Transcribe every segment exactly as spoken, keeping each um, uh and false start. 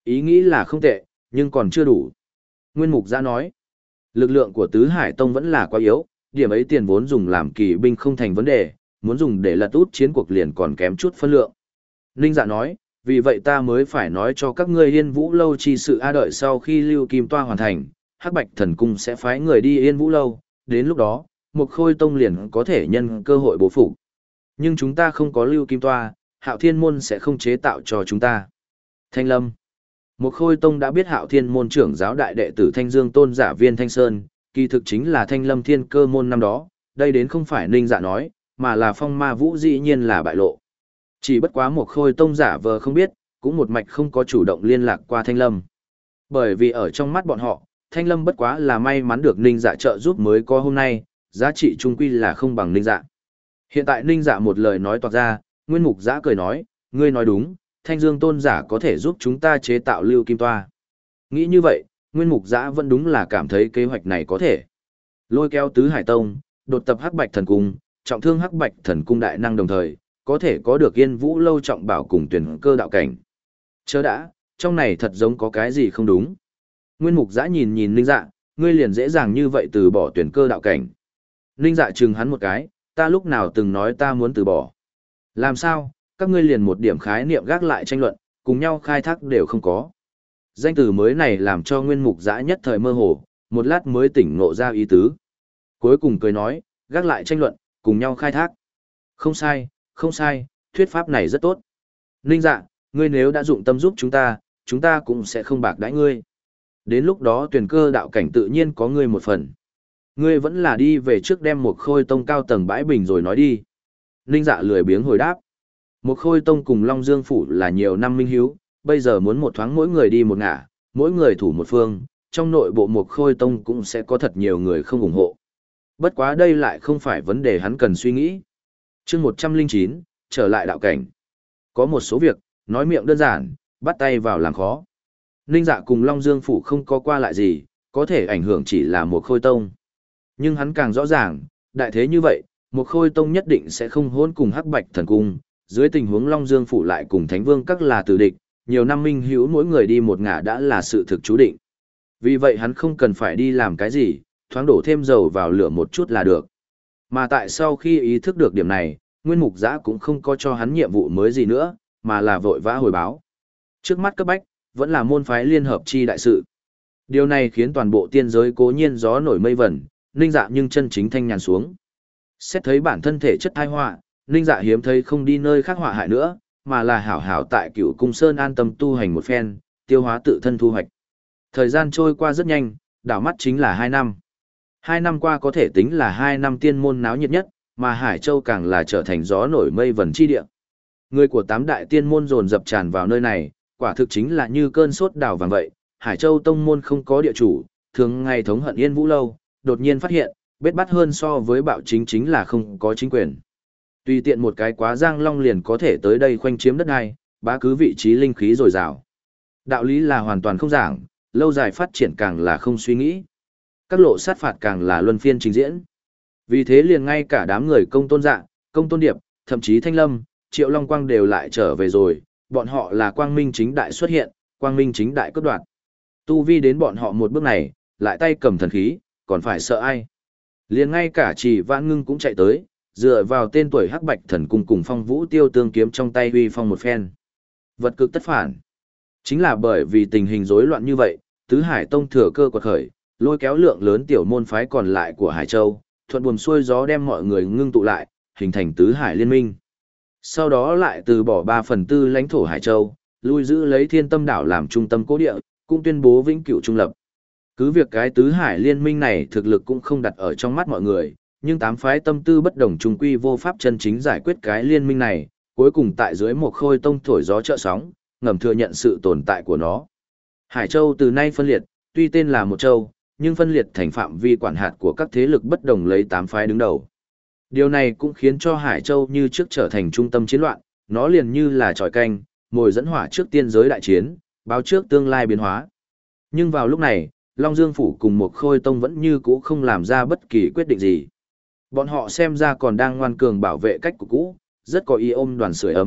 Ý nghĩ là không tệ, nhưng còn chưa đủ. Nguyên Mục Giã nói, lực lượng của Tứ Hải Tông vẫn là quá yếu, điểm ấy tiền vốn dùng làm kỳ binh không thành vấn đề, muốn dùng để lật út chiến cuộc liền còn kém chút phân lượng. Ninh Dạ nói, vì vậy ta mới phải nói cho các ngươi Yên Vũ Lâu chi sự a đợi sau khi Lưu Kim Toa hoàn thành, Hắc Bạch Thần Cung sẽ phái người đi Yên Vũ Lâu, đến lúc đó, Mộc Khôi Tông liền có thể nhân cơ hội bố phục. Nhưng chúng ta không có Lưu Kim Toa, Hạo Thiên Môn sẽ không chế tạo cho chúng ta. Thanh Lâm. Mộc Khôi Tông đã biết Hạo Thiên Môn trưởng giáo đại đệ tử Thanh Dương Tôn giả Viên Thanh Sơn, kỳ thực chính là Thanh Lâm Thiên Cơ Môn năm đó, đây đến không phải Ninh Dạ nói, mà là Phong Ma Vũ dĩ nhiên là bại lộ. Chỉ bất quá Mộc Khôi Tông giả vờ không biết, cũng một mạch không có chủ động liên lạc qua Thanh Lâm. Bởi vì ở trong mắt bọn họ, Thanh Lâm bất quá là may mắn được Ninh Dạ trợ giúp mới có hôm nay, giá trị trung quy là không bằng Ninh Dạ. Hiện tại Ninh Dạ một lời nói toạc ra, Nguyên Mục Giã cười nói, ngươi nói đúng, Thanh Dương Tôn giả có thể giúp chúng ta chế tạo Lưu Kim Toa. Nghĩ như vậy, Nguyên Mục Giã vẫn đúng là cảm thấy kế hoạch này có thể. Lôi kéo Tứ Hải Tông, đột tập Hắc Bạch Thần Cung, trọng thương Hắc Bạch Thần Cung đại năng đồng thời, có thể có được Yên Vũ Lâu trọng bảo cùng tuyển cơ đạo cảnh. Chớ đã, trong này thật giống có cái gì không đúng. Nguyên Mục Giã nhìn nhìn Ninh Dạ, ngươi liền dễ dàng như vậy từ bỏ tuyển cơ đạo cảnh. Ninh Dạ chừng hắn một cái, ta lúc nào từng nói ta muốn từ bỏ. Làm sao, các ngươi liền một điểm khái niệm gác lại tranh luận, cùng nhau khai thác đều không có. Danh từ mới này làm cho Nguyên Mục Giã nhất thời mơ hồ, một lát mới tỉnh ngộ ra ý tứ. Cuối cùng cười nói, gác lại tranh luận, cùng nhau khai thác. Không sai, không sai, thuyết pháp này rất tốt. Ninh Dạ, ngươi nếu đã dụng tâm giúp chúng ta, chúng ta cũng sẽ không bạc đãi ngươi. Đến lúc đó tuyển cơ đạo cảnh tự nhiên có ngươi một phần. Ngươi vẫn là đi về trước đem một Khôi Tông cao tầng bãi bình rồi nói đi. Ninh Dạ lười biếng hồi đáp. Một Khôi Tông cùng Long Dương Phủ là nhiều năm minh hiếu, bây giờ muốn một thoáng mỗi người đi một ngả, mỗi người thủ một phương, trong nội bộ một Khôi Tông cũng sẽ có thật nhiều người không ủng hộ. Bất quá đây lại không phải vấn đề hắn cần suy nghĩ. chương một trăm lẻ chín, trở lại đạo cảnh. Có một số việc, nói miệng đơn giản, bắt tay vào làm khó. Ninh Dạ cùng Long Dương Phủ không có qua lại gì, có thể ảnh hưởng chỉ là một Khôi Tông. Nhưng hắn càng rõ ràng, đại thế như vậy, một Khôi Tông nhất định sẽ không hôn cùng Hắc Bạch Thần Cung, dưới tình huống Long Dương Phủ lại cùng Thánh Vương các là tử địch, nhiều năm minh hữu mỗi người đi một ngả đã là sự thực chú định. Vì vậy hắn không cần phải đi làm cái gì, thoáng đổ thêm dầu vào lửa một chút là được. Mà tại sau khi ý thức được điểm này, Nguyên Mục Giã cũng không có cho hắn nhiệm vụ mới gì nữa, mà là vội vã hồi báo. Trước mắt cấp bách, vẫn là môn phái liên hợp chi đại sự. Điều này khiến toàn bộ tiên giới cố nhiên gió nổi mây vẩn, Ninh Dạ nhưng chân chính thanh nhàn xuống. Xét thấy bản thân thể chất thai họa, Ninh Dạ hiếm thấy không đi nơi khác họa hại nữa, mà là hảo hảo tại Cửu Cung Sơn an tâm tu hành một phen, tiêu hóa tự thân thu hoạch. Thời gian trôi qua rất nhanh, đảo mắt chính là hai năm. Hai năm qua có thể tính là hai năm tiên môn náo nhiệt nhất, mà Hải Châu càng là trở thành gió nổi mây vẩn chi địa. Người của tám đại tiên môn dồn dập tràn vào nơi này, quả thực chính là như cơn sốt đào vàng vậy. Hải Châu tông môn không có địa chủ, thường ngày thống hận Yên Vũ Lâu, đột nhiên phát hiện, bết bát hơn so với bạo chính chính là không có chính quyền. Tùy tiện một cái quá giang long liền có thể tới đây khoanh chiếm đất đai, bá cứ vị trí linh khí dồi dào. Đạo lý là hoàn toàn không giảng, lâu dài phát triển càng là không suy nghĩ. Các lộ sát phạt càng là luân phiên trình diễn. Vì thế liền ngay cả đám người Công Tôn Dạ, Công Tôn Điệp, thậm chí Thanh Lâm, Triệu Long Quang đều lại trở về rồi, bọn họ là quang minh chính đại xuất hiện, quang minh chính đại cướp đoạt. Tu vi đến bọn họ một bước này, lại tay cầm thần khí, còn phải sợ ai. Liền ngay cả Trì Vãn Ngưng cũng chạy tới, dựa vào tên tuổi Hắc Bạch Thần Cung cùng Phong Vũ Tiêu Tương kiếm trong tay uy phong một phen. Vật cực tất phản. Chính là bởi vì tình hình rối loạn như vậy, Tứ Hải Tông thừa cơ quật khởi, lôi kéo lượng lớn tiểu môn phái còn lại của Hải Châu, thuận buồm xuôi gió đem mọi người ngưng tụ lại, hình thành Tứ Hải Liên minh. Sau đó lại từ bỏ ba phần tư lãnh thổ Hải Châu, lui giữ lấy Thiên Tâm đảo làm trung tâm cố địa, cũng tuyên bố vĩnh cửu trung lập. Cứ việc cái Tứ Hải Liên minh này thực lực cũng không đặt ở trong mắt mọi người, nhưng tám phái tâm tư bất đồng trung quy vô pháp chân chính giải quyết cái liên minh này, cuối cùng tại dưới một Khôi Tông thổi gió trợ sóng, ngầm thừa nhận sự tồn tại của nó. Hải Châu từ nay phân liệt, tuy tên là một châu, nhưng phân liệt thành phạm vi quản hạt của các thế lực bất đồng lấy tám phái đứng đầu. Điều này cũng khiến cho Hải Châu như trước trở thành trung tâm chiến loạn, nó liền như là tròi canh, mồi dẫn hỏa trước tiên giới đại chiến, báo trước tương lai biến hóa. Nhưng vào lúc này, Long Dương Phủ cùng một Khôi Tông vẫn như cũ không làm ra bất kỳ quyết định gì. Bọn họ xem ra còn đang ngoan cường bảo vệ cách của cũ, rất có ý ôm đoàn sưởi ấm,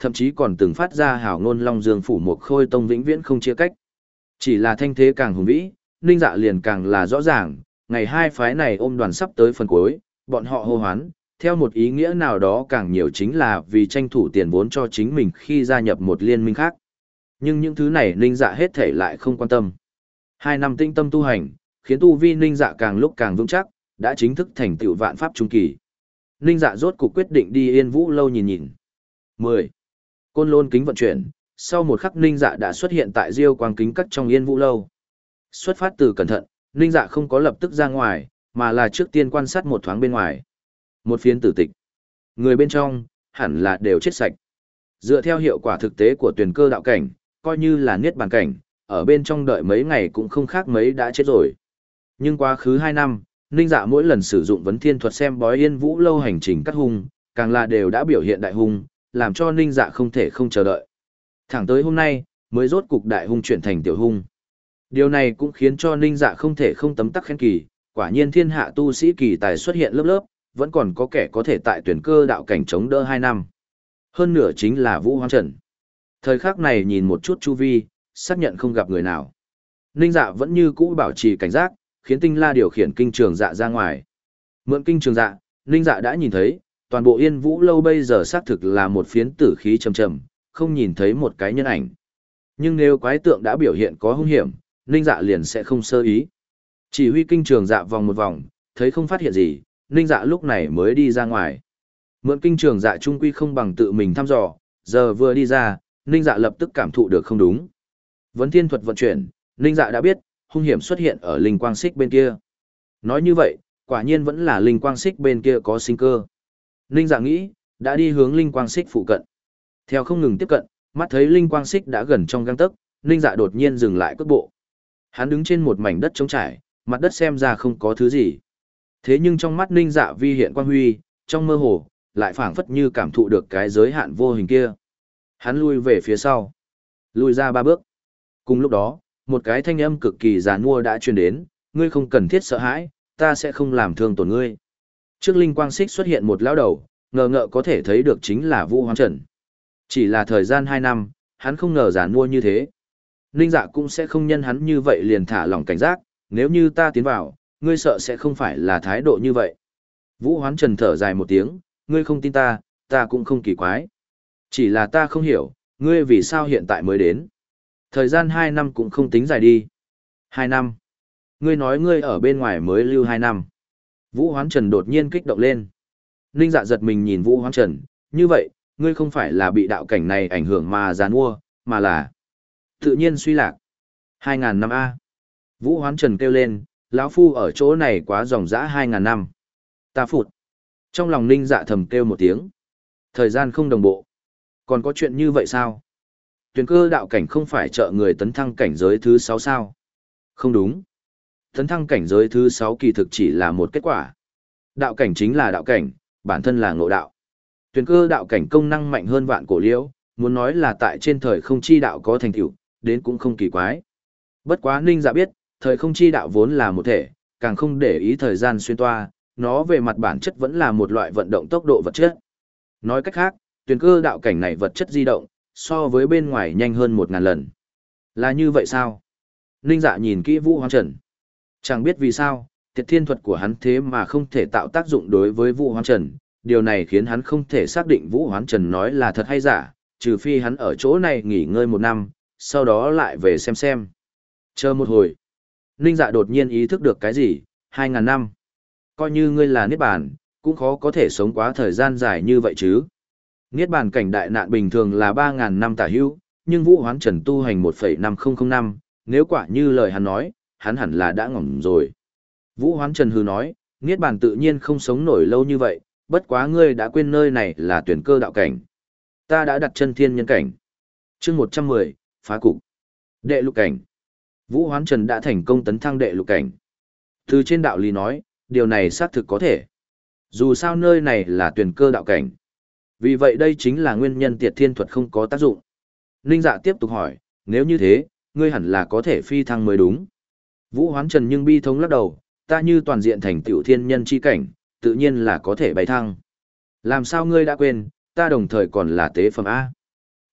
thậm chí còn từng phát ra hào ngôn Long Dương phủ một khôi tông vĩnh viễn không chia cách. Chỉ là thanh thế càng hùng vĩ, Ninh Dạ liền càng là rõ ràng, ngày hai phái này ôm đoàn sắp tới phần cuối, bọn họ hô hoán, theo một ý nghĩa nào đó càng nhiều chính là vì tranh thủ tiền vốn cho chính mình khi gia nhập một liên minh khác. Nhưng những thứ này Ninh Dạ hết thể lại không quan tâm. Hai năm tinh tâm tu hành, khiến tu vi Ninh Dạ càng lúc càng vững chắc, đã chính thức thành tựu vạn pháp trung kỳ. Ninh Dạ rốt cuộc quyết định đi Yên Vũ lâu nhìn nhìn. mười. Côn Lôn kính vận chuyển, sau một khắc Ninh Dạ đã xuất hiện tại Diêu Quang kính cắt trong Yên Vũ lâu. Xuất phát từ cẩn thận, Ninh Dạ không có lập tức ra ngoài, mà là trước tiên quan sát một thoáng bên ngoài. Một phiến tử tịch. Người bên trong, hẳn là đều chết sạch. Dựa theo hiệu quả thực tế của tuyển cơ đạo cảnh, coi như là niết bàn cảnh, ở bên trong đợi mấy ngày cũng không khác mấy đã chết rồi. Nhưng quá khứ hai năm, Ninh Dạ mỗi lần sử dụng vấn thiên thuật xem bói Yên Vũ lâu hành trình cắt hung, càng là đều đã biểu hiện đại hung, làm cho Ninh Dạ không thể không chờ đợi. Thẳng tới hôm nay, mới rốt cục đại hung chuyển thành tiểu hung. Điều này cũng khiến cho Ninh Dạ không thể không tấm tắc khen kỳ, quả nhiên thiên hạ tu sĩ kỳ tài xuất hiện lớp lớp, vẫn còn có kẻ có thể tại tuyển cơ đạo cảnh chống đỡ hai năm. Hơn nửa chính là Vũ Hoán Trần. Thời khắc này nhìn một chút chu vi, xác nhận không gặp người nào. Ninh Dạ vẫn như cũ bảo trì cảnh giác, khiến Tinh La điều khiển kinh trường dạ ra ngoài. Mượn kinh trường dạ, Ninh Dạ đã nhìn thấy, toàn bộ Yên Vũ lâu bây giờ xác thực là một phiến tử khí trầm trầm, không nhìn thấy một cái nhân ảnh. Nhưng nếu quái tượng đã biểu hiện có hung hiểm, Ninh Dạ liền sẽ không sơ ý. Chỉ huy kinh trường dạ vòng một vòng, thấy không phát hiện gì, Ninh Dạ lúc này mới đi ra ngoài. Mượn kinh trường dạ trung quy không bằng tự mình thăm dò, giờ vừa đi ra, Ninh Dạ lập tức cảm thụ được không đúng. Vấn thiên thuật vận chuyển, Ninh Dạ đã biết, hung hiểm xuất hiện ở linh quang xích bên kia. Nói như vậy, quả nhiên vẫn là linh quang xích bên kia có sinh cơ. Ninh Dạ nghĩ, đã đi hướng linh quang xích phụ cận. Theo không ngừng tiếp cận, mắt thấy linh quang xích đã gần trong gang tấc, Ninh Dạ đột nhiên dừng lại cước bộ. Hắn đứng trên một mảnh đất trống trải, mặt đất xem ra không có thứ gì. Thế nhưng trong mắt Ninh Dạ vi hiện quang huy, trong mơ hồ, lại phảng phất như cảm thụ được cái giới hạn vô hình kia. Hắn lui về phía sau, lui ra ba bước. Cùng lúc đó, một cái thanh âm cực kỳ giàn mua đã truyền đến, ngươi không cần thiết sợ hãi, ta sẽ không làm thương tổn ngươi. Trước linh quang xích xuất hiện một lão đầu, ngờ ngợ có thể thấy được chính là Vũ Hoán Trần. Chỉ là thời gian hai năm, hắn không ngờ giàn mua như thế. Ninh Dạ cũng sẽ không nhân hắn như vậy liền thả lỏng cảnh giác, nếu như ta tiến vào, ngươi sợ sẽ không phải là thái độ như vậy. Vũ Hoán Trần thở dài một tiếng, ngươi không tin ta, ta cũng không kỳ quái. Chỉ là ta không hiểu, ngươi vì sao hiện tại mới đến. Thời gian hai năm cũng không tính dài đi. Hai năm. Ngươi nói ngươi ở bên ngoài mới lưu hai năm. Vũ Hoán Trần đột nhiên kích động lên. Ninh Dạ giật mình nhìn Vũ Hoán Trần, như vậy, ngươi không phải là bị đạo cảnh này ảnh hưởng mà giàn mua, mà là tự nhiên suy lạc. Hai ngàn năm A. Vũ Hoán Trần kêu lên, lão phu ở chỗ này quá dòng dã hai ngàn năm. Ta phụt. Trong lòng Ninh Dạ thầm kêu một tiếng. Thời gian không đồng bộ. Còn có chuyện như vậy sao? Tuyển cơ đạo cảnh không phải trợ người tấn thăng cảnh giới thứ sáu sao? Không đúng. Tấn thăng cảnh giới thứ sáu kỳ thực chỉ là một kết quả. Đạo cảnh chính là đạo cảnh, bản thân là ngộ đạo. Tuyển cơ đạo cảnh công năng mạnh hơn vạn cổ liễu, muốn nói là tại trên thời không chi đạo có thành tựu, đến cũng không kỳ quái. Bất quá Ninh Dạ biết, thời không chi đạo vốn là một thể, càng không để ý thời gian xuyên toa, nó về mặt bản chất vẫn là một loại vận động tốc độ vật chất. Nói cách khác, tuyển cơ đạo cảnh này vật chất di động, so với bên ngoài nhanh hơn một ngàn lần. Là như vậy sao? Ninh Dạ nhìn kỹ Vũ Hoán Trần. Chẳng biết vì sao, Tiệt Thiên thuật của hắn thế mà không thể tạo tác dụng đối với Vũ Hoán Trần, điều này khiến hắn không thể xác định Vũ Hoán Trần nói là thật hay giả, trừ phi hắn ở chỗ này nghỉ ngơi một năm, sau đó lại về xem xem. Chờ một hồi. Ninh Dạ đột nhiên ý thức được cái gì, hai ngàn năm. Coi như ngươi là Niết Bàn, cũng khó có thể sống quá thời gian dài như vậy chứ. Niết Bàn cảnh đại nạn bình thường là ba ngàn năm tả hữu, nhưng Vũ Hoán Trần tu hành một phẩy năm không không năm, nếu quả như lời hắn nói, hắn hẳn là đã ngỏm rồi. Vũ Hoán Trần hừ nói, Niết Bàn tự nhiên không sống nổi lâu như vậy, bất quá ngươi đã quên nơi này là tuyển cơ đạo cảnh. Ta đã đặt chân thiên nhân cảnh. Chương một trăm mười, phá cục. Đệ lục cảnh. Vũ Hoán Trần đã thành công tấn thăng đệ lục cảnh. Từ trên đạo lý nói, điều này xác thực có thể. Dù sao nơi này là tuyển cơ đạo cảnh. Vì vậy đây chính là nguyên nhân Tiệt Thiên thuật không có tác dụng. Ninh Dạ tiếp tục hỏi, nếu như thế, ngươi hẳn là có thể phi thăng mới đúng. Vũ Hoán Trần nhưng bi thống lắc đầu, ta như toàn diện thành tiểu thiên nhân chi cảnh, tự nhiên là có thể bay thăng. Làm sao ngươi đã quên, ta đồng thời còn là tế phẩm A.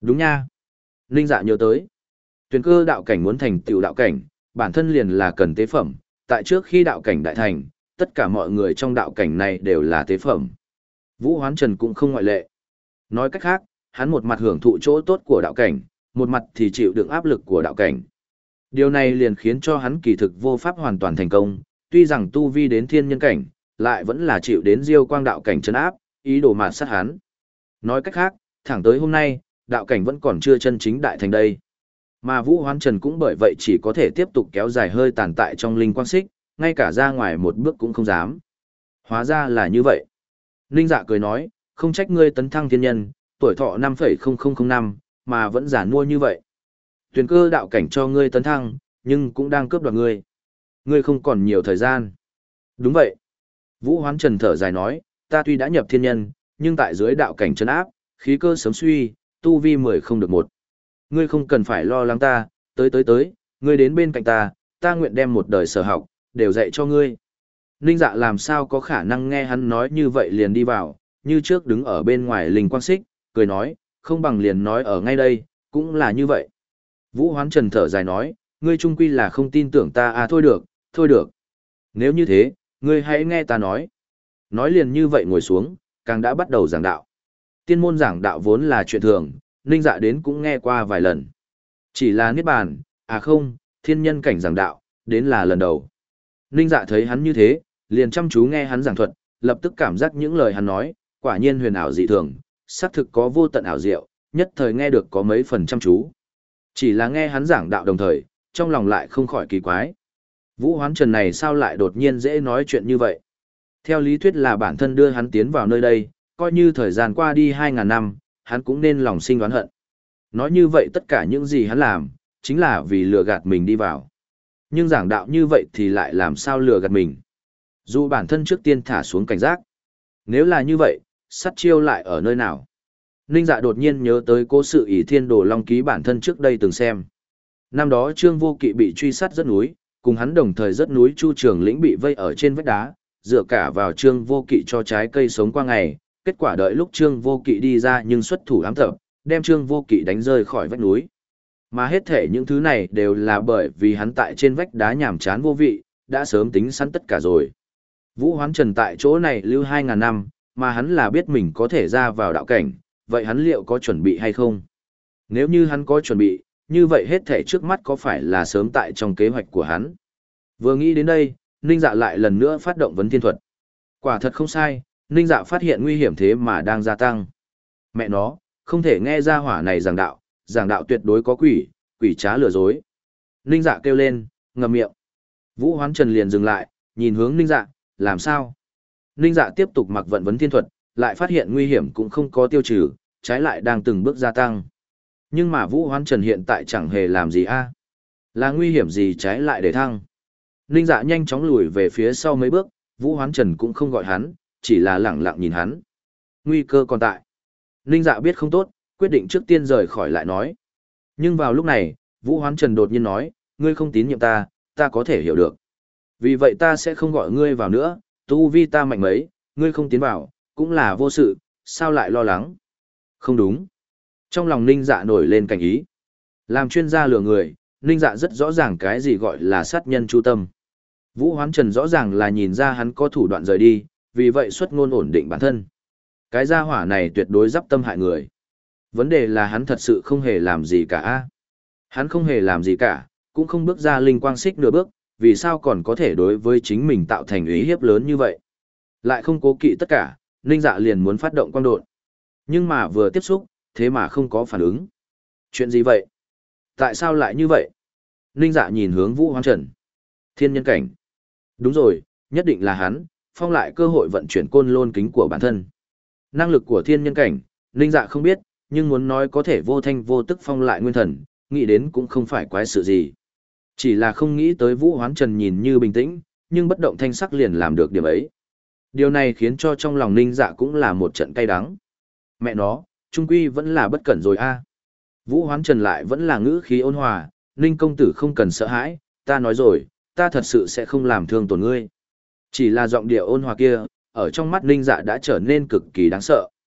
Đúng nha. Ninh dạ nhớ tới. Tuyền cơ đạo cảnh muốn thành tựu đạo cảnh, bản thân liền là cần tế phẩm, tại trước khi đạo cảnh đại thành, tất cả mọi người trong đạo cảnh này đều là tế phẩm. Vũ Hoán Trần cũng không ngoại lệ. Nói cách khác, hắn một mặt hưởng thụ chỗ tốt của đạo cảnh, một mặt thì chịu đựng áp lực của đạo cảnh. Điều này liền khiến cho hắn kỳ thực vô pháp hoàn toàn thành công, tuy rằng tu vi đến thiên nhân cảnh, lại vẫn là chịu đến diêu quang đạo cảnh trấn áp, ý đồ mạt sát hắn. Nói cách khác, thẳng tới hôm nay, đạo cảnh vẫn còn chưa chân chính đại thành đây. Mà Vũ Hoán Trần cũng bởi vậy chỉ có thể tiếp tục kéo dài hơi tàn tại trong linh quang xích, ngay cả ra ngoài một bước cũng không dám. Hóa ra là như vậy. Ninh Dạ cười nói, không trách ngươi tấn thăng thiên nhân, tuổi thọ năm phẩy không không không năm, mà vẫn giản mua như vậy. Tuyền cơ đạo cảnh cho ngươi tấn thăng, nhưng cũng đang cướp đoạt ngươi. Ngươi không còn nhiều thời gian. Đúng vậy. Vũ Hoán Trần thở dài nói, ta tuy đã nhập thiên nhân, nhưng tại dưới đạo cảnh trấn áp, khí cơ sớm suy, tu vi mười không được một. Ngươi không cần phải lo lắng ta, tới tới tới, ngươi đến bên cạnh ta, ta nguyện đem một đời sở học, đều dạy cho ngươi. Ninh Dạ làm sao có khả năng nghe hắn nói như vậy liền đi vào, như trước đứng ở bên ngoài linh quang xích, cười nói, không bằng liền nói ở ngay đây, cũng là như vậy. Vũ Hoán Trần thở dài nói, ngươi trung quy là không tin tưởng ta à, thôi được, thôi được. Nếu như thế, ngươi hãy nghe ta nói. Nói liền như vậy ngồi xuống, càng đã bắt đầu giảng đạo. Tiên môn giảng đạo vốn là chuyện thường, Ninh Dạ đến cũng nghe qua vài lần. Chỉ là niết bàn, à không, thiên nhân cảnh giảng đạo, đến là lần đầu. Ninh Dạ thấy hắn như thế, liền chăm chú nghe hắn giảng thuật, lập tức cảm giác những lời hắn nói, quả nhiên huyền ảo dị thường, xác thực có vô tận ảo diệu, nhất thời nghe được có mấy phần chăm chú. Chỉ là nghe hắn giảng đạo đồng thời, trong lòng lại không khỏi kỳ quái. Vũ Hoán Trần này sao lại đột nhiên dễ nói chuyện như vậy? Theo lý thuyết là bản thân đưa hắn tiến vào nơi đây, coi như thời gian qua đi hai ngàn năm, hắn cũng nên lòng sinh oán hận. Nói như vậy tất cả những gì hắn làm, chính là vì lừa gạt mình đi vào. Nhưng giảng đạo như vậy thì lại làm sao lừa gạt mình? Dù bản thân trước tiên thả xuống cảnh giác. Nếu là như vậy, sát chiêu lại ở nơi nào? Ninh Dạ đột nhiên nhớ tới cố sự ỷ thiên đồ long ký bản thân trước đây từng xem. Năm đó Trương Vô Kỵ bị truy sát rất núi, cùng hắn đồng thời rất núi Chu Trường Lĩnh bị vây ở trên vách đá, dựa cả vào Trương Vô Kỵ cho trái cây sống qua ngày, kết quả đợi lúc Trương Vô Kỵ đi ra nhưng xuất thủ ám tập, đem Trương Vô Kỵ đánh rơi khỏi vách núi. Mà hết thể những thứ này đều là bởi vì hắn tại trên vách đá nhàm chán vô vị, đã sớm tính sẵn tất cả rồi. Vũ Hoán Trần tại chỗ này lưu hai ngàn năm, mà hắn là biết mình có thể ra vào đạo cảnh, vậy hắn liệu có chuẩn bị hay không? Nếu như hắn có chuẩn bị, như vậy hết thể trước mắt có phải là sớm tại trong kế hoạch của hắn? Vừa nghĩ đến đây, Ninh Dạ lại lần nữa phát động vấn thiên thuật. Quả thật không sai, Ninh Dạ phát hiện nguy hiểm thế mà đang gia tăng. Mẹ nó, không thể nghe ra hỏa này giảng đạo, giảng đạo tuyệt đối có quỷ, quỷ trá lừa dối. Ninh Dạ kêu lên, ngậm miệng. Vũ Hoán Trần liền dừng lại, nhìn hướng Ninh Dạ, làm sao? Ninh Dạ tiếp tục mặc vận vấn thiên thuật, lại phát hiện nguy hiểm cũng không có tiêu trừ, trái lại đang từng bước gia tăng. Nhưng mà Vũ Hoán Trần hiện tại chẳng hề làm gì a? Là nguy hiểm gì trái lại để thăng? Ninh Dạ nhanh chóng lùi về phía sau mấy bước, Vũ Hoán Trần cũng không gọi hắn, chỉ là lẳng lặng nhìn hắn. Nguy cơ còn tại. Ninh Dạ biết không tốt, quyết định trước tiên rời khỏi lại nói. Nhưng vào lúc này, Vũ Hoán Trần đột nhiên nói, ngươi không tín nhiệm ta, ta có thể hiểu được. Vì vậy ta sẽ không gọi ngươi vào nữa, tu vi ta mạnh mấy, ngươi không tiến vào, cũng là vô sự, sao lại lo lắng? Không đúng. Trong lòng Ninh Dạ nổi lên cảnh ý. Làm chuyên gia lừa người, Ninh Dạ rất rõ ràng cái gì gọi là sát nhân chu tâm. Vũ Hoán Trần rõ ràng là nhìn ra hắn có thủ đoạn rời đi, vì vậy xuất ngôn ổn định bản thân. Cái gia hỏa này tuyệt đối giáp tâm hại người. Vấn đề là hắn thật sự không hề làm gì cả. Hắn không hề làm gì cả, cũng không bước ra linh quang xích nửa bước, vì sao còn có thể đối với chính mình tạo thành uy hiếp lớn như vậy. Lại không cố kỵ tất cả, Ninh Dạ liền muốn phát động quang độn. Nhưng mà vừa tiếp xúc, thế mà không có phản ứng. Chuyện gì vậy? Tại sao lại như vậy? Ninh Dạ nhìn hướng Vũ Hoán Trần. Thiên nhân cảnh. Đúng rồi, nhất định là hắn, phong lại cơ hội vận chuyển côn lôn kính của bản thân. Năng lực của thiên nhân cảnh, Ninh Dạ không biết, nhưng muốn nói có thể vô thanh vô tức phong lại nguyên thần, nghĩ đến cũng không phải quái sự gì. Chỉ là không nghĩ tới Vũ Hoán Trần nhìn như bình tĩnh, nhưng bất động thanh sắc liền làm được điểm ấy. Điều này khiến cho trong lòng Ninh Dạ cũng là một trận cay đắng. Mẹ nó, trung quy vẫn là bất cẩn rồi a. Vũ Hoán Trần lại vẫn là ngữ khí ôn hòa, Ninh công tử không cần sợ hãi, ta nói rồi, ta thật sự sẽ không làm thương tổn ngươi. Chỉ là giọng điệu ôn hòa kia, ở trong mắt Ninh Dạ đã trở nên cực kỳ đáng sợ.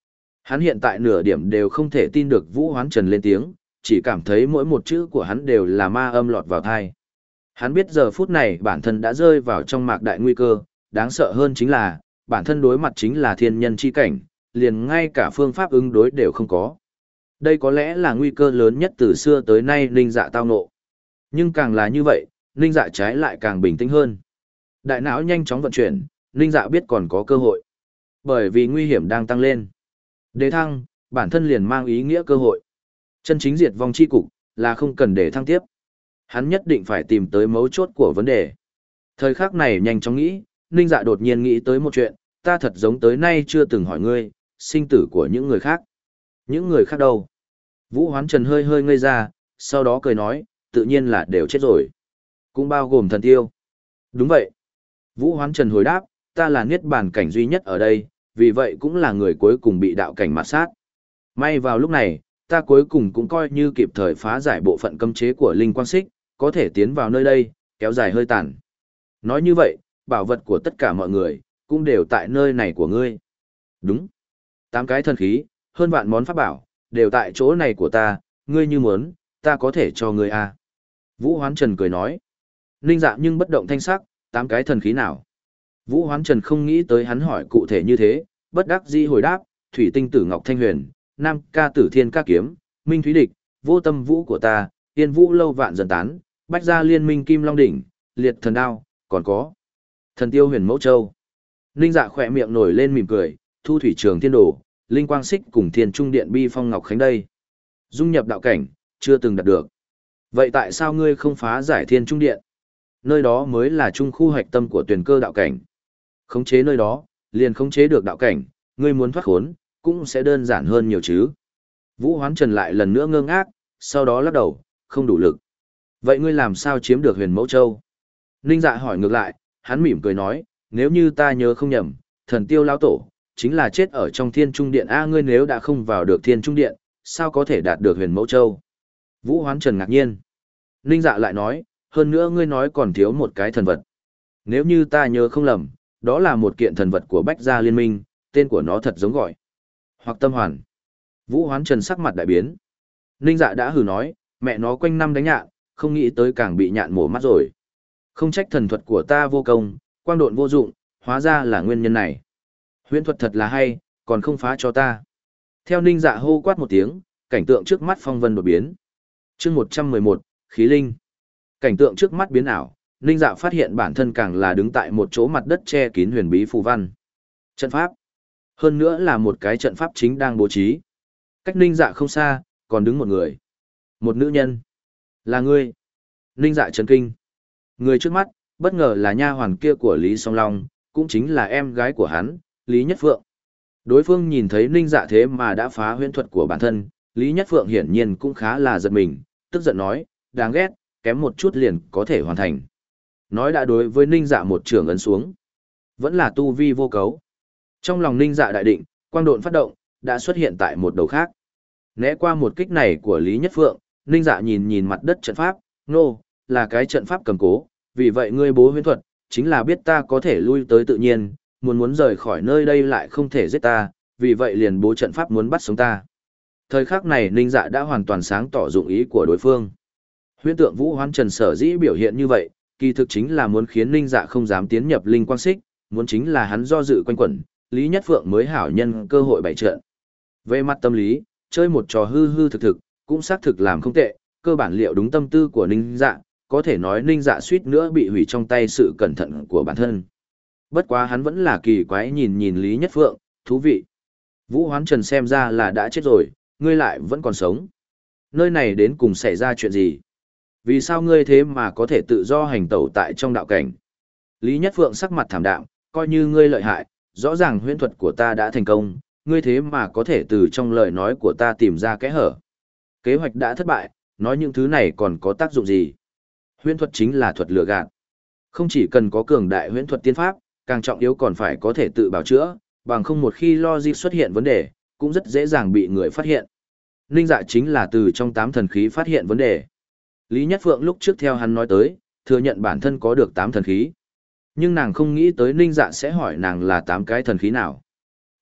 Hắn hiện tại nửa điểm đều không thể tin được Vũ Hoán Trần lên tiếng, chỉ cảm thấy mỗi một chữ của hắn đều là ma âm lọt vào tai. Hắn biết giờ phút này bản thân đã rơi vào trong mạc đại nguy cơ, đáng sợ hơn chính là, bản thân đối mặt chính là thiên nhân chi cảnh, liền ngay cả phương pháp ứng đối đều không có. Đây có lẽ là nguy cơ lớn nhất từ xưa tới nay Ninh Dạ tao ngộ. Nhưng càng là như vậy, Ninh Dạ trái lại càng bình tĩnh hơn. Đại não nhanh chóng vận chuyển, Ninh Dạ biết còn có cơ hội. Bởi vì nguy hiểm đang tăng lên. Đề thăng, bản thân liền mang ý nghĩa cơ hội. Chân chính diệt vong chi cục, là không cần để thăng tiếp. Hắn nhất định phải tìm tới mấu chốt của vấn đề. Thời khắc này nhanh chóng nghĩ, Ninh Dạ đột nhiên nghĩ tới một chuyện, ta thật giống tới nay chưa từng hỏi ngươi, sinh tử của những người khác. Những người khác đâu? Vũ Hoán Trần hơi hơi ngây ra, sau đó cười nói, tự nhiên là đều chết rồi. Cũng bao gồm thần tiêu. Đúng vậy. Vũ Hoán Trần hồi đáp, ta là niết bàn cảnh duy nhất ở đây, vì vậy cũng là người cuối cùng bị đạo cảnh mạt sát. May vào lúc này, ta cuối cùng cũng coi như kịp thời phá giải bộ phận cấm chế của Linh Quang Xích, có thể tiến vào nơi đây, kéo dài hơi tàn. Nói như vậy, bảo vật của tất cả mọi người, cũng đều tại nơi này của ngươi. Đúng. Tám cái thần khí, hơn vạn món pháp bảo, đều tại chỗ này của ta, ngươi như muốn, ta có thể cho ngươi à. Vũ Hoán Trần cười nói. Ninh Dạ nhưng bất động thanh sắc, tám cái thần khí nào. Vũ Hoán Trần không nghĩ tới hắn hỏi cụ thể như thế, bất đắc dĩ hồi đáp, thủy tinh tử ngọc thanh huyền, nam ca tử thiên ca kiếm, minh thúy địch, vô tâm vũ của ta, yên vũ lâu vạn dần tán, bách gia liên minh kim long đỉnh, liệt thần đao, còn có thần tiêu huyền mẫu châu. Ninh Dạ khỏe miệng nổi lên mỉm cười, thu thủy trường thiên đồ, linh quang xích cùng thiên trung điện bi phong ngọc khánh đây. Dung nhập đạo cảnh, chưa từng đạt được. Vậy tại sao ngươi không phá giải thiên trung điện? Nơi đó mới là trung khu hạch tâm của tuyển cơ đạo cảnh. Khống chế nơi đó, liền khống chế được đạo cảnh, ngươi muốn thoát khốn, cũng sẽ đơn giản hơn nhiều chứ. Vũ Hoán Trần lại lần nữa ngơ ngác, sau đó lắc đầu, không đủ lực. Vậy ngươi làm sao chiếm được huyền mẫu châu? Ninh Dạ hỏi ngược lại, hắn mỉm cười nói, nếu như ta nhớ không nhầm, thần tiêu lão tổ, chính là chết ở trong thiên trung điện. A, ngươi nếu đã không vào được thiên trung điện, sao có thể đạt được huyền mẫu châu? Vũ Hoán Trần ngạc nhiên. Ninh Dạ lại nói, hơn nữa ngươi nói còn thiếu một cái thần vật. Nếu như ta nhớ không lầm, đó là một kiện thần vật của Bách Gia Liên minh, tên của nó thật giống gọi. Hoặc tâm hoàn. Vũ Hoán Trần sắc mặt đại biến. Ninh Dạ đã hừ nói, mẹ nó quanh năm đánh nhạn, không nghĩ tới càng bị nhạn mổ mắt rồi. Không trách thần thuật của ta vô công, quang độn vô dụng, hóa ra là nguyên nhân này. Huyễn thuật thật là hay, còn không phá cho ta. Theo Ninh Dạ hô quát một tiếng, cảnh tượng trước mắt phong vân đột biến. Chương một trăm mười một, khí linh. Cảnh tượng trước mắt biến ảo, Ninh Dạ phát hiện bản thân càng là đứng tại một chỗ mặt đất che kín huyền bí phù văn. Trận pháp. Hơn nữa là một cái trận pháp chính đang bố trí. Cách Ninh Dạ không xa, còn đứng một người. Một nữ nhân. Là ngươi. Ninh Dạ chấn kinh. Người trước mắt, bất ngờ là nha hoàn kia của Lý Song Long, cũng chính là em gái của hắn, Lý Nhất Phượng. Đối phương nhìn thấy Ninh Dạ thế mà đã phá huyễn thuật của bản thân, Lý Nhất Phượng hiển nhiên cũng khá là giật mình, tức giận nói, đáng ghét, kém một chút liền có thể hoàn thành. Nói đã đối với Ninh Dạ một trường ấn xuống. Vẫn là tu vi vô cấu. Trong lòng Ninh Dạ đại định, quang độn phát động, đã xuất hiện tại một đầu khác. Né qua một kích này của Lý Nhất Phượng, Ninh Dạ nhìn nhìn mặt đất trận pháp, nô, là cái trận pháp cầm cố, vì vậy ngươi bố huyễn thuật, chính là biết ta có thể lui tới tự nhiên, muốn muốn rời khỏi nơi đây lại không thể giết ta, vì vậy liền bố trận pháp muốn bắt sống ta. Thời khắc này Ninh Dạ đã hoàn toàn sáng tỏ dụng ý của đối phương. Huyễn tượng Vũ Hoán Trần sở dĩ biểu hiện như vậy, kỳ thực chính là muốn khiến Ninh Dạ không dám tiến nhập linh quang xích, muốn chính là hắn do dự quanh quẩn, Lý Nhất Phượng mới hảo nhân cơ hội bày trận. Về mặt tâm lý, chơi một trò hư hư thực thực, cũng xác thực làm không tệ, cơ bản liệu đúng tâm tư của Ninh Dạ, có thể nói Ninh Dạ suýt nữa bị hủy trong tay sự cẩn thận của bản thân. Bất quá hắn vẫn là kỳ quái nhìn nhìn Lý Nhất Phượng, thú vị. Vũ Hoán Trần xem ra là đã chết rồi, ngươi lại vẫn còn sống. Nơi này đến cùng xảy ra chuyện gì? Vì sao ngươi thế mà có thể tự do hành tẩu tại trong đạo cảnh? Lý Nhất Phượng sắc mặt thảm đạm, coi như ngươi lợi hại, rõ ràng huyễn thuật của ta đã thành công, ngươi thế mà có thể từ trong lời nói của ta tìm ra kẽ hở. Kế hoạch đã thất bại, nói những thứ này còn có tác dụng gì? Huyễn thuật chính là thuật lừa gạt. Không chỉ cần có cường đại huyễn thuật tiên pháp, càng trọng yếu còn phải có thể tự bào chữa, bằng không một khi logic xuất hiện vấn đề, cũng rất dễ dàng bị người phát hiện. Ninh Dạ chính là từ trong tám thần khí phát hiện vấn đề. Lý Nhất Phượng lúc trước theo hắn nói tới, thừa nhận bản thân có được tám thần khí. Nhưng nàng không nghĩ tới Ninh Dạ sẽ hỏi nàng là tám cái thần khí nào.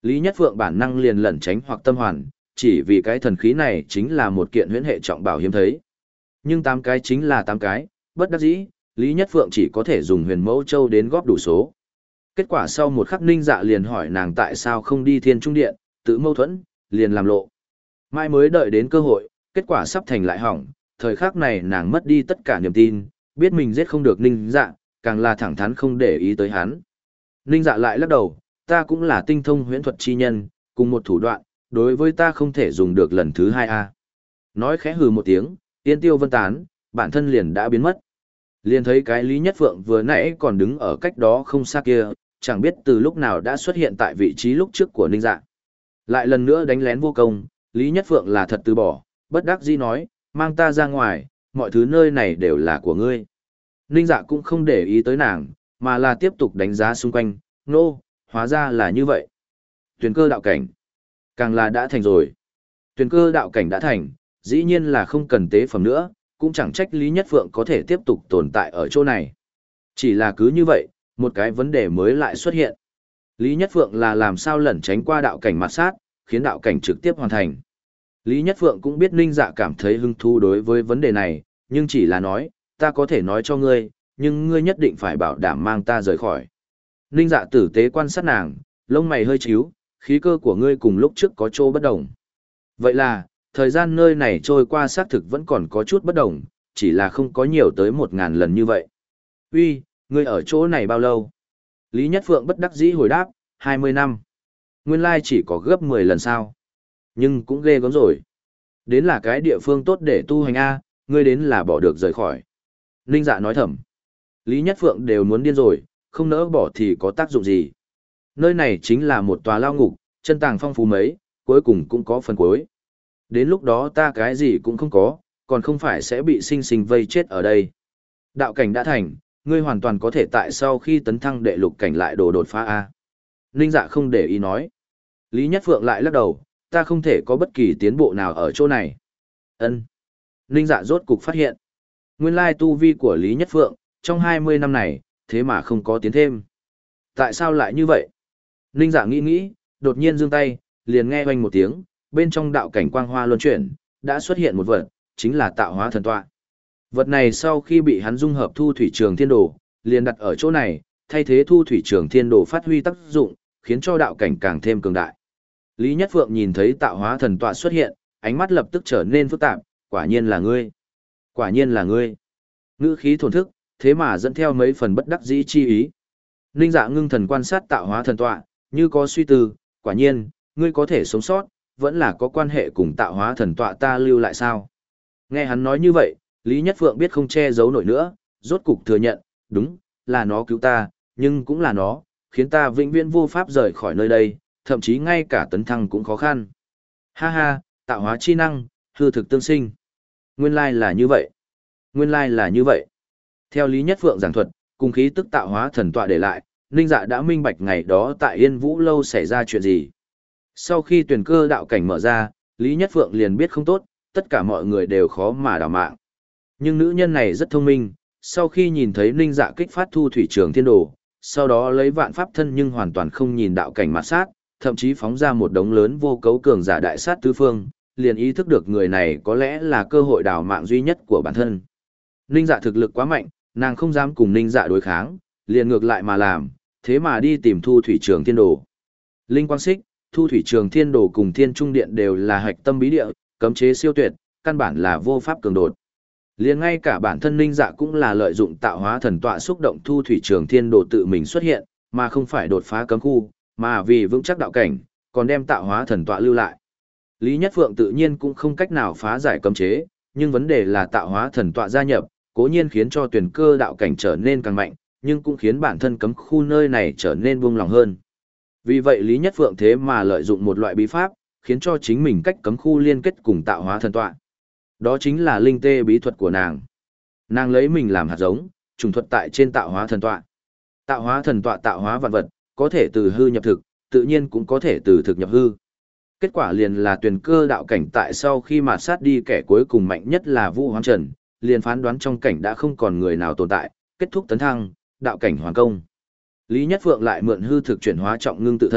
Lý Nhất Phượng bản năng liền lẩn tránh hoặc tâm hoàn, chỉ vì cái thần khí này chính là một kiện huyễn hệ trọng bảo hiếm thấy. Nhưng tám cái chính là tám cái, bất đắc dĩ, Lý Nhất Phượng chỉ có thể dùng huyền mẫu châu đến góp đủ số. Kết quả sau một khắc Ninh Dạ liền hỏi nàng tại sao không đi Thiên Trung Điện, tự mâu thuẫn, liền làm lộ. Mai mới đợi đến cơ hội, kết quả sắp thành lại hỏng, thời khắc này nàng mất đi tất cả niềm tin, biết mình giết không được Ninh Dạ, càng là thẳng thắn không để ý tới hắn. Ninh Dạ lại lắc đầu, ta cũng là tinh thông huyễn thuật chi nhân, cùng một thủ đoạn, đối với ta không thể dùng được lần thứ hai a. Nói khẽ hừ một tiếng, tiên tiêu vân tán, bản thân liền đã biến mất. Liền thấy cái Lý Nhất Phượng vừa nãy còn đứng ở cách đó không xa kia, chẳng biết từ lúc nào đã xuất hiện tại vị trí lúc trước của Ninh Dạ. Lại lần nữa đánh lén vô công, Lý Nhất Phượng là thật từ bỏ, bất đắc dĩ nói, mang ta ra ngoài, mọi thứ nơi này đều là của ngươi. Ninh Dạ cũng không để ý tới nàng, mà là tiếp tục đánh giá xung quanh, nô, no, hóa ra là như vậy. Tuyền cơ đạo cảnh, càng là đã thành rồi. Tuyền cơ đạo cảnh đã thành, dĩ nhiên là không cần tế phẩm nữa, cũng chẳng trách Lý Nhất Phượng có thể tiếp tục tồn tại ở chỗ này. Chỉ là cứ như vậy, một cái vấn đề mới lại xuất hiện. Lý Nhất Phượng là làm sao lẩn tránh qua đạo cảnh mặt sát, khiến đạo cảnh trực tiếp hoàn thành. Lý Nhất Phượng cũng biết Ninh Dạ cảm thấy hứng thú đối với vấn đề này, nhưng chỉ là nói, ta có thể nói cho ngươi, nhưng ngươi nhất định phải bảo đảm mang ta rời khỏi. Ninh Dạ tử tế quan sát nàng, lông mày hơi chíu, khí cơ của ngươi cùng lúc trước có chỗ bất đồng. Vậy là, thời gian nơi này trôi qua xác thực vẫn còn có chút bất đồng, chỉ là không có nhiều tới một ngàn lần như vậy. Uy, ngươi ở chỗ này bao lâu? Lý Nhất Phượng bất đắc dĩ hồi đáp, hai mươi năm. Nguyên lai chỉ có gấp mười lần sao. Nhưng cũng ghê gớm rồi. Đến là cái địa phương tốt để tu hành A, ngươi đến là bỏ được rời khỏi. Ninh Dạ nói thầm. Lý Nhất Phượng đều muốn điên rồi, không nỡ bỏ thì có tác dụng gì. Nơi này chính là một tòa lao ngục, chân tàng phong phú mấy, cuối cùng cũng có phần cuối. Đến lúc đó ta cái gì cũng không có, còn không phải sẽ bị sinh sinh vây chết ở đây. Đạo cảnh đã thành, ngươi hoàn toàn có thể tại sau khi tấn thăng đệ lục cảnh lại đồ đột phá A. Ninh Dạ không để ý nói. Lý Nhất Phượng lại lắc đầu, ta không thể có bất kỳ tiến bộ nào ở chỗ này. Ân. Ninh Dạ rốt cục phát hiện. Nguyên lai tu vi của Lý Nhất Phượng, trong hai mươi năm này, thế mà không có tiến thêm. Tại sao lại như vậy? Ninh Dạ nghĩ nghĩ, đột nhiên giương tay, liền nghe oanh một tiếng, bên trong đạo cảnh quang hoa luân chuyển, đã xuất hiện một vật, chính là tạo hóa thần tọa. Vật này sau khi bị hắn dung hợp thu thủy trường thiên đồ, liền đặt ở chỗ này, thay thế thu thủy trường thiên đồ phát huy tác dụng, khiến cho đạo cảnh càng thêm cường đại. Lý Nhất Phượng nhìn thấy tạo hóa thần tọa xuất hiện, ánh mắt lập tức trở nên phức tạp, quả nhiên là ngươi. Quả nhiên là ngươi. Ngữ khí thổn thức, thế mà dẫn theo mấy phần bất đắc dĩ chi ý. Ninh Dạ ngưng thần quan sát tạo hóa thần tọa, như có suy tư, quả nhiên, ngươi có thể sống sót, vẫn là có quan hệ cùng tạo hóa thần tọa ta lưu lại sao. Nghe hắn nói như vậy, Lý Nhất Phượng biết không che giấu nổi nữa, rốt cục thừa nhận, đúng, là nó cứu ta, nhưng cũng là nó, khiến ta vĩnh viễn vô pháp rời khỏi nơi đây, thậm chí ngay cả tấn thăng cũng khó khăn. Ha ha, tạo hóa chi năng, hư thực tương sinh. Nguyên lai là như vậy. Nguyên lai là như vậy. Theo Lý Nhất Phượng giảng thuật, cùng khí tức tạo hóa thần tọa để lại, Ninh Dạ đã minh bạch ngày đó tại Yên Vũ Lâu xảy ra chuyện gì. Sau khi tuyển cơ đạo cảnh mở ra, Lý Nhất Phượng liền biết không tốt, tất cả mọi người đều khó mà đào mạng. Nhưng nữ nhân này rất thông minh, sau khi nhìn thấy Ninh Dạ kích phát thu thủy trường thiên đồ, sau đó lấy vạn pháp thân nhưng hoàn toàn không nhìn đạo cảnh mặt sát, thậm chí phóng ra một đống lớn vô cấu cường giả đại sát tứ phương, liền ý thức được người này có lẽ là cơ hội đào mạng duy nhất của bản thân. Ninh Dạ thực lực quá mạnh, nàng không dám cùng Ninh Dạ đối kháng, liền ngược lại mà làm, thế mà đi tìm thu thủy trường thiên đồ. Linh quang xích, thu thủy trường thiên đồ cùng thiên trung điện đều là hạch tâm bí địa, cấm chế siêu tuyệt, căn bản là vô pháp cường đột. Liền ngay cả bản thân Ninh Dạ cũng là lợi dụng tạo hóa thần tọa xúc động thu thủy trường thiên đồ tự mình xuất hiện, mà không phải đột phá cấm khu, mà vì vững chắc đạo cảnh, còn đem tạo hóa thần tọa lưu lại. Lý Nhất Phượng tự nhiên cũng không cách nào phá giải cấm chế, nhưng vấn đề là tạo hóa thần tọa gia nhập, cố nhiên khiến cho tuyển cơ đạo cảnh trở nên càng mạnh, nhưng cũng khiến bản thân cấm khu nơi này trở nên buông lòng hơn. Vì vậy Lý Nhất Phượng thế mà lợi dụng một loại bí pháp, khiến cho chính mình cách cấm khu liên kết cùng tạo hóa thần tọa. Đó chính là linh tê bí thuật của nàng. Nàng lấy mình làm hạt giống, trùng thuật tại trên tạo hóa thần tọa. Tạo hóa thần tọa tạo hóa vạn vật, có thể từ hư nhập thực, tự nhiên cũng có thể từ thực nhập hư. Kết quả liền là tuyển cơ đạo cảnh tại sau khi mà sát đi kẻ cuối cùng mạnh nhất là Vũ Hoán Trần, liền phán đoán trong cảnh đã không còn người nào tồn tại, kết thúc tấn thăng, đạo cảnh hoàn công. Lý Nhất Phượng lại mượn hư thực chuyển hóa trọng ngưng tự thân,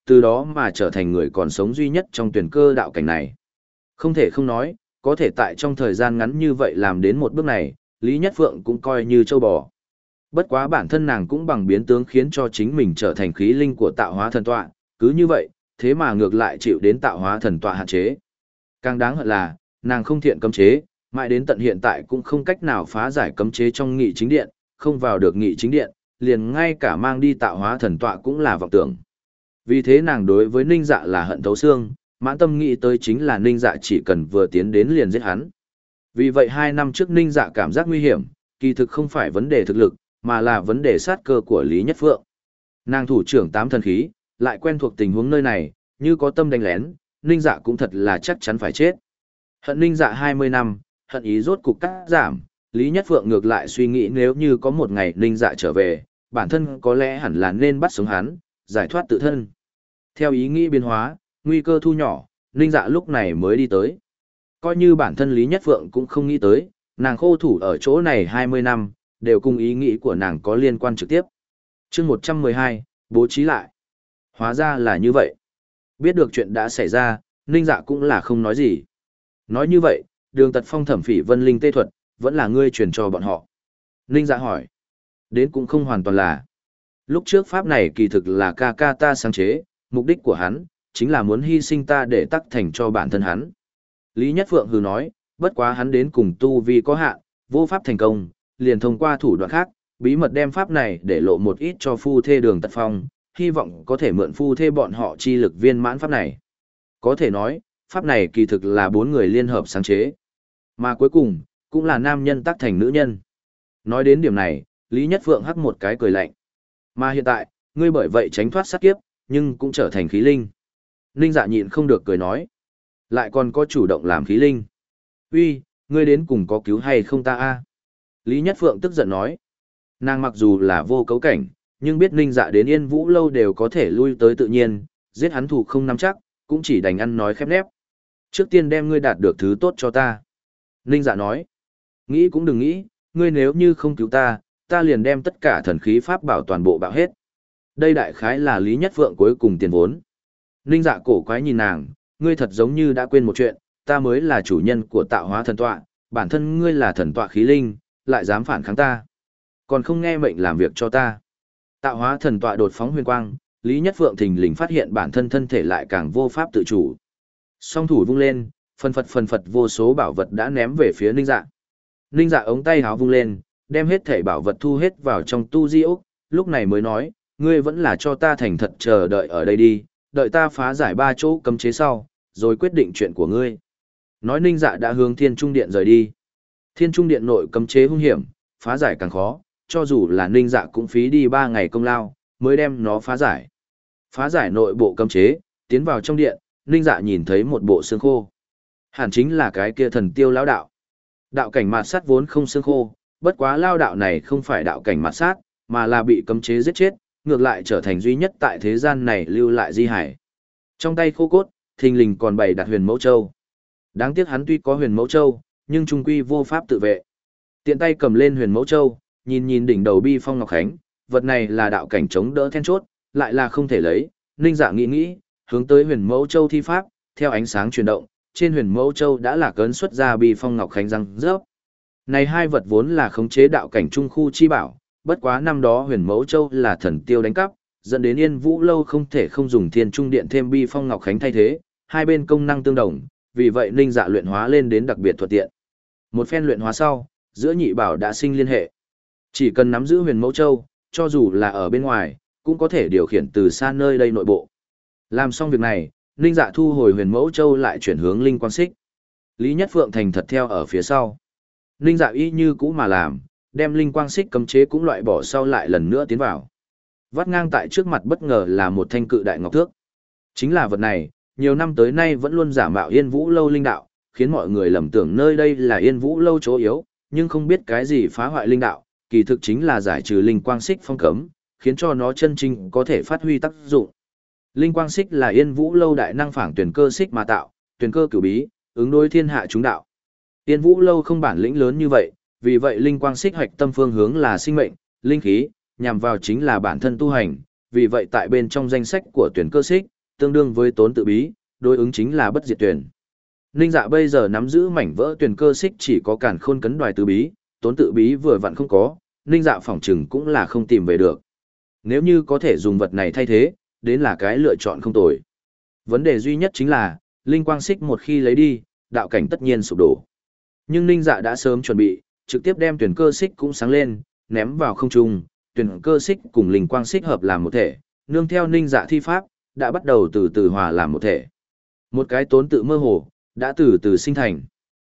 từ đó mà trở thành người còn sống duy nhất trong tuyển cơ đạo cảnh này. Không thể không nói, có thể tại trong thời gian ngắn như vậy làm đến một bước này, Lý Nhất Phượng cũng coi như châu bò. Bất quá bản thân nàng cũng bằng biến tướng khiến cho chính mình trở thành khí linh của tạo hóa thần tọa, cứ như vậy, thế mà ngược lại chịu đến tạo hóa thần tọa hạn chế. Càng đáng hận là, nàng không thiện cấm chế, mãi đến tận hiện tại cũng không cách nào phá giải cấm chế trong nghị chính điện, không vào được nghị chính điện, liền ngay cả mang đi tạo hóa thần tọa cũng là vọng tưởng. Vì thế nàng đối với Ninh Dạ là hận thấu xương, mãn tâm nghĩ tới chính là Ninh Dạ chỉ cần vừa tiến đến liền giết hắn. Vì vậy hai năm trước Ninh Dạ cảm giác nguy hiểm, kỳ thực không phải vấn đề thực lực, mà là vấn đề sát cơ của Lý Nhất Phượng. Nàng thủ trưởng tám thần khí, lại quen thuộc tình huống nơi này, như có tâm đánh lén, Ninh Dạ cũng thật là chắc chắn phải chết. Hận Ninh Dạ hai mươi năm, hận ý rốt cục cắt giảm, Lý Nhất Phượng ngược lại suy nghĩ nếu như có một ngày Ninh Dạ trở về, bản thân có lẽ hẳn là nên bắt sống hắn, giải thoát tự thân. Theo ý nghĩ biến hóa, nguy cơ thu nhỏ, Ninh Dạ lúc này mới đi tới. Coi như bản thân Lý Nhất Phượng cũng không nghĩ tới, nàng khô thủ ở chỗ này hai mươi năm, đều cùng ý nghĩ của nàng có liên quan trực tiếp. chương một trăm mười hai, bố trí lại. Hóa ra là như vậy. Biết được chuyện đã xảy ra, Ninh Dạ cũng là không nói gì. Nói như vậy, Đường Tật Phong thẩm phỉ vân linh tê thuật, vẫn là ngươi truyền cho bọn họ. Ninh Dạ hỏi. Đến cũng không hoàn toàn là. Lúc trước pháp này kỳ thực là ca ca ta sáng chế, mục đích của hắn, chính là muốn hy sinh ta để tắc thành cho bản thân hắn. Lý Nhất Phượng hừ nói, bất quá hắn đến cùng tu vi có hạn, vô pháp thành công, liền thông qua thủ đoạn khác, bí mật đem pháp này để lộ một ít cho phu thê Đường Tật Phong, hy vọng có thể mượn phu thê bọn họ chi lực viên mãn pháp này. Có thể nói, pháp này kỳ thực là bốn người liên hợp sáng chế. Mà cuối cùng, cũng là nam nhân tác thành nữ nhân. Nói đến điểm này, Lý Nhất Phượng hắc một cái cười lạnh. Mà hiện tại, ngươi bởi vậy tránh thoát sát kiếp, nhưng cũng trở thành khí linh. Ninh Dạ nhịn không được cười nói. Lại còn có chủ động làm khí linh. Uy, ngươi đến cùng có cứu hay không ta a? Lý Nhất Phượng tức giận nói. Nàng mặc dù là vô cấu cảnh, nhưng biết Ninh Dạ đến Yên Vũ lâu đều có thể lui tới tự nhiên, giết hắn thủ không nắm chắc, cũng chỉ đành ăn nói khép nép. Trước tiên đem ngươi đạt được thứ tốt cho ta. Ninh Dạ nói. Nghĩ cũng đừng nghĩ, ngươi nếu như không cứu ta, ta liền đem tất cả thần khí pháp bảo toàn bộ bạo hết. Đây đại khái là Lý Nhất Phượng cuối cùng tiền vốn. Ninh Dạ cổ quái nhìn nàng, ngươi thật giống như đã quên một chuyện, ta mới là chủ nhân của tạo hóa thần tọa, bản thân ngươi là thần tọa khí linh, lại dám phản kháng ta. Còn không nghe mệnh làm việc cho ta. Tạo hóa thần tọa đột phóng huyền quang, Lý Nhất Phượng thình lình phát hiện bản thân thân thể lại càng vô pháp tự chủ. Song thủ vung lên, phần phật phần phật vô số bảo vật đã ném về phía Ninh Dạ. Ninh Dạ ống tay háo vung lên, đem hết thể bảo vật thu hết vào trong tu di ốc, lúc này mới nói, ngươi vẫn là cho ta thành thật chờ đợi ở đây đi, đợi ta phá giải ba chỗ cấm chế sau, rồi quyết định chuyện của ngươi. Nói Ninh Dạ đã hướng Thiên Trung Điện rời đi. Thiên Trung Điện nội cấm chế hung hiểm, phá giải càng khó, cho dù là Ninh Dạ cũng phí đi ba ngày công lao, mới đem nó phá giải. Phá giải nội bộ cấm chế, tiến vào trong điện, Ninh Dạ nhìn thấy một bộ xương khô. Hẳn chính là cái kia thần tiêu lão đạo. Đạo cảnh mạt sát vốn không xương khô, bất quá lao đạo này không phải đạo cảnh mạt sát, mà là bị cấm chế giết chết, ngược lại trở thành duy nhất tại thế gian này lưu lại di hải. Trong tay khô cốt, thình lình còn bày đặt huyền mẫu châu. Đáng tiếc hắn tuy có huyền mẫu châu, nhưng trung quy vô pháp tự vệ. Tiện tay cầm lên huyền mẫu châu, nhìn nhìn đỉnh đầu bi phong ngọc khánh, vật này là đạo cảnh chống đỡ then chốt, lại là không thể lấy. Ninh Dạ nghĩ nghĩ, hướng tới huyền mẫu châu thi pháp, theo ánh sáng chuyển động, trên huyền mẫu châu đã là cấn xuất ra bi phong ngọc khánh răng rớp. Này hai vật vốn là khống chế đạo cảnh trung khu chi bảo, bất quá năm đó huyền mẫu châu là thần tiêu đánh cắp, dẫn đến Yên Vũ lâu không thể không dùng Thiên Trung Điện thêm bi phong ngọc khánh thay thế, hai bên công năng tương đồng, vì vậy Ninh Dạ luyện hóa lên đến đặc biệt thuận tiện. Một phen luyện hóa sau, giữa nhị bảo đã sinh liên hệ. Chỉ cần nắm giữ huyền mẫu châu, cho dù là ở bên ngoài, cũng có thể điều khiển từ xa nơi đây nội bộ. Làm xong việc này, Ninh Dạ thu hồi huyền mẫu châu lại chuyển hướng linh quang xích. Lý Nhất Phượng thành thật theo ở phía sau. Ninh Dạ y như cũ mà làm, đem linh quang xích cấm chế cũng loại bỏ sau lại lần nữa tiến vào. Vắt ngang tại trước mặt bất ngờ là một thanh cự đại ngọc thước. Chính là vật này, nhiều năm tới nay vẫn luôn giả mạo Yên Vũ lâu linh đạo, khiến mọi người lầm tưởng nơi đây là Yên Vũ lâu chỗ yếu, nhưng không biết cái gì phá hoại linh đạo, kỳ thực chính là giải trừ linh quang xích phong cấm, khiến cho nó chân chính có thể phát huy tác dụng. Linh quang xích là Yên Vũ lâu đại năng phảng tuyển cơ xích mà tạo, tuyển cơ cửu bí, ứng đối thiên hạ chúng đạo. Yên Vũ lâu không bản lĩnh lớn như vậy, vì vậy linh quang xích hoạch tâm phương hướng là sinh mệnh, linh khí, nhằm vào chính là bản thân tu hành, vì vậy tại bên trong danh sách của tuyển cơ xích, tương đương với tốn tự bí, đối ứng chính là bất diệt tuyển. Ninh Dạ bây giờ nắm giữ mảnh vỡ tuyển cơ xích chỉ có càn khôn cấn đoài tự bí, tốn tự bí vừa vặn không có, Ninh Dạ phỏng chừng cũng là không tìm về được. Nếu như có thể dùng vật này thay thế, đến là cái lựa chọn không tồi. Vấn đề duy nhất chính là, linh quang xích một khi lấy đi, đạo cảnh tất nhiên sụp đổ. Nhưng Ninh Dạ đã sớm chuẩn bị, trực tiếp đem tuyển cơ xích cũng sáng lên, ném vào không trung, tuyển cơ xích cùng linh quang xích hợp làm một thể, nương theo Ninh Dạ thi pháp, đã bắt đầu từ từ hòa làm một thể. Một cái tốn tự mơ hồ, đã từ từ sinh thành.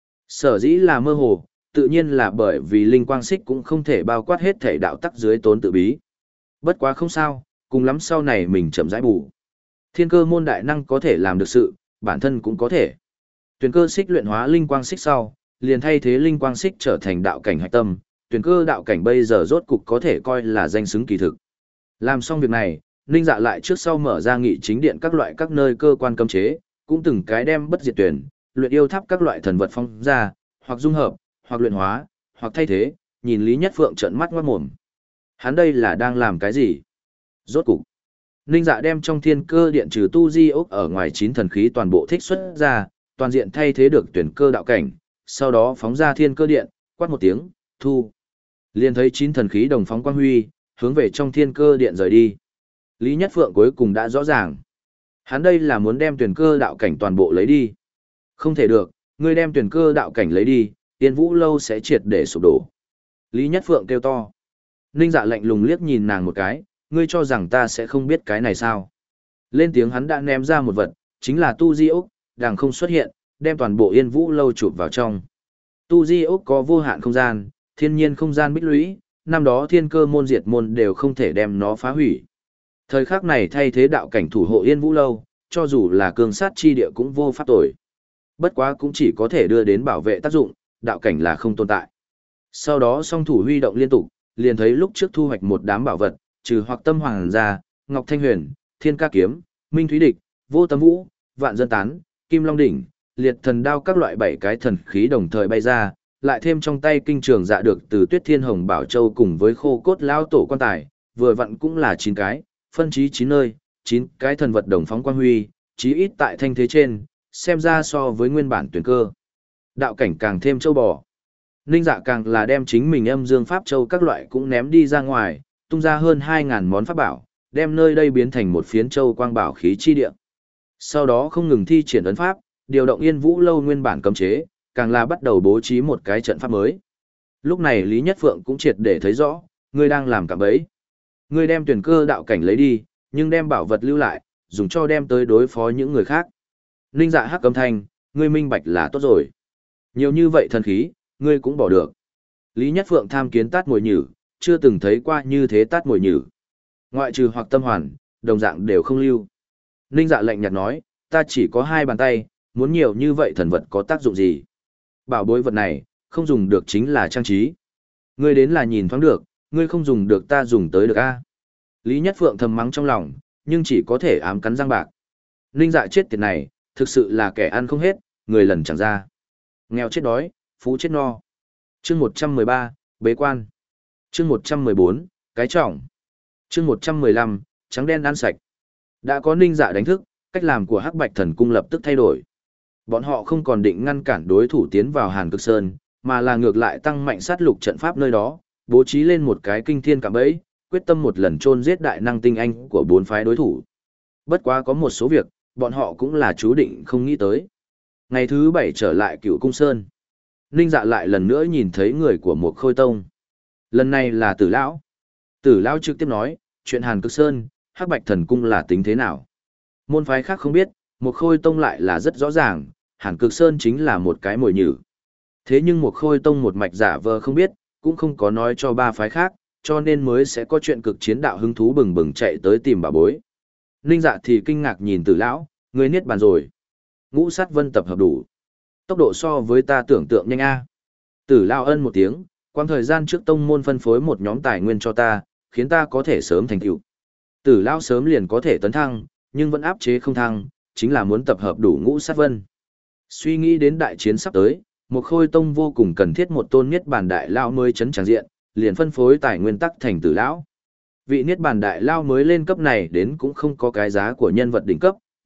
Sở dĩ là mơ hồ, tự nhiên là bởi vì linh quang xích cũng không thể bao quát hết thể đạo tắc dưới tốn tự bí. Bất quá không sao, cùng lắm sau này mình chậm rãi bù. Thiên cơ môn đại năng có thể làm được sự, bản thân cũng có thể. Tuyển cơ xích luyện hóa linh quang xích sau, liền thay thế linh quang xích trở thành đạo cảnh hạch tâm, tuyển cơ đạo cảnh bây giờ rốt cục có thể coi là danh xứng kỳ thực. Làm xong việc này, Ninh Dạ lại trước sau mở ra nghị chính điện các loại các nơi cơ quan cấm chế, cũng từng cái đem bất diệt tuyển, luyện yêu tháp các loại thần vật phong ra, hoặc dung hợp, hoặc luyện hóa, hoặc thay thế, nhìn Lý Nhất Phượng trợn mắt ngoát mồm. Hắn đây là đang làm cái gì? Rốt cục, Ninh Dạ đem trong thiên cơ điện trừ tu di ốc ở ngoài chín thần khí toàn bộ thích xuất ra, toàn diện thay thế được tuyển cơ đạo cảnh, sau đó phóng ra thiên cơ điện, quát một tiếng, thu. Liền thấy chín thần khí đồng phóng quang huy, hướng về trong thiên cơ điện rời đi. Lý Nhất Phượng cuối cùng đã rõ ràng. Hắn đây là muốn đem tuyển cơ đạo cảnh toàn bộ lấy đi. Không thể được, ngươi đem tuyển cơ đạo cảnh lấy đi, Tiên Vũ lâu sẽ triệt để sụp đổ. Lý Nhất Phượng kêu to. Ninh Dạ lạnh lùng liếc nhìn nàng một cái, ngươi cho rằng ta sẽ không biết cái này sao? Lên tiếng hắn đã ném ra một vật, chính là tu di ốc, đang không xuất hiện, đem toàn bộ Yên Vũ lâu chụp vào trong. Tu di ốc có vô hạn không gian, thiên nhiên không gian bích lũy, năm đó thiên cơ môn diệt môn đều không thể đem nó phá hủy. Thời khắc này thay thế đạo cảnh thủ hộ Yên Vũ lâu, cho dù là cương sát chi địa cũng vô pháp tội. Bất quá cũng chỉ có thể đưa đến bảo vệ tác dụng, đạo cảnh là không tồn tại. Sau đó song thủ huy động liên tục, liền thấy lúc trước thu hoạch một đám bảo vật, trừ hoặc tâm hoàng gia, ngọc thanh huyền, thiên ca kiếm, minh thúy địch, vô tâm vũ, vạn dân tán, kim long đỉnh, liệt thần đao các loại bảy cái thần khí đồng thời bay ra, lại thêm trong tay kinh trường dạ được từ tuyết thiên hồng bảo châu cùng với khô cốt lao tổ quan tài, vừa vặn cũng là chín cái, phân chí chín nơi, chín cái thần vật đồng phóng quang huy, chí ít tại thanh thế trên, xem ra so với nguyên bản tuyển cơ. Đạo cảnh càng thêm châu bò. Ninh Dạ càng là đem chính mình âm dương pháp châu các loại cũng ném đi ra ngoài, tung ra hơn hai ngàn món pháp bảo, đem nơi đây biến thành một phiến châu quang bảo khí chi địa. Sau đó không ngừng thi triển ấn pháp, điều động Yên Vũ lâu nguyên bản cấm chế, càng là bắt đầu bố trí một cái trận pháp mới. Lúc này Lý Nhất Phượng cũng triệt để thấy rõ, ngươi đang làm cạm bẫy. Ngươi đem tuyển cơ đạo cảnh lấy đi, nhưng đem bảo vật lưu lại, dùng cho đem tới đối phó những người khác. Ninh Dạ hắc âm thanh, ngươi minh bạch là tốt rồi. Nhiều như vậy thần khí, ngươi cũng bỏ được. Lý Nhất Phượng tham kiến tát mồi nhử, chưa từng thấy qua như thế tát mồi nhử. Ngoại trừ hoặc tâm hoàn, đồng dạng đều không lưu. Ninh Dạ lạnh nhạt nói, ta chỉ có hai bàn tay, muốn nhiều như vậy thần vật có tác dụng gì? Bảo bối vật này, không dùng được chính là trang trí. Ngươi đến là nhìn thoáng được, ngươi không dùng được ta dùng tới được a. Lý Nhất Phượng thầm mắng trong lòng, nhưng chỉ có thể ám cắn răng bạc. Ninh Dạ chết tiệt này, thực sự là kẻ ăn không hết, người lần chẳng ra. Nghèo chết đói, phú chết no. Chương một trăm mười ba, bế quan. Chương một trăm mười bốn, cái trọng. Chương một trăm mười lăm, trắng đen ăn sạch. Đã có Ninh Dạ đánh thức, cách làm của Hắc Bạch Thần Cung lập tức thay đổi. Bọn họ không còn định ngăn cản đối thủ tiến vào Hàn Cực Sơn, mà là ngược lại tăng mạnh sát lục trận pháp nơi đó, bố trí lên một cái kinh thiên cạm bẫy, quyết tâm một lần chôn giết đại năng tinh anh của bốn phái đối thủ. Bất quá có một số việc, bọn họ cũng là chú định không nghĩ tới. Ngày thứ bảy trở lại Cửu Cung Sơn, Ninh Dạ lại lần nữa nhìn thấy người của một Khôi Tông. Lần này là Tử Lão. Tử Lão trực tiếp nói, chuyện Hàn Cực Sơn, Hắc Bạch Thần Cung là tính thế nào? Môn phái khác không biết, một Khôi Tông lại là rất rõ ràng, Hàn Cực Sơn chính là một cái mồi nhử. Thế nhưng một Khôi Tông một mạch giả vờ không biết, cũng không có nói cho ba phái khác, cho nên mới sẽ có chuyện cực chiến đạo hứng thú bừng bừng chạy tới tìm bà bối. Ninh Dạ thì kinh ngạc nhìn Tử Lão, người niết bàn rồi. Ngũ sát vân tập hợp đủ. Tốc độ so với ta tưởng tượng nhanh a. Tử Lão ân một tiếng, quang thời gian trước tông môn phân phối một nhóm tài nguyên cho ta, khiến ta có thể sớm thành tựu. Tử Lão sớm liền có thể tấn thăng, nhưng vẫn áp chế không thăng, chính là muốn tập hợp đủ ngũ sát vân. Suy nghĩ đến đại chiến sắp tới, một Khôi Tông vô cùng cần thiết một tôn niết bàn đại lão mới chấn tràng diện, liền phân phối tài nguyên tắc thành Tử Lão. Vị niết bàn đại lão mới lên cấp này đến cũng không có cái giá của nhân vật đỉnh cấp,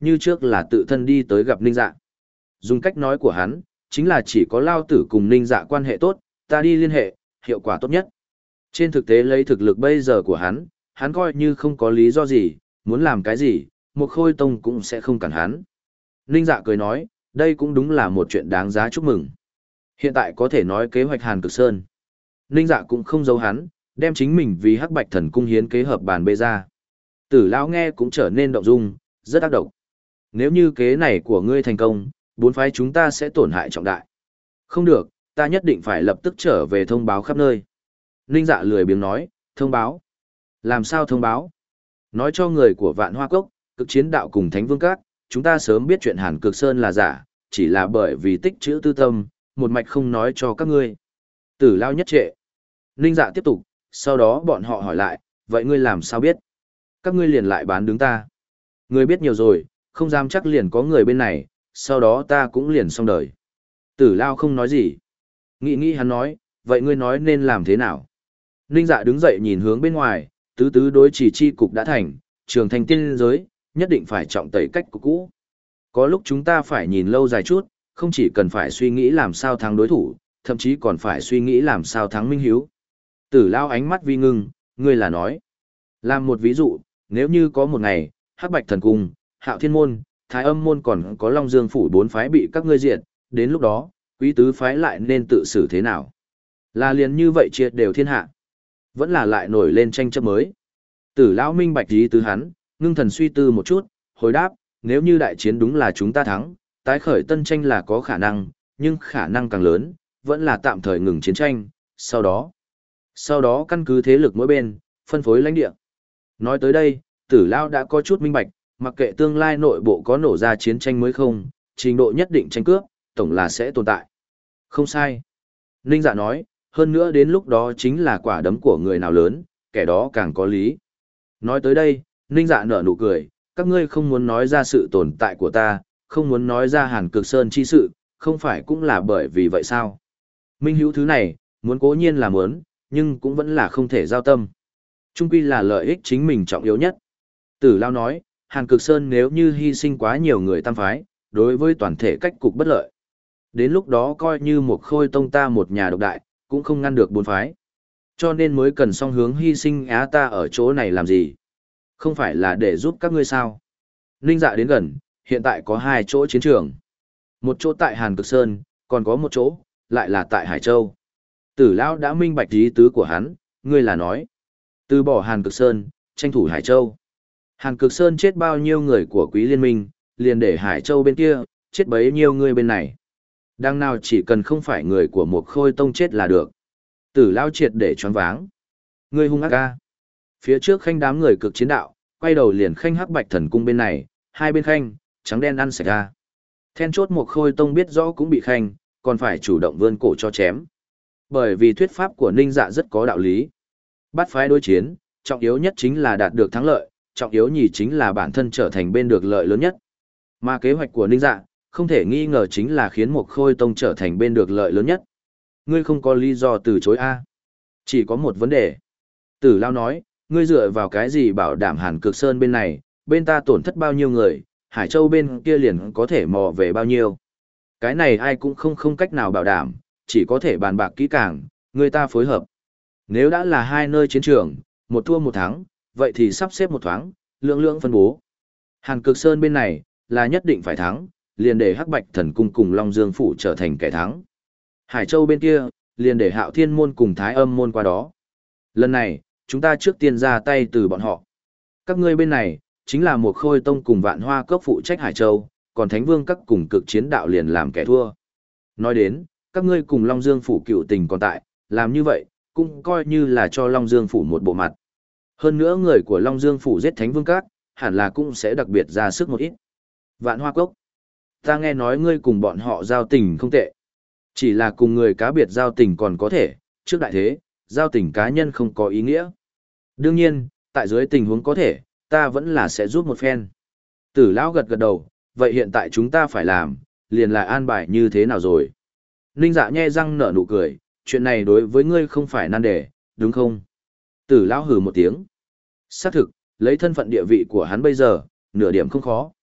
như trước là tự thân đi tới gặp Ninh Dạ. Dùng cách nói của hắn, chính là chỉ có Lao Tử cùng Ninh Dạ quan hệ tốt, ta đi liên hệ, hiệu quả tốt nhất. Trên thực tế lấy thực lực bây giờ của hắn, hắn coi như không có lý do gì, muốn làm cái gì, một khôi tông cũng sẽ không cản hắn. Ninh Dạ cười nói, đây cũng đúng là một chuyện đáng giá chúc mừng. Hiện tại có thể nói kế hoạch Hàn Cực Sơn. Ninh Dạ cũng không giấu hắn, đem chính mình vì Hắc Bạch Thần Cung hiến kế hợp bàn bê ra. Tử lão nghe cũng trở nên động dung, rất ác độc. Nếu như kế này của ngươi thành công, bốn phái chúng ta sẽ tổn hại trọng đại. Không được, ta nhất định phải lập tức trở về thông báo khắp nơi. Ninh Dạ lười biếng nói, thông báo. Làm sao thông báo? Nói cho người của Vạn Hoa Cốc, Cực Chiến Đạo cùng Thánh Vương Các, chúng ta sớm biết chuyện Hàn Cực Sơn là giả, chỉ là bởi vì tích trữ tư tâm, một mạch không nói cho các ngươi. Tử lao nhất trệ. Ninh Dạ tiếp tục, sau đó bọn họ hỏi lại, vậy ngươi làm sao biết? Các ngươi liền lại bán đứng ta. Ngươi biết nhiều rồi, không dám chắc liền có người bên này, sau đó ta cũng liền xong đời. Tử lao không nói gì. Nghĩ nghĩ hắn nói, vậy ngươi nói nên làm thế nào? Ninh Dạ đứng dậy nhìn hướng bên ngoài, tứ tứ đối chỉ chi cục đã thành, trường thành tiên giới, nhất định phải trọng tẩy cách của cũ. Có lúc chúng ta phải nhìn lâu dài chút, không chỉ cần phải suy nghĩ làm sao thắng đối thủ, thậm chí còn phải suy nghĩ làm sao thắng Minh Hiếu. Tử lao ánh mắt vi ngưng, ngươi là nói. Làm một ví dụ, nếu như có một ngày, Hắc Bạch Thần Cung, Hạo Thiên Môn, Thái Âm Môn còn có Long Dương Phủ bốn phái bị các ngươi diệt, đến lúc đó, quý tứ phái lại nên tự xử thế nào? Là liền như vậy triệt đều thiên hạ. Vẫn là lại nổi lên tranh chấp mới. Tử lão minh bạch ý tứ hắn, ngưng thần suy tư một chút, hồi đáp, nếu như đại chiến đúng là chúng ta thắng, tái khởi tân tranh là có khả năng, nhưng khả năng càng lớn, vẫn là tạm thời ngừng chiến tranh, sau đó. Sau đó căn cứ thế lực mỗi bên, phân phối lãnh địa. Nói tới đây, tử lão đã có chút minh bạch, mặc kệ tương lai nội bộ có nổ ra chiến tranh mới không, trình độ nhất định tranh cướp, tổng là sẽ tồn tại. Không sai. Ninh Dạ nói, hơn nữa đến lúc đó chính là quả đấm của người nào lớn, kẻ đó càng có lý. Nói tới đây, Ninh Dạ nở nụ cười, các ngươi không muốn nói ra sự tồn tại của ta, không muốn nói ra Hàn Cực Sơn chi sự, không phải cũng là bởi vì vậy sao? Minh hữu thứ này, muốn cố nhiên là muốn, nhưng cũng vẫn là không thể giao tâm. Trung quy là lợi ích chính mình trọng yếu nhất. Tử Lao nói, Hàn Cực Sơn nếu như hy sinh quá nhiều người tam phái, đối với toàn thể cách cục bất lợi. Đến lúc đó coi như một khôi tông ta một nhà độc đại, cũng không ngăn được bốn phái. Cho nên mới cần song hướng hy sinh á ta ở chỗ này làm gì? Không phải là để giúp các ngươi sao? Ninh Dạ đến gần, hiện tại có hai chỗ chiến trường. Một chỗ tại Hàn Cực Sơn, còn có một chỗ, lại là tại Hải Châu. Tử Lão đã minh bạch ý tứ của hắn, ngươi là nói. Từ bỏ Hàn Cực Sơn, tranh thủ Hải Châu. Hàn Cực Sơn chết bao nhiêu người của Quý Liên Minh, liền để Hải Châu bên kia, chết bấy nhiêu người bên này. Đằng nào chỉ cần không phải người của một khôi tông chết là được. Tử Lão triệt để choáng váng. Ngươi hung ác ca. Phía trước khanh đám người cực chiến đạo, quay đầu liền khanh Hắc Bạch Thần Cung bên này, hai bên khanh, trắng đen ăn sạch ra. Then chốt một khôi tông biết rõ cũng bị khanh, còn phải chủ động vươn cổ cho chém. Bởi vì thuyết pháp của Ninh Dạ rất có đạo lý. Bát phái đối chiến, trọng yếu nhất chính là đạt được thắng lợi, trọng yếu nhì chính là bản thân trở thành bên được lợi lớn nhất. Mà kế hoạch của Ninh Dạ, không thể nghi ngờ chính là khiến một khôi tông trở thành bên được lợi lớn nhất. Ngươi không có lý do từ chối a. Chỉ có một vấn đề. Tử Lao nói, ngươi dựa vào cái gì bảo đảm Hàn Cực Sơn bên này, bên ta tổn thất bao nhiêu người, Hải Châu bên kia liền có thể mò về bao nhiêu. Cái này ai cũng không không cách nào bảo đảm, chỉ có thể bàn bạc kỹ càng, người ta phối hợp. Nếu đã là hai nơi chiến trường, một thua một thắng, vậy thì sắp xếp một thoáng, lượng lượng phân bố. Hàn Cực Sơn bên này, là nhất định phải thắng, liền để Hắc Bạch Thần Cung cùng Long Dương Phủ trở thành kẻ thắng. Hải Châu bên kia, liền để Hạo Thiên Môn cùng Thái Âm Môn qua đó. Lần này, chúng ta trước tiên ra tay từ bọn họ. Các ngươi bên này, chính là một khôi tông cùng Vạn Hoa Cốc phụ trách Hải Châu, còn Thánh Vương các cùng cực chiến đạo liền làm kẻ thua. Nói đến, các ngươi cùng Long Dương Phủ cựu tình còn tại, làm như vậy, cũng coi như là cho Long Dương Phủ một bộ mặt. Hơn nữa người của Long Dương Phủ giết Thánh Vương các, hẳn là cũng sẽ đặc biệt ra sức một ít. Vạn Hoa Cốc, ta nghe nói ngươi cùng bọn họ giao tình không tệ. Chỉ là cùng người cá biệt giao tình còn có thể, trước đại thế, giao tình cá nhân không có ý nghĩa. Đương nhiên, tại dưới tình huống có thể, ta vẫn là sẽ giúp một phen. Tử Lão gật gật đầu, vậy hiện tại chúng ta phải làm, liền là an bài như thế nào rồi? Ninh Dạ nhe răng nở nụ cười, chuyện này đối với ngươi không phải nan đề, đúng không? Tử Lão hừ một tiếng. Xác thực, lấy thân phận địa vị của hắn bây giờ, nửa điểm không khó.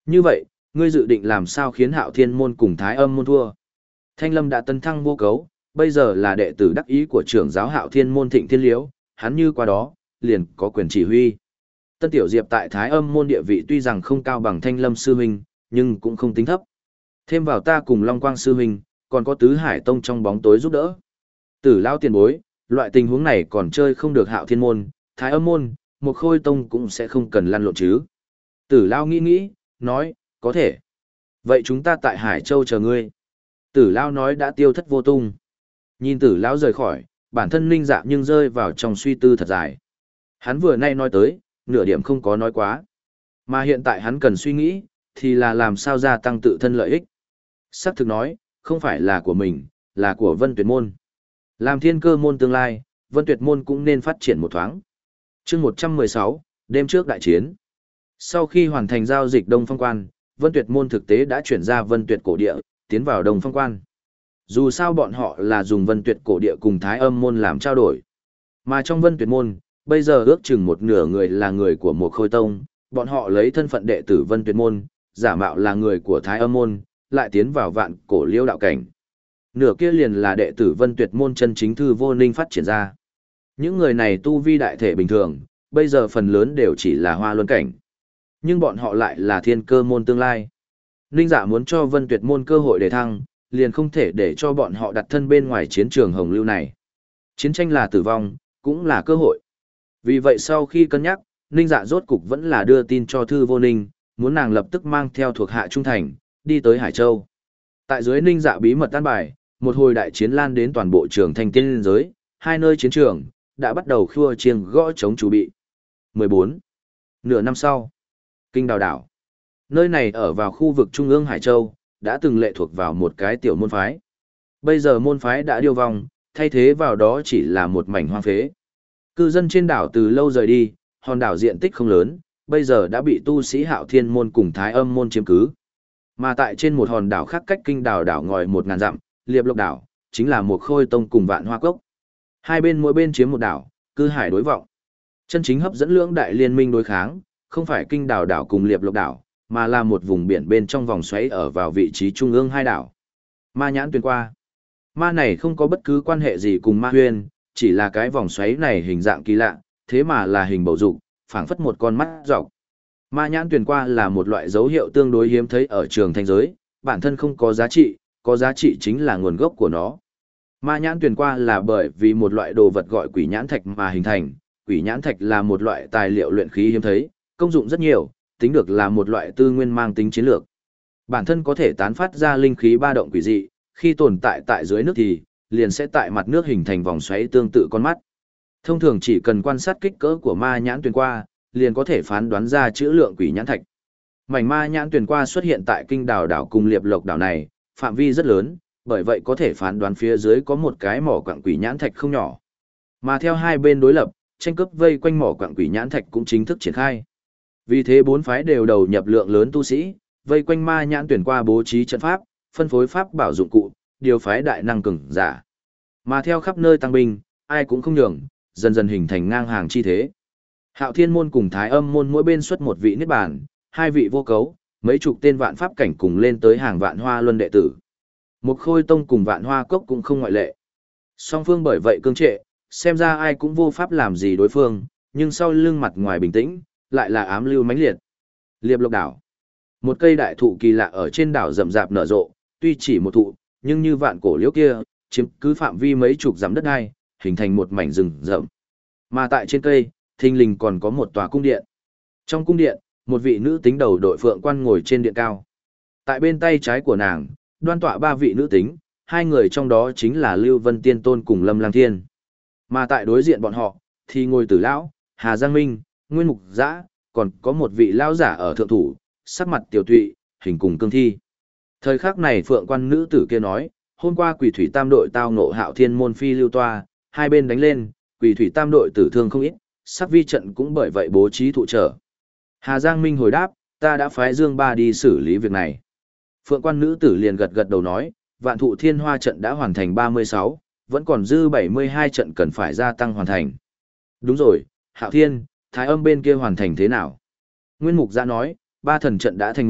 Như vậy, ngươi dự định làm sao khiến Hạo Thiên môn cùng Thái Âm môn thua? Thanh Lâm đã tấn thăng vô cấu, bây giờ là đệ tử đắc ý của trưởng giáo Hạo Thiên môn Thịnh Thiên Liễu, hắn như qua đó, liền có quyền chỉ huy. Tân Tiểu Diệp tại Thái Âm môn địa vị tuy rằng không cao bằng Thanh Lâm sư huynh, nhưng cũng không tính thấp. Thêm vào ta cùng Long Quang sư huynh, còn có Tứ Hải tông trong bóng tối giúp đỡ. Tử lão tiền bối, loại tình huống này còn chơi không được Hạo Thiên môn, Thái Âm môn, một Khôi tông cũng sẽ không cần lăn lộn chứ. Tử lão nghĩ nghĩ, nói, có thể. Vậy chúng ta tại Hải Châu chờ ngươi. Tử lão nói đã tiêu thất vô tung. Nhìn Tử lão rời khỏi, bản thân Ninh Dạ nhưng rơi vào trong suy tư thật dài. Hắn vừa nay nói tới, nửa điểm không có nói quá. Mà hiện tại hắn cần suy nghĩ, thì là làm sao gia tăng tự thân lợi ích. Sắc thực nói, không phải là của mình, là của Vân Tuyệt môn. Làm thiên cơ môn tương lai, Vân Tuyệt môn cũng nên phát triển một thoáng. Chương một trăm mười sáu, đêm trước đại chiến. Sau khi hoàn thành giao dịch Đông Phong Quan, Vân Tuyệt môn thực tế đã chuyển ra Vân Tuyệt cổ địa, tiến vào Đông Phong Quan. Dù sao bọn họ là dùng Vân Tuyệt cổ địa cùng Thái Âm môn làm trao đổi. Mà trong Vân Tuyệt môn, bây giờ ước chừng một nửa người là người của một Khôi tông, bọn họ lấy thân phận đệ tử Vân Tuyệt môn, giả mạo là người của Thái Âm môn, lại tiến vào vạn cổ liêu đạo cảnh. Nửa kia liền là đệ tử Vân Tuyệt môn chân chính Thư Vô Ninh phát triển ra. Những người này tu vi đại thể bình thường, bây giờ phần lớn đều chỉ là hoa luân cảnh. Nhưng bọn họ lại là thiên cơ môn tương lai. Ninh Dạ muốn cho Vân Tuyệt môn cơ hội để thăng, liền không thể để cho bọn họ đặt thân bên ngoài chiến trường hồng lưu này. Chiến tranh là tử vong, cũng là cơ hội. Vì vậy sau khi cân nhắc, Ninh Dạ rốt cục vẫn là đưa tin cho Thư Vô Ninh, muốn nàng lập tức mang theo thuộc hạ trung thành, đi tới Hải Châu. Tại dưới Ninh Dạ bí mật tan bài, một hồi đại chiến lan đến toàn bộ trường Thanh Tiên giới, hai nơi chiến trường đã bắt đầu khua chiêng gõ chống chuẩn bị. mười bốn. Nửa năm sau, Kinh Đào đảo. Nơi này ở vào khu vực trung ương Hải Châu, đã từng lệ thuộc vào một cái tiểu môn phái. Bây giờ môn phái đã điêu vong, thay thế vào đó chỉ là một mảnh hoang phế. Cư dân trên đảo từ lâu rời đi, hòn đảo diện tích không lớn, bây giờ đã bị tu sĩ Hạo Thiên môn cùng Thái Âm môn chiếm cứ. Mà tại trên một hòn đảo khác cách Kinh Đào đảo ngòi một ngàn dặm, Liệp Lộc đảo, chính là một Khôi tông cùng Vạn Hoa cốc. Hai bên mỗi bên chiếm một đảo, cư hải đối vọng. Chân chính hấp dẫn lưỡng đại liên minh đối kháng, không phải Kinh Đào đảo cùng Liệp Lộc đảo, mà là một vùng biển bên trong vòng xoáy ở vào vị trí trung ương hai đảo. Ma nhãn tuyền qua. Ma này không có bất cứ quan hệ gì cùng ma huyên, chỉ là cái vòng xoáy này hình dạng kỳ lạ, thế mà là hình bầu dục, phảng phất một con mắt dọc. Ma nhãn tuyền qua là một loại dấu hiệu tương đối hiếm thấy ở trường thanh giới, bản thân không có giá trị, có giá trị chính là nguồn gốc của nó. Ma nhãn tuyền qua là bởi vì một loại đồ vật gọi quỷ nhãn thạch mà hình thành, quỷ nhãn thạch là một loại tài liệu luyện khí hiếm thấy, công dụng rất nhiều, tính được là một loại tư nguyên mang tính chiến lược. Bản thân có thể tán phát ra linh khí ba động quỷ dị, khi tồn tại tại dưới nước thì liền sẽ tại mặt nước hình thành vòng xoáy tương tự con mắt. Thông thường chỉ cần quan sát kích cỡ của ma nhãn tuyền qua, liền có thể phán đoán ra chữ lượng quỷ nhãn thạch. Mảnh ma nhãn tuyền qua xuất hiện tại Kinh Đào đảo cùng Liệp Lộc đảo này, phạm vi rất lớn, bởi vậy có thể phán đoán phía dưới có một cái mỏ quặng quỷ nhãn thạch không nhỏ. Mà theo hai bên đối lập, tranh cướp vây quanh mỏ quặng quỷ nhãn thạch cũng chính thức triển khai. Vì thế bốn phái đều đầu nhập lượng lớn tu sĩ, vây quanh ma nhãn tuyển qua bố trí trận pháp, phân phối pháp bảo dụng cụ, điều phái đại năng cường giả. Mà theo khắp nơi tăng binh, ai cũng không nhường, dần dần hình thành ngang hàng chi thế. Hạo Thiên môn cùng Thái Âm môn mỗi bên xuất một vị niết bàn, hai vị vô cấu, mấy chục tên vạn pháp cảnh cùng lên tới hàng vạn hoa luân đệ tử. Một Khôi tông cùng Vạn Hoa cốc cũng không ngoại lệ. Song phương bởi vậy cương trệ, xem ra ai cũng vô pháp làm gì đối phương, nhưng sau lưng mặt ngoài bình tĩnh, lại là ám lưu mãnh liệt. Liệp Lộc đảo. Một cây đại thụ kỳ lạ ở trên đảo rậm rạp nở rộ, tuy chỉ một thụ, nhưng như vạn cổ liễu kia, chiếm cứ phạm vi mấy chục dặm đất đai, hình thành một mảnh rừng rậm. Mà tại trên cây, thình lình còn có một tòa cung điện. Trong cung điện, một vị nữ tính đầu đội phượng quan ngồi trên điện cao. Tại bên tay trái của nàng, đoan tọa ba vị nữ tính, hai người trong đó chính là Lưu Vân Tiên Tôn cùng Lâm Lang Thiên. Mà tại đối diện bọn họ, thì ngồi Tử lão, Hà Giang Minh, Nguyên Mục Giã, còn có một vị lão giả ở thượng thủ, sắc mặt tiểu tụy, hình cùng cương thi. Thời khắc này phượng quan nữ tử kia nói, hôm qua Quỷ Thủy Tam đội tao ngộ Hạo Thiên môn phi lưu toa, hai bên đánh lên, Quỷ Thủy Tam đội tử thương không ít, sắc vi trận cũng bởi vậy bố trí thụ trở. Hà Giang Minh hồi đáp, ta đã phái Dương Ba đi xử lý việc này. Phượng quan nữ tử liền gật gật đầu nói, Vạn Thụ Thiên Hoa trận đã hoàn thành ba mươi sáu, vẫn còn dư bảy mươi hai trận cần phải gia tăng hoàn thành. Đúng rồi, Hạo Thiên, Thái Âm bên kia hoàn thành thế nào? Nguyên Mục Giã nói, ba thần trận đã thành một,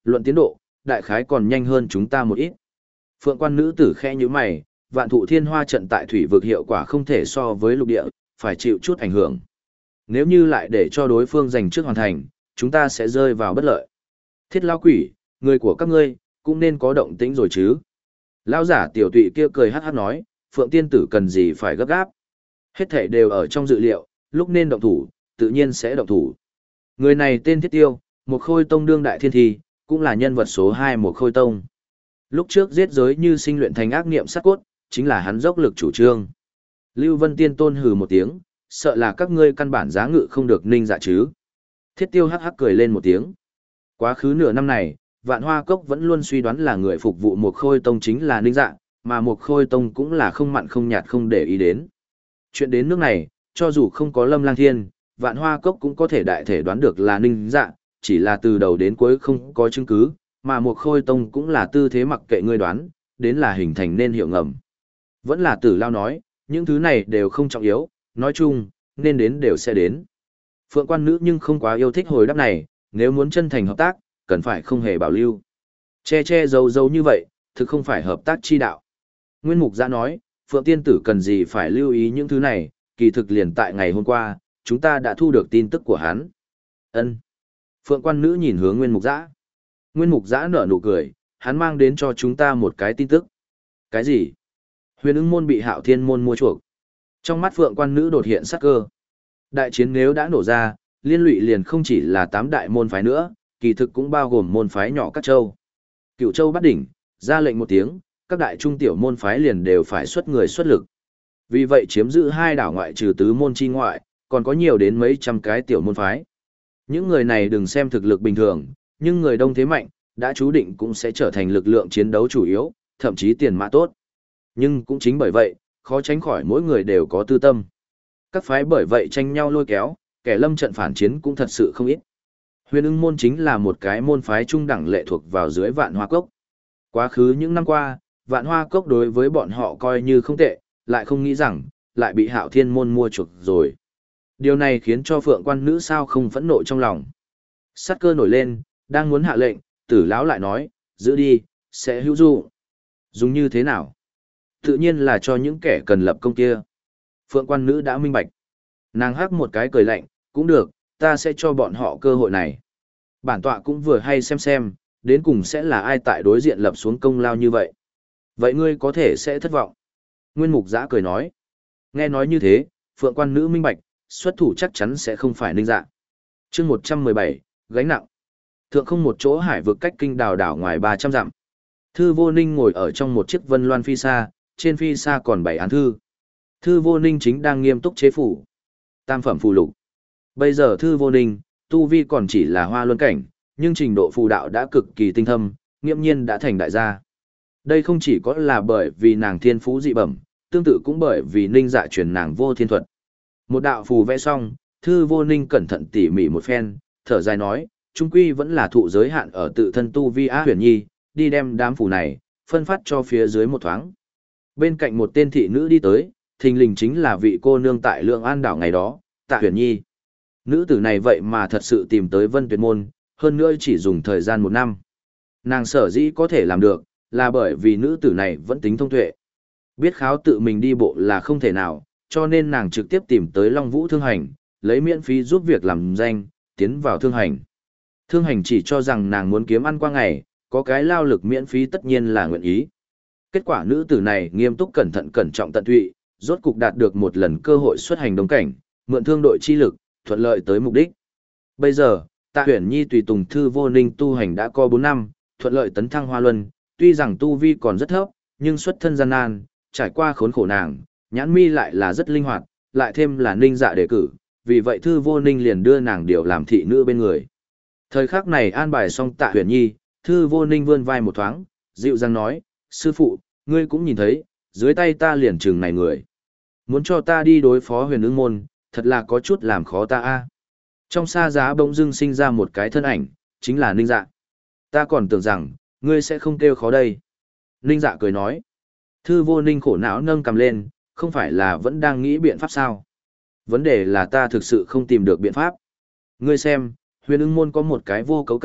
Luận tiến độ, đại khái còn nhanh hơn chúng ta một ít. Phượng quan nữ tử khẽ như mày, vạn thụ thiên hoa trận tại thủy vực hiệu quả không thể so với lục địa, phải chịu chút ảnh hưởng. Nếu như lại để cho đối phương giành trước hoàn thành, chúng ta sẽ rơi vào bất lợi. Thiết lao quỷ, người của các ngươi, cũng nên có động tĩnh rồi chứ. Lao giả tiểu tụy kia cười hát hát nói, Phượng tiên tử cần gì phải gấp gáp. Hết thể đều ở trong dự liệu, lúc nên động thủ, tự nhiên sẽ động thủ. Người này tên Thiết Tiêu, một khôi tông đương đại thiên thi, cũng là nhân vật số hai một khôi tông. Lúc trước giết giới như sinh luyện thành ác niệm sát cốt, chính là hắn dốc lực chủ trương. Lưu Vân Tiên tôn hừ một tiếng, sợ là các ngươi căn bản giá ngự không được ninh dạ chứ. Thiết Tiêu hắc hắc cười lên một tiếng. Quá khứ nửa năm này, Vạn Hoa Cốc vẫn luôn suy đoán là người phục vụ một khôi tông chính là ninh dạ, mà một khôi tông cũng là không mặn không nhạt không để ý đến. Chuyện đến nước này, cho dù không có Lâm Lang Thiên, Vạn Hoa Cốc cũng có thể đại thể đoán được là ninh dạ, chỉ là từ đầu đến cuối không có chứng cứ, mà một khôi tông cũng là tư thế mặc kệ ngươi đoán, đến là hình thành nên hiệu ngầm. Vẫn là Tử Lao nói, những thứ này đều không trọng yếu, nói chung, nên đến đều sẽ đến. Phượng quan nữ nhưng không quá yêu thích hồi đáp này, nếu muốn chân thành hợp tác, cần phải không hề bảo lưu. Che che giấu giấu như vậy, thực không phải hợp tác chi đạo. Nguyên Mục Giã nói, Phượng tiên tử cần gì phải lưu ý những thứ này, kỳ thực liền tại ngày hôm qua, chúng ta đã thu được tin tức của hắn. Ân. Phượng quan nữ nhìn hướng Nguyên Mục Giã. Nguyên Mục Giã nở nụ cười, hắn mang đến cho chúng ta một cái tin tức. Cái gì? Huyền ưng môn bị Hạo Thiên môn mua chuộc. Trong mắt Phượng quan nữ đột hiện sắc cơ. Đại chiến nếu đã nổ ra, liên lụy liền không chỉ là tám đại môn phái nữa, kỳ thực cũng bao gồm môn phái nhỏ các châu. Cựu châu bắt đỉnh, ra lệnh một tiếng, các đại trung tiểu môn phái liền đều phải xuất người xuất lực. Vì vậy chiếm giữ hai đảo ngoại trừ tứ môn chi ngoại, còn có nhiều đến mấy trăm cái tiểu môn phái. Những người này đừng xem thực lực bình thường, nhưng người đông thế mạnh, đã chú định cũng sẽ trở thành lực lượng chiến đấu chủ yếu, thậm chí tiền mã tốt. Nhưng cũng chính bởi vậy, khó tránh khỏi mỗi người đều có tư tâm. Các phái bởi vậy tranh nhau lôi kéo, kẻ lâm trận phản chiến cũng thật sự không ít. Huyền ưng môn chính là một cái môn phái trung đẳng lệ thuộc vào dưới Vạn Hoa Cốc. Quá khứ những năm qua, Vạn Hoa Cốc đối với bọn họ coi như không tệ, lại không nghĩ rằng, lại bị Hạo Thiên môn mua chuộc rồi. Điều này khiến cho Phượng quan nữ sao không phẫn nộ trong lòng. Sát cơ nổi lên, đang muốn hạ lệnh, Tử lão lại nói, giữ đi, sẽ hữu dụng. Dùng như thế nào? Tự nhiên là cho những kẻ cần lập công kia. Phượng quan nữ đã minh bạch. Nàng hắc một cái cười lạnh, cũng được, ta sẽ cho bọn họ cơ hội này. Bản tọa cũng vừa hay xem xem, đến cùng sẽ là ai tại đối diện lập xuống công lao như vậy. Vậy ngươi có thể sẽ thất vọng. Nguyên Mục Giã cười nói. Nghe nói như thế, Phượng quan nữ minh bạch, xuất thủ chắc chắn sẽ không phải ninh dạ. chương một trăm mười bảy, gánh nặng. Thượng không một chỗ hải vực cách kinh đào đảo ngoài ba trăm dặm. Thư Vô Ninh ngồi ở trong một chiếc vân loan phi xa, trên phi xa còn bảy án thư. Thư Vô Ninh chính đang nghiêm túc chế phủ. Tam phẩm phù lục. Bây giờ Thư Vô Ninh, tu vi còn chỉ là hoa luân cảnh, nhưng trình độ phù đạo đã cực kỳ tinh thâm, nghiễm nhiên đã thành đại gia. Đây không chỉ có là bởi vì nàng thiên phú dị bẩm, tương tự cũng bởi vì ninh dạ truyền nàng vô thiên thuật. Một đạo phù vẽ xong, Thư Vô Ninh cẩn thận tỉ mỉ một phen, thở dài nói, trung quy vẫn là thụ giới hạn ở tự thân tu vi Á Huyền Nhi, đi đem đám phù này, phân phát cho phía dưới một thoáng. Bên cạnh một tên thị nữ đi tới, thình lình chính là vị cô nương tại Lượng An đảo ngày đó, Tạ Huyền Nhi. Nữ tử này vậy mà thật sự tìm tới Vân Tuyệt Môn, hơn nữa chỉ dùng thời gian một năm. Nàng sở dĩ có thể làm được, là bởi vì nữ tử này vẫn tính thông tuệ. Biết kháo tự mình đi bộ là không thể nào, cho nên nàng trực tiếp tìm tới Long Vũ Thương Hành, lấy miễn phí giúp việc làm danh, tiến vào Thương Hành. Thương Hành chỉ cho rằng nàng muốn kiếm ăn qua ngày, có cái lao lực miễn phí tất nhiên là nguyện ý. Kết quả nữ tử này nghiêm túc cẩn thận cẩn trọng tận tụy, rốt cục đạt được một lần cơ hội xuất hành đồng cảnh, mượn thương đội chi lực, thuận lợi tới mục đích. Bây giờ, Tạ Huyền Nhi tùy tùng Thư Vô Ninh tu hành đã có bốn năm, thuận lợi tấn thăng hoa luân, tuy rằng tu vi còn rất thấp, nhưng xuất thân gian nan, trải qua khốn khổ nàng, nhãn mi lại là rất linh hoạt, lại thêm là ninh dạ đề cử, vì vậy Thư Vô Ninh liền đưa nàng điều làm thị nữ bên người. Thời khắc này an bài xong Tạ Huyền Nhi, Thư Vô Ninh vươn vai một thoáng, dịu dàng nói, sư phụ, ngươi cũng nhìn thấy, dưới tay ta liền chừng này người. Muốn cho ta đi đối phó Huyền Ưng môn, thật là có chút làm khó ta a. Trong xa giá bỗng dưng sinh ra một cái thân ảnh, chính là Ninh Dạ. Ta còn tưởng rằng, ngươi sẽ không kêu khó đây. Ninh Dạ cười nói. Thư Vô Ninh khổ não nâng cầm lên, không phải là vẫn đang nghĩ biện pháp sao? Vấn đề là ta thực sự không tìm được biện pháp. Ngươi xem, Huyền Ưng môn có một cái vô cấu cảnh,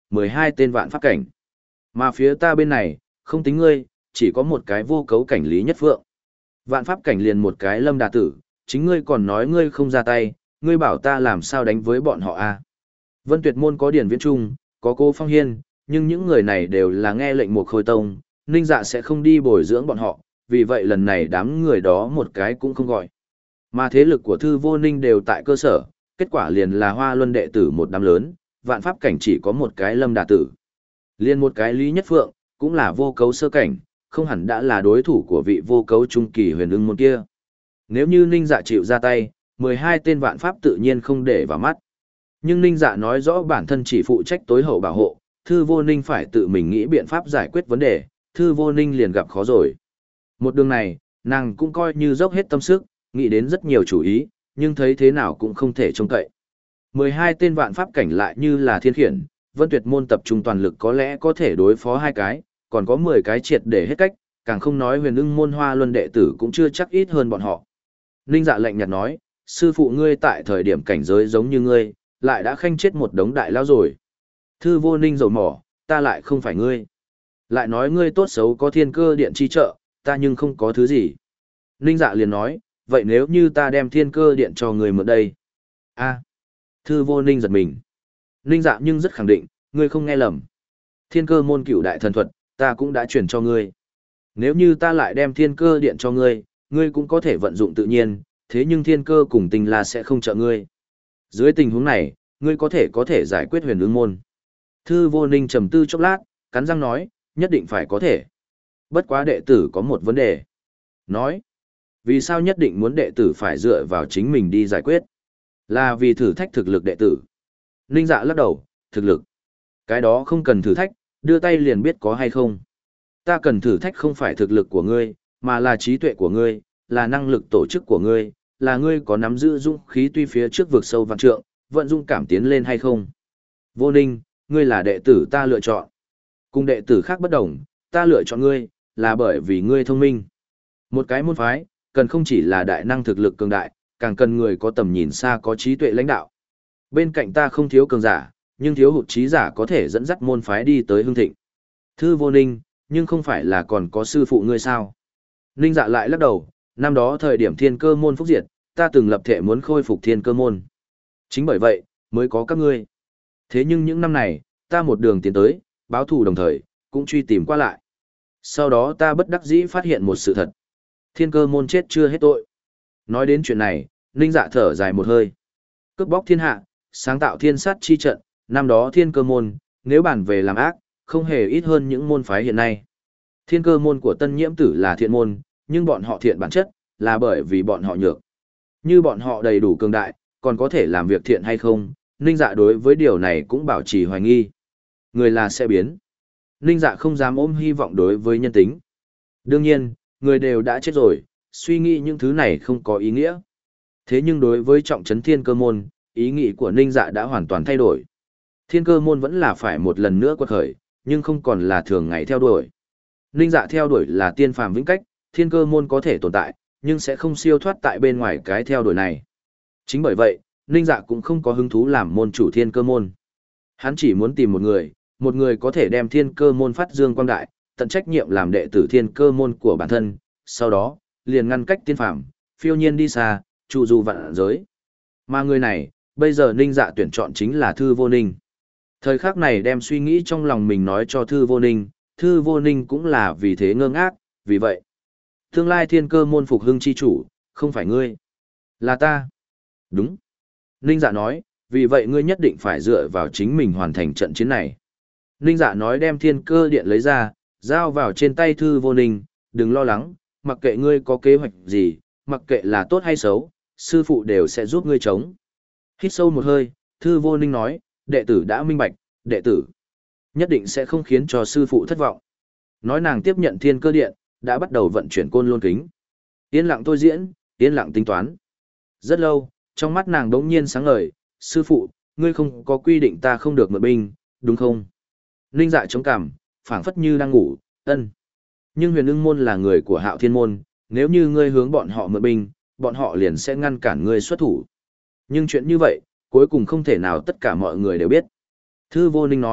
mười hai tên vạn pháp cảnh. Mà phía ta bên này, không tính ngươi, chỉ có một cái vô cấu cảnh Lý Nhất Phượng. Vạn pháp cảnh liền một cái Lâm Đà Tử, chính ngươi còn nói ngươi không ra tay, ngươi bảo ta làm sao đánh với bọn họ a? Vân Tuyệt Môn có Điển Viễn Trung, có Cô Phong Hiên, nhưng những người này đều là nghe lệnh một khôi tông, Ninh Dạ sẽ không đi bồi dưỡng bọn họ, vì vậy lần này đám người đó một cái cũng không gọi. Mà thế lực của Thư Vô Ninh đều tại cơ sở, kết quả liền là Hoa Luân đệ tử một đám lớn, vạn pháp cảnh chỉ có một cái Lâm Đà Tử. Liên một cái Lý Nhất Phượng, cũng là vô cấu sơ cảnh, không hẳn đã là đối thủ của vị vô cấu trung kỳ huyền ưng môn kia. Nếu như Ninh Dạ chịu ra tay, mười hai tên vạn pháp tự nhiên không để vào mắt. Nhưng Ninh Dạ nói rõ bản thân chỉ phụ trách tối hậu bảo hộ, Thư Vô Ninh phải tự mình nghĩ biện pháp giải quyết vấn đề, Thư Vô Ninh liền gặp khó rồi. Một đường này, nàng cũng coi như dốc hết tâm sức, nghĩ đến rất nhiều chủ ý, nhưng thấy thế nào cũng không thể trông cậy. mười hai tên vạn pháp cảnh lại như là thiên khiển, Vân Tuyệt Môn tập trung toàn lực có lẽ có thể đối phó hai cái, còn có mười cái triệt để hết cách, càng không nói huyền ưng môn Hoa Luân đệ tử cũng chưa chắc ít hơn bọn họ. Ninh Dạ lạnh nhạt nói, sư phụ ngươi tại thời điểm cảnh giới giống như ngươi, lại đã khanh chết một đống đại lao rồi. Thư Vô Ninh dầu mỏ, ta lại không phải ngươi. Lại nói ngươi tốt xấu có thiên cơ điện chi trợ, ta nhưng không có thứ gì. Ninh Dạ liền nói, vậy nếu như ta đem thiên cơ điện cho ngươi mượn đây? A. Thư Vô Ninh giật mình. Ninh Dạ nhưng rất khẳng định, ngươi không nghe lầm. Thiên cơ môn cửu đại thần thuật, ta cũng đã chuyển cho ngươi. Nếu như ta lại đem thiên cơ điện cho ngươi, ngươi cũng có thể vận dụng tự nhiên, thế nhưng thiên cơ cùng tình là sẽ không trợ ngươi. Dưới tình huống này, ngươi có thể có thể giải quyết huyền ưng môn. Thư Vô Ninh trầm tư chốc lát, cắn răng nói, nhất định phải có thể. Bất quá đệ tử có một vấn đề. Nói, vì sao nhất định muốn đệ tử phải dựa vào chính mình đi giải quyết? Là vì thử thách thực lực đệ tử. Ninh Dạ lắc đầu, thực lực. Cái đó không cần thử thách, đưa tay liền biết có hay không. Ta cần thử thách không phải thực lực của ngươi, mà là trí tuệ của ngươi, là năng lực tổ chức của ngươi, là ngươi có nắm giữ dũng khí tuy phía trước vực sâu vạn trượng, vận dung cảm tiến lên hay không. Vô Ninh, ngươi là đệ tử ta lựa chọn. Cùng đệ tử khác bất đồng, ta lựa chọn ngươi, là bởi vì ngươi thông minh. Một cái môn phái, cần không chỉ là đại năng thực lực cường đại, càng cần người có tầm nhìn xa có trí tuệ lãnh đạo. Bên cạnh ta không thiếu cường giả, nhưng thiếu hụt trí giả có thể dẫn dắt môn phái đi tới hưng thịnh. Thư Vô Ninh, nhưng không phải là còn có sư phụ ngươi sao? Ninh Dạ lại lắc đầu, năm đó thời điểm thiên cơ môn phúc diệt, ta từng lập thể muốn khôi phục thiên cơ môn. Chính bởi vậy, mới có các ngươi. Thế nhưng những năm này, ta một đường tiến tới, báo thù đồng thời, cũng truy tìm qua lại. Sau đó ta bất đắc dĩ phát hiện một sự thật. Thiên cơ môn chết chưa hết tội. Nói đến chuyện này, Ninh Dạ thở dài một hơi. Cướp bóc thiên hạ, sáng tạo thiên sát chi trận, năm đó thiên cơ môn, nếu bàn về làm ác, không hề ít hơn những môn phái hiện nay. Thiên cơ môn của tân nhiễm tử là thiện môn, nhưng bọn họ thiện bản chất, là bởi vì bọn họ nhược. Như bọn họ đầy đủ cường đại, còn có thể làm việc thiện hay không, Ninh Dạ đối với điều này cũng bảo trì hoài nghi. Người là sẽ biến. Ninh Dạ không dám ôm hy vọng đối với nhân tính. Đương nhiên, người đều đã chết rồi, suy nghĩ những thứ này không có ý nghĩa. Thế nhưng đối với trọng trấn thiên cơ môn, ý nghĩ của Ninh Dạ đã hoàn toàn thay đổi. Thiên cơ môn vẫn là phải một lần nữa quật khởi, nhưng không còn là thường ngày theo đuổi. Ninh Dạ theo đuổi là tiên phàm vĩnh cách, thiên cơ môn có thể tồn tại, nhưng sẽ không siêu thoát tại bên ngoài cái theo đuổi này. Chính bởi vậy, Ninh Dạ cũng không có hứng thú làm môn chủ thiên cơ môn. Hắn chỉ muốn tìm một người, một người có thể đem thiên cơ môn phát dương quang đại, tận trách nhiệm làm đệ tử thiên cơ môn của bản thân, sau đó, liền ngăn cách tiên phàm, phiêu nhiên đi xa, trụ du vạn giới. Mà người này, bây giờ Ninh Dạ tuyển chọn chính là Thư Vô Ninh. Thời khắc này đem suy nghĩ trong lòng mình nói cho Thư Vô Ninh, Thư Vô Ninh cũng là vì thế ngơ ngác, vì vậy. Tương lai thiên cơ môn phục hưng chi chủ, không phải ngươi, là ta. Đúng. Ninh Dạ nói, vì vậy ngươi nhất định phải dựa vào chính mình hoàn thành trận chiến này. Ninh Dạ nói đem thiên cơ điện lấy ra, giao vào trên tay Thư Vô Ninh, đừng lo lắng, mặc kệ ngươi có kế hoạch gì, mặc kệ là tốt hay xấu, sư phụ đều sẽ giúp ngươi chống. Hít sâu một hơi, Thư Vô Ninh nói, đệ tử đã minh bạch, đệ tử nhất định sẽ không khiến cho sư phụ thất vọng. Nói nàng tiếp nhận thiên cơ điện, đã bắt đầu vận chuyển côn lôn kính. Yên lặng thôi diễn, yên lặng tính toán. Rất lâu, trong mắt nàng đống nhiên sáng ngời, sư phụ, ngươi không có quy định ta không được mượn binh, đúng không? Ninh Dạ chống cằm, phảng phất như đang ngủ, ân. Nhưng huyền ưng môn là người của hạo thiên môn, nếu như ngươi hướng bọn họ mượn binh, bọn họ liền sẽ ngăn cản ngươi xuất thủ. Nhưng chuyện như vậy, cuối cùng không thể nào tất cả mọi người đều biết. Thư Vô Ninh nói,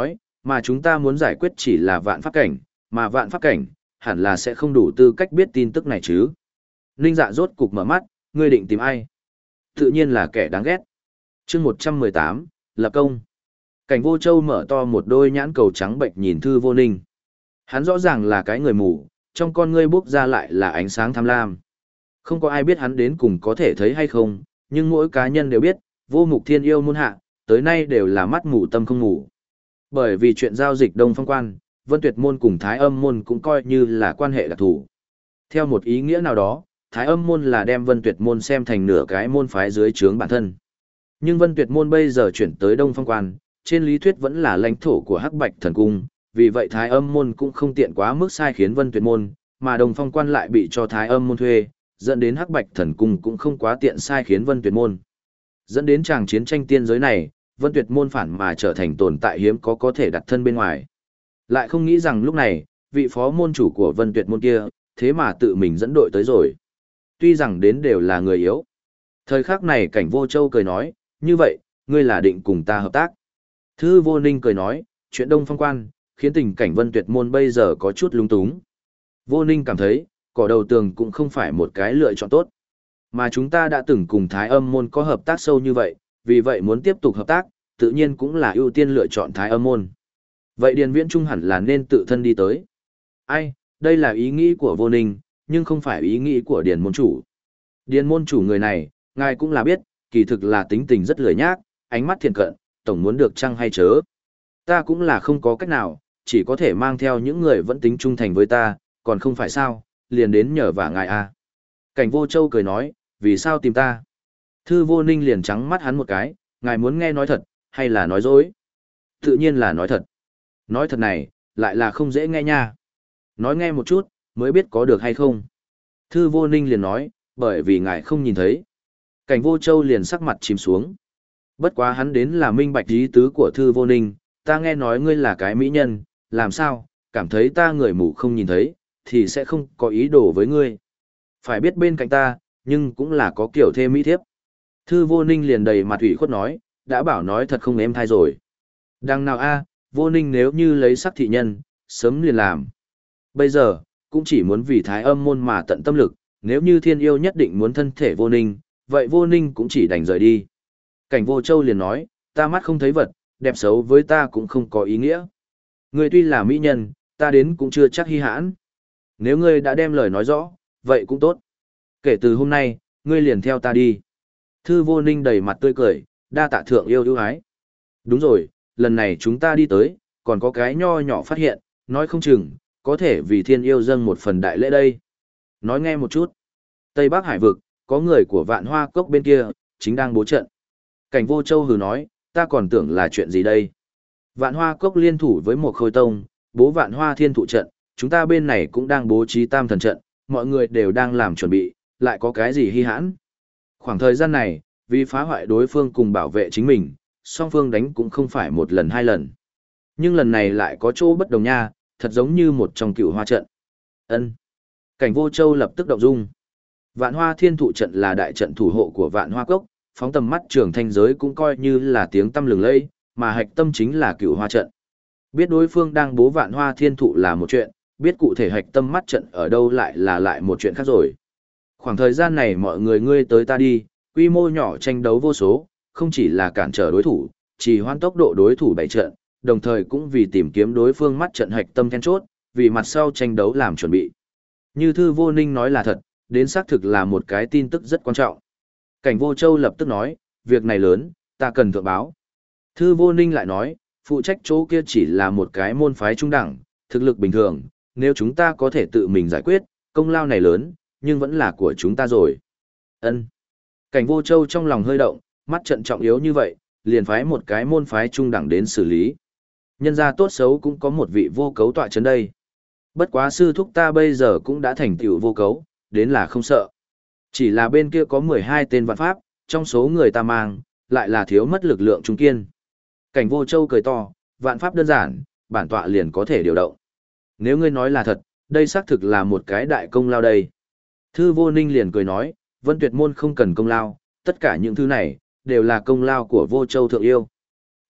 Mà chúng ta muốn giải quyết chỉ là vạn pháp cảnh, mà vạn pháp cảnh, hẳn là sẽ không đủ tư cách biết tin tức này chứ. Ninh Dạ rốt cục mở mắt, ngươi định tìm ai? Tự nhiên là kẻ đáng ghét. chương một trăm mười tám, lập công. Cảnh Vô Châu mở to một đôi nhãn cầu trắng bệnh nhìn Thư Vô Ninh. Hắn rõ ràng là cái người mù, trong con ngươi bốc ra lại là ánh sáng tham lam. Không có ai biết hắn đến cùng có thể thấy hay không, nhưng mỗi cá nhân đều biết, Vô Mục Thiên yêu môn hạ, tới nay đều là mắt mù tâm không ngủ. Bởi vì chuyện giao dịch Đông Phong Quan, Vân Tuyệt môn cùng Thái Âm môn cũng coi như là quan hệ đặc thù. Theo một ý nghĩa nào đó, Thái Âm môn là đem Vân Tuyệt môn xem thành nửa cái môn phái dưới trướng bản thân. Nhưng Vân Tuyệt môn bây giờ chuyển tới Đông Phong Quan, trên lý thuyết vẫn là lãnh thổ của Hắc Bạch Thần Cung, vì vậy Thái Âm môn cũng không tiện quá mức sai khiến Vân Tuyệt môn, mà Đông Phong Quan lại bị cho Thái Âm môn thuê, dẫn đến Hắc Bạch Thần Cung cũng không quá tiện sai khiến Vân Tuyệt môn. Dẫn đến tràng chiến tranh tiên giới này, Vân Tuyệt môn phản mà trở thành tồn tại hiếm có có thể đặt thân bên ngoài. Lại không nghĩ rằng lúc này, vị phó môn chủ của Vân Tuyệt môn kia, thế mà tự mình dẫn đội tới rồi. Tuy rằng đến đều là người yếu. Thời khắc này Cảnh Vô Châu cười nói, như vậy, ngươi là định cùng ta hợp tác. Thư Vô Ninh cười nói, chuyện Đông Phong Quan, khiến tình cảnh Vân Tuyệt môn bây giờ có chút lung túng. Vô Ninh cảm thấy, cỏ đầu tường cũng không phải một cái lựa chọn tốt. Mà chúng ta đã từng cùng Thái Âm môn có hợp tác sâu như vậy, vì vậy muốn tiếp tục hợp tác, tự nhiên cũng là ưu tiên lựa chọn Thái Âm môn. Vậy Điền Viễn Trung hẳn là nên tự thân đi tới. Ai, đây là ý nghĩ của Vô Ninh, nhưng không phải ý nghĩ của Điền môn chủ. Điền môn chủ người này, ngài cũng là biết, kỳ thực là tính tình rất lười nhác, ánh mắt thiện cận, tổng muốn được chăng hay chớ. Ta cũng là không có cách nào, chỉ có thể mang theo những người vẫn tính trung thành với ta, còn không phải sao, liền đến nhờ vả ngài à. Cảnh Vô Châu cười nói, vì sao tìm ta? Thư Vô Ninh liền trắng mắt hắn một cái, ngài muốn nghe nói thật, hay là nói dối? Tự nhiên là nói thật. Nói thật này, lại là không dễ nghe nha. Nói nghe một chút, mới biết có được hay không. Thư Vô Ninh liền nói, bởi vì ngài không nhìn thấy. Cảnh Vô Châu liền sắc mặt chìm xuống. Bất quá hắn đến là minh bạch ý tứ của Thư Vô Ninh, ta nghe nói ngươi là cái mỹ nhân, làm sao, cảm thấy ta người mù không nhìn thấy, thì sẽ không có ý đồ với ngươi. Phải biết bên cạnh ta, nhưng cũng là có kiểu thê mỹ thiếp. Thư Vô Ninh liền đầy mặt ủy khuất nói, đã bảo nói thật không êm thai rồi. Đằng nào a, Vô Ninh nếu như lấy sắc thị nhân, sớm liền làm. Bây giờ, cũng chỉ muốn vì Thái Âm môn mà tận tâm lực, nếu như thiên yêu nhất định muốn thân thể Vô Ninh, vậy Vô Ninh cũng chỉ đành rời đi. Cảnh Vô Châu liền nói, ta mắt không thấy vật, đẹp xấu với ta cũng không có ý nghĩa. Ngươi tuy là mỹ nhân, ta đến cũng chưa chắc hi hãn. Nếu ngươi đã đem lời nói rõ, vậy cũng tốt. Kể từ hôm nay, ngươi liền theo ta đi. Thư Vô Ninh đầy mặt tươi cười, đa tạ thượng yêu ưu ái. Đúng rồi, lần này chúng ta đi tới, còn có cái nho nhỏ phát hiện, nói không chừng, có thể vì thiên yêu dâng một phần đại lễ đây. Nói nghe một chút. Tây Bắc Hải vực, có người của Vạn Hoa Cốc bên kia, chính đang bố trận. Cảnh Vô Châu hừ nói, ta còn tưởng là chuyện gì đây. Vạn Hoa Cốc liên thủ với một khôi tông, bố Vạn Hoa Thiên Thụ trận, chúng ta bên này cũng đang bố trí tam thần trận, mọi người đều đang làm chuẩn bị, lại có cái gì hi hãn. Khoảng thời gian này, vì phá hoại đối phương cùng bảo vệ chính mình, song phương đánh cũng không phải một lần hai lần. Nhưng lần này lại có chỗ bất đồng nha, thật giống như một trong cựu hoa trận. Ân. Cảnh Vô Châu lập tức động dung. Vạn Hoa Thiên Thụ trận là đại trận thủ hộ của Vạn Hoa Cốc, phóng tầm mắt trường thanh giới cũng coi như là tiếng tăm lừng lẫy, mà hạch tâm chính là cựu hoa trận. Biết đối phương đang bố Vạn Hoa Thiên Thụ là một chuyện, biết cụ thể hạch tâm mắt trận ở đâu lại là lại một chuyện khác rồi. Khoảng thời gian này mọi người ngươi tới ta đi, quy mô nhỏ tranh đấu vô số, không chỉ là cản trở đối thủ, chỉ hoãn tốc độ đối thủ bày trận, đồng thời cũng vì tìm kiếm đối phương mắt trận hạch tâm then chốt, vì mặt sau tranh đấu làm chuẩn bị. Như Thư Vô Ninh nói là thật, đến xác thực là một cái tin tức rất quan trọng. Cảnh Vô Châu lập tức nói, việc này lớn, ta cần thượng báo. Thư Vô Ninh lại nói, phụ trách chỗ kia chỉ là một cái môn phái trung đẳng, thực lực bình thường, nếu chúng ta có thể tự mình giải quyết, công lao này lớn, nhưng vẫn là của chúng ta rồi. Ân. Cảnh Vô Châu trong lòng hơi động, mắt trận trọng yếu như vậy, liền phái một cái môn phái trung đẳng đến xử lý. Nhân gia tốt xấu cũng có một vị vô cấu tọa chấn đây. Bất quá sư thúc ta bây giờ cũng đã thành tựu vô cấu, đến là không sợ. Chỉ là bên kia có mười hai tên vạn pháp, trong số người ta mang, lại là thiếu mất lực lượng trung kiên. Cảnh Vô Châu cười to, vạn pháp đơn giản, bản tọa liền có thể điều động. Nếu ngươi nói là thật, đây xác thực là một cái đại công lao đây. Thư Vô Ninh liền cười nói, Vân Tuyệt môn không cần công lao, tất cả những thứ này, đều là công lao của Vô Châu thượng yêu.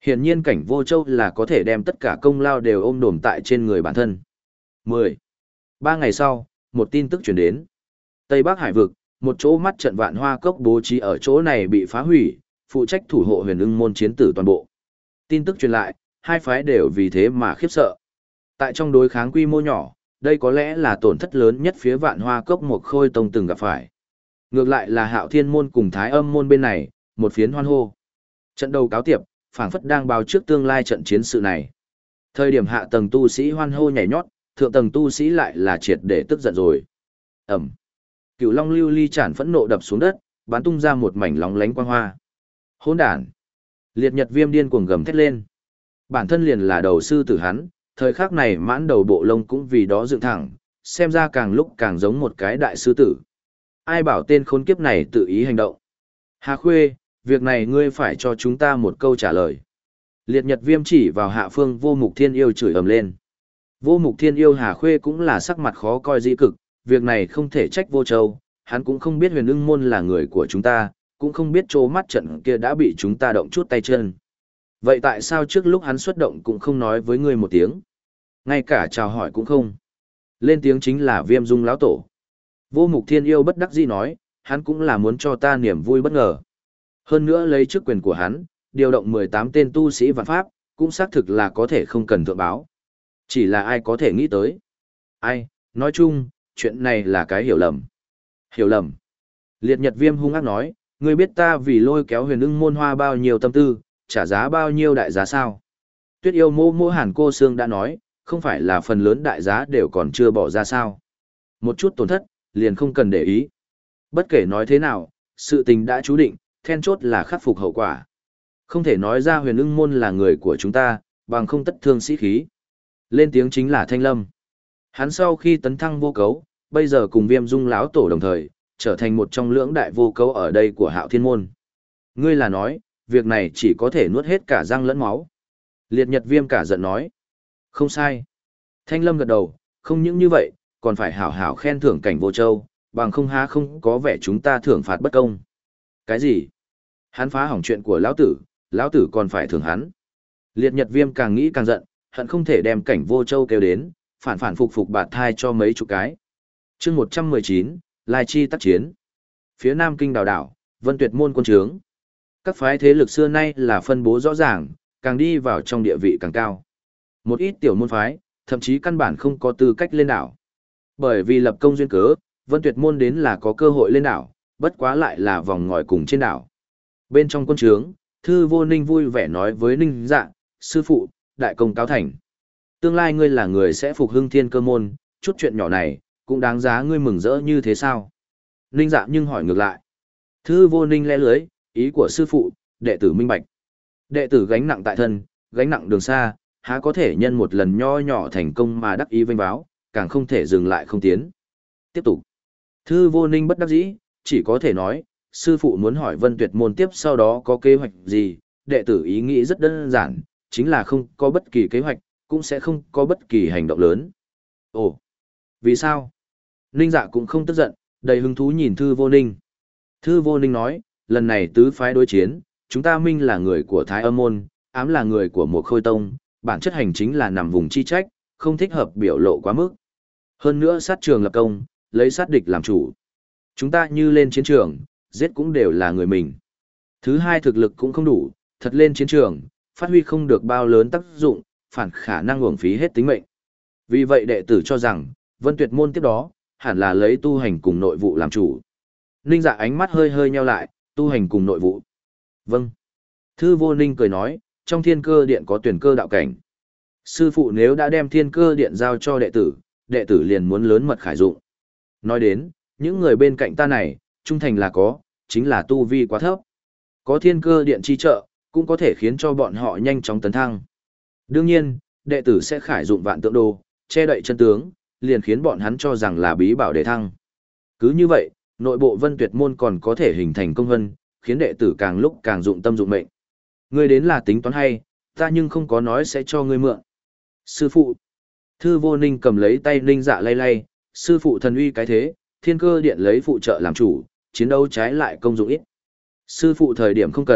Hiển nhiên cảnh vô châu là có thể đem tất cả công lao đều ôm đồm tại trên người bản thân. mười. Ba ngày sau, một tin tức truyền đến. Tây Bắc Hải vực, một chỗ mắt trận vạn hoa cốc bố trí ở chỗ này bị phá hủy, phụ trách thủ hộ huyền ưng môn chiến tử toàn bộ. Tin tức truyền lại, hai phái đều vì thế mà khiếp sợ. Tại trong đối kháng quy mô nhỏ, đây có lẽ là tổn thất lớn nhất phía vạn hoa cốc một khôi tông từng gặp phải. Ngược lại là hạo thiên môn cùng thái âm môn bên này, một phiến hoan hô. Trận đầu cáo tiệp, phảng phất đang báo trước tương lai trận chiến sự này. Thời điểm hạ tầng tu sĩ hoan hô nhảy nhót, thượng tầng tu sĩ lại là triệt để tức giận rồi. Ẩm. Cửu Long lưu ly chản phẫn nộ đập xuống đất, bắn tung ra một mảnh lóng lánh quang hoa. Hỗn đản. Liệt Nhật Viêm điên cuồng gầm thét lên. Bản thân liền là đầu sư tử hắn, thời khắc này mãn đầu bộ lông cũng vì đó dựng thẳng, xem ra càng lúc càng giống một cái đại sư tử. Ai bảo tên khốn kiếp này tự ý hành động. Hà Khuê, việc này ngươi phải cho chúng ta một câu trả lời. Liệt Nhật Viêm chỉ vào hạ phương Vô Mục Thiên Yêu chửi ầm lên. Vô Mục Thiên Yêu Hà Khuê cũng là sắc mặt khó coi dĩ cực, việc này không thể trách Vô Châu, hắn cũng không biết huyền ưng môn là người của chúng ta, cũng không biết chỗ mắt trận kia đã bị chúng ta động chút tay chân. Vậy tại sao trước lúc hắn xuất động cũng không nói với ngươi một tiếng? Ngay cả chào hỏi cũng không. Lên tiếng chính là Viêm Dung lão tổ. Vô Mục Thiên Yêu bất đắc dĩ nói, hắn cũng là muốn cho ta niềm vui bất ngờ. Hơn nữa lấy chức quyền của hắn, điều động mười tám tên tu sĩ vạn pháp, cũng xác thực là có thể không cần thượng báo. Chỉ là ai có thể nghĩ tới? Ai, nói chung, chuyện này là cái hiểu lầm. Hiểu lầm. Liệt Nhật Viêm hung ác nói, ngươi biết ta vì lôi kéo huyền ưng môn hoa bao nhiêu tâm tư, trả giá bao nhiêu đại giá sao? Tuyết yêu mô mô hàn cô sương đã nói, không phải là phần lớn đại giá đều còn chưa bỏ ra sao. Một chút tổn thất, liền không cần để ý. Bất kể nói thế nào, sự tình đã chú định, then chốt là khắc phục hậu quả. Không thể nói ra huyền ưng môn là người của chúng ta, bằng không tất thương sĩ khí. Lên tiếng chính là Thanh Lâm. Hắn sau khi tấn thăng vô cấu, bây giờ cùng Viêm Dung lão tổ đồng thời, trở thành một trong lưỡng đại vô cấu ở đây của Hạo Thiên môn. Ngươi là nói, việc này chỉ có thể nuốt hết cả răng lẫn máu. Liệt Nhật Viêm cả giận nói. Không sai. Thanh Lâm gật đầu, không những như vậy, còn phải hảo hảo khen thưởng cảnh Vô Châu, bằng không há không có vẻ chúng ta thưởng phạt bất công. Cái gì? Hắn phá hỏng chuyện của lão tử, lão tử còn phải thưởng hắn. Liệt Nhật Viêm càng nghĩ càng giận, hận không thể đem cảnh Vô Châu kêu đến, phản phản phục phục bạt thai cho mấy chục cái. Chương một trăm mười chín, Lai Chi tác chiến. Phía Nam Kinh đảo đảo, Vân Tuyệt môn quân trướng. Các phái thế lực xưa nay là phân bố rõ ràng, càng đi vào trong địa vị càng cao. Một ít tiểu môn phái, thậm chí căn bản không có tư cách lên đảo. Bởi vì lập công duyên cớ, Vân Tuyệt môn đến là có cơ hội lên đảo, bất quá lại là vòng ngòi cùng trên đảo. Bên trong quân trướng, Thư Vô Ninh vui vẻ nói với Ninh Dạ, sư phụ, đại công cáo thành. Tương lai ngươi là người sẽ phục hưng thiên cơ môn, chút chuyện nhỏ này, cũng đáng giá ngươi mừng rỡ như thế sao? Ninh Dạ nhưng hỏi ngược lại. Thư Vô Ninh lẽ lưới, ý của sư phụ, đệ tử minh bạch. Đệ tử gánh nặng tại thân, gánh nặng đường xa, há có thể nhân một lần nho nhỏ thành công mà đắc ý vênh báo, càng không thể dừng lại không tiến. Tiếp tục. Thư Vô Ninh bất đắc dĩ, chỉ có thể nói, sư phụ muốn hỏi Vân Tuyệt môn tiếp sau đó có kế hoạch gì, đệ tử ý nghĩ rất đơn giản, chính là không có bất kỳ kế hoạch, cũng sẽ không có bất kỳ hành động lớn. Ồ, vì sao? Ninh Dạ cũng không tức giận, đầy hứng thú nhìn Thư Vô Ninh. Thư Vô Ninh nói, lần này tứ phái đối chiến, chúng ta Minh là người của Thái Âm môn, Ám là người của Một Khôi tông, bản chất hành chính là nằm vùng chi trách, không thích hợp biểu lộ quá mức. Hơn nữa sát trường lập công, lấy sát địch làm chủ. Chúng ta như lên chiến trường, giết cũng đều là người mình. Thứ hai thực lực cũng không đủ, thật lên chiến trường, phát huy không được bao lớn tác dụng, phản khả năng uổng phí hết tính mệnh. Vì vậy đệ tử cho rằng, Vân Tuyệt môn tiếp đó, hẳn là lấy tu hành cùng nội vụ làm chủ. Ninh Dạ ánh mắt hơi hơi nheo lại, tu hành cùng nội vụ. Vâng. Thư Vô Ninh cười nói, trong thiên cơ điện có tuyển cơ đạo cảnh. Sư phụ nếu đã đem thiên cơ điện giao cho đệ tử, đệ tử liền muốn lớn mật khải dụng. Nói đến, những người bên cạnh ta này, trung thành là có, chính là tu vi quá thấp. Có thiên cơ điện chi trợ, cũng có thể khiến cho bọn họ nhanh chóng tấn thăng. Đương nhiên, đệ tử sẽ khải dụng vạn tượng đồ, che đậy chân tướng, liền khiến bọn hắn cho rằng là bí bảo để thăng. Cứ như vậy, nội bộ Vân Tuyệt môn còn có thể hình thành công vân, khiến đệ tử càng lúc càng dụng tâm dụng mệnh. Ngươi đến là tính toán hay, ta nhưng không có nói sẽ cho ngươi mượn. Sư phụ. Thư Vô Ninh cầm lấy tay Ninh Dạ lay lay, sư phụ thần uy cái thế, thiên cơ điện lấy phụ trợ làm chủ, chiến đấu trái lại công dụng ít. Sư phụ thời điểm không cần,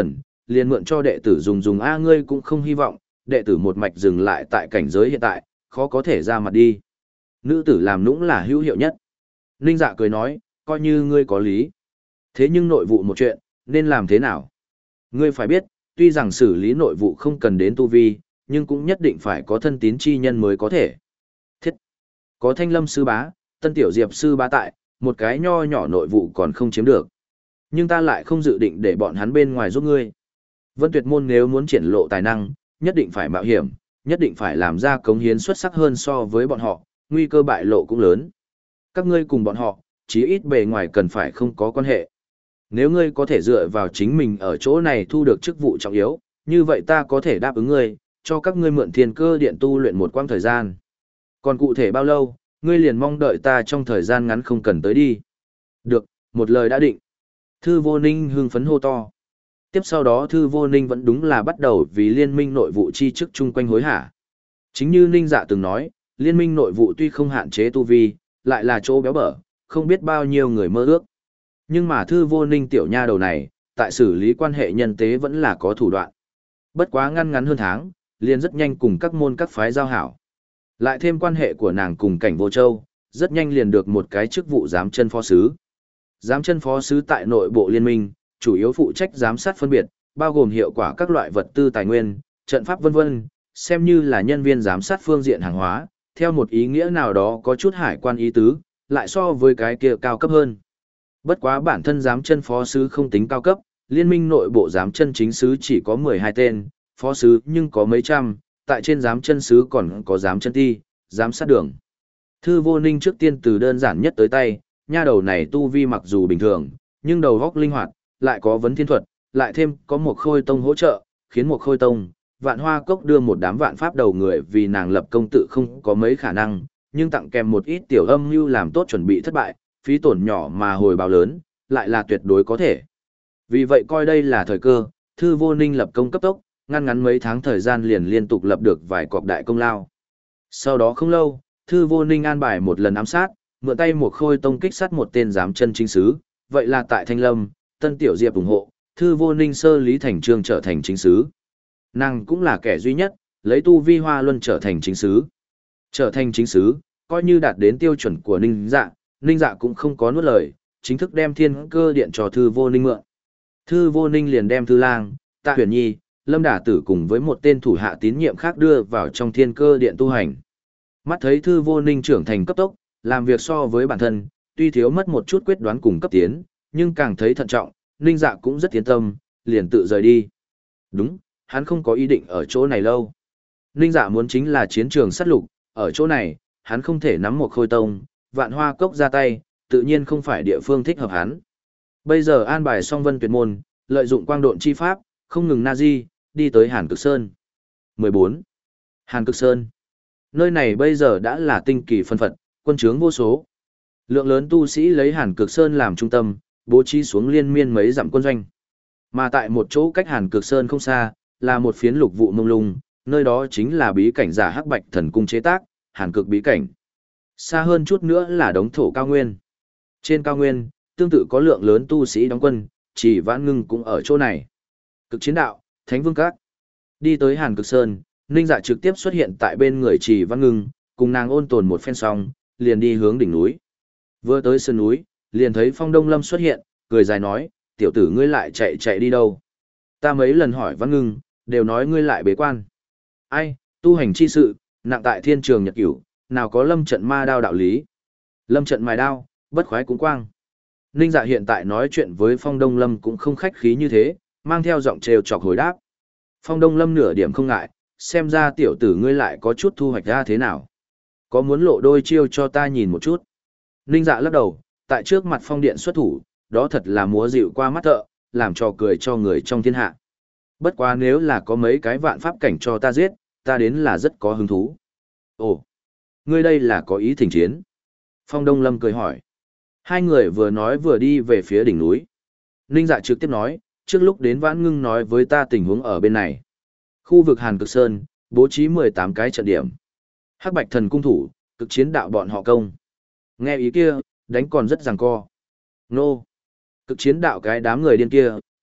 liền mượn cho đệ tử dùng dùng a ngươi cũng không hy vọng, đệ tử một mạch dừng lại tại cảnh giới hiện tại, khó có thể ra mặt đi. Nữ tử làm nũng là hữu hiệu nhất. Ninh Dạ cười nói, coi như ngươi có lý. Thế nhưng nội vụ một chuyện, nên làm thế nào? Ngươi phải biết, tuy rằng xử lý nội vụ không cần đến tu vi, nhưng cũng nhất định phải có thân tín chi nhân mới có thể. Thiết! Có Thanh Lâm sư bá, Tân Tiểu Diệp sư bá tại, một cái nho nhỏ nội vụ còn không chiếm được. Nhưng ta lại không dự định để bọn hắn bên ngoài giúp ngươi. Vân Tuyệt Môn nếu muốn triển lộ tài năng, nhất định phải mạo hiểm, nhất định phải làm ra cống hiến xuất sắc hơn so với bọn họ, nguy cơ bại lộ cũng lớn. Các ngươi cùng bọn họ, chí ít bề ngoài cần phải không có quan hệ. Nếu ngươi có thể dựa vào chính mình ở chỗ này thu được chức vụ trọng yếu, như vậy ta có thể đáp ứng ngươi, cho các ngươi mượn thiên cơ điện tu luyện một quãng thời gian. Còn cụ thể bao lâu, ngươi liền mong đợi ta trong thời gian ngắn không cần tới đi. Được, một lời đã định. Thư Vô Ninh hưng phấn hô to. Tiếp sau đó Thư Vô Ninh vẫn đúng là bắt đầu vì liên minh nội vụ chi chức chung quanh hối hả. Chính như Ninh Dạ từng nói, liên minh nội vụ tuy không hạn chế tu vi, lại là chỗ béo bở, không biết bao nhiêu người mơ ước. Nhưng mà Thư Vô Ninh tiểu nha đầu này, tại xử lý quan hệ nhân tế vẫn là có thủ đoạn. Bất quá ngăn ngắn hơn tháng, liền rất nhanh cùng các môn các phái giao hảo. Lại thêm quan hệ của nàng cùng Cảnh Vô Châu, rất nhanh liền được một cái chức vụ giám chân phó sứ. Giám chân phó sứ tại nội bộ liên minh, chủ yếu phụ trách giám sát phân biệt, bao gồm hiệu quả các loại vật tư tài nguyên, trận pháp vân vân, xem như là nhân viên giám sát phương diện hàng hóa, theo một ý nghĩa nào đó có chút hải quan ý tứ, lại so với cái kia cao cấp hơn. Bất quá bản thân giám chân phó sứ không tính cao cấp, liên minh nội bộ giám chân chính sứ chỉ có mười hai tên, phó sứ nhưng có mấy trăm, tại trên giám chân sứ còn có giám chân ti, giám sát đường. Thư Vô Ninh trước tiên từ đơn giản nhất tới tay, nha đầu này tu vi mặc dù bình thường, nhưng đầu óc linh hoạt, lại có vấn thiên thuật, lại thêm có một khôi tông hỗ trợ, khiến một khôi tông, vạn hoa cốc đưa một đám vạn pháp đầu người vì nàng lập công tự không có mấy khả năng, nhưng tặng kèm một ít tiểu âm mưu làm tốt chuẩn bị thất bại, phí tổn nhỏ mà hồi báo lớn, lại là tuyệt đối có thể. Vì vậy coi đây là thời cơ, Thư Vô Ninh lập công cấp tốc, ngăn ngắn mấy tháng thời gian liền liên tục lập được vài cọc đại công lao. Sau đó không lâu, Thư Vô Ninh an bài một lần ám sát, mượn tay một khôi tông kích sát một tên giám chân chính sứ, vậy là tại Thanh Lâm, Tân Tiểu Diệp ủng hộ, Thư Vô Ninh sơ lý thành trương trở thành chính sứ. Nàng cũng là kẻ duy nhất, lấy tu vi hoa luân trở thành chính sứ. Trở thành chính sứ, coi như đạt đến tiêu chuẩn của Ninh Dạ, Ninh Dạ cũng không có nuốt lời, chính thức đem thiên cơ điện cho Thư Vô Ninh mượn. Thư Vô Ninh liền đem Thư Lang, Tạ Huyền Nhi, Lâm Đả Tử cùng với một tên thủ hạ tín nhiệm khác đưa vào trong thiên cơ điện tu hành. Mắt thấy Thư Vô Ninh trưởng thành cấp tốc, làm việc so với bản thân, tuy thiếu mất một chút quyết đoán cùng cấp tiến, nhưng càng thấy thận trọng, Ninh Dạ cũng rất yên tâm, liền tự rời đi. Đúng, hắn không có ý định ở chỗ này lâu. Ninh Dạ muốn chính là chiến trường sát lục, ở chỗ này, hắn không thể nắm một khôi tông, vạn hoa cốc ra tay, tự nhiên không phải địa phương thích hợp hắn. Bây giờ an bài song Vân Tuyệt Môn, lợi dụng quang độn chi pháp, không ngừng na di, đi tới Hàn Cực Sơn. mười bốn. Hàn Cực Sơn. Nơi này bây giờ đã là tinh kỳ phân phật, quân trướng vô số. Lượng lớn tu sĩ lấy Hàn Cực Sơn làm trung tâm, bố trí xuống liên miên mấy dặm quân doanh. Mà tại một chỗ cách Hàn Cực Sơn không xa, là một phiến lục vụ mông lung, nơi đó chính là bí cảnh giả Hắc Bạch Thần Cung chế tác, Hàn Cực bí cảnh. Xa hơn chút nữa là đống thổ cao nguyên. Trên cao nguyên, tương tự có lượng lớn tu sĩ đóng quân, Chỉ Vãn Ngưng cũng ở chỗ này. Cực chiến đạo, Thánh Vương Các. Đi tới Hàn Cực Sơn, Ninh Dạ trực tiếp xuất hiện tại bên người Chỉ Vãn Ngưng, cùng nàng ôn tồn một phen xong, liền đi hướng đỉnh núi. Vừa tới sơn núi, liền thấy Phong Đông Lâm xuất hiện, cười dài nói, tiểu tử ngươi lại chạy chạy đi đâu? Ta mấy lần hỏi Vãn Ngưng, đều nói ngươi lại bế quan. Ai, tu hành chi sự, nặng tại thiên trường nhật cửu, nào có lâm trận ma đao đạo lý. Lâm trận mài đao, bất khoái cũng quang. Ninh Dạ hiện tại nói chuyện với Phong Đông Lâm cũng không khách khí như thế, mang theo giọng trêu chọc hồi đáp. Phong Đông Lâm nửa điểm không ngại, xem ra tiểu tử ngươi lại có chút thu hoạch ra thế nào. Có muốn lộ đôi chiêu cho ta nhìn một chút. Ninh Dạ lắc đầu, tại trước mặt Phong Điện xuất thủ, đó thật là múa dịu qua mắt thợ, làm trò cười cho người trong thiên hạ. Bất quá nếu là có mấy cái vạn pháp cảnh cho ta giết, ta đến là rất có hứng thú. Ồ, ngươi đây là có ý thỉnh chiến. Phong Đông Lâm cười hỏi. Hai người vừa nói vừa đi về phía đỉnh núi. Ninh Dạ trực tiếp nói, trước lúc đến Vãn Ngưng nói với ta tình huống ở bên này. Khu vực Hàn Cực Sơn, bố trí mười tám cái trận điểm. Hắc Bạch Thần Cung thủ, cực chiến đạo bọn họ công. Nghe ý kia, đánh còn rất giằng co. Nô. Cực chiến đạo cái đám người điên kia,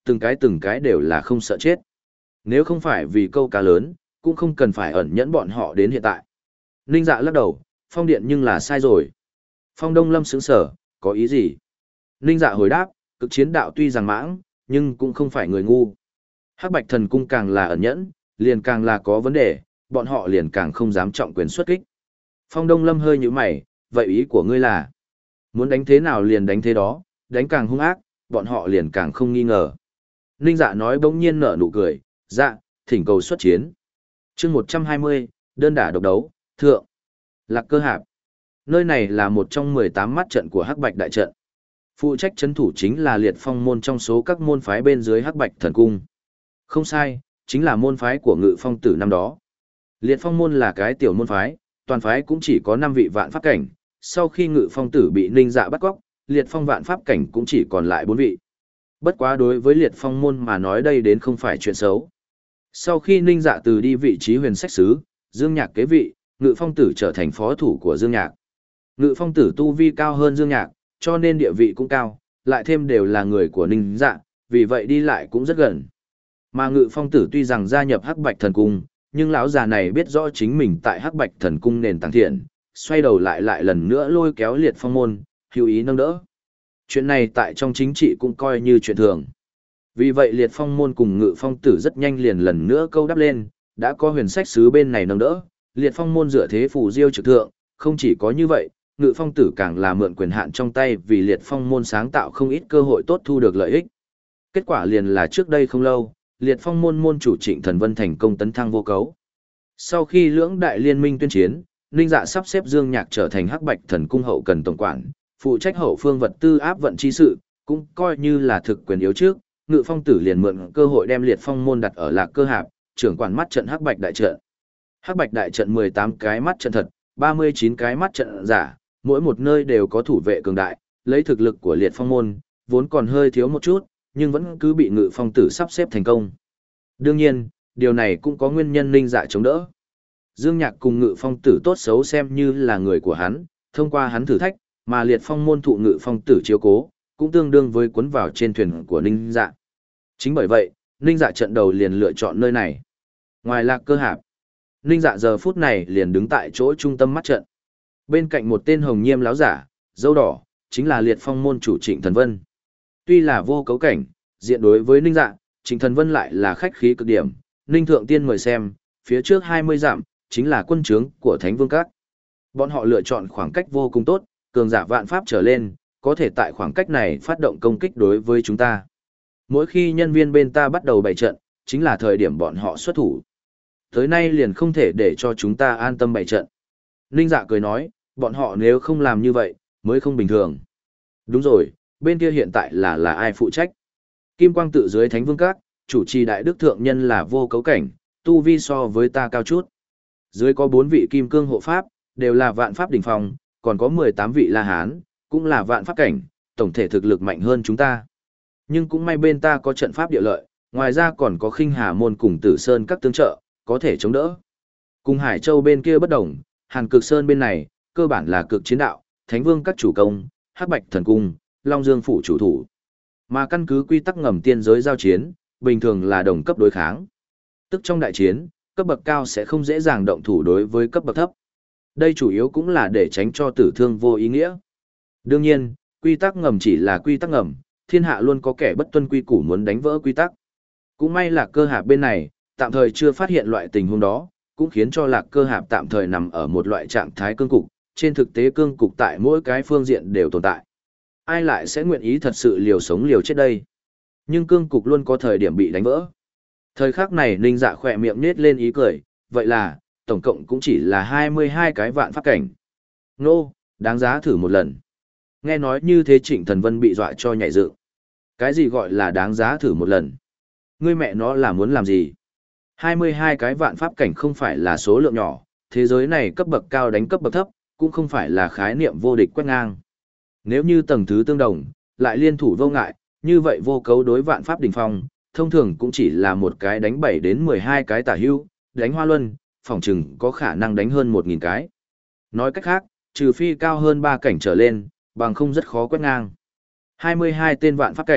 từng cái từng cái đều là không sợ chết. Nếu không phải vì câu cá lớn, cũng không cần phải ẩn nhẫn bọn họ đến hiện tại. Ninh Dạ lắc đầu, Phong Điện nhưng là sai rồi. Phong Đông Lâm sững sở, có ý gì? Ninh Dạ hồi đáp, cực chiến đạo tuy rằng mãng, nhưng cũng không phải người ngu. Hắc Bạch Thần Cung càng là ẩn nhẫn, liền càng là có vấn đề, bọn họ liền càng không dám trọng quyền xuất kích. Phong Đông Lâm hơi nhíu mày, vậy ý của ngươi là, muốn đánh thế nào liền đánh thế đó, đánh càng hung ác, bọn họ liền càng không nghi ngờ. Ninh Dạ nói bỗng nhiên nở nụ cười, dạ, thỉnh cầu xuất chiến. chương một trăm hai mươi, đơn đả độc đấu, thượng. Lạc Cơ Hạp. Nơi này là một trong mười tám mắt trận của Hắc Bạch đại trận. Phụ trách trấn thủ chính là Liệt Phong môn trong số các môn phái bên dưới Hắc Bạch Thần Cung. Không sai, chính là môn phái của Ngự Phong Tử năm đó. Liệt Phong môn là cái tiểu môn phái, toàn phái cũng chỉ có năm vị vạn pháp cảnh, sau khi Ngự Phong Tử bị Ninh Dạ bắt cóc, Liệt Phong vạn pháp cảnh cũng chỉ còn lại bốn vị. Bất quá đối với Liệt Phong môn mà nói đây đến không phải chuyện xấu. Sau khi Ninh Dạ từ đi vị trí huyền sách sứ, Dương Nhạc kế vị, Ngự Phong Tử trở thành phó thủ của Dương Nhạc. Ngự Phong Tử tu vi cao hơn Dương Nhạc, cho nên địa vị cũng cao, lại thêm đều là người của Ninh Dạ, vì vậy đi lại cũng rất gần. Mà Ngự Phong Tử tuy rằng gia nhập Hắc Bạch Thần Cung, nhưng lão già này biết rõ chính mình tại Hắc Bạch Thần Cung nền tảng thiện, xoay đầu lại lại lần nữa lôi kéo Liệt Phong môn, hữu ý nâng đỡ. Chuyện này tại trong chính trị cũng coi như chuyện thường. Vì vậy Liệt Phong môn cùng Ngự Phong Tử rất nhanh liền lần nữa câu đắp lên, đã có huyền sách sứ bên này nâng đỡ, Liệt Phong môn dựa thế phù diêu trực thượng, không chỉ có như vậy, Ngự Phong Tử càng là mượn quyền hạn trong tay vì Liệt Phong môn sáng tạo không ít cơ hội tốt thu được lợi ích. Kết quả liền là trước đây không lâu, Liệt Phong môn môn chủ Trịnh Thần Vân thành công tấn thăng vô cấu. Sau khi lưỡng đại liên minh tuyên chiến, Ninh Dạ sắp xếp Dương Nhạc trở thành Hắc Bạch Thần Cung hậu cần tổng quản, phụ trách hậu phương vật tư áp vận chi sự, cũng coi như là thực quyền yếu trước. Ngự Phong Tử liền mượn cơ hội đem Liệt Phong môn đặt ở Lạc Cơ Hạp, trưởng quản mắt trận Hắc Bạch đại trận. Hắc Bạch đại trận mười tám cái mắt trận thật, ba mươi chín cái mắt trận giả, mỗi một nơi đều có thủ vệ cường đại, lấy thực lực của Liệt Phong môn, vốn còn hơi thiếu một chút, nhưng vẫn cứ bị Ngự Phong Tử sắp xếp thành công. Đương nhiên, điều này cũng có nguyên nhân Ninh Dạ chống đỡ. Dương Nhạc cùng Ngự Phong Tử tốt xấu xem như là người của hắn, thông qua hắn thử thách, mà Liệt Phong môn thụ Ngự Phong Tử chiếu cố, cũng tương đương với cuốn vào trên thuyền của Ninh Dạ. Chính bởi vậy, Ninh Dạ trận đầu liền lựa chọn nơi này. Ngoài Lạc Cơ Hạp, Ninh Dạ giờ phút này liền đứng tại chỗ trung tâm mắt trận. Bên cạnh một tên hồng nhiêm láo giả, dâu đỏ, chính là Liệt Phong môn chủ Trịnh Thần Vân. Tuy là vô cấu cảnh, diện đối với Ninh Dạ, Trịnh Thần Vân lại là khách khí cực điểm. Ninh Thượng Tiên mời xem, phía trước hai mươi dặm, chính là quân trướng của Thánh Vương Các. Bọn họ lựa chọn khoảng cách vô cùng tốt, cường giả vạn pháp trở lên, có thể tại khoảng cách này phát động công kích đối với chúng ta. Mỗi khi nhân viên bên ta bắt đầu bày trận, chính là thời điểm bọn họ xuất thủ. Tới nay liền không thể để cho chúng ta an tâm bày trận. Ninh Dạ cười nói, bọn họ nếu không làm như vậy, mới không bình thường. Đúng rồi, bên kia hiện tại là là ai phụ trách? Kim Quang tự dưới Thánh Vương Các, chủ trì đại đức thượng nhân là vô cấu cảnh, tu vi so với ta cao chút. Dưới có bốn vị kim cương hộ pháp, đều là vạn pháp đỉnh phong, còn có mười tám vị La Hán, cũng là vạn pháp cảnh, tổng thể thực lực mạnh hơn chúng ta. Nhưng cũng may bên ta có trận pháp địa lợi, ngoài ra còn có Khinh Hà môn cùng Tử Sơn các tương trợ, có thể chống đỡ. Cùng Hải Châu bên kia bất đồng, Hàn Cực Sơn bên này, cơ bản là cực chiến đạo, Thánh Vương các chủ công, Hắc Bạch thần cung, Long Dương phủ chủ thủ. Mà căn cứ quy tắc ngầm tiên giới giao chiến, bình thường là đồng cấp đối kháng. Tức trong đại chiến, cấp bậc cao sẽ không dễ dàng động thủ đối với cấp bậc thấp. Đây chủ yếu cũng là để tránh cho tử thương vô ý nghĩa. Đương nhiên, quy tắc ngầm chỉ là quy tắc ngầm, thiên hạ luôn có kẻ bất tuân quy củ muốn đánh vỡ quy tắc. Cũng may là Cơ Hạp bên này, tạm thời chưa phát hiện loại tình huống đó, cũng khiến cho Lạc Cơ Hạp tạm thời nằm ở một loại trạng thái cương cục, trên thực tế cương cục tại mỗi cái phương diện đều tồn tại. Ai lại sẽ nguyện ý thật sự liều sống liều chết đây? Nhưng cương cục luôn có thời điểm bị đánh vỡ. Thời khắc này Ninh Dạ khỏe miệng nết lên ý cười, vậy là, tổng cộng cũng chỉ là hai mươi hai cái vạn pháp cảnh. Nô, đáng giá thử một lần. Nghe nói như thế Trịnh Thần Vân bị dọa cho nhảy dựng. Cái gì gọi là đáng giá thử một lần? Ngươi mẹ nó là muốn làm gì? hai mươi hai cái vạn pháp cảnh không phải là số lượng nhỏ, thế giới này cấp bậc cao đánh cấp bậc thấp, cũng không phải là khái niệm vô địch quét ngang. Nếu như tầng thứ tương đồng, lại liên thủ vô ngại, như vậy vô cấu đối vạn pháp đỉnh phong, thông thường cũng chỉ là một cái đánh bảy đến mười hai cái tả hưu, đánh hoa luân, phỏng chừng có khả năng đánh hơn một nghìn cái. Nói cách khác, trừ phi cao hơn ba cảnh trở lên, bằng không rất khó quét ngang. hai mươi hai tên vạn pháp cảnh,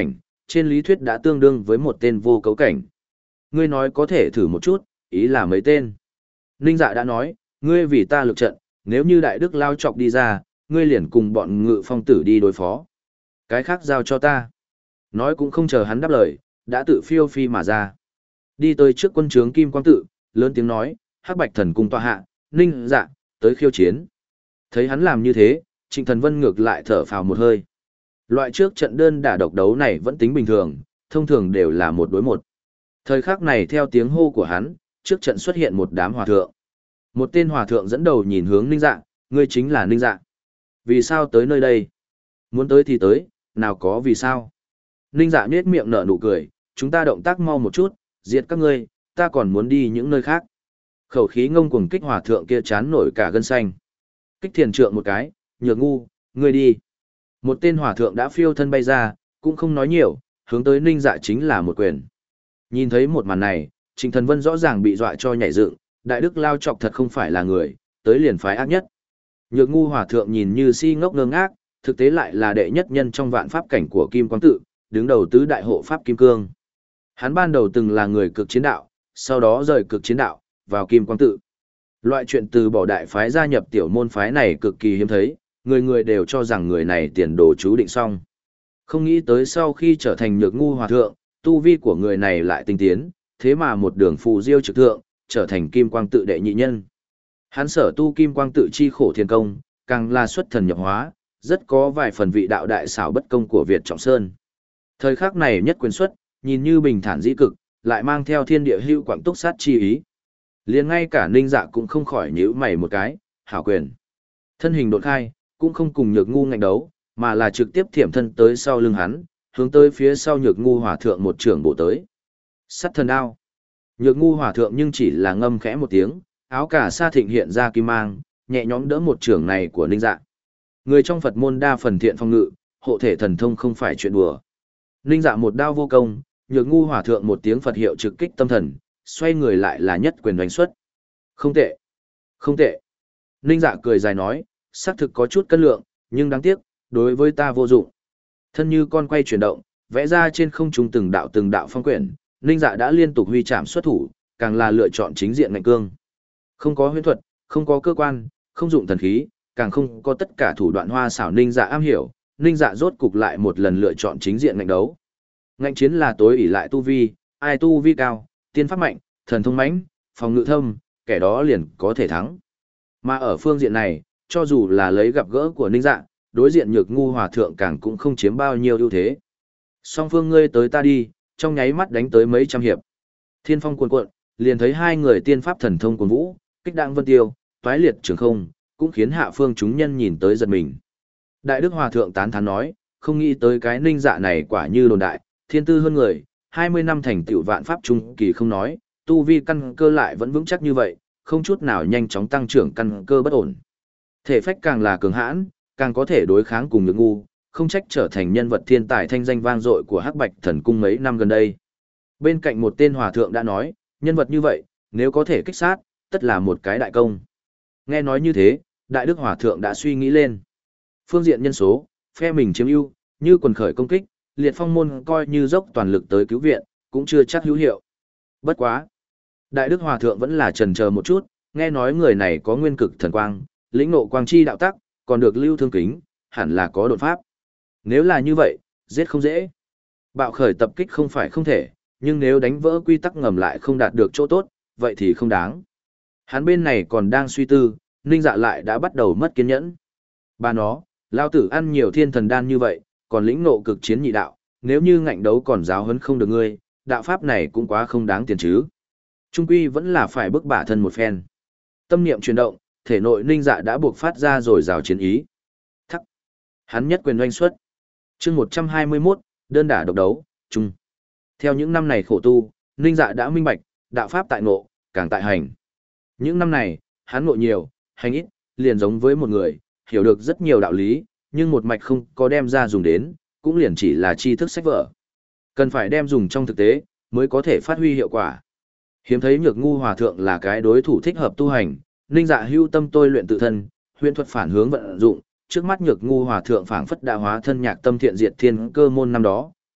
trên lý thuyết đã tương đương với một tên vô cấu cảnh. Ngươi nói có thể thử một chút, ý là mấy tên. Ninh Dạ đã nói, ngươi vì ta lực trận, nếu như đại đức lao chọc đi ra, ngươi liền cùng bọn ngự phong tử đi đối phó. Cái khác giao cho ta. Nói cũng không chờ hắn đáp lời, đã tự phiêu phi mà ra. Đi tới trước quân trướng Kim Quang Tự, lớn tiếng nói, Hắc Bạch Thần cùng tọa hạ, Ninh Dạ, tới khiêu chiến. Thấy hắn làm như thế, Trịnh Thần Vân ngược lại thở phào một hơi. Loại trước trận đơn đả độc đấu này vẫn tính bình thường, thông thường đều là một đối một. Thời khắc này theo tiếng hô của hắn, trước trận xuất hiện một đám hòa thượng. Một tên hòa thượng dẫn đầu nhìn hướng Ninh Dạ, ngươi chính là Ninh Dạ. Vì sao tới nơi đây? Muốn tới thì tới, nào có vì sao? Ninh Dạ nhếch miệng nở nụ cười, chúng ta động tác mau một chút, diệt các ngươi, ta còn muốn đi những nơi khác. Khẩu khí ngông cuồng kích hòa thượng kia chán nổi cả gân xanh. Kích thiền trượng một cái, nhược ngu, ngươi đi. Một tên hòa thượng đã phiêu thân bay ra, cũng không nói nhiều, hướng tới Ninh Dạ chính là một quyền. Nhìn thấy một màn này, Trịnh Thần Vân rõ ràng bị dọa cho nhảy dựng, đại đức lao chọc thật không phải là người, tới liền phái ác nhất. Nhược ngu hòa thượng nhìn như si ngốc ngơ ngác, thực tế lại là đệ nhất nhân trong vạn pháp cảnh của Kim Quang Tự, đứng đầu tứ đại hộ pháp Kim Cương. Hắn ban đầu từng là người cực chiến đạo, sau đó rời cực chiến đạo, vào Kim Quang Tự. Loại chuyện từ bỏ đại phái gia nhập tiểu môn phái này cực kỳ hiếm thấy, người người đều cho rằng người này tiền đồ chú định xong. Không nghĩ tới sau khi trở thành nhược ngu hòa thượng, tu vi của người này lại tinh tiến, thế mà một đường phù diêu trực thượng, trở thành Kim Quang Tự đệ nhị nhân. Hắn sở tu Kim Quang Tự chi khổ thiên công, càng là xuất thần nhập hóa, rất có vài phần vị đạo đại xảo bất công của Việt Trọng Sơn. Thời khắc này nhất quyền xuất, nhìn như bình thản dĩ cực, lại mang theo thiên địa hữu quảng túc sát chi ý. Liền ngay cả Ninh Dạ cũng không khỏi nhíu mày một cái, hảo quyền. Thân hình đột khai, cũng không cùng nhược ngu ngạnh đấu, mà là trực tiếp thiểm thân tới sau lưng hắn, hướng tới phía sau nhược ngu hòa thượng một trường bổ tới. Sắt thần đao. Nhược ngu hòa thượng nhưng chỉ là ngâm khẽ một tiếng, áo cả sa thịnh hiện ra kim mang, nhẹ nhõm đỡ một trường này của Ninh Dạ. Người trong Phật môn đa phần thiện phong ngự, hộ thể thần thông không phải chuyện đùa. Ninh Dạ một đao vô công, nhược ngu hòa thượng một tiếng Phật hiệu trực kích tâm thần, xoay người lại là nhất quyền đánh xuất. Không tệ, không tệ. Ninh Dạ cười dài nói, xác thực có chút cân lượng, nhưng đáng tiếc, đối với ta vô dụng. Thân như con quay chuyển động, vẽ ra trên không trung từng đạo từng đạo phong quyển, Ninh Dạ đã liên tục huy chạm xuất thủ, càng là lựa chọn chính diện ngạnh cương. Không có huyễn thuật, không có cơ quan, không dụng thần khí, càng không có tất cả thủ đoạn hoa xảo Ninh Dạ am hiểu, Ninh Dạ rốt cục lại một lần lựa chọn chính diện ngạnh đấu. Ngạnh chiến là tối ỷ lại tu vi, ai tu vi cao, tiên pháp mạnh, thần thông mãnh, phòng ngự thâm, kẻ đó liền có thể thắng. Mà ở phương diện này, cho dù là lấy gặp gỡ của Ninh Dạ, đối diện nhược ngu hòa thượng càng cũng không chiếm bao nhiêu ưu thế. Song phương ngươi tới ta đi, trong nháy mắt đánh tới mấy trăm hiệp. Thiên phong cuồn cuộn, liền thấy hai người tiên pháp thần thông cuồn vũ, kích đạng vân tiêu, toái liệt trường không, cũng khiến hạ phương chúng nhân nhìn tới giật mình. Đại đức hòa thượng tán thán nói, không nghĩ tới cái Ninh Dạ này quả như đồn đại, thiên tư hơn người, hai mươi năm thành tựu vạn pháp trung kỳ không nói, tu vi căn cơ lại vẫn vững chắc như vậy, không chút nào nhanh chóng tăng trưởng căn cơ bất ổn. Thể phách càng là cường hãn, càng có thể đối kháng cùng nhược ngu, không trách trở thành nhân vật thiên tài thanh danh vang dội của Hắc Bạch Thần Cung mấy năm gần đây. Bên cạnh một tên hòa thượng đã nói, nhân vật như vậy, nếu có thể kích sát, tất là một cái đại công. Nghe nói như thế, Đại Đức Hòa Thượng đã suy nghĩ lên. Phương diện nhân số, phe mình chiếm ưu, như quần khởi công kích, liệt phong môn coi như dốc toàn lực tới cứu viện, cũng chưa chắc hữu hiệu. Bất quá. Đại Đức Hòa Thượng vẫn là chần chờ một chút, nghe nói người này có nguyên cực thần quang, lĩnh ngộ quang chi đạo tắc, còn được lưu thương kính, hẳn là có đột pháp. Nếu là như vậy, giết không dễ. Bạo khởi tập kích không phải không thể, nhưng nếu đánh vỡ quy tắc ngầm lại không đạt được chỗ tốt, vậy thì không đáng. Hắn bên này còn đang suy tư, Ninh Dạ lại đã bắt đầu mất kiên nhẫn. Bà nó, lao tử ăn nhiều thiên thần đan như vậy, còn lĩnh ngộ cực chiến nhị đạo, nếu như ngạnh đấu còn giáo huấn không được ngươi, đạo pháp này cũng quá không đáng tiền chứ. Trung quy vẫn là phải bức bả thân một phen. Tâm niệm chuyển động, thể nội Ninh Dạ đã buộc phát ra rồi rào chiến ý. Thắc. Hắn nhất quyền oanh xuất. Chương một trăm hai mươi mốt, đơn đả độc đấu, chung. Theo những năm này khổ tu, Ninh Dạ đã minh bạch, đạo pháp tại ngộ, càng tại hành. Những năm này, hắn ngộ nhiều, hành ít, liền giống với một người, hiểu được rất nhiều đạo lý, nhưng một mạch không có đem ra dùng đến, cũng liền chỉ là tri thức sách vở. Cần phải đem dùng trong thực tế, mới có thể phát huy hiệu quả. Hiếm thấy Nhược Ngu Hòa Thượng là cái đối thủ thích hợp tu hành, Ninh Dạ hưu tâm tôi luyện tự thân, huyền thuật phản hướng vận dụng, trước mắt Nhược Ngu Hòa Thượng phảng phất đã hóa thân nhạc tâm thiện diệt thiên cơ môn năm đó,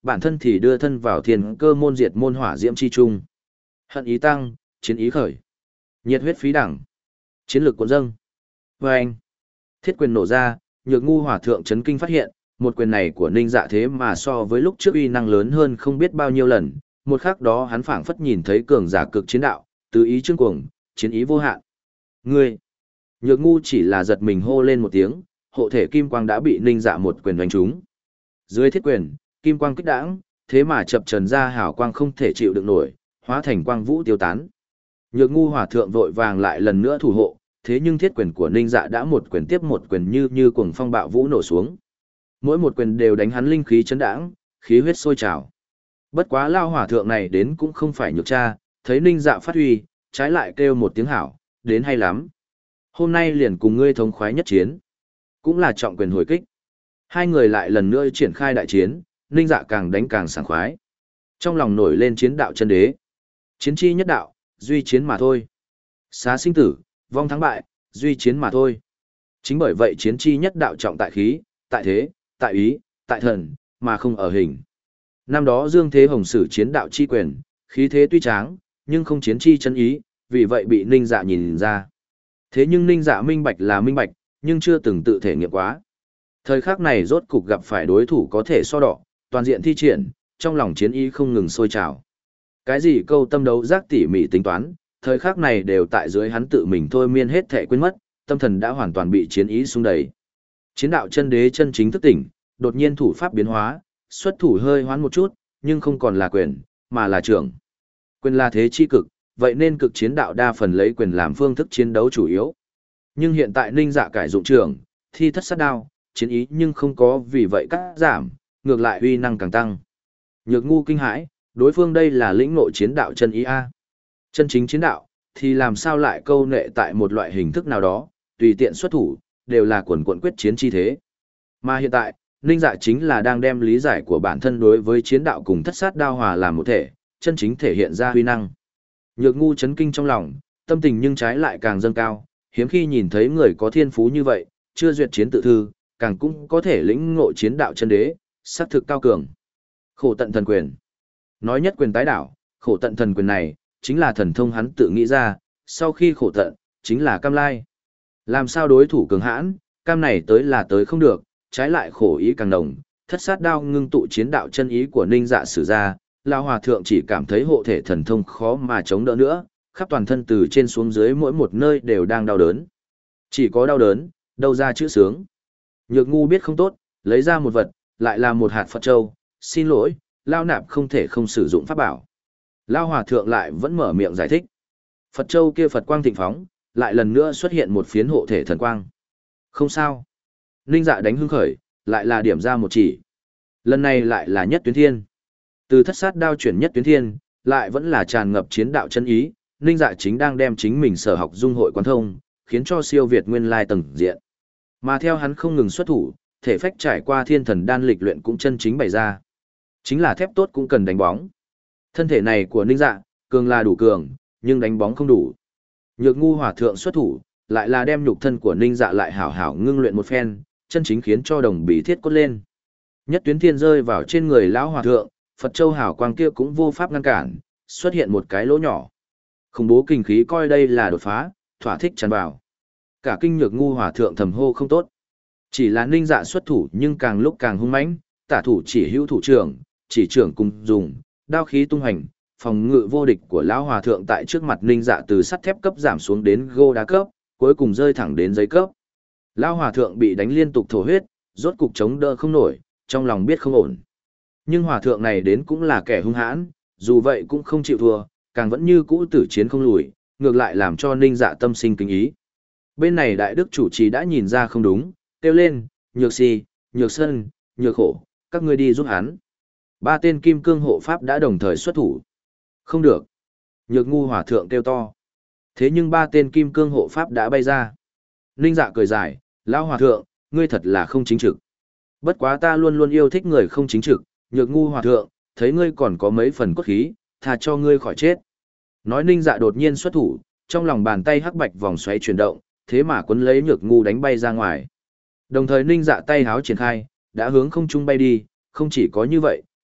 bản thân thì đưa thân vào thiên cơ môn diệt môn hỏa diễm chi trung. Hận ý tăng, chiến ý khởi. Nhiệt huyết phí đẳng. Chiến lược cuộn dâng. Vâng! Thiết quyền nổ ra, Nhược Ngu Hòa thượng chấn kinh phát hiện, một quyền này của Ninh Dạ thế mà so với lúc trước uy năng lớn hơn không biết bao nhiêu lần, một khắc đó hắn phảng phất nhìn thấy cường giả cực chiến đạo, tứ ý trương cuồng, chiến ý vô hạn. Ngươi! Nhược Ngu chỉ là giật mình hô lên một tiếng, hộ thể kim quang đã bị Ninh Dạ một quyền đánh trúng. Dưới thiết quyền, kim quang kích đãng, thế mà chập trần ra hào quang không thể chịu đựng nổi, hóa thành quang vũ tiêu tán. Nhược Ngu Hòa thượng vội vàng lại lần nữa thủ hộ, thế nhưng thiết quyền của Ninh Dạ đã một quyền tiếp một quyền như như cuồng phong bạo vũ nổ xuống. Mỗi một quyền đều đánh hắn linh khí chấn đãng, khí huyết sôi trào. Bất quá lao hòa thượng này đến cũng không phải nhược cha, thấy Ninh Dạ phát huy, trái lại kêu một tiếng hảo, đến hay lắm. Hôm nay liền cùng ngươi thống khoái nhất chiến. Cũng là trọng quyền hồi kích. Hai người lại lần nữa triển khai đại chiến, Ninh Dạ càng đánh càng sảng khoái. Trong lòng nổi lên chiến đạo chân đế. Chiến chi nhất đạo, duy chiến mà thôi. Xá sinh tử, vong thắng bại, duy chiến mà thôi. Chính bởi vậy chiến chi nhất đạo trọng tại khí, tại thế, tại ý, tại thần, mà không ở hình. Năm đó Dương Thế Hồng sử chiến đạo chi quyền, khí thế tuy tráng, nhưng không chiến chi chân ý, vì vậy bị Ninh Dạ nhìn ra. Thế nhưng Ninh Dạ minh bạch là minh bạch, nhưng chưa từng tự thể nghiệm quá. Thời khắc này rốt cục gặp phải đối thủ có thể so đọ, toàn diện thi triển, trong lòng chiến ý không ngừng sôi trào. Cái gì câu tâm đấu giác tỉ mỉ tính toán, thời khắc này đều tại dưới hắn tự mình thôi miên hết thể quên mất, tâm thần đã hoàn toàn bị chiến ý xung đầy. Chiến đạo chân đế chân chính thức tỉnh, đột nhiên thủ pháp biến hóa, xuất thủ hơi hoán một chút, nhưng không còn là quyền, mà là trưởng. Quyền là thế chi cực, vậy nên cực chiến đạo đa phần lấy quyền làm phương thức chiến đấu chủ yếu. Nhưng hiện tại Ninh Dạ cải dụng trưởng, thi thất sát đao, chiến ý nhưng không có vì vậy cắt giảm, ngược lại uy năng càng tăng. Nhược Ngu kinh hãi, đối phương đây là lĩnh ngộ chiến đạo chân ý a. Chân chính chiến đạo, thì làm sao lại câu nệ tại một loại hình thức nào đó, tùy tiện xuất thủ, đều là quần quận quyết chiến chi thế. Mà hiện tại, Ninh Dạ chính là đang đem lý giải của bản thân đối với chiến đạo cùng thất sát đao hòa làm một thể, chân chính thể hiện ra huy năng. Nhược Ngu chấn kinh trong lòng, tâm tình nhưng trái lại càng dâng cao, hiếm khi nhìn thấy người có thiên phú như vậy, chưa duyệt chiến tự thư, càng cũng có thể lĩnh ngộ chiến đạo chân đế, sát thực cao cường. Khổ tận thần quyền. Nói nhất quyền tái đảo, khổ tận thần quyền này, chính là thần thông hắn tự nghĩ ra, sau khi khổ tận, chính là cam lai. Làm sao đối thủ cường hãn, cam này tới là tới không được, trái lại khổ ý càng đồng, thất sát đao ngưng tụ chiến đạo chân ý của Ninh Dạ sử ra, Lão Hòa Thượng chỉ cảm thấy hộ thể thần thông khó mà chống đỡ nữa, khắp toàn thân từ trên xuống dưới mỗi một nơi đều đang đau đớn. Chỉ có đau đớn, đâu ra chữ sướng. Nhược Ngu biết không tốt, lấy ra một vật, lại là một hạt Phật Châu, xin lỗi, Lao Nạp không thể không sử dụng pháp bảo. Lao Hòa Thượng lại vẫn mở miệng giải thích. Phật Châu kia Phật quang thịnh phóng, lại lần nữa xuất hiện một phiến hộ thể thần quang. Không sao. Ninh Dạ đánh hưng khởi, lại là điểm ra một chỉ. Lần này lại là nhất tuyến thiên. Từ thất sát đao chuyển nhất tuyến thiên, lại vẫn là tràn ngập chiến đạo chân ý, Ninh Dạ chính đang đem chính mình sở học dung hội quán thông, khiến cho siêu việt nguyên lai tầng diện. Mà theo hắn không ngừng xuất thủ, thể phách trải qua thiên thần đan lịch luyện cũng chân chính bày ra. Chính là thép tốt cũng cần đánh bóng. Thân thể này của Ninh Dạ, cường là đủ cường, nhưng đánh bóng không đủ. Nhược Ngu Hòa Thượng xuất thủ, lại là đem nhục thân của Ninh Dạ lại hảo hảo ngưng luyện một phen, chân chính khiến cho đồng bí thiết cốt lên. Nhất tuyến thiên rơi vào trên người lão Hòa Thượng, Phật Châu hảo quang kia cũng vô pháp ngăn cản, xuất hiện một cái lỗ nhỏ. Khủng bố kinh khí coi đây là đột phá, thỏa thích tràn vào. Cả kinh Nhược Ngu Hòa Thượng thầm hô không tốt. Chỉ là Ninh Dạ xuất thủ nhưng càng lúc càng hung mãnh, tả thủ chỉ hữu thủ trưởng, chỉ trưởng cùng dùng, đao khí tung hành, phòng ngự vô địch của lão Hòa Thượng tại trước mặt Ninh Dạ từ sắt thép cấp giảm xuống đến gô đá cấp, cuối cùng rơi thẳng đến giấy cấp. Lão Hòa Thượng bị đánh liên tục thổ huyết, rốt cục chống đỡ không nổi, trong lòng biết không ổn. Nhưng Hòa Thượng này đến cũng là kẻ hung hãn, dù vậy cũng không chịu thua, càng vẫn như cũ tử chiến không lùi, ngược lại làm cho Ninh Dạ tâm sinh kính ý. Bên này đại đức chủ trì đã nhìn ra không đúng, kêu lên, Nhược Si, Nhược Sân, Nhược Khổ, các ngươi đi giúp hắn. Ba tên kim cương hộ pháp đã đồng thời xuất thủ. Không được. Nhược Ngu Hòa Thượng kêu to. Thế nhưng ba tên kim cương hộ pháp đã bay ra. Ninh Dạ cười dài, lão Hòa Thượng, ngươi thật là không chính trực. Bất quá ta luôn luôn yêu thích người không chính trực, Nhược Ngu Hòa Thượng, thấy ngươi còn có mấy phần cốt khí, thà cho ngươi khỏi chết. Nói Ninh Dạ đột nhiên xuất thủ, trong lòng bàn tay hắc bạch vòng xoáy chuyển động, thế mà quấn lấy Nhược Ngu đánh bay ra ngoài. Đồng thời Ninh Dạ tay háo triển khai, đã hướng không trung bay đi, không chỉ có như vậy,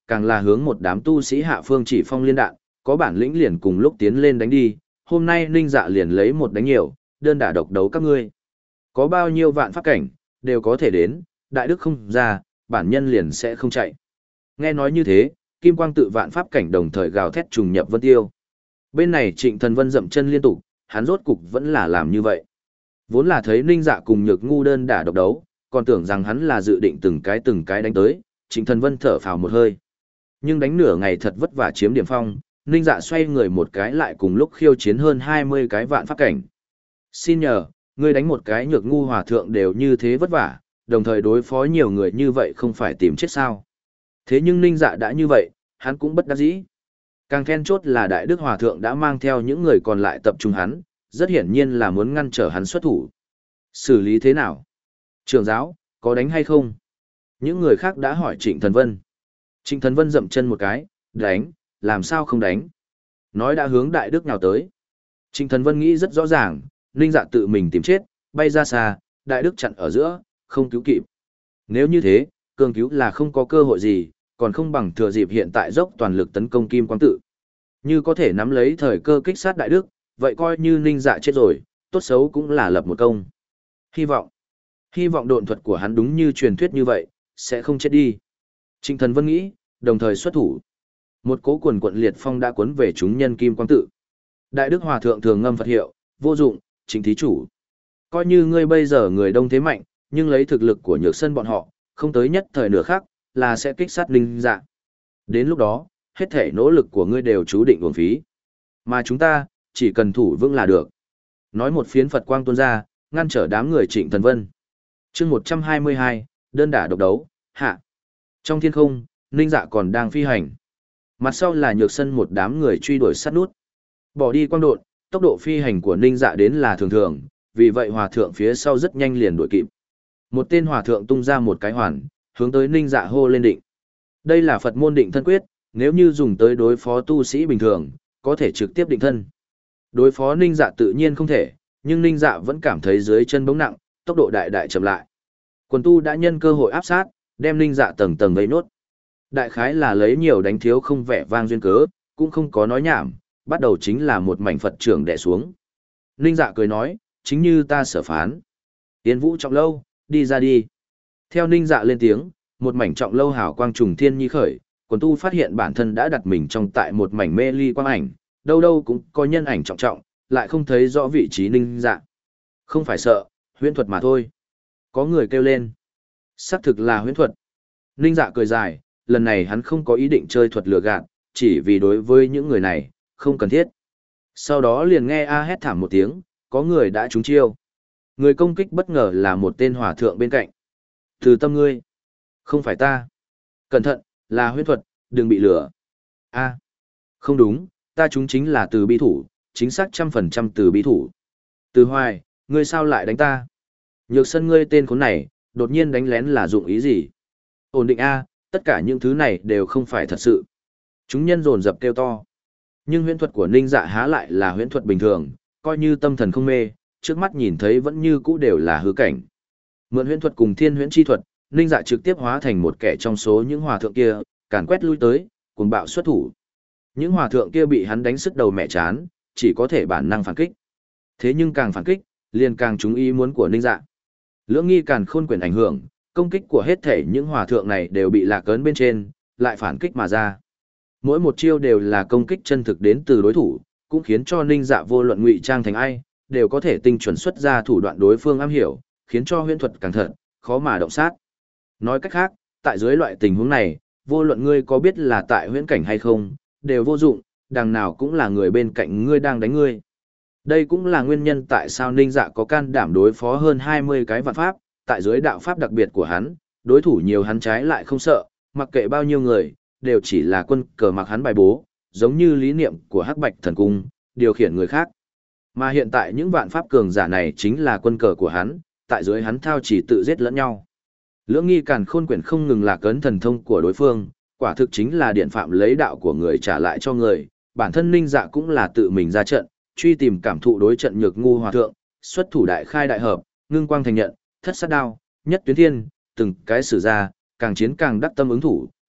càng là hướng một đám tu sĩ hạ phương chỉ phong liên đạn, có bản lĩnh liền cùng lúc tiến lên đánh đi, hôm nay Ninh Dạ liền lấy một đánh nhiều, đơn đả độc đấu các ngươi. Có bao nhiêu vạn pháp cảnh, đều có thể đến, đại đức không ra, bản nhân liền sẽ không chạy. Nghe nói như thế, Kim Quang tự vạn pháp cảnh đồng thời gào thét trùng nhập Vân Tiêu. Bên này Trịnh Thần Vân dậm chân liên tục, hắn rốt cục vẫn là làm như vậy. Vốn là thấy Ninh Dạ cùng Nhược Ngu đơn đả độc đấu, còn tưởng rằng hắn là dự định từng cái từng cái đánh tới, Trịnh Thần Vân thở phào một hơi. Nhưng đánh nửa ngày thật vất vả chiếm điểm phong, Ninh Dạ xoay người một cái lại cùng lúc khiêu chiến hơn hai mươi cái vạn pháp cảnh. Xin nhờ, ngươi đánh một cái Nhược Ngu hòa thượng đều như thế vất vả, đồng thời đối phó nhiều người như vậy không phải tìm chết sao. Thế nhưng Ninh Dạ đã như vậy, hắn cũng bất đắc dĩ. Càng then chốt là Đại Đức Hòa Thượng đã mang theo những người còn lại tập trung hắn, rất hiển nhiên là muốn ngăn trở hắn xuất thủ. Xử lý thế nào? Trưởng giáo, có đánh hay không? Những người khác đã hỏi Trịnh Thần Vân. Trịnh Thần Vân dậm chân một cái, đánh, làm sao không đánh? Nói đã hướng Đại Đức nào tới. Trịnh Thần Vân nghĩ rất rõ ràng, Ninh Dạ tự mình tìm chết, bay ra xa, Đại Đức chặn ở giữa, không cứu kịp. Nếu như thế, cường cứu là không có cơ hội gì, còn không bằng thừa dịp hiện tại dốc toàn lực tấn công Kim Quang tự. Như có thể nắm lấy thời cơ kích sát Đại Đức, vậy coi như Ninh Dạ chết rồi, tốt xấu cũng là lập một công. Hy vọng, hy vọng độn thuật của hắn đúng như truyền thuyết như vậy, sẽ không chết đi. Trịnh Thần Vân nghĩ, đồng thời xuất thủ. Một cỗ quần quận liệt phong đã cuốn về chúng nhân Kim Quang tự. Đại Đức Hòa Thượng thường ngâm Phật hiệu, vô dụng, Trịnh thí chủ. Coi như ngươi bây giờ người đông thế mạnh, nhưng lấy thực lực của Nhược Sân bọn họ, không tới nhất thời nửa khắc, là sẽ kích sát Ninh Dạ. Đến lúc đó, hết thể nỗ lực của ngươi đều chú định uổng phí. Mà chúng ta, chỉ cần thủ vững là được. Nói một phiến Phật quang tuôn ra, ngăn trở đám người Trịnh Thần Vân. chương một trăm hai mươi hai, đơn đả độc đấu, hạ. Trong thiên không, Ninh Dạ còn đang phi hành. Mặt sau là Nhược Sân một đám người truy đuổi sát nút. Bỏ đi quang độn, tốc độ phi hành của Ninh Dạ đến là thường thường, vì vậy hòa thượng phía sau rất nhanh liền đuổi kịp. Một tên hòa thượng tung ra một cái hoàn, hướng tới Ninh Dạ hô lên định. Đây là Phật môn định thân quyết, nếu như dùng tới đối phó tu sĩ bình thường, có thể trực tiếp định thân. Đối phó Ninh Dạ tự nhiên không thể, nhưng Ninh Dạ vẫn cảm thấy dưới chân bỗng nặng, tốc độ đại đại chậm lại. Quần tu đã nhân cơ hội áp sát, đem Ninh Dạ tầng tầng vây nốt. Đại khái là lấy nhiều đánh thiếu không vẻ vang duyên cớ, cũng không có nói nhảm, bắt đầu chính là một mảnh Phật trưởng đè xuống. Ninh Dạ cười nói, chính như ta sở phán. Tiến Vũ Trọng Lâu, đi ra đi. Theo Ninh Dạ lên tiếng, một mảnh trọng lâu hào quang trùng thiên nhi khởi, quần tu phát hiện bản thân đã đặt mình trong tại một mảnh mê ly quang ảnh, đâu đâu cũng có nhân ảnh trọng trọng, lại không thấy rõ vị trí Ninh Dạ. Không phải sợ, huyễn thuật mà thôi. Có người kêu lên. Xác thực là huyễn thuật. Ninh Dạ cười dài, lần này hắn không có ý định chơi thuật lừa gạt, chỉ vì đối với những người này, không cần thiết. Sau đó liền nghe A hét thảm một tiếng, có người đã trúng chiêu. Người công kích bất ngờ là một tên hòa thượng bên cạnh. Từ tâm ngươi. Không phải ta. Cẩn thận, là huyễn thuật, đừng bị lừa. A. Không đúng, ta chúng chính là từ bi thủ, chính xác trăm phần trăm từ bi thủ. Từ hoài, ngươi sao lại đánh ta? Nhược Sân ngươi tên khốn này, đột nhiên đánh lén là dụng ý gì? Ổn định A, tất cả những thứ này đều không phải thật sự. Chúng nhân dồn dập kêu to. Nhưng huyễn thuật của Ninh Dạ há lại là huyễn thuật bình thường, coi như tâm thần không mê, trước mắt nhìn thấy vẫn như cũ đều là hư cảnh. Mượn huyễn thuật cùng thiên huyễn chi thuật, Ninh Dạ trực tiếp hóa thành một kẻ trong số những hòa thượng kia, càn quét lui tới, cuồng bạo xuất thủ. Những hòa thượng kia bị hắn đánh sức đầu mẹ chán, chỉ có thể bản năng phản kích. Thế nhưng càng phản kích, liền càng trúng ý muốn của Ninh Dạ. Lưỡng nghi càn khôn quyền ảnh hưởng, công kích của hết thể những hòa thượng này đều bị lạc ấn bên trên, lại phản kích mà ra. Mỗi một chiêu đều là công kích chân thực đến từ đối thủ, cũng khiến cho Ninh Dạ vô luận ngụy trang thành ai, đều có thể tinh chuẩn xuất ra thủ đoạn đối phương am hiểu, khiến cho huyễn thuật càng thật, khó mà động sát. Nói cách khác, tại dưới loại tình huống này, vô luận ngươi có biết là tại huyễn cảnh hay không, đều vô dụng, đằng nào cũng là người bên cạnh ngươi đang đánh ngươi. Đây cũng là nguyên nhân tại sao Ninh Dạ có can đảm đối phó hơn hai mươi cái vạn pháp, tại dưới đạo pháp đặc biệt của hắn, đối thủ nhiều hắn trái lại không sợ, mặc kệ bao nhiêu người, đều chỉ là quân cờ mặc hắn bài bố, giống như lý niệm của Hắc Bạch Thần Cung, điều khiển người khác. Mà hiện tại những vạn pháp cường giả này chính là quân cờ của hắn, tại dưới hắn thao chỉ tự giết lẫn nhau. Lưỡng nghi càn khôn quyển không ngừng là cấn thần thông của đối phương, quả thực chính là điện phạm lấy đạo của người trả lại cho người, bản thân Ninh Dạ cũng là tự mình ra trận, truy tìm cảm thụ đối trận Nhược Ngu hòa thượng, xuất thủ đại khai đại hợp, ngưng quang thành nhận, thất sát đao, nhất tuyến thiên, từng cái sử ra, càng chiến càng đắc tâm ứng thủ,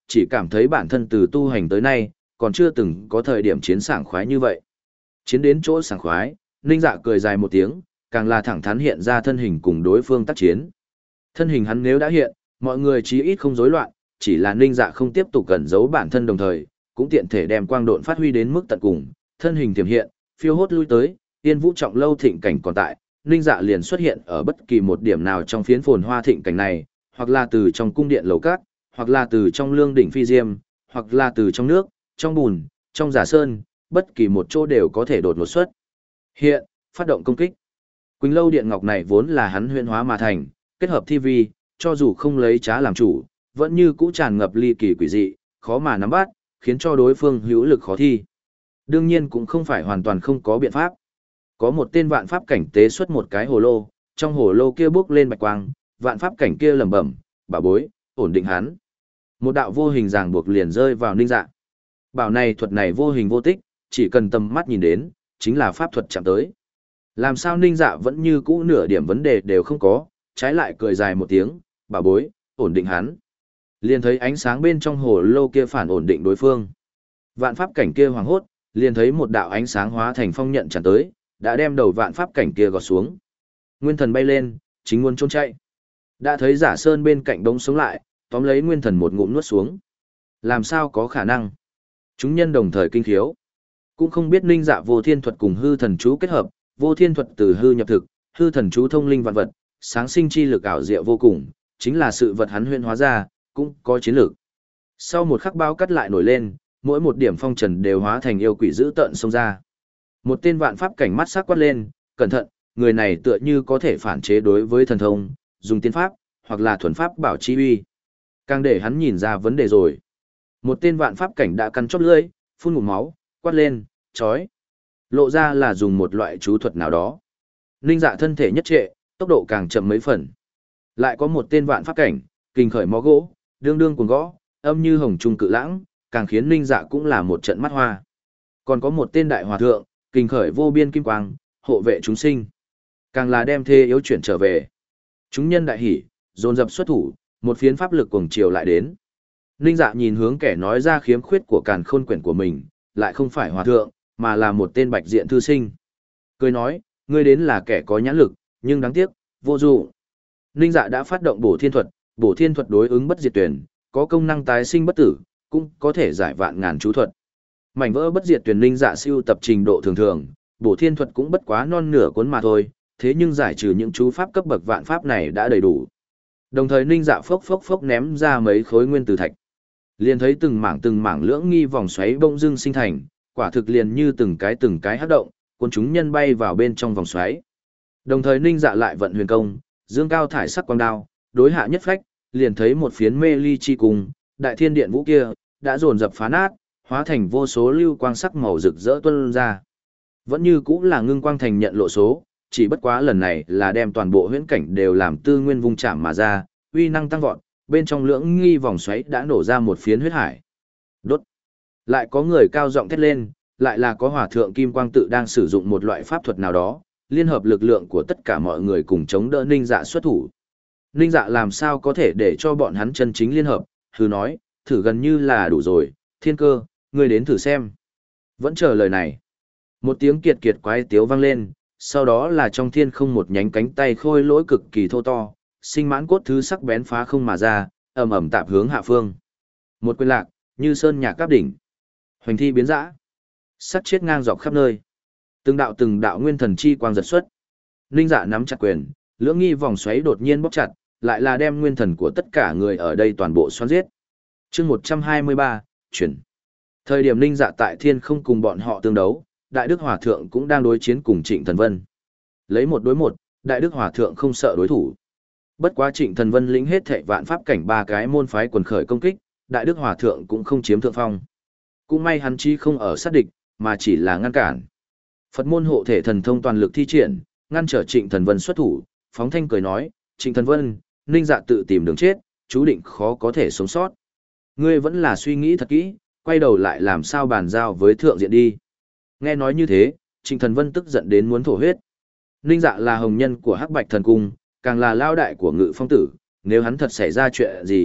chỉ cảm thấy bản thân từ tu hành tới nay, còn chưa từng có thời điểm chiến sảng khoái như vậy. Chiến đến chỗ sảng khoái, Ninh Dạ cười dài một tiếng, càng là thẳng thắn hiện ra thân hình cùng đối phương tác chiến. Thân hình hắn nếu đã hiện, mọi người chí ít không rối loạn, chỉ là Ninh Dạ không tiếp tục cẩn giấu bản thân đồng thời, cũng tiện thể đem quang độn phát huy đến mức tận cùng, thân hình tiềm hiện, phiêu hốt lui tới, Tiên Vũ Trọng Lâu thịnh cảnh còn tại, Ninh Dạ liền xuất hiện ở bất kỳ một điểm nào trong phiến phồn hoa thịnh cảnh này, hoặc là từ trong cung điện lầu cát, hoặc là từ trong lương đỉnh phi diêm, hoặc là từ trong nước, trong bùn, trong giả sơn, bất kỳ một chỗ đều có thể đột ngột xuất. Hiện, phát động công kích. Quỳnh Lâu Điện Ngọc này vốn là hắn huyễn hóa mà thành, kết hợp thi vi, cho dù không lấy trá làm chủ, vẫn như cũ tràn ngập ly kỳ quỷ dị, khó mà nắm bắt, khiến cho đối phương hữu lực khó thi. Đương nhiên cũng không phải hoàn toàn không có biện pháp. Có một tên vạn pháp cảnh tế xuất một cái hồ lô, trong hồ lô kia bước lên bạch quang, vạn pháp cảnh kia lẩm bẩm, bà bối, ổn định hắn. Một đạo vô hình ràng buộc liền rơi vào Ninh Dạ. Bảo này thuật này vô hình vô tích, chỉ cần tầm mắt nhìn đến, chính là pháp thuật chạm tới. Làm sao Ninh Dạ vẫn như cũ nửa điểm vấn đề đều không có, trái lại cười dài một tiếng, bà bối, ổn định hắn. Liền thấy ánh sáng bên trong hồ lô kia phản ổn định đối phương. Vạn pháp cảnh kia hoàng hốt, liền thấy một đạo ánh sáng hóa thành phong nhận tràn tới, đã đem đầu vạn pháp cảnh kia gọt xuống. Nguyên thần bay lên, chính muốn trốn chạy. Đã thấy Giả Sơn bên cạnh bỗng sống lại, tóm lấy nguyên thần một ngụm nuốt xuống. Làm sao có khả năng? Chúng nhân đồng thời kinh khiếu. Cũng không biết Ninh Dạ vô thiên thuật cùng hư thần chú kết hợp, vô thiên thuật từ hư nhập thực, hư thần chú thông linh vạn vật, sáng sinh chi lực ảo diệu vô cùng, chính là sự vật hắn huyễn hóa ra, cũng có chiến lược. Sau một khắc bao cắt lại nổi lên, mỗi một điểm phong trần đều hóa thành yêu quỷ dữ tợn xông ra. Một tên vạn pháp cảnh mắt sắc quát lên, cẩn thận, người này tựa như có thể phản chế đối với thần thông, dùng tiên pháp, hoặc là thuần pháp bảo chi uy. Càng để hắn nhìn ra vấn đề rồi. Một tên vạn pháp cảnh đã cắn chóp lưỡi, phun ngụm máu, quát lên, chói. Lộ ra là dùng một loại chú thuật nào đó. Ninh Dạ thân thể nhất trệ, tốc độ càng chậm mấy phần. Lại có một tên vạn pháp cảnh, kình khởi mó gỗ, đương đương cuồng gõ, âm như hồng trung cự lãng, càng khiến Ninh Dạ cũng là một trận mắt hoa. Còn có một tên đại hòa thượng, kình khởi vô biên kim quang, hộ vệ chúng sinh. Càng là đem thê yếu chuyển trở về. Chúng nhân đại hỉ, dồn dập xuất thủ, một phiến pháp lực cuồng chiều lại đến. Ninh Dạ nhìn hướng kẻ nói ra khiếm khuyết của càn khôn quyển của mình, lại không phải hòa thượng, mà là một tên bạch diện thư sinh. Cười nói, ngươi đến là kẻ có nhãn lực, nhưng đáng tiếc, vô dụng. Ninh Dạ đã phát động bổ thiên thuật, bổ thiên thuật đối ứng bất diệt tuyển, có công năng tái sinh bất tử, cũng có thể giải vạn ngàn chú thuật. Mảnh vỡ bất diệt tuyển Ninh Dạ siêu tập trình độ thường thường, bổ thiên thuật cũng bất quá non nửa cuốn mà thôi, thế nhưng giải trừ những chú pháp cấp bậc vạn pháp này đã đầy đủ. Đồng thời Ninh Dạ phốc phốc phốc ném ra mấy khối nguyên tử thạch. Liền thấy từng mảng từng mảng lưỡng nghi vòng xoáy bỗng dưng sinh thành, quả thực liền như từng cái từng cái hấp động, cuốn chúng nhân bay vào bên trong vòng xoáy. Đồng thời Ninh Dạ lại vận huyền công, dương cao thải sắc quang đao, đối hạ nhất phách, liền thấy một phiến mê ly chi cùng, đại thiên điện vũ kia đã dồn dập phá nát, hóa thành vô số lưu quang sắc màu rực rỡ tuôn ra. Vẫn như cũng là ngưng quang thành nhận lộ số, chỉ bất quá lần này là đem toàn bộ huyễn cảnh đều làm tư nguyên vung chạm mà ra, uy năng tăng vọt, bên trong lưỡng nghi vòng xoáy đã nổ ra một phiến huyết hải. Đốt. Lại có người cao giọng thét lên, lại là có hòa thượng kim quang tự đang sử dụng một loại pháp thuật nào đó, liên hợp lực lượng của tất cả mọi người cùng chống đỡ Ninh Dạ xuất thủ. Ninh Dạ làm sao có thể để cho bọn hắn chân chính liên hợp, hừ nói, thử gần như là đủ rồi, Thiên Cơ, ngươi đến thử xem. Vẫn chờ lời này. Một tiếng kiệt kiệt quái tiếu vang lên, sau đó là trong thiên không một nhánh cánh tay khôi lỗi cực kỳ thô to, sinh mãn cốt thứ sắc bén phá không mà ra, ầm ầm tạp hướng hạ phương. Một quyền lạc, như sơn nhạc cáp đỉnh. Hoành thi biến dã, sắt chết ngang dọc khắp nơi. Từng đạo từng đạo nguyên thần chi quang giật xuất. Ninh Dạ nắm chặt quyền, lưỡng nghi vòng xoáy đột nhiên bóp chặt, lại là đem nguyên thần của tất cả người ở đây toàn bộ xoắn giết. Chương một trăm hai mươi ba, chuyển. Thời điểm Ninh Dạ tại thiên không cùng bọn họ tương đấu, Đại Đức Hòa Thượng cũng đang đối chiến cùng Trịnh Thần Vân. Lấy một đối một, Đại Đức Hòa Thượng không sợ đối thủ. Bất quá Trịnh Thần Vân lĩnh hết thệ vạn pháp cảnh ba cái môn phái quần khởi công kích, Đại Đức Hòa Thượng cũng không chiếm thượng phong. Cũng may hắn chi không ở sát địch, mà chỉ là ngăn cản. Phật môn hộ thể thần thông toàn lực thi triển, ngăn trở Trịnh Thần Vân xuất thủ, phóng thanh cười nói, Trịnh Thần Vân, Ninh Dạ tự tìm đường chết, chú định khó có thể sống sót. Ngươi vẫn là suy nghĩ thật kỹ, quay đầu lại làm sao bàn giao với thượng diện đi. Nghe nói như thế, Trịnh Thần Vân tức giận đến muốn thổ huyết. Ninh Dạ là hồng nhân của Hắc Bạch Thần Cung, càng là lao đại của Ngự Phong Tử, nếu hắn thật xảy ra chuyện gì,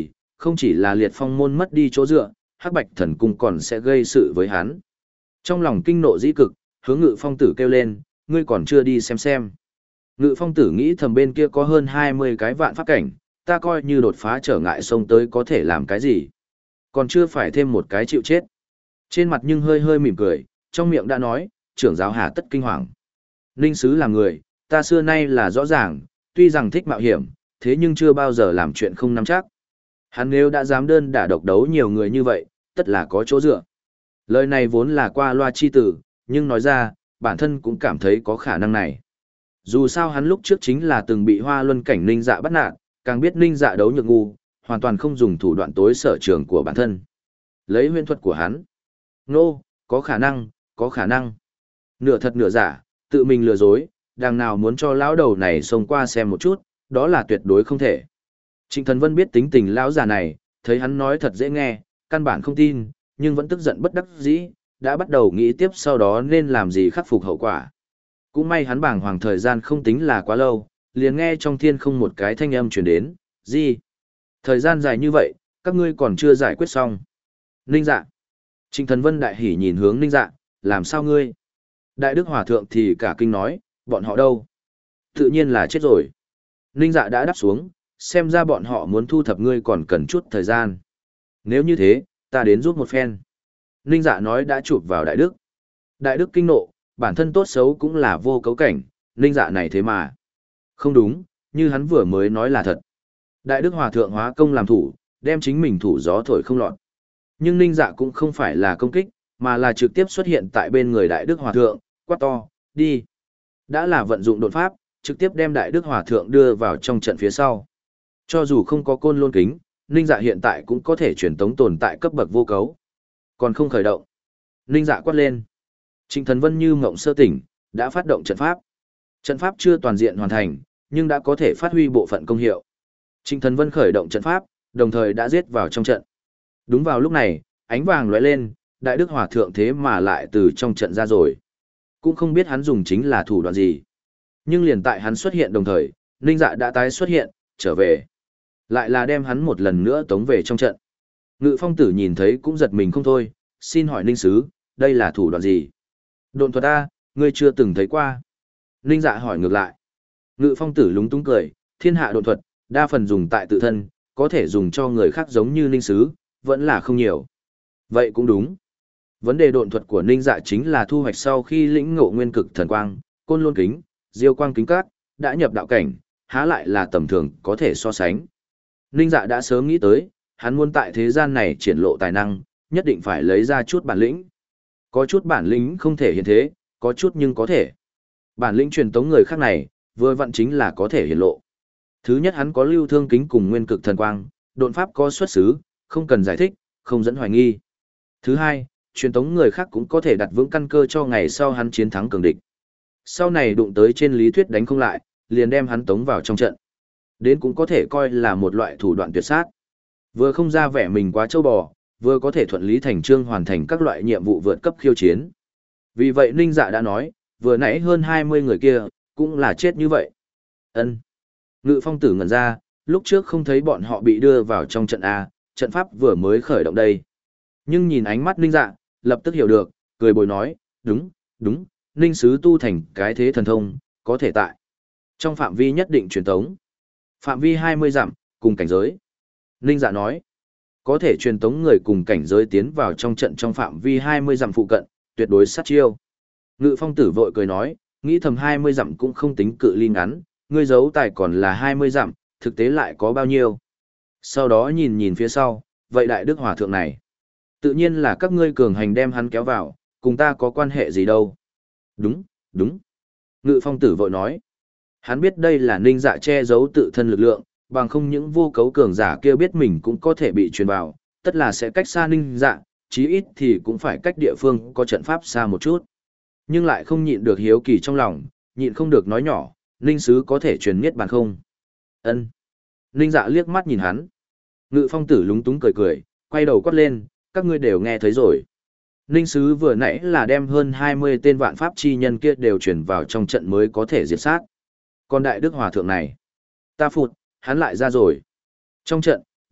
không chỉ là liệt phong môn mất đi chỗ dựa, hắc bạch thần cung còn sẽ gây sự với hắn. Trong lòng kinh nộ dĩ cực, hướng Ngự Phong tử kêu lên, ngươi còn chưa đi xem xem. Ngự Phong tử nghĩ thầm bên kia có hơn hai mươi cái vạn pháp cảnh, ta coi như đột phá trở ngại sông tới có thể làm cái gì. Còn chưa phải thêm một cái chịu chết. Trên mặt nhưng hơi hơi mỉm cười, trong miệng đã nói, trưởng giáo hà tất kinh hoàng. Ninh sứ là người, ta xưa nay là rõ ràng, tuy rằng thích mạo hiểm, thế nhưng chưa bao giờ làm chuyện không nắm chắc. Hắn nếu đã dám đơn đả độc đấu nhiều người như vậy, tất là có chỗ dựa. Lời này vốn là qua loa chi tử, nhưng nói ra, bản thân cũng cảm thấy có khả năng này. Dù sao hắn lúc trước chính là từng bị Hoa Luân cảnh Ninh Dạ bắt nạt, càng biết Ninh Dạ đấu nhược ngu, hoàn toàn không dùng thủ đoạn tối sở trường của bản thân. Lấy huyễn thuật của hắn. Nô, có khả năng, có khả năng. Nửa thật nửa giả, tự mình lừa dối, đằng nào muốn cho lão đầu này xông qua xem một chút, đó là tuyệt đối không thể. Trịnh Thần Vân biết tính tình lão già này, thấy hắn nói thật dễ nghe, căn bản không tin, nhưng vẫn tức giận bất đắc dĩ, đã bắt đầu nghĩ tiếp sau đó nên làm gì khắc phục hậu quả. Cũng may hắn bàng hoàng thời gian không tính là quá lâu, liền nghe trong thiên không một cái thanh âm truyền đến, gì? Thời gian dài như vậy, các ngươi còn chưa giải quyết xong. Ninh Dạ. Trịnh Thần Vân đại hỉ nhìn hướng Ninh Dạ, làm sao ngươi? Đại Đức Hòa Thượng thì cả kinh nói, bọn họ đâu? Tự nhiên là chết rồi. Ninh Dạ đã đáp xuống, xem ra bọn họ muốn thu thập ngươi còn cần chút thời gian. Nếu như thế, ta đến giúp một phen. Ninh Dạ nói đã chụp vào Đại Đức. Đại Đức kinh nộ, bản thân tốt xấu cũng là vô cấu cảnh, Ninh Dạ này thế mà. Không đúng, như hắn vừa mới nói là thật. Đại Đức Hòa Thượng hóa công làm thủ, đem chính mình thủ gió thổi không lọt. Nhưng Ninh Dạ cũng không phải là công kích, mà là trực tiếp xuất hiện tại bên người Đại Đức Hòa Thượng, quát to, đi. Đã là vận dụng đột pháp, trực tiếp đem Đại Đức Hòa Thượng đưa vào trong trận phía sau. Cho dù không có côn lôn kính, Ninh Dạ hiện tại cũng có thể truyền tống tồn tại cấp bậc vô cấu. Còn không khởi động. Ninh Dạ quát lên. Trịnh Thần Vân như mộng sơ tỉnh, đã phát động trận pháp. Trận pháp chưa toàn diện hoàn thành, nhưng đã có thể phát huy bộ phận công hiệu. Trịnh Thần Vân khởi động trận pháp, đồng thời đã giết vào trong trận. Đúng vào lúc này, ánh vàng lóe lên, Đại Đức Hòa Thượng thế mà lại từ trong trận ra rồi. Cũng không biết hắn dùng chính là thủ đoạn gì. Nhưng liền tại hắn xuất hiện đồng thời, Ninh Dạ đã tái xuất hiện, trở về. Lại là đem hắn một lần nữa tống về trong trận. Ngự Phong Tử nhìn thấy cũng giật mình không thôi, xin hỏi Ninh Sứ, đây là thủ đoạn gì? Độn thuật A, ngươi chưa từng thấy qua. Ninh Dạ hỏi ngược lại. Ngự Phong Tử lúng túng cười, thiên hạ độn thuật, đa phần dùng tại tự thân, có thể dùng cho người khác giống như Ninh Sứ, vẫn là không nhiều. Vậy cũng đúng. Vấn đề độn thuật của Ninh Dạ chính là thu hoạch sau khi lĩnh ngộ nguyên cực thần quang, côn lôn kính, diêu quang kính cát, đã nhập đạo cảnh, há lại là tầm thường có thể so sánh. Ninh Dạ đã sớm nghĩ tới, hắn muốn tại thế gian này triển lộ tài năng, nhất định phải lấy ra chút bản lĩnh. Có chút bản lĩnh không thể hiện thế, có chút nhưng có thể. Bản lĩnh truyền tống người khác này, vừa vặn chính là có thể hiện lộ. Thứ nhất hắn có lưu thương kính cùng nguyên cực thần quang, độn pháp có xuất xứ, không cần giải thích, không dẫn hoài nghi. Thứ hai, truyền tống người khác cũng có thể đặt vững căn cơ cho ngày sau hắn chiến thắng cường địch. Sau này đụng tới trên lý thuyết đánh không lại, liền đem hắn tống vào trong trận. Đến cũng có thể coi là một loại thủ đoạn tuyệt sát. Vừa không ra vẻ mình quá trâu bò, vừa có thể thuận lý thành trương hoàn thành các loại nhiệm vụ vượt cấp khiêu chiến. Vì vậy Ninh Dạ đã nói, vừa nãy hơn hai mươi người kia, cũng là chết như vậy. Ân. Ngự Phong Tử ngẩn ra, lúc trước không thấy bọn họ bị đưa vào trong trận A, trận pháp vừa mới khởi động đây. Nhưng nhìn ánh mắt Ninh Dạ, lập tức hiểu được, cười bồi nói, đúng, đúng, Ninh Sứ tu thành cái thế thần thông, có thể tại trong phạm vi nhất định truyền tống. Phạm vi hai mươi dặm, cùng cảnh giới. Ninh Dạ nói, có thể truyền tống người cùng cảnh giới tiến vào trong trận trong phạm vi hai mươi dặm phụ cận, tuyệt đối sát chiêu. Ngự Phong Tử vội cười nói, nghĩ thầm hai mươi dặm cũng không tính cự ly ngắn, ngươi giấu tài còn là hai mươi dặm, thực tế lại có bao nhiêu. Sau đó nhìn nhìn phía sau, vậy Đại Đức Hòa Thượng này. Tự nhiên là các ngươi cường hành đem hắn kéo vào, cùng ta có quan hệ gì đâu. Đúng, đúng. Ngự Phong Tử vội nói. Hắn biết đây là Ninh Dạ che giấu tự thân lực lượng, bằng không những vô cấu cường giả kia biết mình cũng có thể bị truyền vào, tất là sẽ cách xa Ninh Dạ, chí ít thì cũng phải cách địa phương có trận pháp xa một chút. Nhưng lại không nhịn được hiếu kỳ trong lòng, nhịn không được nói nhỏ, Ninh Sứ có thể truyền miết bàn không? Ân. Ninh Dạ liếc mắt nhìn hắn. Ngự Phong Tử lúng túng cười cười, quay đầu quát lên, các ngươi đều nghe thấy rồi. Ninh Sứ vừa nãy là đem hơn hai mươi tên vạn pháp chi nhân kia đều chuyển vào trong trận mới có thể diệt sát. Còn Đại Đức Hòa Thượng này, ta phụt, hắn lại ra rồi. Trong trận,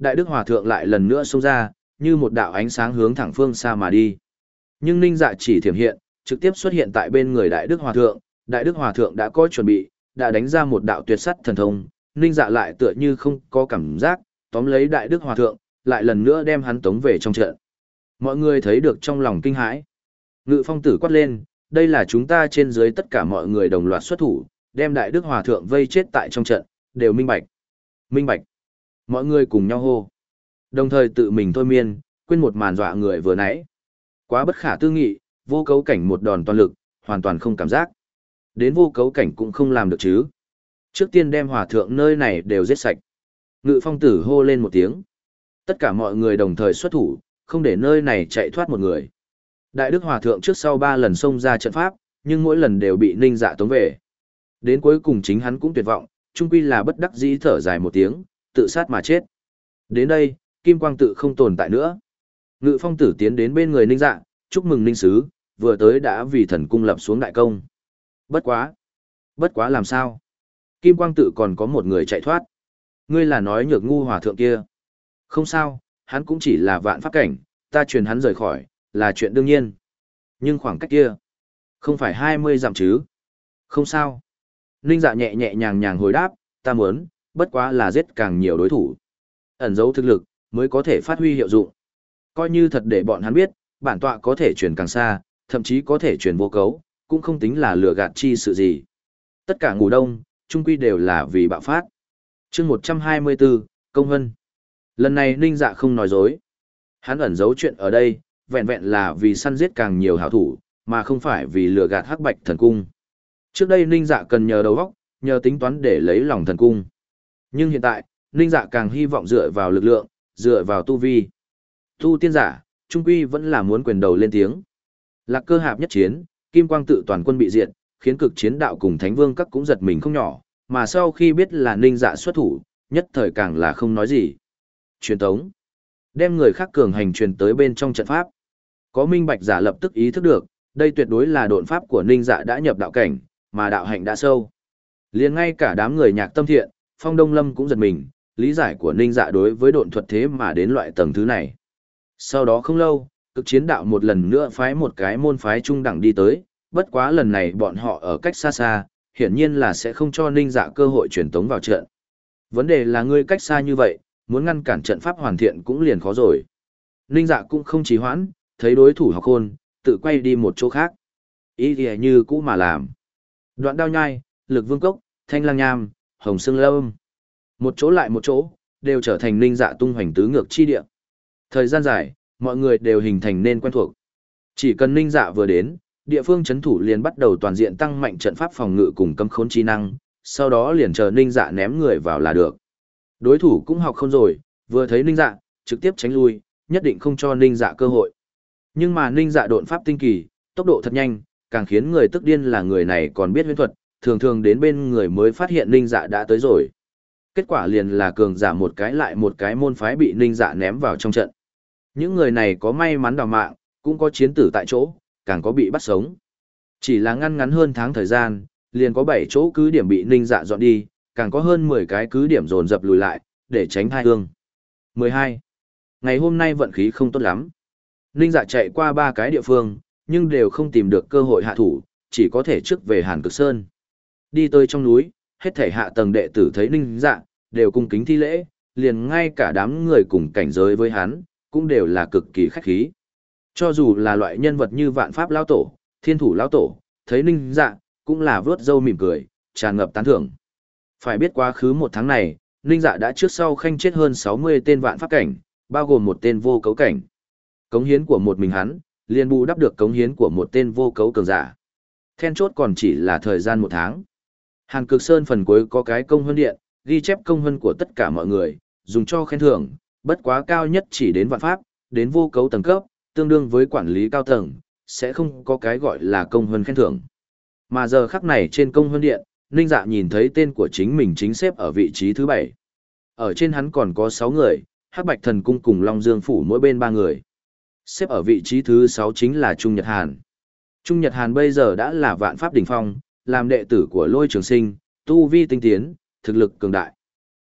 Đại Đức Hòa Thượng lại lần nữa xông ra, như một đạo ánh sáng hướng thẳng phương xa mà đi. Nhưng Ninh Dạ chỉ thiểm hiện, trực tiếp xuất hiện tại bên người Đại Đức Hòa Thượng, Đại Đức Hòa Thượng đã có chuẩn bị, đã đánh ra một đạo tuyệt sắt thần thông, Ninh Dạ lại tựa như không có cảm giác, tóm lấy Đại Đức Hòa Thượng, lại lần nữa đem hắn tống về trong trận. Mọi người thấy được trong lòng kinh hãi. Ngự Phong Tử quát lên, đây là chúng ta trên dưới tất cả mọi người đồng loạt xuất thủ, đem Đại Đức Hòa Thượng vây chết tại trong trận, đều minh bạch. Minh bạch. Mọi người cùng nhau hô. Đồng thời tự mình thôi miên, quên một màn dọa người vừa nãy. Quá bất khả tư nghị, vô cấu cảnh một đòn toàn lực, hoàn toàn không cảm giác. Đến vô cấu cảnh cũng không làm được chứ. Trước tiên đem Hòa Thượng nơi này đều giết sạch. Ngự Phong Tử hô lên một tiếng. Tất cả mọi người đồng thời xuất thủ, không để nơi này chạy thoát một người. Đại Đức Hòa Thượng trước sau ba lần xông ra trận pháp, nhưng mỗi lần đều bị Ninh Dạ tống về. Đến cuối cùng chính hắn cũng tuyệt vọng, chung quy là bất đắc dĩ thở dài một tiếng, tự sát mà chết. Đến đây, Kim Quang Tự không tồn tại nữa. Ngự Phong Tử tiến đến bên người Ninh Dạ, chúc mừng Ninh Sứ, vừa tới đã vì thần cung lập xuống đại công. Bất quá. Bất quá làm sao? Kim Quang Tự còn có một người chạy thoát. Ngươi là nói Nhược Ngu Hòa Thượng kia. Không sao, hắn cũng chỉ là vạn pháp cảnh, ta truyền hắn rời khỏi, là chuyện đương nhiên. Nhưng khoảng cách kia, không phải hai mươi dặm chứ. Không sao. Ninh Dạ nhẹ nhẹ nhàng nhàng hồi đáp, ta muốn, bất quá là giết càng nhiều đối thủ. Ẩn giấu thực lực, mới có thể phát huy hiệu dụng. Coi như thật để bọn hắn biết, bản tọa có thể truyền càng xa, thậm chí có thể truyền vô cấu, cũng không tính là lừa gạt chi sự gì. Tất cả ngủ đông, chung quy đều là vì bạo phát. chương một trăm hai mươi bốn, Công Hân. Lần này Ninh Dạ không nói dối. Hắn ẩn giấu chuyện ở đây, vẹn vẹn là vì săn giết càng nhiều hảo thủ, mà không phải vì lừa gạt Hắc Bạch Thần Cung. Trước đây Ninh Dạ cần nhờ đầu óc, nhờ tính toán để lấy lòng thần cung. Nhưng hiện tại, Ninh Dạ càng hy vọng dựa vào lực lượng, dựa vào tu vi. Tu tiên giả, trung quy vẫn là muốn quyền đầu lên tiếng. Lạc Cơ Hạp nhất chiến, Kim Quang Tự toàn quân bị diệt, khiến Cực Chiến Đạo cùng Thánh Vương các cũng giật mình không nhỏ, mà sau khi biết là Ninh Dạ xuất thủ, nhất thời càng là không nói gì. Truyền tống. Đem người khác cường hành truyền tới bên trong trận pháp. Có minh bạch giả lập tức ý thức được, đây tuyệt đối là độn pháp của Ninh Dạ đã nhập đạo cảnh, mà đạo hạnh đã sâu. Liền ngay cả đám người nhạc tâm thiện, Phong Đông Lâm cũng giật mình, lý giải của Ninh Dạ đối với độn thuật thế mà đến loại tầng thứ này. Sau đó không lâu, Cực Chiến Đạo một lần nữa phái một cái môn phái trung đẳng đi tới, bất quá lần này bọn họ ở cách xa xa, hiển nhiên là sẽ không cho Ninh Dạ cơ hội truyền tống vào trận. Vấn đề là ngươi cách xa như vậy, muốn ngăn cản trận pháp hoàn thiện cũng liền khó rồi. Ninh Dạ cũng không trì hoãn, thấy đối thủ học khôn, tự quay đi một chỗ khác. Ý thì như cũ mà làm. Đoạn Đao Nhai, Lực Vương Cốc, Thanh Lang Nham, Hồng Sương Lâm. Một chỗ lại một chỗ, đều trở thành Ninh Dạ tung hoành tứ ngược chi địa. Thời gian dài, mọi người đều hình thành nên quen thuộc. Chỉ cần Ninh Dạ vừa đến, địa phương chấn thủ liền bắt đầu toàn diện tăng mạnh trận pháp phòng ngự cùng cấm khốn chi năng, sau đó liền chờ Ninh Dạ ném người vào là được. Đối thủ cũng học không rồi, vừa thấy Ninh Dạ, trực tiếp tránh lui, nhất định không cho Ninh Dạ cơ hội. Nhưng mà Ninh Dạ độn pháp tinh kỳ, tốc độ thật nhanh, càng khiến người tức điên là người này còn biết huyễn thuật, thường thường đến bên người mới phát hiện Ninh Dạ đã tới rồi. Kết quả liền là cường giả một cái lại một cái môn phái bị Ninh Dạ ném vào trong trận. Những người này có may mắn đào mạng, cũng có chiến tử tại chỗ, càng có bị bắt sống. Chỉ là ngăn ngắn hơn tháng thời gian, liền có bảy chỗ cứ điểm bị Ninh Dạ dọn đi, càng có hơn mười cái cứ điểm dồn dập lùi lại, để tránh thai hương. mười hai. Ngày hôm nay vận khí không tốt lắm. Ninh Dạ chạy qua ba cái địa phương, nhưng đều không tìm được cơ hội hạ thủ, chỉ có thể trước về Hàn Cực Sơn. Đi tới trong núi, hết thảy hạ tầng đệ tử thấy Ninh Dạ, đều cung kính thi lễ, liền ngay cả đám người cùng cảnh giới với hắn, cũng đều là cực kỳ khách khí. Cho dù là loại nhân vật như Vạn Pháp Lão Tổ, Thiên Thủ Lão Tổ, thấy Ninh Dạ, cũng là vớt râu mỉm cười, tràn ngập tán thưởng. Phải biết quá khứ một tháng này, Ninh Dạ đã trước sau khanh chết hơn sáu mươi tên vạn pháp cảnh, bao gồm một tên vô cấu cảnh. Cống hiến của một mình hắn, liền bù đắp được cống hiến của một tên vô cấu cường giả. Then chốt còn chỉ là thời gian một tháng. Hàn Cực Sơn phần cuối có cái công huân điện, ghi chép công huân của tất cả mọi người, dùng cho khen thưởng, bất quá cao nhất chỉ đến vạn pháp, đến vô cấu tầng cấp, tương đương với quản lý cao tầng, sẽ không có cái gọi là công huân khen thưởng. Mà giờ khắc này trên công huân điện, Ninh Dạ nhìn thấy tên của chính mình chính xếp ở vị trí thứ bảy. Ở trên hắn còn có sáu người, Hắc Bạch Thần Cung cùng Long Dương Phủ mỗi bên ba người. Xếp ở vị trí thứ sáu chính là Trung Nhật Hàn. Trung Nhật Hàn bây giờ đã là vạn pháp đỉnh phong, làm đệ tử của Lôi Trường Sinh, tu vi tinh tiến, thực lực cường đại.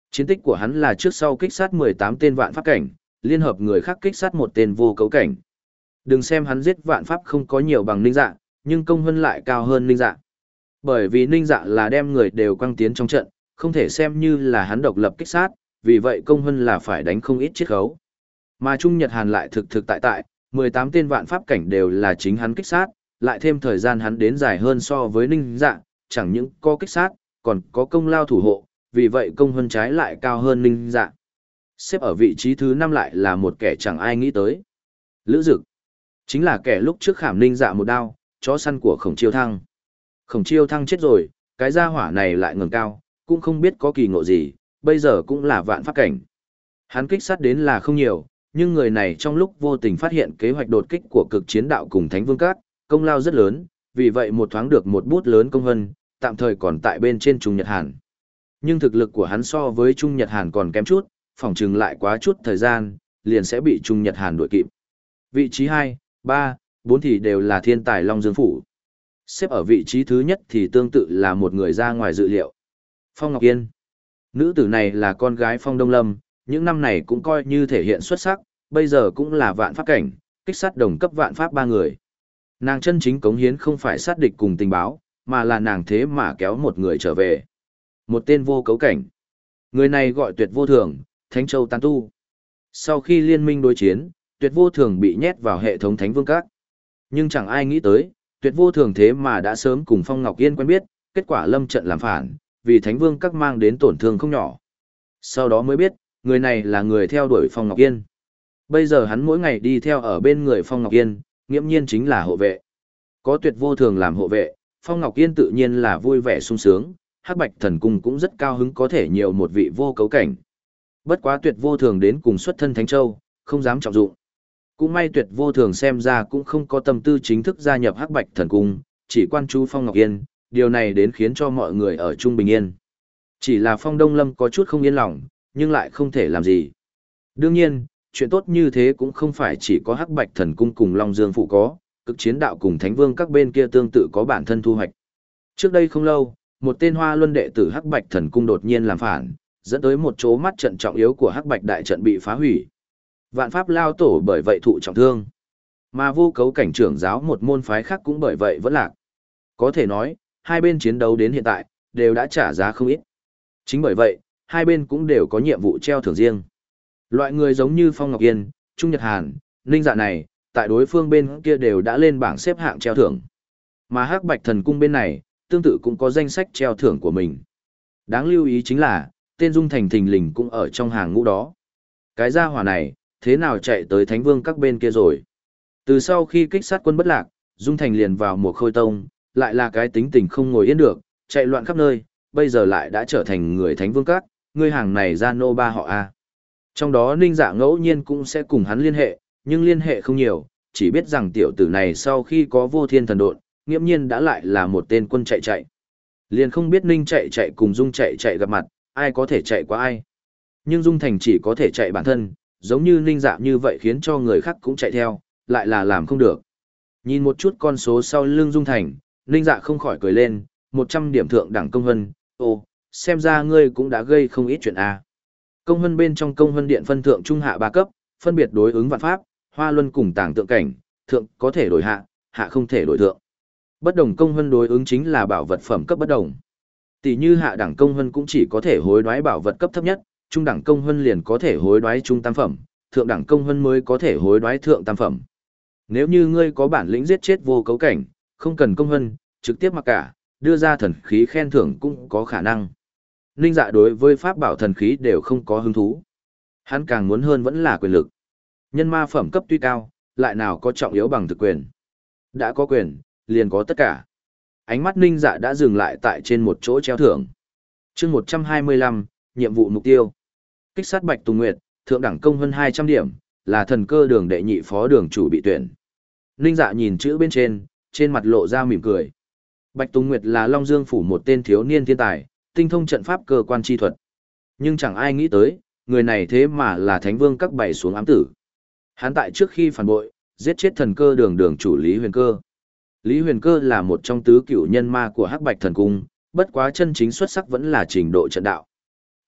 Chiến tích của hắn là trước sau kích sát mười tám tên vạn pháp cảnh, liên hợp người khác kích sát một tên vô cấu cảnh. Đừng xem hắn giết vạn pháp không có nhiều bằng Ninh Dạ, nhưng công hơn lại cao hơn Ninh Dạ. Bởi vì Ninh Dạ là đem người đều quăng tiến trong trận, không thể xem như là hắn độc lập kích sát, vì vậy công hơn là phải đánh không ít chiết khấu. Mà Trung Nhật Hàn lại thực thực tại tại, mười tám tên vạn pháp cảnh đều là chính hắn kích sát, lại thêm thời gian hắn đến dài hơn so với Ninh Dạ, chẳng những có kích sát, còn có công lao thủ hộ, vì vậy công hơn trái lại cao hơn Ninh Dạ. Xếp ở vị trí thứ năm lại là một kẻ chẳng ai nghĩ tới. Lữ Dực, chính là kẻ lúc trước khảm Ninh Dạ một đao, chó săn của Khổng Chiêu Thăng. Khổng Chiêu Thăng chết rồi, cái gia hỏa này lại ngẩng cao, cũng không biết có kỳ ngộ gì, bây giờ cũng là vạn pháp cảnh. Hắn kích sát đến là không nhiều, nhưng người này trong lúc vô tình phát hiện kế hoạch đột kích của cực chiến đạo cùng Thánh Vương Các, công lao rất lớn, vì vậy một thoáng được một bút lớn công hân, tạm thời còn tại bên trên Trung Nhật Hàn. Nhưng thực lực của hắn so với Trung Nhật Hàn còn kém chút, phỏng chừng lại quá chút thời gian, liền sẽ bị Trung Nhật Hàn đuổi kịp. Vị trí hai, ba, bốn thì đều là thiên tài Long Dương Phủ. Xếp ở vị trí thứ nhất thì tương tự là một người ra ngoài dự liệu. Phong Ngọc Yên. Nữ tử này là con gái Phong Đông Lâm, những năm này cũng coi như thể hiện xuất sắc, bây giờ cũng là vạn pháp cảnh, kích sát đồng cấp vạn pháp ba người. Nàng chân chính cống hiến không phải sát địch cùng tình báo, mà là nàng thế mà kéo một người trở về. Một tên vô cấu cảnh. Người này gọi Tuyệt Vô Thường, Thánh Châu tán tu. Sau khi liên minh đối chiến, Tuyệt Vô Thường bị nhét vào hệ thống Thánh Vương Các. Nhưng chẳng ai nghĩ tới, Tuyệt Vô Thường thế mà đã sớm cùng Phong Ngọc Yên quen biết, kết quả lâm trận làm phản, vì Thánh Vương Các mang đến tổn thương không nhỏ. Sau đó mới biết, người này là người theo đuổi Phong Ngọc Yên. Bây giờ hắn mỗi ngày đi theo ở bên người Phong Ngọc Yên, nghiễm nhiên chính là hộ vệ. Có Tuyệt Vô Thường làm hộ vệ, Phong Ngọc Yên tự nhiên là vui vẻ sung sướng, Hắc Bạch Thần Cung cũng rất cao hứng có thể nhiều một vị vô cấu cảnh. Bất quá Tuyệt Vô Thường đến cùng xuất thân Thánh Châu, không dám trọng dụng. Cũng may Tuyệt Vô Thường xem ra cũng không có tâm tư chính thức gia nhập Hắc Bạch Thần Cung, chỉ quan chú Phong Ngọc Yên, điều này đến khiến cho mọi người ở chung bình yên. Chỉ là Phong Đông Lâm có chút không yên lòng, nhưng lại không thể làm gì. Đương nhiên, chuyện tốt như thế cũng không phải chỉ có Hắc Bạch Thần Cung cùng Long Dương Phụ có, cực chiến đạo cùng Thánh Vương các bên kia tương tự có bản thân thu hoạch. Trước đây không lâu, một tên Hoa Luân đệ tử Hắc Bạch Thần Cung đột nhiên làm phản, dẫn tới một chỗ mắt trận trọng yếu của Hắc Bạch đại trận bị phá hủy. Vạn pháp lao tổ bởi vậy thụ trọng thương. Mà vô cấu cảnh trưởng giáo một môn phái khác cũng bởi vậy vẫn lạc. Có thể nói, hai bên chiến đấu đến hiện tại, đều đã trả giá không ít. Chính bởi vậy, hai bên cũng đều có nhiệm vụ treo thưởng riêng. Loại người giống như Phong Ngọc Yên, Trung Nhật Hàn, Ninh Dạ này, tại đối phương bên kia đều đã lên bảng xếp hạng treo thưởng. Mà Hắc Bạch Thần Cung bên này, tương tự cũng có danh sách treo thưởng của mình. Đáng lưu ý chính là, tên Dung Thành thình lình cũng ở trong hàng ngũ đó. Cái gia hỏa này, thế nào chạy tới Thánh Vương các bên kia rồi? Từ sau khi kích sát quân bất lạc, Dung Thành liền vào một khôi tông, lại là cái tính tình không ngồi yên được, chạy loạn khắp nơi, bây giờ lại đã trở thành người Thánh Vương các, người hàng này ra nô ba họ A. Trong đó Ninh Dạ ngẫu nhiên cũng sẽ cùng hắn liên hệ, nhưng liên hệ không nhiều, chỉ biết rằng tiểu tử này sau khi có vô thiên thần độn, nghiễm nhiên đã lại là một tên quân chạy chạy. Liền không biết Ninh chạy chạy cùng Dung chạy chạy gặp mặt, ai có thể chạy qua ai. Nhưng Dung Thành chỉ có thể chạy bản thân, giống như Ninh Dạ như vậy khiến cho người khác cũng chạy theo, lại là làm không được. Nhìn một chút con số sau lưng Dung Thành, Ninh Dạ không khỏi cười lên, một trăm điểm thượng đẳng công hân, ồ, xem ra ngươi cũng đã gây không ít chuyện a. Công hân bên trong công hân điện phân thượng trung hạ ba cấp, phân biệt đối ứng vạn pháp, hoa luân cùng tàng tượng cảnh, thượng có thể đổi hạ, hạ không thể đổi thượng. Bất đồng công hân đối ứng chính là bảo vật phẩm cấp bất đồng. Tỷ như hạ đẳng công hân cũng chỉ có thể hối đoái bảo vật cấp thấp nhất, trung đẳng công hân liền có thể hối đoái trung tam phẩm, thượng đẳng công hân mới có thể hối đoái thượng tam phẩm. Nếu như ngươi có bản lĩnh giết chết vô cấu cảnh, không cần công hân, trực tiếp mặc cả, đưa ra thần khí khen thưởng cũng có khả năng. Ninh Dạ đối với pháp bảo thần khí đều không có hứng thú. Hắn càng muốn hơn vẫn là quyền lực. Nhân ma phẩm cấp tuy cao, lại nào có trọng yếu bằng thực quyền. Đã có quyền, liền có tất cả. Ánh mắt Ninh Dạ đã dừng lại tại trên một chỗ treo thưởng. Chương một trăm hai mươi lăm, nhiệm vụ mục tiêu. Kích sát Bạch Tùng Nguyệt, thượng đẳng công hơn hai trăm điểm, là thần cơ đường đệ nhị phó đường chủ bị tuyển. Ninh Dạ nhìn chữ bên trên, trên mặt lộ ra mỉm cười. Bạch Tùng Nguyệt là Long Dương phủ một tên thiếu niên thiên tài, tinh thông trận pháp cơ quan chi thuật. Nhưng chẳng ai nghĩ tới, người này thế mà là Thánh Vương các bảy xuống ám tử. Hắn tại trước khi phản bội, giết chết thần cơ đường đường chủ Lý Huyền Cơ. Lý Huyền Cơ là một trong tứ cửu nhân ma của Hắc Bạch Thần Cung, bất quá chân chính xuất sắc vẫn là trình độ trận đạo.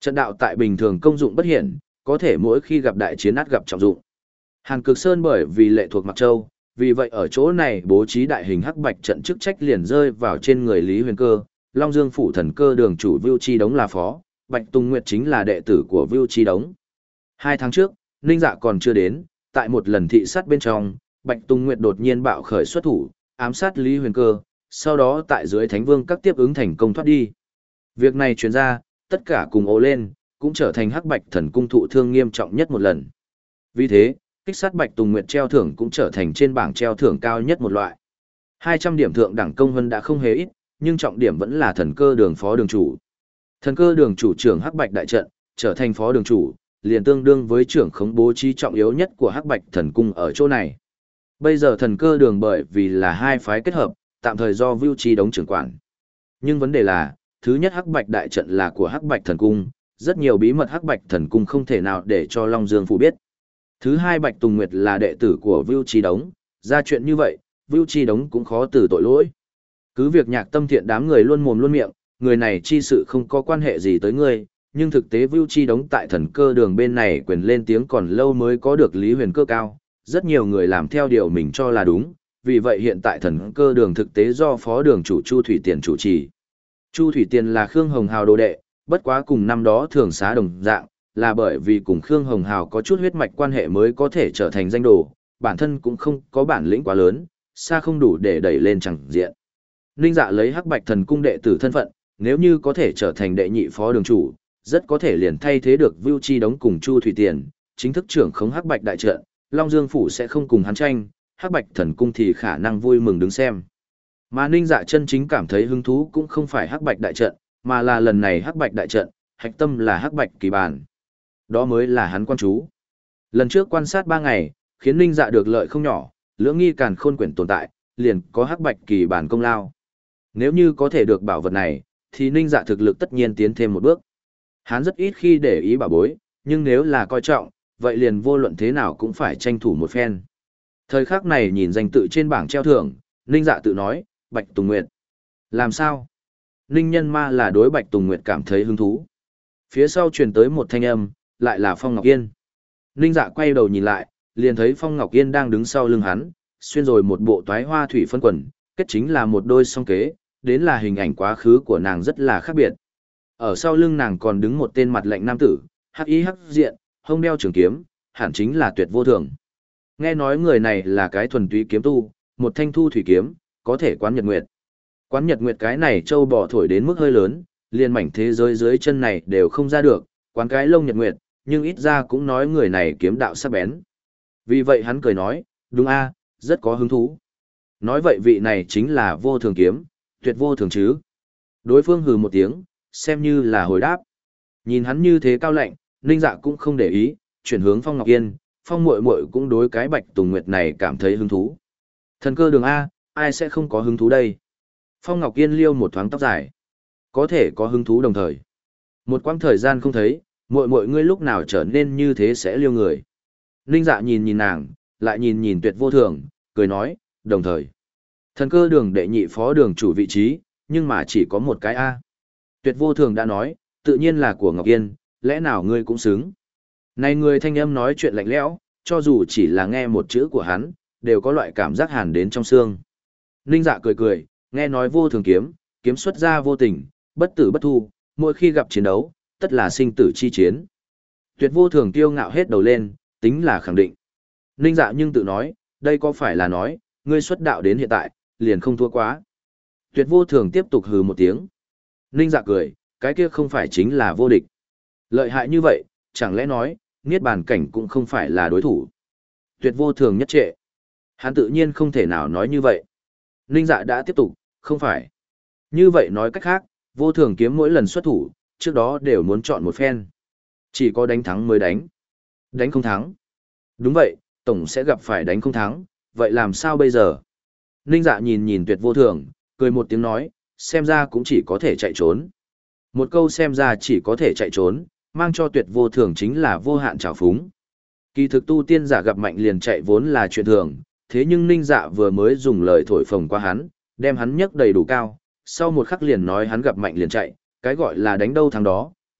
Trận đạo tại bình thường công dụng bất hiển, có thể mỗi khi gặp đại chiến át gặp trọng dụng. Hàn Cực Sơn bởi vì lệ thuộc Mặc Châu, vì vậy ở chỗ này bố trí đại hình hắc bạch trận chức trách liền rơi vào trên người Lý Huyền Cơ, Long Dương phủ thần cơ đường chủ Vưu Chi Đống là phó, Bạch Tùng Nguyệt chính là đệ tử của Vưu Chi Đống. Hai tháng trước, Ninh Dạ còn chưa đến, tại một lần thị sát bên trong, Bạch Tùng Nguyệt đột nhiên bạo khởi xuất thủ, ám sát Lý Huyền Cơ, sau đó tại dưới Thánh Vương các tiếp ứng thành công thoát đi. Việc này truyền ra, tất cả cùng ồ lên, cũng trở thành hắc bạch thần cung thụ thương nghiêm trọng nhất một lần. Vì thế, kích sát Bạch Tùng Nguyệt treo thưởng cũng trở thành trên bảng treo thưởng cao nhất một loại. hai trăm điểm thượng đẳng công vân đã không hề ít, nhưng trọng điểm vẫn là thần cơ đường phó đường chủ. Thần cơ đường chủ trưởng hắc bạch đại trận, trở thành phó đường chủ, liền tương đương với trưởng khống bố trí trọng yếu nhất của hắc bạch thần cung ở chỗ này. Bây giờ thần cơ đường bởi vì là hai phái kết hợp, tạm thời do Vưu Chi Đống trưởng quản. Nhưng vấn đề là, thứ nhất hắc bạch đại trận là của hắc bạch thần cung, rất nhiều bí mật hắc bạch thần cung không thể nào để cho Long Dương phủ biết. Thứ hai Bạch Tùng Nguyệt là đệ tử của Vưu Chi Đống, ra chuyện như vậy, Vưu Chi Đống cũng khó từ tội lỗi. Cứ việc Nhạc Tâm Thiện đám người luôn mồm luôn miệng, người này chi sự không có quan hệ gì tới ngươi, nhưng thực tế Vưu Chi Đống tại thần cơ đường bên này quyền lên tiếng còn lâu mới có được Lý Huyền Cơ cao, rất nhiều người làm theo điều mình cho là đúng, vì vậy hiện tại thần cơ đường thực tế do phó đường chủ Chu Thủy Tiền chủ trì. Chu Thủy Tiền là Khương Hồng Hào đồ đệ, bất quá cùng năm đó thường xá đồng dạng, là bởi vì cùng Khương Hồng Hào có chút huyết mạch quan hệ mới có thể trở thành danh đồ, bản thân cũng không có bản lĩnh quá lớn, xa không đủ để đẩy lên chẳng diện. Ninh Dạ lấy hắc bạch thần cung đệ tử thân phận, nếu như có thể trở thành đệ nhị phó đường chủ, rất có thể liền thay thế được Vưu Chi Đống cùng Chu Thủy Tiền, chính thức trưởng khống hắc bạch đại trận, Long Dương phủ sẽ không cùng hắn tranh, hắc bạch thần cung thì khả năng vui mừng đứng xem. Mà Ninh Dạ chân chính cảm thấy hứng thú cũng không phải hắc bạch đại trận, mà là lần này hắc bạch đại trận, hạch tâm là hắc bạch kỳ bàn. Đó mới là hắn quan chú. Lần trước quan sát ba ngày, khiến Ninh Dạ được lợi không nhỏ, lưỡng nghi càn khôn quyển tồn tại, liền có hắc bạch kỳ bàn công lao. Nếu như có thể được bảo vật này, thì Ninh Dạ thực lực tất nhiên tiến thêm một bước. Hắn rất ít khi để ý bảo bối, nhưng nếu là coi trọng, vậy liền vô luận thế nào cũng phải tranh thủ một phen. Thời khắc này nhìn danh tự trên bảng treo thưởng, Ninh Dạ tự nói, Bạch Tùng Nguyệt. Làm sao? Ninh Nhân Ma là đối Bạch Tùng Nguyệt cảm thấy hứng thú. Phía sau truyền tới một thanh âm, lại là Phong Ngọc Yên. Ninh Dạ quay đầu nhìn lại, liền thấy Phong Ngọc Yên đang đứng sau lưng hắn, xuyên rồi một bộ toái hoa thủy phân quần, kết chính là một đôi song kế, đến là hình ảnh quá khứ của nàng rất là khác biệt. Ở sau lưng nàng còn đứng một tên mặt lạnh nam tử, hắc y hắc diện, hông đeo trường kiếm, hẳn chính là Tuyệt Vô Thường. Nghe nói người này là cái thuần túy kiếm tu, một thanh thu thủy kiếm, có thể quán nhật nguyệt. Quán nhật nguyệt cái này châu bò thổi đến mức hơi lớn, liền mảnh thế giới dưới chân này đều không ra được, quán cái lông nhật nguyệt, nhưng ít ra cũng nói người này kiếm đạo sắc bén. Vì vậy hắn cười nói, đúng a, rất có hứng thú. Nói vậy vị này chính là Vô Thường kiếm, Tuyệt Vô Thường chứ. Đối phương hừ một tiếng, xem như là hồi đáp. Nhìn hắn như thế cao lạnh, Ninh Dạ cũng không để ý, chuyển hướng Phong Ngọc Yên, Phong muội muội cũng đối cái Bạch Tùng Nguyệt này cảm thấy hứng thú. Thần cơ đường A, ai sẽ không có hứng thú đây? Phong Ngọc Yên liêu một thoáng tóc dài. Có thể có hứng thú đồng thời. Một quãng thời gian không thấy, muội muội ngươi lúc nào trở nên như thế sẽ liêu người. Ninh Dạ nhìn nhìn nàng, lại nhìn nhìn Tuyệt Vô Thường, cười nói, đồng thời. Thần cơ đường đệ nhị phó đường chủ vị trí, nhưng mà chỉ có một cái A. Tuyệt Vô Thường đã nói, tự nhiên là của Ngọc Yên, lẽ nào ngươi cũng xứng. Này người thanh âm nói chuyện lạnh lẽo, cho dù chỉ là nghe một chữ của hắn, đều có loại cảm giác hàn đến trong xương. Ninh Dạ cười cười, nghe nói Vô Thường kiếm, kiếm xuất ra vô tình, bất tử bất thu, mỗi khi gặp chiến đấu, tất là sinh tử chi chiến. Tuyệt Vô Thường tiêu ngạo hết đầu lên, tính là khẳng định. Ninh Dạ nhưng tự nói, đây có phải là nói, ngươi xuất đạo đến hiện tại, liền không thua quá. Tuyệt Vô Thường tiếp tục hừ một tiếng. Ninh Dạ cười, cái kia không phải chính là vô địch. Lợi hại như vậy, chẳng lẽ nói, Niết Bàn cảnh cũng không phải là đối thủ. Tuyệt Vô Thường nhất trệ. Hắn tự nhiên không thể nào nói như vậy. Ninh Dạ đã tiếp tục, không phải. Như vậy nói cách khác, Vô Thường kiếm mỗi lần xuất thủ, trước đó đều muốn chọn một phen. Chỉ có đánh thắng mới đánh. Đánh không thắng. Đúng vậy, tổng sẽ gặp phải đánh không thắng, vậy làm sao bây giờ? Ninh Dạ nhìn nhìn Tuyệt Vô Thường, cười một tiếng nói, xem ra cũng chỉ có thể chạy trốn. Một câu xem ra chỉ có thể chạy trốn, mang cho Tuyệt Vô Thường chính là vô hạn trào phúng. Kỳ thực tu tiên giả gặp mạnh liền chạy vốn là chuyện thường, thế nhưng Ninh Dạ vừa mới dùng lời thổi phồng qua hắn, đem hắn nhấc đầy đủ cao, sau một khắc liền nói hắn gặp mạnh liền chạy, cái gọi là đánh đâu thắng đó,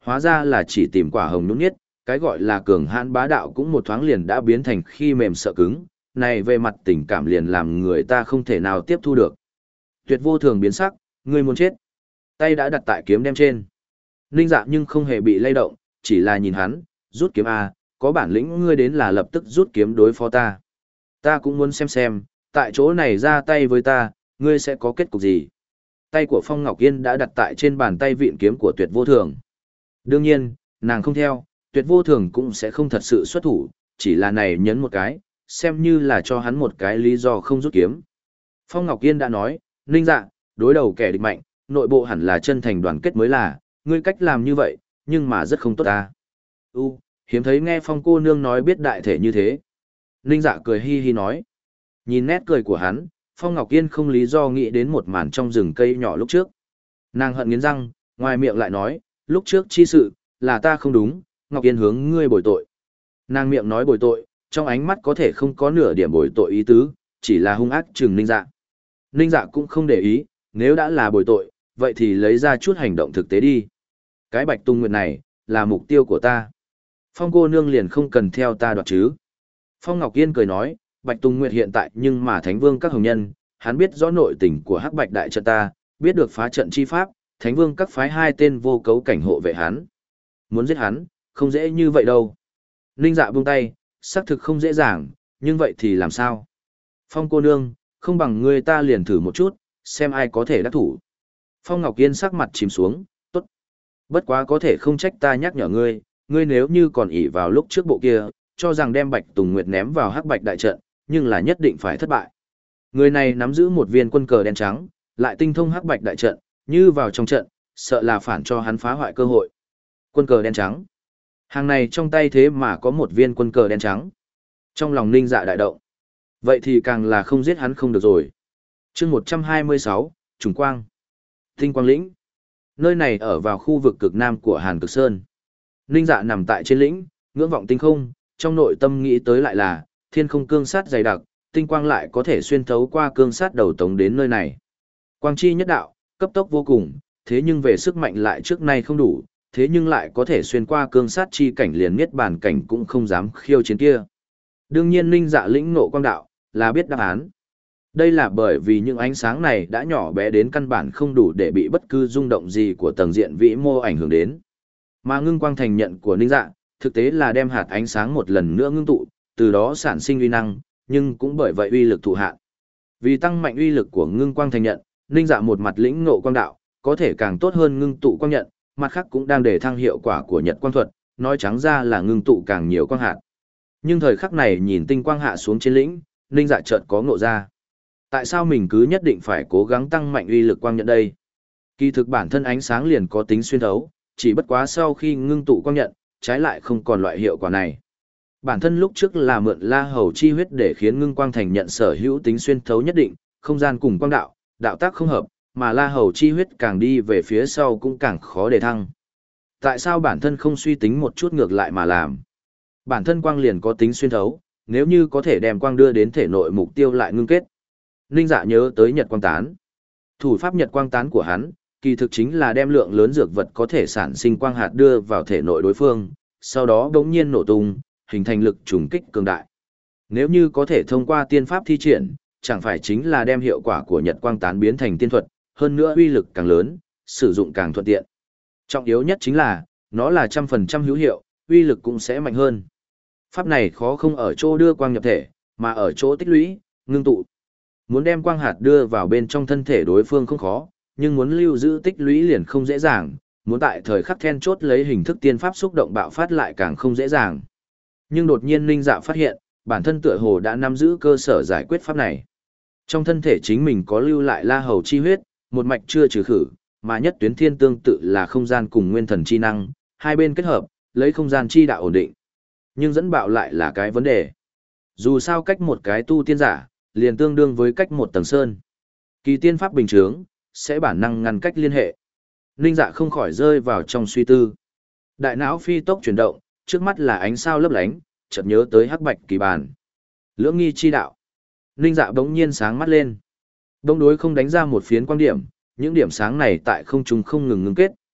hóa ra là chỉ tìm quả hồng nhũn nhất, cái gọi là cường hãn bá đạo cũng một thoáng liền đã biến thành khi mềm sợ cứng, này về mặt tình cảm liền làm người ta không thể nào tiếp thu được. Tuyệt vô thường biến sắc, ngươi muốn chết. Tay đã đặt tại kiếm đem trên. Ninh Dạ nhưng không hề bị lay động, chỉ là nhìn hắn, rút kiếm A, có bản lĩnh ngươi đến là lập tức rút kiếm đối phó ta. Ta cũng muốn xem xem, tại chỗ này ra tay với ta, ngươi sẽ có kết cục gì. Tay của Phong Ngọc Yên đã đặt tại trên bàn tay vịn kiếm của Tuyệt vô thường. Đương nhiên, nàng không theo, Tuyệt vô thường cũng sẽ không thật sự xuất thủ, chỉ là này nhấn một cái, xem như là cho hắn một cái lý do không rút kiếm. Phong Ngọc Yên đã nói, Ninh Dạ, đối đầu kẻ địch mạnh, nội bộ hẳn là chân thành đoàn kết mới là, ngươi cách làm như vậy, nhưng mà rất không tốt ta. U, hiếm thấy nghe Phong cô nương nói biết đại thể như thế. Ninh Dạ cười hi hi nói. Nhìn nét cười của hắn, Phong Ngọc Yên không lý do nghĩ đến một màn trong rừng cây nhỏ lúc trước. Nàng hận nghiến răng, ngoài miệng lại nói, lúc trước chi sự, là ta không đúng, Ngọc Yên hướng ngươi bồi tội. Nàng miệng nói bồi tội, trong ánh mắt có thể không có nửa điểm bồi tội ý tứ, chỉ là hung ác trừng Ninh Dạ. Ninh Dạ cũng không để ý, nếu đã là bồi tội, vậy thì lấy ra chút hành động thực tế đi. Cái Bạch Tung Nguyệt này, là mục tiêu của ta. Phong cô nương liền không cần theo ta đoạt chứ. Phong Ngọc Yên cười nói, Bạch Tung Nguyệt hiện tại nhưng mà Thánh Vương các hồng nhân, hắn biết rõ nội tình của Hắc Bạch đại trận ta, biết được phá trận chi pháp, Thánh Vương các phái hai tên vô cấu cảnh hộ vệ hắn. Muốn giết hắn, không dễ như vậy đâu. Ninh Dạ buông tay, xác thực không dễ dàng, nhưng vậy thì làm sao? Phong cô nương, không bằng ngươi ta liền thử một chút, xem ai có thể đắc thủ. Phong Ngọc Yên sắc mặt chìm xuống, tốt. Bất quá có thể không trách ta nhắc nhở ngươi, ngươi nếu như còn ỷ vào lúc trước bộ kia, cho rằng đem Bạch Tùng Nguyệt ném vào Hắc Bạch đại trận, nhưng là nhất định phải thất bại. Người này nắm giữ một viên quân cờ đen trắng, lại tinh thông Hắc Bạch đại trận, như vào trong trận, sợ là phản cho hắn phá hoại cơ hội. Quân cờ đen trắng. Hàng này trong tay thế mà có một viên quân cờ đen trắng. Trong lòng Ninh Dạ đại động. Vậy thì càng là không giết hắn không được rồi. Chương một trăm hai mươi sáu, Trùng Quang. Tinh Quang Lĩnh. Nơi này ở vào khu vực cực nam của Hàn Cực Sơn. Ninh Dạ nằm tại trên lĩnh, ngưỡng vọng tinh không, trong nội tâm nghĩ tới lại là, thiên không cương sát dày đặc, tinh quang lại có thể xuyên thấu qua cương sát đầu tống đến nơi này. Quang chi nhất đạo, cấp tốc vô cùng, thế nhưng về sức mạnh lại trước nay không đủ, thế nhưng lại có thể xuyên qua cương sát chi cảnh liền miết bản cảnh cũng không dám khiêu chiến kia. Đương nhiên Ninh Dạ lĩnh ngộ quang đạo, là biết đáp án. Đây là bởi vì những ánh sáng này đã nhỏ bé đến căn bản không đủ để bị bất cứ rung động gì của tầng diện vĩ mô ảnh hưởng đến. Mà ngưng quang thành nhận của Ninh Dạ, thực tế là đem hạt ánh sáng một lần nữa ngưng tụ, từ đó sản sinh uy năng, nhưng cũng bởi vậy uy lực thụ hạn. Vì tăng mạnh uy lực của ngưng quang thành nhận, Ninh Dạ một mặt lĩnh ngộ quang đạo, có thể càng tốt hơn ngưng tụ quang nhận, mặt khác cũng đang để thăng hiệu quả của nhật quang thuật, nói trắng ra là ngưng tụ càng nhiều quang hạt. Nhưng thời khắc này nhìn tinh quang hạ xuống trên lĩnh, Ninh Dạ chợt có ngộ ra. Tại sao mình cứ nhất định phải cố gắng tăng mạnh uy lực quang nhận đây? Kỳ thực bản thân ánh sáng liền có tính xuyên thấu, chỉ bất quá sau khi ngưng tụ quang nhận, trái lại không còn loại hiệu quả này. Bản thân lúc trước là mượn La Hầu chi huyết để khiến ngưng quang thành nhận sở hữu tính xuyên thấu nhất định, không gian cùng quang đạo, đạo tác không hợp, mà La Hầu chi huyết càng đi về phía sau cũng càng khó để thăng. Tại sao bản thân không suy tính một chút ngược lại mà làm? Bản thân quang liền có tính xuyên thấu, nếu như có thể đem quang đưa đến thể nội mục tiêu lại ngưng kết. Ninh Dạ nhớ tới Nhật Quang Tán. Thủ pháp Nhật Quang Tán của hắn, kỳ thực chính là đem lượng lớn dược vật có thể sản sinh quang hạt đưa vào thể nội đối phương, sau đó bỗng nhiên nổ tung, hình thành lực trùng kích cường đại. Nếu như có thể thông qua tiên pháp thi triển, chẳng phải chính là đem hiệu quả của Nhật Quang Tán biến thành tiên thuật, hơn nữa uy lực càng lớn, sử dụng càng thuận tiện. Trọng yếu nhất chính là, nó là trăm phần trăm hữu hiệu, uy lực cũng sẽ mạnh hơn. Pháp này khó không ở chỗ đưa quang nhập thể, mà ở chỗ tích lũy, ngưng tụ. Muốn đem quang hạt đưa vào bên trong thân thể đối phương không khó, nhưng muốn lưu giữ tích lũy liền không dễ dàng, muốn tại thời khắc then chốt lấy hình thức tiên pháp xúc động bạo phát lại càng không dễ dàng. Nhưng đột nhiên Ninh Dạ phát hiện, bản thân tựa hồ đã nắm giữ cơ sở giải quyết pháp này. Trong thân thể chính mình có lưu lại La Hầu chi huyết, một mạch chưa trừ khử, mà nhất tuyến thiên tương tự là không gian cùng nguyên thần chi năng, hai bên kết hợp, lấy không gian chi đạo ổn định. Nhưng dẫn bạo lại là cái vấn đề. Dù sao cách một cái tu tiên giả, liền tương đương với cách một tầng sơn. Kỳ tiên pháp bình thường, sẽ bản năng ngăn cách liên hệ. Ninh Dạ không khỏi rơi vào trong suy tư. Đại não phi tốc chuyển động, trước mắt là ánh sao lấp lánh, chợt nhớ tới hắc bạch kỳ bàn. Lưỡng nghi chi đạo. Ninh Dạ bỗng nhiên sáng mắt lên. Đông đối không đánh ra một phiến quang điểm, những điểm sáng này tại không trung không ngừng ngưng kết,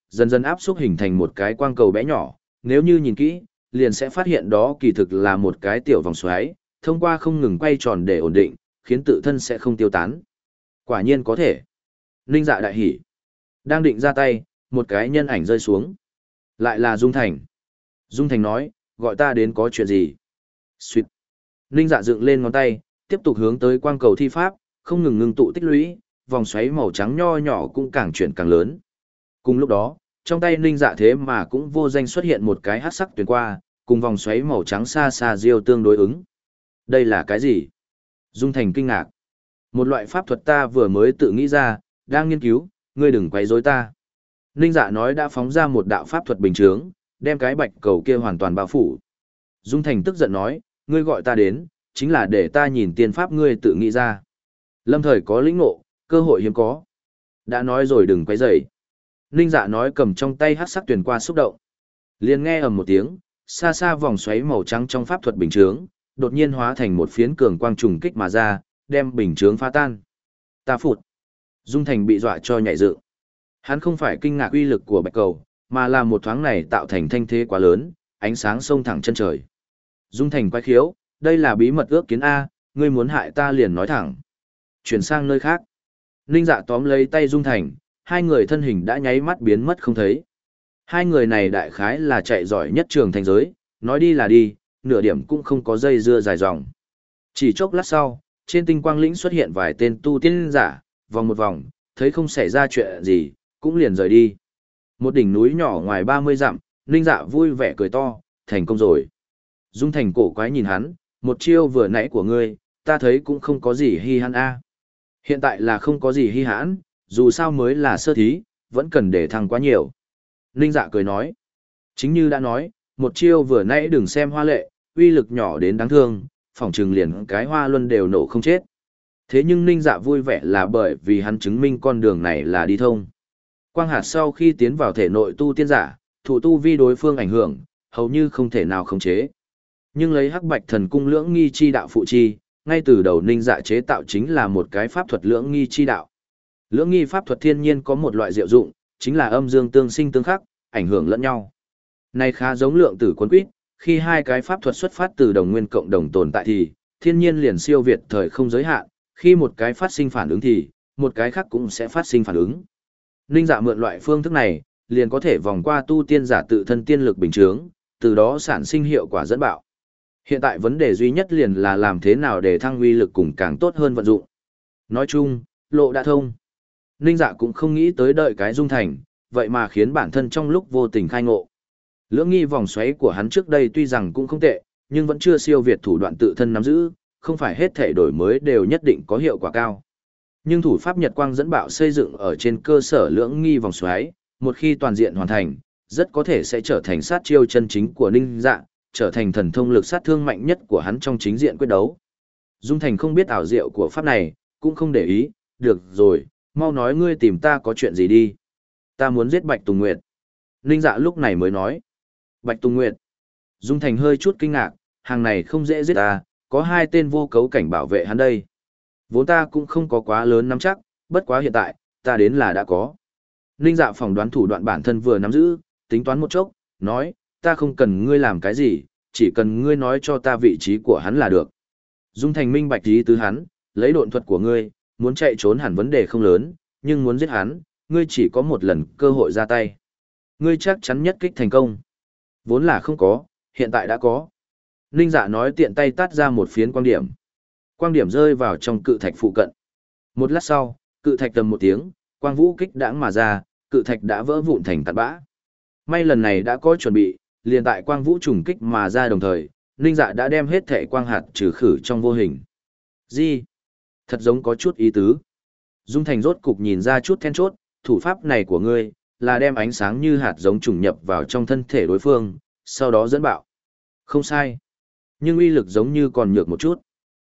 dần dần áp xúc hình thành một cái quang cầu bé nhỏ, nếu như nhìn kỹ, liền sẽ phát hiện đó kỳ thực là một cái tiểu vòng xoáy, thông qua không ngừng quay tròn để ổn định, khiến tự thân sẽ không tiêu tán. Quả nhiên có thể. Ninh Dạ đại hỉ. Đang định ra tay, một cái nhân ảnh rơi xuống. Lại là Dung Thành. Dung Thành nói, gọi ta đến có chuyện gì? Xuyệt. Ninh Dạ dựng lên ngón tay, tiếp tục hướng tới quang cầu thi pháp, không ngừng ngưng tụ tích lũy, vòng xoáy màu trắng nho nhỏ cũng càng chuyển càng lớn. Cùng lúc đó, trong tay Ninh Dạ thế mà cũng vô danh xuất hiện một cái hắc sắc tuyến qua, cùng vòng xoáy màu trắng xa xa diêu tương đối ứng. Đây là cái gì? Dung Thành kinh ngạc. Một loại pháp thuật ta vừa mới tự nghĩ ra, đang nghiên cứu, ngươi đừng quấy rối ta. Ninh Dạ nói đã phóng ra một đạo pháp thuật bình chướng, đem cái bạch cầu kia hoàn toàn bao phủ. Dung Thành tức giận nói, ngươi gọi ta đến, chính là để ta nhìn tiên pháp ngươi tự nghĩ ra. Lâm thời có lĩnh ngộ, cơ hội hiếm có. Đã nói rồi đừng quấy rầy. Ninh Dạ nói cầm trong tay hắc sắc tuyển qua xúc động. Liền nghe ầm một tiếng, xa xa vòng xoáy màu trắng trong pháp thuật bình chướng, đột nhiên hóa thành một phiến cường quang trùng kích mà ra, đem bình chướng phá tan. Ta phụt. Dung Thành bị dọa cho nhảy dựng. Hắn không phải kinh ngạc uy lực của bạch cầu, mà là một thoáng này tạo thành thanh thế quá lớn, ánh sáng xông thẳng chân trời. Dung Thành quay khiếu, đây là bí mật ước kiến A, ngươi muốn hại ta liền nói thẳng. Chuyển sang nơi khác. Ninh Dạ tóm lấy tay Dung Thành, hai người thân hình đã nháy mắt biến mất không thấy. Hai người này đại khái là chạy giỏi nhất trường thành giới, nói đi là đi, nửa điểm cũng không có dây dưa dài dòng. Chỉ chốc lát sau, trên tinh quang lĩnh xuất hiện vài tên tu tiên giả, vòng một vòng, thấy không xảy ra chuyện gì, cũng liền rời đi. Một đỉnh núi nhỏ ngoài ba mươi dặm, Ninh Dạ vui vẻ cười to, thành công rồi. Dung Thành cổ quái nhìn hắn, một chiêu vừa nãy của ngươi, ta thấy cũng không có gì hi hãn a. Hiện tại là không có gì hi hãn, dù sao mới là sơ thí, vẫn cần để thăng quá nhiều. Ninh Dạ cười nói, chính như đã nói, một chiêu vừa nãy đừng xem hoa lệ, uy lực nhỏ đến đáng thương, phỏng trừng liền cái hoa luân đều nổ không chết. Thế nhưng Ninh Dạ vui vẻ là bởi vì hắn chứng minh con đường này là đi thông. Quang hạt sau khi tiến vào thể nội tu tiên giả, thụ tu vi đối phương ảnh hưởng, hầu như không thể nào khống chế. Nhưng lấy hắc bạch thần cung lưỡng nghi chi đạo phụ chi, ngay từ đầu Ninh Dạ chế tạo chính là một cái pháp thuật lưỡng nghi chi đạo. Lưỡng nghi pháp thuật thiên nhiên có một loại diệu dụng, chính là âm dương tương sinh tương khắc, ảnh hưởng lẫn nhau. Này khá giống lượng tử quân quýt, khi hai cái pháp thuật xuất phát từ đồng nguyên cộng đồng tồn tại thì, thiên nhiên liền siêu việt thời không giới hạn, khi một cái phát sinh phản ứng thì, một cái khác cũng sẽ phát sinh phản ứng. Ninh Dạ mượn loại phương thức này, liền có thể vòng qua tu tiên giả tự thân tiên lực bình chướng, từ đó sản sinh hiệu quả dẫn bạo. Hiện tại vấn đề duy nhất liền là làm thế nào để thăng uy lực cùng càng tốt hơn vận dụng. Nói chung, lộ đã thông. Ninh Dạ cũng không nghĩ tới đợi cái Dung Thành, vậy mà khiến bản thân trong lúc vô tình khai ngộ. Lưỡng nghi vòng xoáy của hắn trước đây tuy rằng cũng không tệ, nhưng vẫn chưa siêu việt thủ đoạn tự thân nắm giữ, không phải hết thể đổi mới đều nhất định có hiệu quả cao. Nhưng thủ pháp Nhật Quang dẫn bạo xây dựng ở trên cơ sở lưỡng nghi vòng xoáy, một khi toàn diện hoàn thành, rất có thể sẽ trở thành sát chiêu chân chính của Ninh Dạ, trở thành thần thông lực sát thương mạnh nhất của hắn trong chính diện quyết đấu. Dung Thành không biết ảo diệu của pháp này, cũng không để ý, được rồi, mau nói ngươi tìm ta có chuyện gì đi. Ta muốn giết Bạch Tùng Nguyệt. Ninh Dạ lúc này mới nói. Bạch Tùng Nguyệt. Dung Thành hơi chút kinh ngạc, hàng này không dễ giết ta, có hai tên vô cấu cảnh bảo vệ hắn đây. Vốn ta cũng không có quá lớn nắm chắc, bất quá hiện tại, ta đến là đã có. Ninh Dạ phỏng đoán thủ đoạn bản thân vừa nắm giữ, tính toán một chốc, nói, ta không cần ngươi làm cái gì, chỉ cần ngươi nói cho ta vị trí của hắn là được. Dung Thành minh bạch ý tứ hắn, lấy độn thuật của ngươi, muốn chạy trốn hẳn vấn đề không lớn, nhưng muốn giết hắn, ngươi chỉ có một lần cơ hội ra tay. Ngươi chắc chắn nhất kích thành công. Vốn là không có, hiện tại đã có. Ninh Dạ nói tiện tay tát ra một phiến quang điểm. Quang điểm rơi vào trong cự thạch phụ cận. Một lát sau, cự thạch tầm một tiếng, quang vũ kích đãng mà ra, cự thạch đã vỡ vụn thành tạt bã. May lần này đã có chuẩn bị, liền tại quang vũ trùng kích mà ra đồng thời, Ninh Dạ đã đem hết thể quang hạt trừ khử trong vô hình. Gì? Thật giống có chút ý tứ. Dung Thành rốt cục nhìn ra chút then chốt, thủ pháp này của ngươi, là đem ánh sáng như hạt giống trùng nhập vào trong thân thể đối phương, sau đó dẫn bạo. Không sai. Nhưng uy lực giống như còn nhược một chút.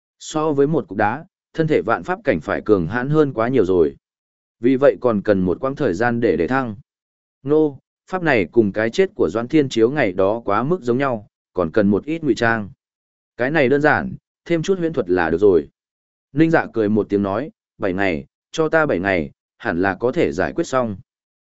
So với một cục đá, thân thể vạn pháp cảnh phải cường hãn hơn quá nhiều rồi. Vì vậy còn cần một quãng thời gian để để thăng. Nô, pháp này cùng cái chết của Doãn Thiên Chiếu ngày đó quá mức giống nhau, còn cần một ít ngụy trang. Cái này đơn giản, thêm chút huyễn thuật là được rồi. Ninh Dạ cười một tiếng nói, bảy ngày, cho ta bảy ngày, hẳn là có thể giải quyết xong.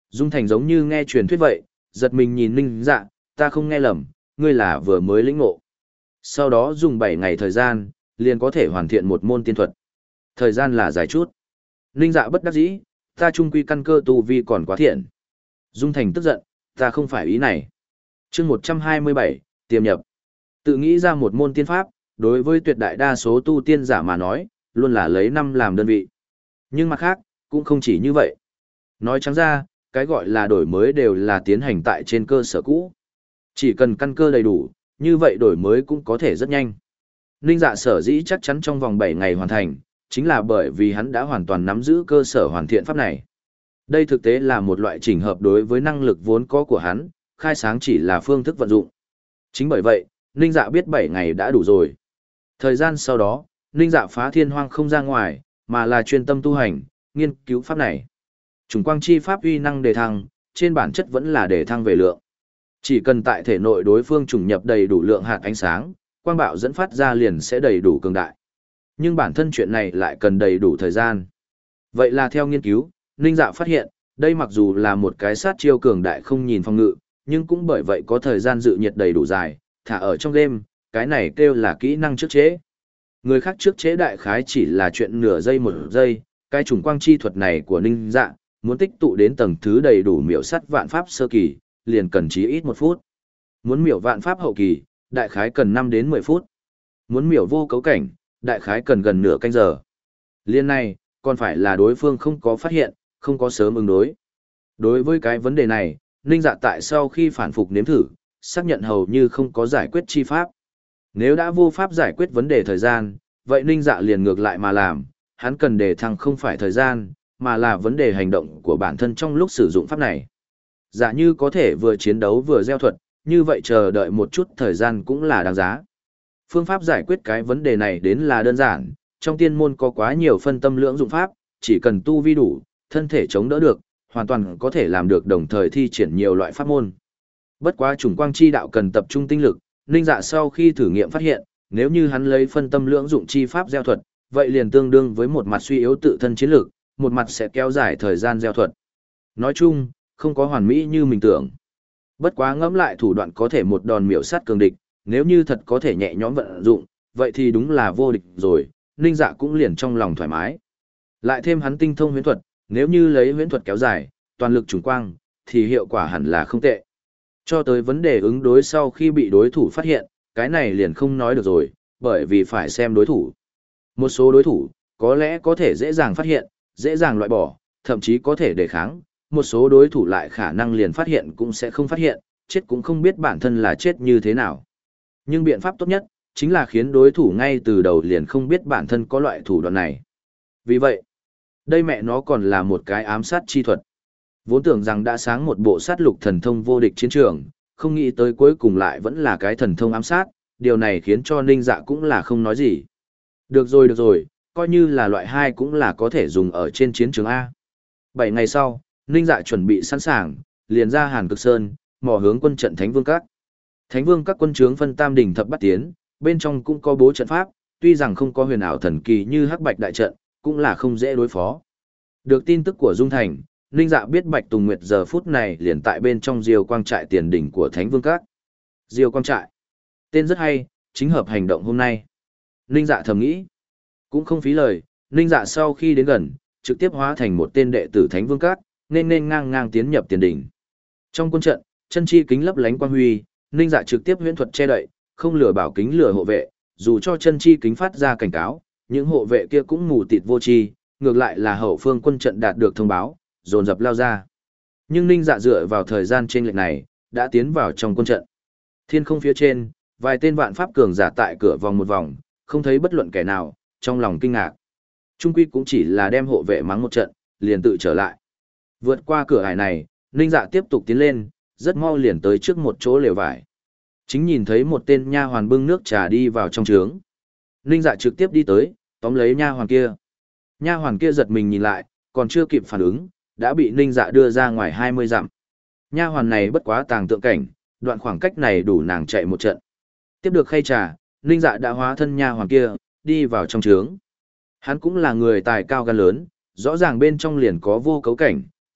Dung Thành giống như nghe truyền thuyết vậy, giật mình nhìn Ninh Dạ, ta không nghe lầm, ngươi là vừa mới lĩnh ngộ. Sau đó dùng bảy ngày thời gian, liền có thể hoàn thiện một môn tiên thuật. Thời gian là dài chút. Ninh Dạ bất đắc dĩ, ta trung quy căn cơ tu vi còn quá thiện. Dung Thành tức giận, ta không phải ý này. chương một trăm hai mươi bảy, tiềm nhập. Tự nghĩ ra một môn tiên pháp, đối với tuyệt đại đa số tu tiên giả mà nói, luôn là lấy năm làm đơn vị. Nhưng mặt khác, cũng không chỉ như vậy. Nói trắng ra, cái gọi là đổi mới đều là tiến hành tại trên cơ sở cũ. Chỉ cần căn cơ đầy đủ, như vậy đổi mới cũng có thể rất nhanh. Ninh Dạ sở dĩ chắc chắn trong vòng bảy ngày hoàn thành, chính là bởi vì hắn đã hoàn toàn nắm giữ cơ sở hoàn thiện pháp này. Đây thực tế là một loại chỉnh hợp đối với năng lực vốn có của hắn, khai sáng chỉ là phương thức vận dụng. Chính bởi vậy, Ninh Dạ biết bảy ngày đã đủ rồi. Thời gian sau đó, Ninh Dạ phá thiên hoang không ra ngoài, mà là chuyên tâm tu hành, nghiên cứu pháp này. Trùng quang chi pháp uy năng đề thăng, trên bản chất vẫn là đề thăng về lượng. Chỉ cần tại thể nội đối phương trùng nhập đầy đủ lượng hạt ánh sáng, quang bạo dẫn phát ra liền sẽ đầy đủ cường đại. Nhưng bản thân chuyện này lại cần đầy đủ thời gian. Vậy là theo nghiên cứu, Ninh Dạ phát hiện, đây mặc dù là một cái sát chiêu cường đại không nhìn phòng ngự, nhưng cũng bởi vậy có thời gian dự nhiệt đầy đủ dài, thả ở trong game, cái này kêu là kỹ năng trước chế. Người khác trước chế đại khái chỉ là chuyện nửa giây một giây, cái trùng quang chi thuật này của Ninh Dạ, muốn tích tụ đến tầng thứ đầy đủ miểu sắt vạn pháp sơ kỳ, liền cần chí ít một phút. Muốn miểu vạn pháp hậu kỳ, đại khái cần năm đến mười phút. Muốn miểu vô cấu cảnh, đại khái cần gần nửa canh giờ. Liên này, còn phải là đối phương không có phát hiện, không có sớm ứng đối. Đối với cái vấn đề này, Ninh Dạ tại sau khi phản phục nếm thử, xác nhận hầu như không có giải quyết chi pháp. Nếu đã vô pháp giải quyết vấn đề thời gian, vậy Ninh Dạ liền ngược lại mà làm, hắn cần đề thăng không phải thời gian, mà là vấn đề hành động của bản thân trong lúc sử dụng pháp này. Giả như có thể vừa chiến đấu vừa gieo thuật, như vậy chờ đợi một chút thời gian cũng là đáng giá. Phương pháp giải quyết cái vấn đề này đến là đơn giản, trong tiên môn có quá nhiều phân tâm lưỡng dụng pháp, chỉ cần tu vi đủ, thân thể chống đỡ được, hoàn toàn có thể làm được đồng thời thi triển nhiều loại pháp môn. Bất quá chủng quang chi đạo cần tập trung tinh lực, Ninh Dạ sau khi thử nghiệm phát hiện, nếu như hắn lấy phân tâm lưỡng dụng chi pháp gieo thuật, vậy liền tương đương với một mặt suy yếu tự thân chiến lực, một mặt sẽ kéo dài thời gian gieo thuật. Nói chung, không có hoàn mỹ như mình tưởng. Bất quá ngẫm lại thủ đoạn có thể một đòn miểu sát cường địch, nếu như thật có thể nhẹ nhõm vận dụng, vậy thì đúng là vô địch rồi, Ninh Dạ cũng liền trong lòng thoải mái. Lại thêm hắn tinh thông huyễn thuật, nếu như lấy huyễn thuật kéo dài, toàn lực trùng quang, thì hiệu quả hẳn là không tệ. Cho tới vấn đề ứng đối sau khi bị đối thủ phát hiện, cái này liền không nói được rồi, bởi vì phải xem đối thủ. Một số đối thủ, có lẽ có thể dễ dàng phát hiện, dễ dàng loại bỏ, thậm chí có thể đề kháng, một số đối thủ lại khả năng liền phát hiện cũng sẽ không phát hiện, chết cũng không biết bản thân là chết như thế nào. Nhưng biện pháp tốt nhất, chính là khiến đối thủ ngay từ đầu liền không biết bản thân có loại thủ đoạn này. Vì vậy, đây mẹ nó còn là một cái ám sát chi thuật. Vốn tưởng rằng đã sáng một bộ sát lục thần thông vô địch chiến trường, không nghĩ tới cuối cùng lại vẫn là cái thần thông ám sát, điều này khiến cho Ninh Dạ cũng là không nói gì. Được rồi được rồi, coi như là loại hai cũng là có thể dùng ở trên chiến trường A. Bảy ngày sau, Ninh Dạ chuẩn bị sẵn sàng, liền ra Hàn Cực Sơn, mò hướng quân trận Thánh Vương Các. Thánh Vương Các quân trướng phân tam đỉnh thập bát tiến, bên trong cũng có bố trận pháp, tuy rằng không có huyền ảo thần kỳ như Hắc Bạch đại trận, cũng là không dễ đối phó. Được tin tức của Dung Thành, Ninh Dạ biết Bạch Tùng Nguyệt giờ phút này liền tại bên trong Diêu Quang trại tiền đỉnh của Thánh Vương Các. Diêu Quang trại, tên rất hay, chính hợp hành động hôm nay. Ninh Dạ thầm nghĩ, cũng không phí lời, Ninh Dạ sau khi đến gần, trực tiếp hóa thành một tên đệ tử Thánh Vương Các, nên nên ngang ngang tiến nhập tiền đỉnh. Trong quân trận, chân chi kính lấp lánh quang huy, Ninh Dạ trực tiếp huyễn thuật che đậy, không lừa bảo kính lừa hộ vệ, dù cho chân chi kính phát ra cảnh cáo, những hộ vệ kia cũng mù tịt vô tri, ngược lại là hậu phương quân trận đạt được thông báo, dồn dập lao ra. Nhưng Ninh Dạ dựa vào thời gian trên lệch này, đã tiến vào trong quân trận. Thiên không phía trên, vài tên vạn pháp cường giả tại cửa vòng một vòng, không thấy bất luận kẻ nào, trong lòng kinh ngạc. Trung quy cũng chỉ là đem hộ vệ mắng một trận, liền tự trở lại. Vượt qua cửa ải này, Ninh Dạ tiếp tục tiến lên, rất mau liền tới trước một chỗ lều vải. Chính nhìn thấy một tên nha hoàn bưng nước trà đi vào trong trướng. Ninh Dạ trực tiếp đi tới, tóm lấy nha hoàn kia. Nha hoàn kia giật mình nhìn lại, còn chưa kịp phản ứng, đã bị Ninh Dạ đưa ra ngoài hai mươi dặm. Nha hoàn này bất quá tàng tượng cảnh, đoạn khoảng cách này đủ nàng chạy một trận. Tiếp được khay trà, Ninh Dạ đã hóa thân nha hoàn kia, đi vào trong trướng. Hắn cũng là người tài cao gan lớn, rõ ràng bên trong liền có vô cấu cảnh,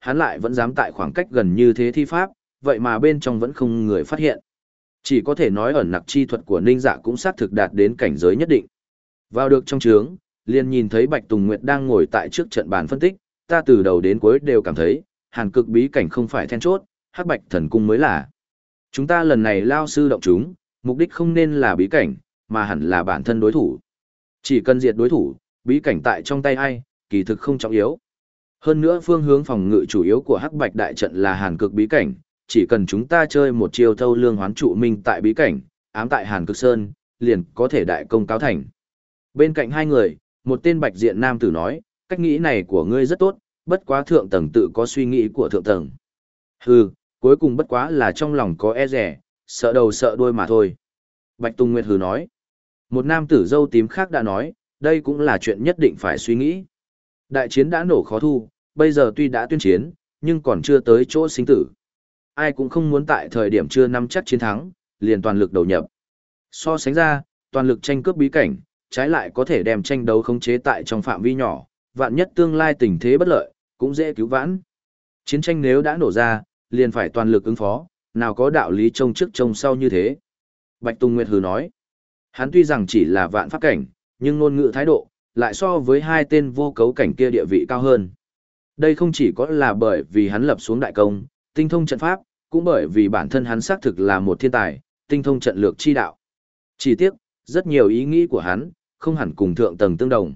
hắn lại vẫn dám tại khoảng cách gần như thế thi pháp, vậy mà bên trong vẫn không người phát hiện. Chỉ có thể nói ẩn nặc chi thuật của Ninh Dạ cũng xác thực đạt đến cảnh giới nhất định. Vào được trong trướng, liền nhìn thấy Bạch Tùng Nguyệt đang ngồi tại trước trận bàn phân tích, ta từ đầu đến cuối đều cảm thấy, hàn cực bí cảnh không phải then chốt, hắc bạch thần cung mới là. Chúng ta lần này lao sư động chúng, mục đích không nên là bí cảnh, mà hẳn là bản thân đối thủ. Chỉ cần diệt đối thủ, bí cảnh tại trong tay ai, kỳ thực không trọng yếu. Hơn nữa phương hướng phòng ngự chủ yếu của hắc bạch đại trận là hàn cực bí cảnh, chỉ cần chúng ta chơi một chiêu thâu lương hoán trụ minh tại bí cảnh, ám tại hàn cực sơn, liền có thể đại công cáo thành. Bên cạnh hai người, một tên bạch diện nam tử nói, cách nghĩ này của ngươi rất tốt, bất quá thượng tầng tự có suy nghĩ của thượng tầng. Hừ, cuối cùng bất quá là trong lòng có e rẻ, sợ đầu sợ đuôi mà thôi. Bạch Tùng Nguyệt hừ nói. Một nam tử râu tím khác đã nói, đây cũng là chuyện nhất định phải suy nghĩ. Đại chiến đã nổ khó thu, bây giờ tuy đã tuyên chiến, nhưng còn chưa tới chỗ sinh tử. Ai cũng không muốn tại thời điểm chưa nắm chắc chiến thắng, liền toàn lực đầu nhập. So sánh ra, toàn lực tranh cướp bí cảnh, trái lại có thể đem tranh đấu khống chế tại trong phạm vi nhỏ, vạn nhất tương lai tình thế bất lợi, cũng dễ cứu vãn. Chiến tranh nếu đã nổ ra, liền phải toàn lực ứng phó, nào có đạo lý trông trước trông sau như thế. Bạch Tùng Nguyệt hừ nói, hắn tuy rằng chỉ là vạn pháp cảnh, nhưng ngôn ngữ thái độ, lại so với hai tên vô cấu cảnh kia địa vị cao hơn. Đây không chỉ có là bởi vì hắn lập xuống đại công, tinh thông trận pháp, cũng bởi vì bản thân hắn xác thực là một thiên tài, tinh thông trận lược chi đạo. Chỉ tiếc, rất nhiều ý nghĩ của hắn, không hẳn cùng thượng tầng tương đồng.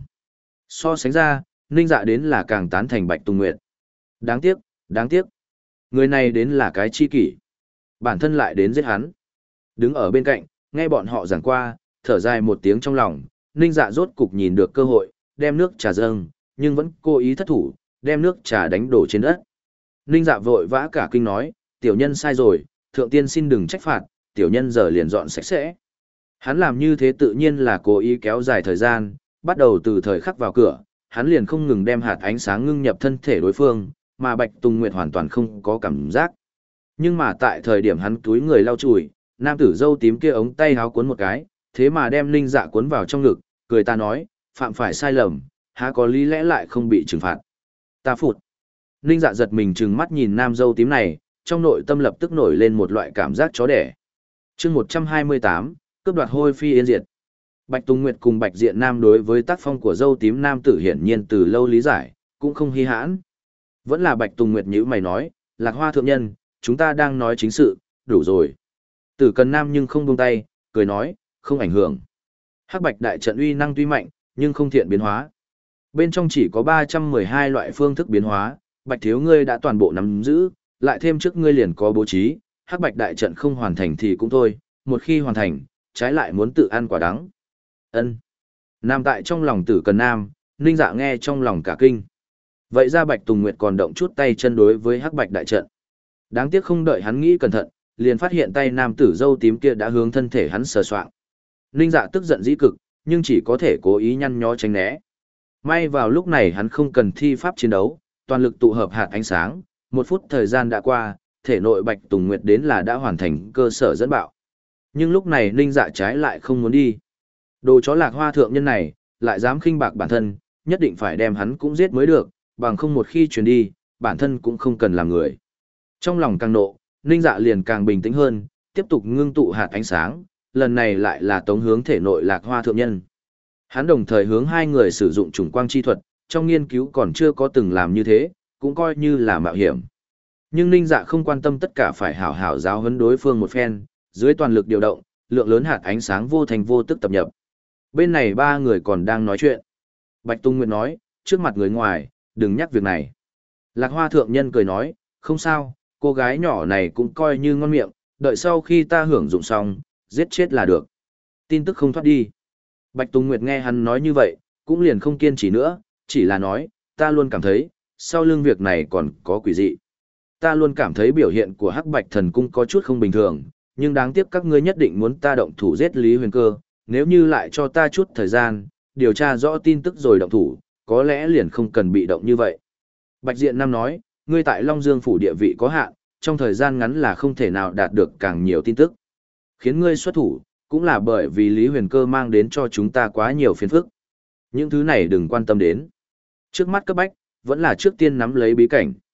So sánh ra, Ninh Dạ đến là càng tán thành Bạch Tùng Nguyệt. Đáng tiếc, đáng tiếc. Người này đến là cái chi kỷ. Bản thân lại đến giết hắn. Đứng ở bên cạnh, nghe bọn họ giảng qua, thở dài một tiếng trong lòng, Ninh Dạ rốt cục nhìn được cơ hội, đem nước trà dâng, nhưng vẫn cố ý thất thủ, đem nước trà đánh đổ trên đất. Ninh Dạ vội vã cả kinh nói, tiểu nhân sai rồi, thượng tiên xin đừng trách phạt, tiểu nhân giờ liền dọn sạch sẽ. Hắn làm như thế tự nhiên là cố ý kéo dài thời gian, bắt đầu từ thời khắc vào cửa, hắn liền không ngừng đem hạt ánh sáng ngưng nhập thân thể đối phương, mà Bạch Tùng Nguyệt hoàn toàn không có cảm giác. Nhưng mà tại thời điểm hắn túi người lau chùi, nam tử râu tím kia ống tay háo cuốn một cái, thế mà đem Ninh Dạ cuốn vào trong ngực, cười ta nói, phạm phải sai lầm, há có lý lẽ lại không bị trừng phạt. Ta phụt. Ninh Dạ giật mình trừng mắt nhìn nam râu tím này, trong nội tâm lập tức nổi lên một loại cảm giác chó đẻ. Chương một trăm hai mươi tám, cướp đoạt hôi phi yên diệt. Bạch Tùng Nguyệt cùng Bạch Diện Nam đối với tác phong của dâu tím nam tử hiển nhiên từ lâu lý giải, cũng không hi hãn. Vẫn là Bạch Tùng Nguyệt nhíu mày nói, Lạc Hoa thượng nhân, chúng ta đang nói chính sự, đủ rồi. Tử Cần Nam nhưng không buông tay, cười nói, không ảnh hưởng. Hắc Bạch đại trận uy năng tuy mạnh, nhưng không thiện biến hóa. Bên trong chỉ có ba trăm mười hai loại phương thức biến hóa, Bạch thiếu ngươi đã toàn bộ nắm giữ, lại thêm trước ngươi liền có bố trí, Hắc Bạch đại trận không hoàn thành thì cũng thôi, một khi hoàn thành, trái lại muốn tự ăn quả đắng. Ân. Nam tại trong lòng Tử Cần Nam, Ninh Dạ nghe trong lòng cả kinh. Vậy ra Bạch Tùng Nguyệt còn động chút tay chân đối với Hắc Bạch đại trận. Đáng tiếc không đợi hắn nghĩ cẩn thận, liền phát hiện tay nam tử râu tím kia đã hướng thân thể hắn sờ soạng. Ninh Dạ tức giận dĩ cực, nhưng chỉ có thể cố ý nhăn nhó tránh né. May vào lúc này hắn không cần thi pháp chiến đấu, toàn lực tụ hợp hạt ánh sáng, một phút thời gian đã qua, thể nội Bạch Tùng Nguyệt đến là đã hoàn thành cơ sở dẫn bạo. Nhưng lúc này Ninh Dạ trái lại không muốn đi. Đồ chó Lạc Hoa thượng nhân này, lại dám khinh bạc bản thân, nhất định phải đem hắn cũng giết mới được, bằng không một khi chuyển đi, bản thân cũng không cần làm người. Trong lòng càng nộ, Ninh Dạ liền càng bình tĩnh hơn, tiếp tục ngưng tụ hạt ánh sáng, lần này lại là tống hướng thể nội Lạc Hoa thượng nhân. Hắn đồng thời hướng hai người sử dụng chủng quang chi thuật, trong nghiên cứu còn chưa có từng làm như thế, cũng coi như là mạo hiểm. Nhưng Ninh Dạ không quan tâm tất cả phải hảo hảo giáo huấn đối phương một phen, dưới toàn lực điều động, lượng lớn hạt ánh sáng vô thành vô tức tập nhập. Bên này ba người còn đang nói chuyện. Bạch Tùng Nguyệt nói, trước mặt người ngoài, đừng nhắc việc này. Lạc Hoa thượng nhân cười nói, không sao, cô gái nhỏ này cũng coi như ngon miệng, đợi sau khi ta hưởng dụng xong, giết chết là được. Tin tức không thoát đi. Bạch Tùng Nguyệt nghe hắn nói như vậy, cũng liền không kiên trì nữa, chỉ là nói, ta luôn cảm thấy, sau lưng việc này còn có quỷ dị. Ta luôn cảm thấy biểu hiện của Hắc Bạch Thần Cung có chút không bình thường, nhưng đáng tiếc các ngươi nhất định muốn ta động thủ giết Lý Huyền Cơ, nếu như lại cho ta chút thời gian, điều tra rõ tin tức rồi động thủ, có lẽ liền không cần bị động như vậy. Bạch Diện Nam nói, ngươi tại Long Dương phủ địa vị có hạn, trong thời gian ngắn là không thể nào đạt được càng nhiều tin tức. Khiến ngươi xuất thủ, cũng là bởi vì Lý Huyền Cơ mang đến cho chúng ta quá nhiều phiền phức. Những thứ này đừng quan tâm đến. Trước mắt cấp bách, vẫn là trước tiên nắm lấy bí cảnh.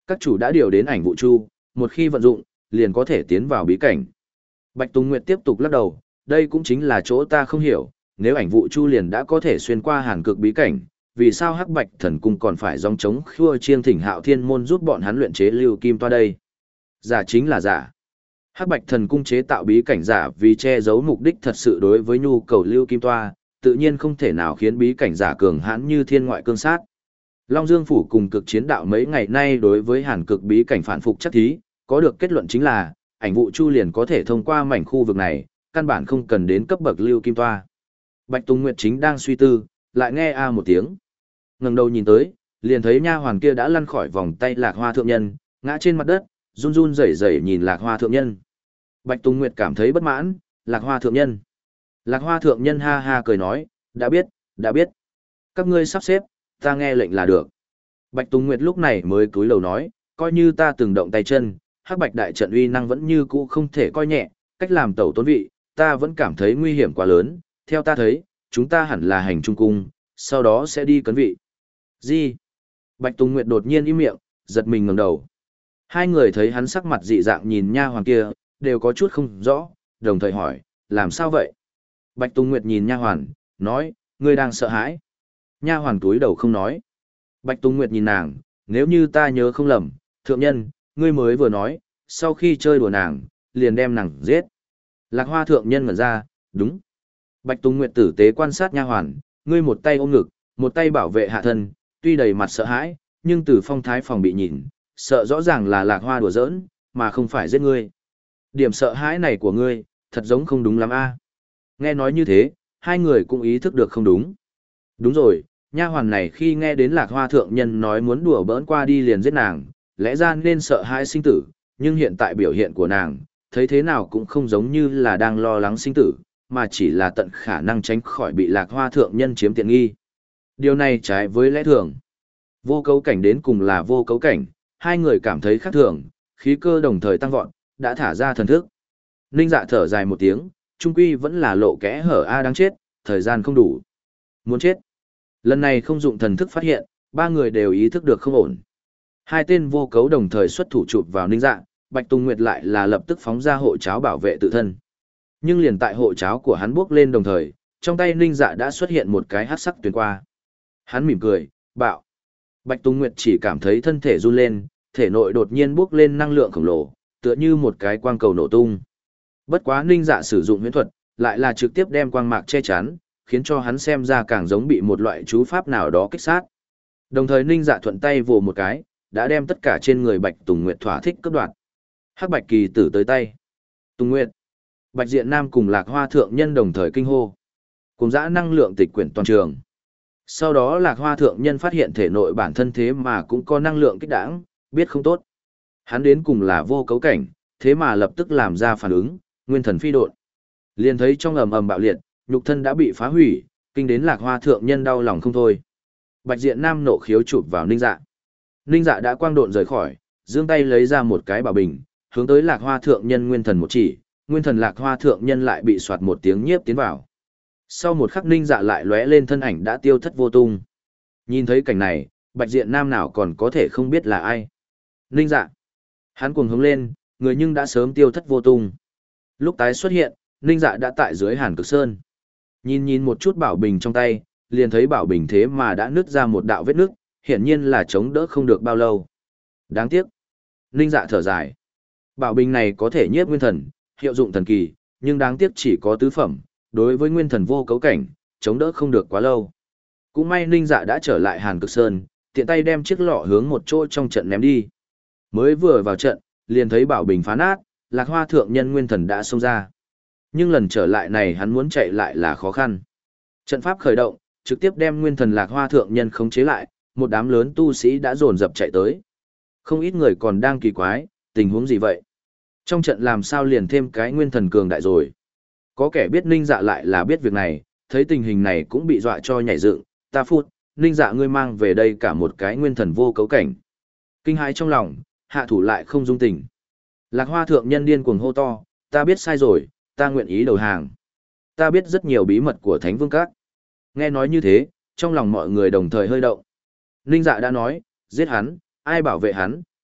Các chủ đã điều đến ảnh vụ chu, một khi vận dụng, liền có thể tiến vào bí cảnh. Bạch Tùng Nguyệt tiếp tục lắc đầu, đây cũng chính là chỗ ta không hiểu, nếu ảnh vụ chu liền đã có thể xuyên qua hàn cực bí cảnh, vì sao Hắc Bạch Thần Cung còn phải dòng chống khua chiêng thỉnh Hạo Thiên môn giúp bọn hắn luyện chế lưu kim toa đây? Giả chính là giả. Hắc Bạch Thần Cung chế tạo bí cảnh giả vì che giấu mục đích thật sự đối với nhu cầu lưu kim toa, tự nhiên không thể nào khiến bí cảnh giả cường hãn như thiên ngoại cương sát. Long Dương Phủ cùng cực chiến đạo mấy ngày nay đối với hàn cực bí cảnh phản phục chắc thí, có được kết luận chính là, ảnh vụ chu liền có thể thông qua mảnh khu vực này, căn bản không cần đến cấp bậc lưu kim toa. Bạch Tùng Nguyệt chính đang suy tư, lại nghe a một tiếng. Ngẩng đầu nhìn tới, liền thấy nha hoàn kia đã lăn khỏi vòng tay Lạc Hoa thượng nhân, ngã trên mặt đất, run run rẩy rẩy nhìn Lạc Hoa thượng nhân. Bạch Tùng Nguyệt cảm thấy bất mãn, Lạc Hoa thượng nhân. Lạc Hoa thượng nhân ha ha cười nói, đã biết, đã biết. Các ngươi sắp xếp, ta nghe lệnh là được. Bạch Tùng Nguyệt lúc này mới cúi đầu nói, coi như ta từng động tay chân, Hắc Bạch đại trận uy năng vẫn như cũ không thể coi nhẹ, cách làm tẩu tốn vị, ta vẫn cảm thấy nguy hiểm quá lớn, theo ta thấy, chúng ta hẳn là hành trung cung, sau đó sẽ đi cấn vị. Gì? Bạch Tùng Nguyệt đột nhiên im miệng, giật mình ngẩng đầu. Hai người thấy hắn sắc mặt dị dạng nhìn nha hoàn kia, đều có chút không rõ, đồng thời hỏi, làm sao vậy? Bạch Tùng Nguyệt nhìn nha hoàn, nói, ngươi đang sợ hãi. Nha hoàn túi đầu không nói. Bạch Tùng Nguyệt nhìn nàng, nếu như ta nhớ không lầm, thượng nhân, ngươi mới vừa nói, sau khi chơi đùa nàng, liền đem nàng giết. Lạc Hoa thượng nhân ngẩn ra, đúng. Bạch Tùng Nguyệt tử tế quan sát nha hoàn, ngươi một tay ôm ngực, một tay bảo vệ hạ thân, tuy đầy mặt sợ hãi, nhưng từ phong thái phòng bị nhìn, sợ rõ ràng là Lạc Hoa đùa giỡn, mà không phải giết ngươi. Điểm sợ hãi này của ngươi, thật giống không đúng lắm a. Nghe nói như thế, hai người cũng ý thức được không đúng. Đúng rồi, nha hoàn này khi nghe đến Lạc Hoa thượng nhân nói muốn đùa bỡn qua đi liền giết nàng, lẽ ra nên sợ hãi sinh tử, nhưng hiện tại biểu hiện của nàng, thấy thế nào cũng không giống như là đang lo lắng sinh tử, mà chỉ là tận khả năng tránh khỏi bị Lạc Hoa thượng nhân chiếm tiện nghi. Điều này trái với lẽ thường. Vô cấu cảnh đến cùng là vô cấu cảnh, hai người cảm thấy khác thường, khí cơ đồng thời tăng vọt, đã thả ra thần thức. Ninh Dạ thở dài một tiếng, trung quy vẫn là lộ kẽ hở a đáng chết, thời gian không đủ. Muốn chết. Lần này không dụng thần thức phát hiện, ba người đều ý thức được không ổn. Hai tên vô cấu đồng thời xuất thủ chụp vào Ninh Dạ, Bạch Tùng Nguyệt lại là lập tức phóng ra hộ cháo bảo vệ tự thân. Nhưng liền tại hộ cháo của hắn bước lên đồng thời, trong tay Ninh Dạ đã xuất hiện một cái hắc sắc tuyền qua. Hắn mỉm cười, bạo. Bạch Tùng Nguyệt chỉ cảm thấy thân thể run lên, thể nội đột nhiên bước lên năng lượng khổng lồ, tựa như một cái quang cầu nổ tung. Bất quá Ninh Dạ sử dụng huyễn thuật, lại là trực tiếp đem quang mạc che chắn, khiến cho hắn xem ra càng giống bị một loại chú pháp nào đó kích sát. Đồng thời Ninh Dạ thuận tay vồ một cái, đã đem tất cả trên người Bạch Tùng Nguyệt thỏa thích cướp đoạt. Hắc Bạch kỳ tử tới tay. Tùng Nguyệt, Bạch Diện Nam cùng Lạc Hoa thượng nhân đồng thời kinh hô. Cùng dã năng lượng tịch quyển toàn trường. Sau đó Lạc Hoa thượng nhân phát hiện thể nội bản thân thế mà cũng có năng lượng kích đãng, biết không tốt. Hắn đến cùng là vô cấu cảnh, thế mà lập tức làm ra phản ứng, nguyên thần phi độn. Liền thấy trong ầm ầm bạo liệt, nhục thân đã bị phá hủy, kinh đến Lạc Hoa thượng nhân đau lòng không thôi. Bạch Diện Nam nộ khiếu chụp vào Ninh Dạ. Ninh Dạ đã quang độn rời khỏi, giương tay lấy ra một cái bảo bình, hướng tới Lạc Hoa thượng nhân nguyên thần một chỉ, nguyên thần Lạc Hoa thượng nhân lại bị soạt một tiếng nhiếp tiến vào. Sau một khắc Ninh Dạ lại lóe lên thân ảnh đã tiêu thất vô tung. Nhìn thấy cảnh này, Bạch Diện Nam nào còn có thể không biết là ai. Ninh Dạ. Hắn cuồng hướng lên, người nhưng đã sớm tiêu thất vô tung. Lúc tái xuất hiện, Ninh Dạ đã tại dưới Hàn Cực Sơn. Nhìn nhìn một chút bảo bình trong tay, liền thấy bảo bình thế mà đã nứt ra một đạo vết nứt, hiển nhiên là chống đỡ không được bao lâu. Đáng tiếc. Ninh Dạ thở dài. Bảo bình này có thể nhiếp nguyên thần, hiệu dụng thần kỳ, nhưng đáng tiếc chỉ có tứ phẩm, đối với nguyên thần vô cấu cảnh, chống đỡ không được quá lâu. Cũng may Ninh Dạ đã trở lại Hàn Cực Sơn, tiện tay đem chiếc lọ hướng một chỗ trong trận ném đi. Mới vừa vào trận, liền thấy bảo bình phá nát, Lạc Hoa thượng nhân nguyên thần đã xông ra. Nhưng lần trở lại này hắn muốn chạy lại là khó khăn. Trận pháp khởi động, trực tiếp đem nguyên thần Lạc Hoa thượng nhân khống chế lại, một đám lớn tu sĩ đã dồn dập chạy tới. Không ít người còn đang kỳ quái, tình huống gì vậy? Trong trận làm sao liền thêm cái nguyên thần cường đại rồi? Có kẻ biết Ninh Dạ lại là biết việc này, thấy tình hình này cũng bị dọa cho nhảy dựng, ta phút, Ninh Dạ ngươi mang về đây cả một cái nguyên thần vô cấu cảnh. Kinh hãi trong lòng, hạ thủ lại không dung tình. Lạc Hoa thượng nhân điên cuồng hô to, ta biết sai rồi, ta nguyện ý đầu hàng. Ta biết rất nhiều bí mật của Thánh Vương Các. Nghe nói như thế, trong lòng mọi người đồng thời hơi động. Ninh Dạ đã nói, giết hắn, ai bảo vệ hắn,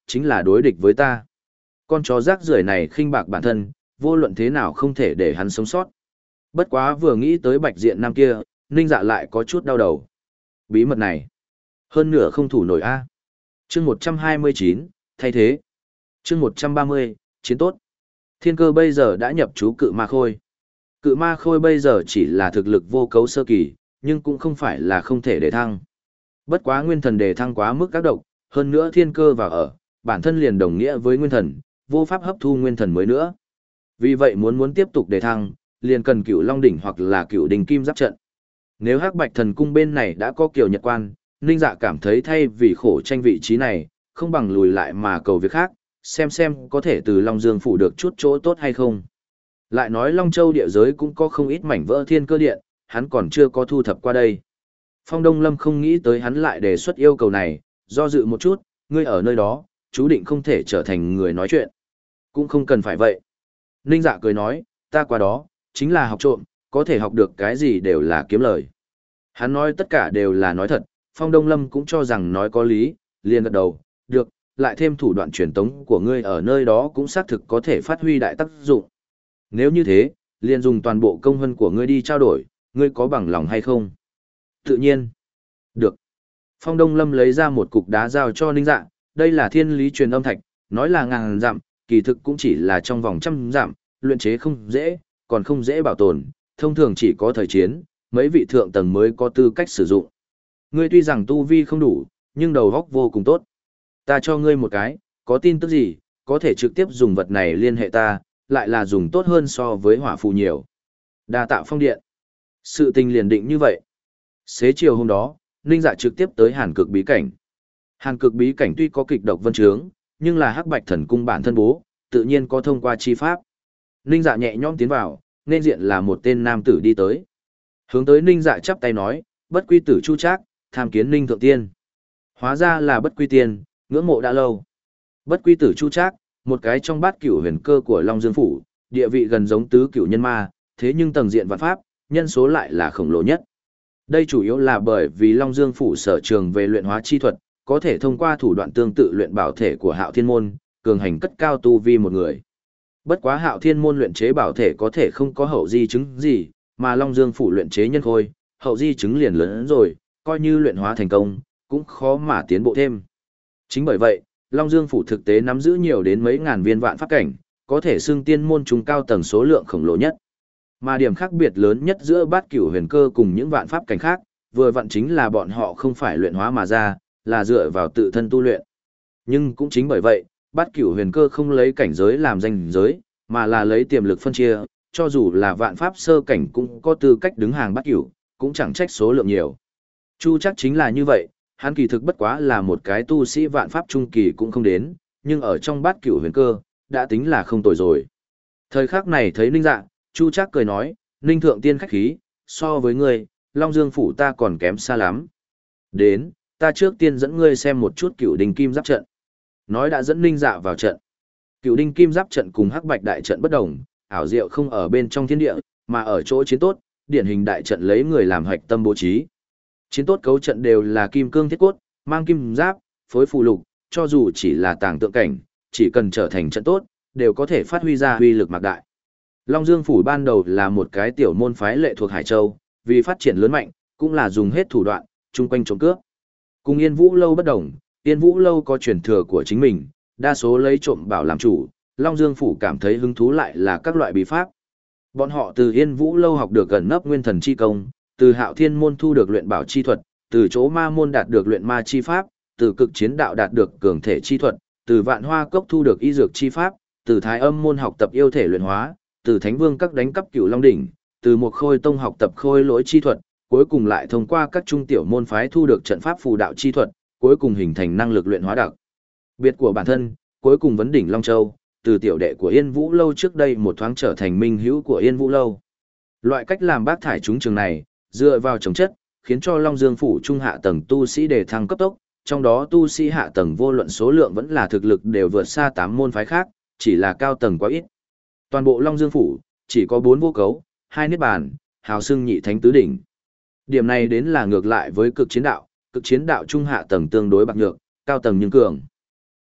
chính là đối địch với ta. Con chó rác rưởi này khinh bạc bản thân, vô luận thế nào không thể để hắn sống sót. Bất quá vừa nghĩ tới bạch diện nam kia, Ninh Dạ lại có chút đau đầu. Bí mật này, hơn nửa không thủ nổi a. Chương một trăm hai mươi chín, thay thế. Chương một trăm ba mươi, chiến tốt. Thiên Cơ bây giờ đã nhập chú Cự Ma Khôi. Cự Ma Khôi bây giờ chỉ là thực lực vô cấu sơ kỳ, nhưng cũng không phải là không thể đề thăng. Bất quá nguyên thần đề thăng quá mức các độc, hơn nữa Thiên Cơ vào ở, bản thân liền đồng nghĩa với nguyên thần, vô pháp hấp thu nguyên thần mới nữa. Vì vậy muốn muốn tiếp tục đề thăng, liền cần Cửu Long đỉnh hoặc là Cửu Đình Kim Giáp trận. Nếu Hắc Bạch Thần Cung bên này đã có Kiều Nhật Quan, Ninh Dạ cảm thấy thay vì khổ tranh vị trí này, không bằng lùi lại mà cầu việc khác, xem xem có thể từ Long Dương phủ được chút chỗ tốt hay không. Lại nói Long Châu địa giới cũng có không ít mảnh vỡ Thiên Cơ điện, hắn còn chưa có thu thập qua đây. Phong Đông Lâm không nghĩ tới hắn lại đề xuất yêu cầu này, do dự một chút, ngươi ở nơi đó, chú định không thể trở thành người nói chuyện. Cũng không cần phải vậy. Ninh Dạ cười nói, ta qua đó, chính là học trộm, có thể học được cái gì đều là kiếm lời. Hắn nói tất cả đều là nói thật, Phong Đông Lâm cũng cho rằng nói có lý, liền gật đầu, được, lại thêm thủ đoạn truyền tống của ngươi ở nơi đó cũng xác thực có thể phát huy đại tác dụng. Nếu như thế, liền dùng toàn bộ công hân của ngươi đi trao đổi, ngươi có bằng lòng hay không? Tự nhiên. Được. Phong Đông Lâm lấy ra một cục đá giao cho Ninh Dạ, đây là thiên lý truyền âm thạch, nói là ngàn dặm, kỳ thực cũng chỉ là trong vòng trăm dặm, luyện chế không dễ, còn không dễ bảo tồn, thông thường chỉ có thời chiến, mấy vị thượng tầng mới có tư cách sử dụng. Ngươi tuy rằng tu vi không đủ, nhưng đầu óc vô cùng tốt. Ta cho ngươi một cái, có tin tức gì, có thể trực tiếp dùng vật này liên hệ ta, lại là dùng tốt hơn so với hỏa phù nhiều. Đa tạ Phong điện. Sự tình liền định như vậy. Xế chiều hôm đó, Ninh Dạ trực tiếp tới Hàn Cực bí cảnh. Hàn Cực bí cảnh tuy có kịch độc vân trướng, nhưng là Hắc Bạch Thần Cung bản thân bố, tự nhiên có thông qua chi pháp. Ninh Dạ nhẹ nhõm tiến vào, nên diện là một tên nam tử đi tới. Hướng tới Ninh Dạ chắp tay nói, bất quy tử Chu Trác, tham kiến Ninh thượng tiên. Hóa ra là bất quy tiên, ngưỡng mộ đã lâu. Bất quy tử Chu Trác, một cái trong bát cửu huyền cơ của Long Dương phủ, địa vị gần giống tứ cửu nhân ma, thế nhưng tầng diện vạn pháp, nhân số lại là khổng lồ nhất. Đây chủ yếu là bởi vì Long Dương phủ sở trường về luyện hóa chi thuật, có thể thông qua thủ đoạn tương tự luyện bảo thể của Hạo Thiên môn, cường hành cất cao tu vi một người. Bất quá Hạo Thiên môn luyện chế bảo thể có thể không có hậu di chứng gì, mà Long Dương phủ luyện chế nhân khôi, hậu di chứng liền lớn hơn rồi, coi như luyện hóa thành công, cũng khó mà tiến bộ thêm. Chính bởi vậy, Long Dương phủ thực tế nắm giữ nhiều đến mấy ngàn viên vạn pháp cảnh, có thể xưng tiên môn trung cao tầng số lượng khổng lồ nhất. Mà điểm khác biệt lớn nhất giữa bát cửu huyền cơ cùng những vạn pháp cảnh khác, vừa vặn chính là bọn họ không phải luyện hóa mà ra, là dựa vào tự thân tu luyện. Nhưng cũng chính bởi vậy, bát cửu huyền cơ không lấy cảnh giới làm danh giới, mà là lấy tiềm lực phân chia, cho dù là vạn pháp sơ cảnh cũng có tư cách đứng hàng bát cửu, cũng chẳng trách số lượng nhiều. Chu chắc chính là như vậy, hắn kỳ thực bất quá là một cái tu sĩ vạn pháp trung kỳ cũng không đến, nhưng ở trong bát cửu huyền cơ, đã tính là không tồi rồi. Thời khắc này thấy Ninh Dạ, Chu chắc cười nói, Ninh thượng tiên khách khí, so với ngươi, Long Dương phủ ta còn kém xa lắm. Đến, ta trước tiên dẫn ngươi xem một chút cửu đình kim giáp trận. Nói đã dẫn Ninh Dạ vào trận. Cửu đình kim giáp trận cùng hắc bạch đại trận bất đồng, ảo diệu không ở bên trong thiên địa, mà ở chỗ chiến tốt, điển hình đại trận lấy người làm hạch tâm bố trí. Chiến tốt cấu trận đều là kim cương thiết cốt, mang kim giáp, phối phù lục, cho dù chỉ là tàng tượng cảnh, chỉ cần trở thành trận tốt, đều có thể phát huy ra uy lực mạc đại. Long Dương phủ ban đầu là một cái tiểu môn phái lệ thuộc Hải Châu, vì phát triển lớn mạnh, cũng là dùng hết thủ đoạn, chung quanh trộm cướp. Cùng Yên Vũ lâu bất đồng, Yên Vũ lâu có truyền thừa của chính mình, đa số lấy trộm bảo làm chủ, Long Dương phủ cảm thấy hứng thú lại là các loại bí pháp. Bọn họ từ Yên Vũ lâu học được gần nấp nguyên thần chi công, từ Hạo Thiên môn thu được luyện bảo chi thuật, từ chỗ ma môn đạt được luyện ma chi pháp, từ cực chiến đạo đạt được cường thể chi thuật, từ Vạn Hoa cốc thu được y dược chi pháp, từ Thái Âm môn học tập yêu thể luyện hóa, từ Thánh Vương các đánh cắp Cửu Long đỉnh, từ một Khôi tông học tập khôi lỗi chi thuật, cuối cùng lại thông qua các trung tiểu môn phái thu được trận pháp phù đạo chi thuật, cuối cùng hình thành năng lực luyện hóa đặc biệt của bản thân, cuối cùng vấn đỉnh Long Châu, từ tiểu đệ của Yên Vũ lâu trước đây một thoáng trở thành minh hữu của Yên Vũ lâu. Loại cách làm bác thải chúng trường này, dựa vào chống chất, khiến cho Long Dương phủ trung hạ tầng tu sĩ đề thăng cấp tốc, trong đó tu sĩ hạ tầng vô luận số lượng vẫn là thực lực đều vượt xa tám môn phái khác, chỉ là cao tầng quá ít. Toàn bộ Long Dương phủ chỉ có bốn vô cấu, hai niết bàn, hào xưng nhị thánh tứ đỉnh. Điểm này đến là ngược lại với cực chiến đạo, cực chiến đạo trung hạ tầng tương đối bạc nhược, cao tầng nhưng cường.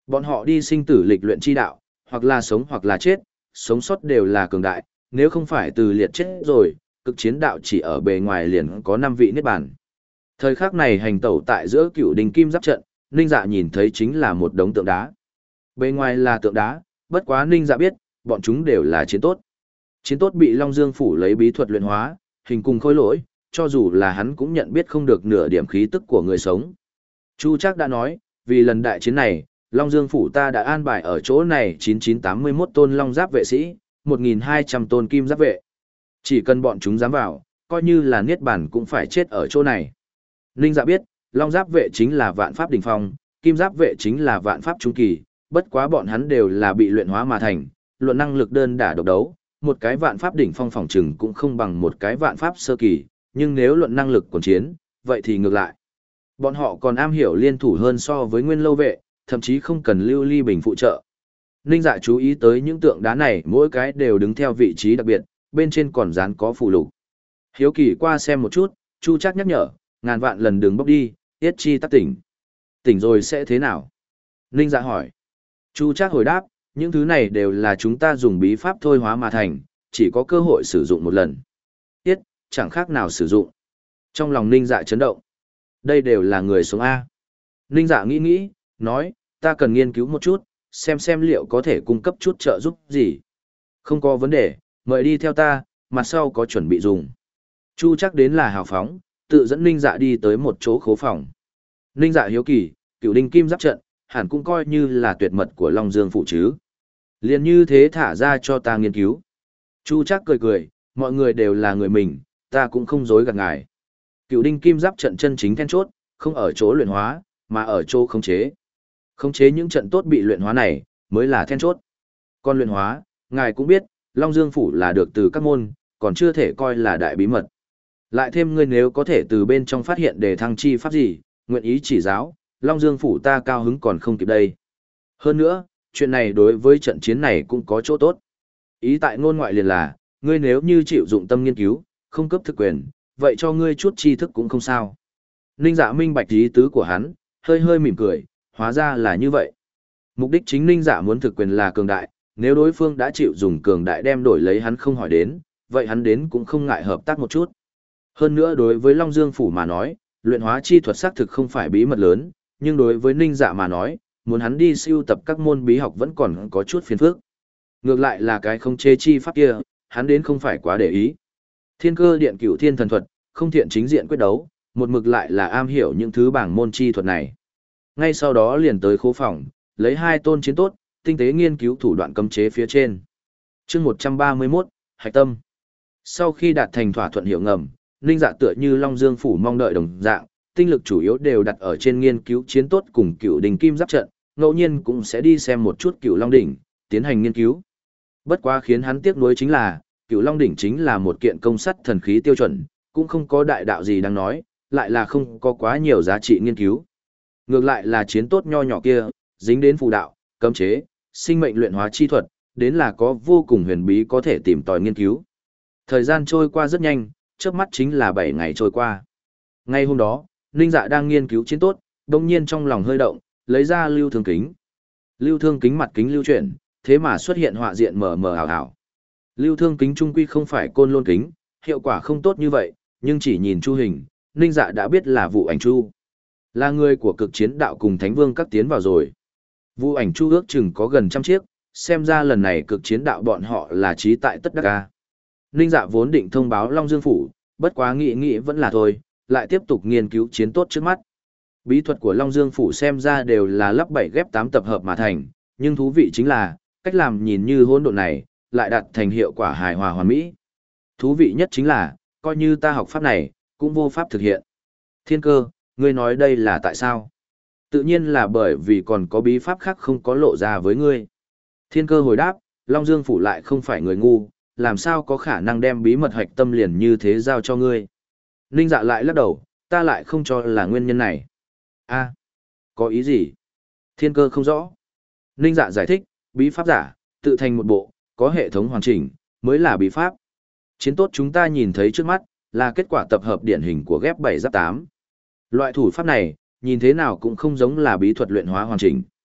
Bọn họ đi sinh tử lịch luyện chi đạo, hoặc là sống hoặc là chết, sống sót đều là cường đại, nếu không phải từ liệt chết rồi, cực chiến đạo chỉ ở bề ngoài liền có năm vị niết bàn. Thời khắc này hành tẩu tại giữa cựu đình kim giáp trận, Ninh Dạ nhìn thấy chính là một đống tượng đá. Bề ngoài là tượng đá, bất quá Ninh Dạ biết, bọn chúng đều là chiến tốt. Chiến tốt bị Long Dương phủ lấy bí thuật luyện hóa, hình cùng khôi lỗi, cho dù là hắn cũng nhận biết không được nửa điểm khí tức của người sống. Chu Trác đã nói, vì lần đại chiến này, Long Dương phủ ta đã an bài ở chỗ này chín chín tám mươi mốt tôn long giáp vệ sĩ, một nghìn hai trăm tôn kim giáp vệ. Chỉ cần bọn chúng dám vào, coi như là niết bàn cũng phải chết ở chỗ này. Ninh Dạ biết, long giáp vệ chính là vạn pháp đỉnh phong, kim giáp vệ chính là vạn pháp trung kỳ, bất quá bọn hắn đều là bị luyện hóa mà thành, luận năng lực đơn đả độc đấu, một cái vạn pháp đỉnh phong phòng trừng cũng không bằng một cái vạn pháp sơ kỳ, nhưng nếu luận năng lực quần chiến, vậy thì ngược lại. Bọn họ còn am hiểu liên thủ hơn so với nguyên lâu vệ, thậm chí không cần lưu ly bình phụ trợ. Ninh Dạ chú ý tới những tượng đá này mỗi cái đều đứng theo vị trí đặc biệt, bên trên còn dán có phụ lục. Hiếu kỳ qua xem một chút, Chu Trác nhắc nhở, ngàn vạn lần đừng bốc đi, yết chi tắc tỉnh. Tỉnh rồi sẽ thế nào? Ninh Dạ hỏi. Chu Trác hồi đáp, những thứ này đều là chúng ta dùng bí pháp thôi hóa mà thành, chỉ có cơ hội sử dụng một lần. Yết, chẳng khác nào sử dụng. Trong lòng Ninh Dạ chấn động. Đây đều là người sống A. Ninh Dạ nghĩ nghĩ, nói, ta cần nghiên cứu một chút, xem xem liệu có thể cung cấp chút trợ giúp gì. Không có vấn đề, mời đi theo ta, mặt sau có chuẩn bị dùng. Chu Trác đến là hào phóng, tự dẫn Ninh Dạ đi tới một chỗ khố phòng. Ninh Dạ hiếu kỳ, cửu đinh kim giáp trận, hẳn cũng coi như là tuyệt mật của Long Dương phủ chứ. Liền như thế thả ra cho ta nghiên cứu. Chu Trác cười cười, mọi người đều là người mình, ta cũng không dối gạt ngài. Cửu đinh kim giáp trận chân chính then chốt, không ở chỗ luyện hóa, mà ở chỗ khống chế. Khống chế những trận tốt bị luyện hóa này, mới là then chốt. Còn luyện hóa, ngài cũng biết, Long Dương phủ là được từ các môn, còn chưa thể coi là đại bí mật. Lại thêm ngươi nếu có thể từ bên trong phát hiện đề thăng chi pháp gì, nguyện ý chỉ giáo, Long Dương phủ ta cao hứng còn không kịp đây. Hơn nữa, chuyện này đối với trận chiến này cũng có chỗ tốt. Ý tại ngôn ngoại liền là, ngươi nếu như chịu dụng tâm nghiên cứu, không cấp thực quyền, vậy cho ngươi chút tri thức cũng không sao. Ninh Dạ minh bạch ý tứ của hắn, hơi hơi mỉm cười, hóa ra là như vậy. Mục đích chính Ninh Dạ muốn thực quyền là cường đại, nếu đối phương đã chịu dùng cường đại đem đổi lấy hắn không hỏi đến, vậy hắn đến cũng không ngại hợp tác một chút. Hơn nữa đối với Long Dương phủ mà nói, luyện hóa chi thuật xác thực không phải bí mật lớn, nhưng đối với Ninh Dạ mà nói, muốn hắn đi siêu tập các môn bí học vẫn còn có chút phiền phức. Ngược lại là cái không chế chi pháp kia, hắn đến không phải quá để ý. Thiên Cơ Điện Cửu Thiên Thần Thuật, không thiện chính diện quyết đấu, một mực lại là am hiểu những thứ bảng môn chi thuật này. Ngay sau đó liền tới khố phòng, lấy hai tôn chiến tốt, tinh tế nghiên cứu thủ đoạn cấm chế phía trên. Chương một trăm ba mươi mốt, Hạch Tâm. Sau khi đạt thành thỏa thuận hiệu ngầm, Ninh Dạ tựa như Long Dương phủ mong đợi đồng dạng, tinh lực chủ yếu đều đặt ở trên nghiên cứu chiến tốt cùng Cựu Đình Kim Giáp trận, ngẫu nhiên cũng sẽ đi xem một chút Cựu Long đỉnh, tiến hành nghiên cứu. Bất quá khiến hắn tiếc nuối chính là, Cựu Long đỉnh chính là một kiện công sắt thần khí tiêu chuẩn, cũng không có đại đạo gì đáng nói, lại là không có quá nhiều giá trị nghiên cứu. Ngược lại là chiến tốt nho nhỏ kia, dính đến phù đạo, cấm chế, sinh mệnh luyện hóa chi thuật, đến là có vô cùng huyền bí có thể tìm tòi nghiên cứu. Thời gian trôi qua rất nhanh, chớp mắt chính là bảy ngày trôi qua. Ngay hôm đó, Ninh Dạ đang nghiên cứu chiến tốt, đồng nhiên trong lòng hơi động, lấy ra lưu thương kính. Lưu thương kính mặt kính lưu chuyển, thế mà xuất hiện họa diện mờ mờ ảo ảo. Lưu thương kính trung quy không phải côn lôn kính, hiệu quả không tốt như vậy, nhưng chỉ nhìn chu hình, Ninh Dạ đã biết là Vụ Ảnh Chu. Là người của cực chiến đạo cùng Thánh Vương các tiến vào rồi. Vụ Ảnh Chu ước chừng có gần trăm chiếc, xem ra lần này cực chiến đạo bọn họ là trí tại tất đắc ca. Ninh Dạ vốn định thông báo Long Dương phủ, bất quá nghĩ nghĩ vẫn là thôi, lại tiếp tục nghiên cứu chiến tốt trước mắt. Bí thuật của Long Dương phủ xem ra đều là lắp bảy ghép tám tập hợp mà thành, nhưng thú vị chính là, cách làm nhìn như hỗn độn này, lại đạt thành hiệu quả hài hòa hoàn mỹ. Thú vị nhất chính là, coi như ta học pháp này, cũng vô pháp thực hiện. Thiên Cơ, ngươi nói đây là tại sao? Tự nhiên là bởi vì còn có bí pháp khác không có lộ ra với ngươi. Thiên Cơ hồi đáp, Long Dương phủ lại không phải người ngu, làm sao có khả năng đem bí mật hạch tâm liền như thế giao cho ngươi. Ninh Dạ lại lắc đầu, ta lại không cho là nguyên nhân này. A, có ý gì? Thiên Cơ không rõ. Ninh Dạ giải thích, bí pháp giả, tự thành một bộ, có hệ thống hoàn chỉnh, mới là bí pháp. Chiến tốt chúng ta nhìn thấy trước mắt, là kết quả tập hợp điển hình của ghép bảy giáp tám. Loại thủ pháp này, nhìn thế nào cũng không giống là bí thuật luyện hóa hoàn chỉnh.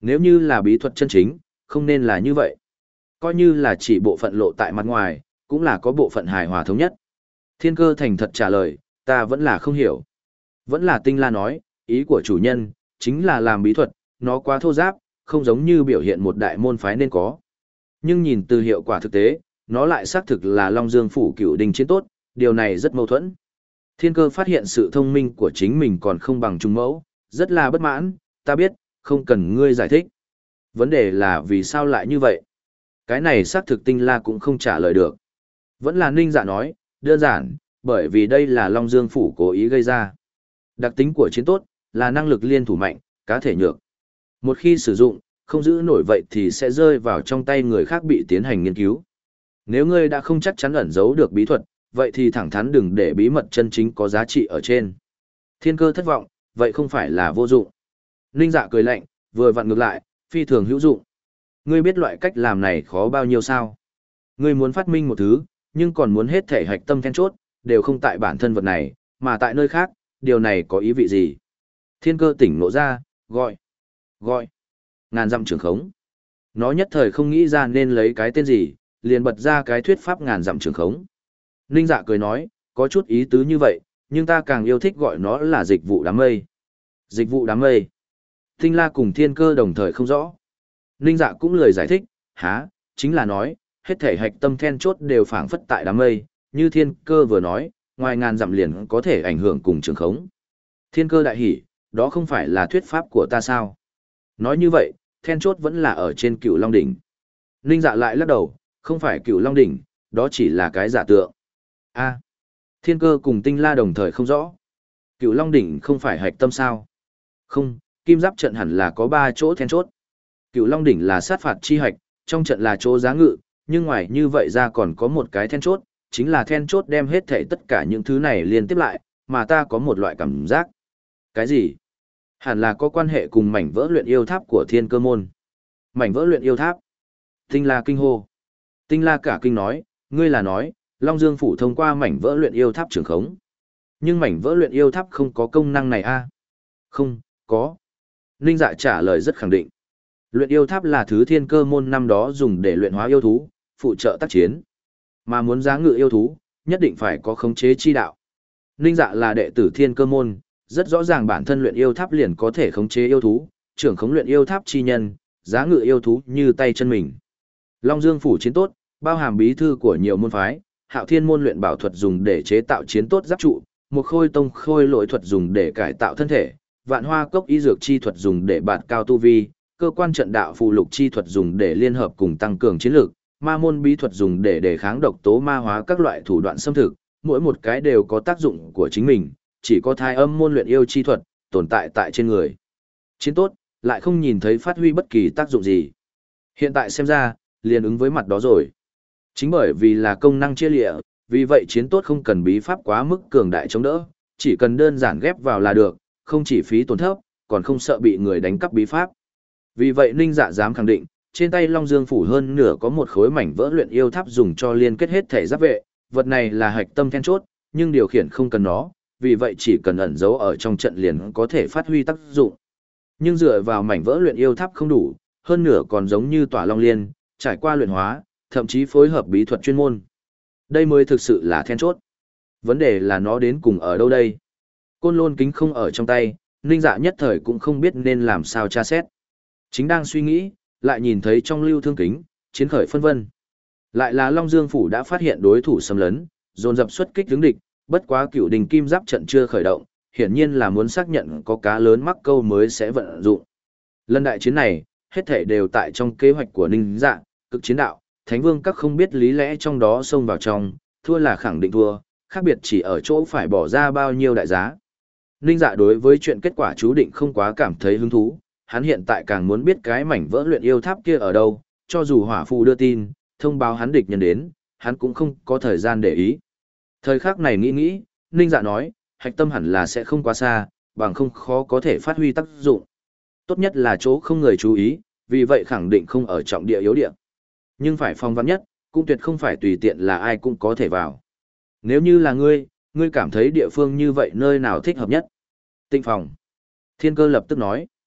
Nếu như là bí thuật chân chính, không nên là như vậy. Coi như là chỉ bộ phận lộ tại mặt ngoài, cũng là có bộ phận hài hòa thống nhất. Thiên Cơ thành thật trả lời, ta vẫn là không hiểu. Vẫn là Tinh La nói, ý của chủ nhân, chính là làm bí thuật, nó quá thô giáp, không giống như biểu hiện một đại môn phái nên có. Nhưng nhìn từ hiệu quả thực tế, nó lại xác thực là Long Dương phủ cửu đình chiến tốt, điều này rất mâu thuẫn. Thiên Cơ phát hiện sự thông minh của chính mình còn không bằng trung mẫu, rất là bất mãn, ta biết, không cần ngươi giải thích. Vấn đề là vì sao lại như vậy? Cái này xác thực Tinh La cũng không trả lời được. Vẫn là Ninh Dạ nói, đơn giản, bởi vì đây là Long Dương phủ cố ý gây ra. Đặc tính của chiến tốt, là năng lực liên thủ mạnh, cá thể nhược. Một khi sử dụng, không giữ nổi vậy thì sẽ rơi vào trong tay người khác bị tiến hành nghiên cứu. Nếu ngươi đã không chắc chắn ẩn giấu được bí thuật, vậy thì thẳng thắn đừng để bí mật chân chính có giá trị ở trên. Thiên Cơ thất vọng, vậy không phải là vô dụng. Ninh Dạ cười lạnh, vừa vặn ngược lại, phi thường hữu dụng. Ngươi biết loại cách làm này khó bao nhiêu sao? Ngươi muốn phát minh một thứ, nhưng còn muốn hết thể hạch tâm then chốt, đều không tại bản thân vật này, mà tại nơi khác, điều này có ý vị gì? Thiên Cơ tỉnh nộ ra, gọi, gọi, ngàn dặm trường khống. Nó nhất thời không nghĩ ra nên lấy cái tên gì, liền bật ra cái thuyết pháp ngàn dặm trường khống. Ninh Dạ cười nói, có chút ý tứ như vậy, nhưng ta càng yêu thích gọi nó là dịch vụ đám mây. Dịch vụ đám mây. Tinh La cùng Thiên Cơ đồng thời không rõ. Ninh Dạ cũng lời giải thích, há, chính là nói, hết thể hạch tâm then chốt đều phảng phất tại đám mây, như Thiên Cơ vừa nói, ngoài ngàn dặm liền có thể ảnh hưởng cùng trường khống. Thiên Cơ đại hỉ, đó không phải là thuyết pháp của ta sao? Nói như vậy, then chốt vẫn là ở trên Cửu Long đỉnh. Ninh Dạ lại lắc đầu, không phải Cửu Long đỉnh, đó chỉ là cái giả tượng. A. Thiên Cơ cùng Tinh La đồng thời không rõ. Cửu Long đỉnh không phải hạch tâm sao? Không, kim giáp trận hẳn là có ba chỗ then chốt. Cửu Long đỉnh là sát phạt chi hạch, trong trận là chỗ giá ngự, nhưng ngoài như vậy ra còn có một cái then chốt, chính là then chốt đem hết thảy tất cả những thứ này liên tiếp lại, mà ta có một loại cảm giác. Cái gì? Hẳn là có quan hệ cùng mảnh vỡ luyện yêu tháp của Thiên Cơ môn. Mảnh vỡ luyện yêu tháp? Tinh La kinh hô. Tinh La cả kinh nói, ngươi là nói, Long Dương phủ thông qua mảnh vỡ luyện yêu tháp trường khống. Nhưng mảnh vỡ luyện yêu tháp không có công năng này a? À? Không, có. Ninh Dạ trả lời rất khẳng định. Luyện yêu tháp là thứ Thiên Cơ môn năm đó dùng để luyện hóa yêu thú, phụ trợ tác chiến. Mà muốn giá ngự yêu thú, nhất định phải có khống chế chi đạo. Ninh Dạ là đệ tử Thiên Cơ môn, rất rõ ràng bản thân luyện yêu tháp liền có thể khống chế yêu thú, trưởng khống luyện yêu tháp chi nhân, giá ngự yêu thú như tay chân mình. Long Dương phủ chiến tốt, bao hàm bí thư của nhiều môn phái, Hạo Thiên môn luyện bảo thuật dùng để chế tạo chiến tốt giáp trụ, một khôi tông khôi lỗi thuật dùng để cải tạo thân thể, vạn hoa cốc y dược chi thuật dùng để bạt cao tu vi, cơ quan trận đạo phù lục chi thuật dùng để liên hợp cùng tăng cường chiến lược, ma môn bí thuật dùng để đề kháng độc tố ma hóa các loại thủ đoạn xâm thực, mỗi một cái đều có tác dụng của chính mình, chỉ có thai âm môn luyện yêu chi thuật tồn tại tại trên người. Chiến tốt, lại không nhìn thấy phát huy bất kỳ tác dụng gì. Hiện tại xem ra, liền ứng với mặt đó rồi. Chính bởi vì là công năng chia lịa, vì vậy chiến tốt không cần bí pháp quá mức cường đại chống đỡ, chỉ cần đơn giản ghép vào là được, không chỉ phí tổn thấp, còn không sợ bị người đánh cắp bí pháp. Vì vậy Ninh Dạ dám khẳng định, trên tay Long Dương phủ hơn nửa có một khối mảnh vỡ luyện yêu tháp dùng cho liên kết hết thể giáp vệ, vật này là hạch tâm then chốt, nhưng điều khiển không cần nó, vì vậy chỉ cần ẩn giấu ở trong trận liền có thể phát huy tác dụng. Nhưng dựa vào mảnh vỡ luyện yêu tháp không đủ, hơn nửa còn giống như tỏa long liên, trải qua luyện hóa, thậm chí phối hợp bí thuật chuyên môn. Đây mới thực sự là then chốt. Vấn đề là nó đến cùng ở đâu đây? Côn lôn kính không ở trong tay, Ninh Dạ nhất thời cũng không biết nên làm sao tra xét. Chính đang suy nghĩ, lại nhìn thấy trong lưu thương kính, chiến khởi phân vân. Lại là Long Dương phủ đã phát hiện đối thủ xâm lấn, dồn dập xuất kích hướng địch, bất quá Cửu Đình Kim Giáp trận chưa khởi động, hiển nhiên là muốn xác nhận có cá lớn mắc câu mới sẽ vận dụng. Lần đại chiến này, hết thảy đều tại trong kế hoạch của Ninh Dạ, cực chiến đạo, Thánh Vương các không biết lý lẽ trong đó xông vào trong, thua là khẳng định thua, khác biệt chỉ ở chỗ phải bỏ ra bao nhiêu đại giá. Ninh Dạ đối với chuyện kết quả chú định không quá cảm thấy hứng thú, hắn hiện tại càng muốn biết cái mảnh vỡ luyện yêu tháp kia ở đâu, cho dù hỏa phù đưa tin, thông báo hắn địch nhân đến, hắn cũng không có thời gian để ý. Thời khắc này nghĩ nghĩ, Ninh Dạ nói, hạch tâm hẳn là sẽ không quá xa, bằng không khó có thể phát huy tác dụng. Tốt nhất là chỗ không người chú ý, vì vậy khẳng định không ở trọng địa yếu địa. Nhưng phải phòng vắn nhất, cũng tuyệt không phải tùy tiện là ai cũng có thể vào. Nếu như là ngươi, ngươi cảm thấy địa phương như vậy nơi nào thích hợp nhất? Tịnh phòng. Thiên Cơ lập tức nói.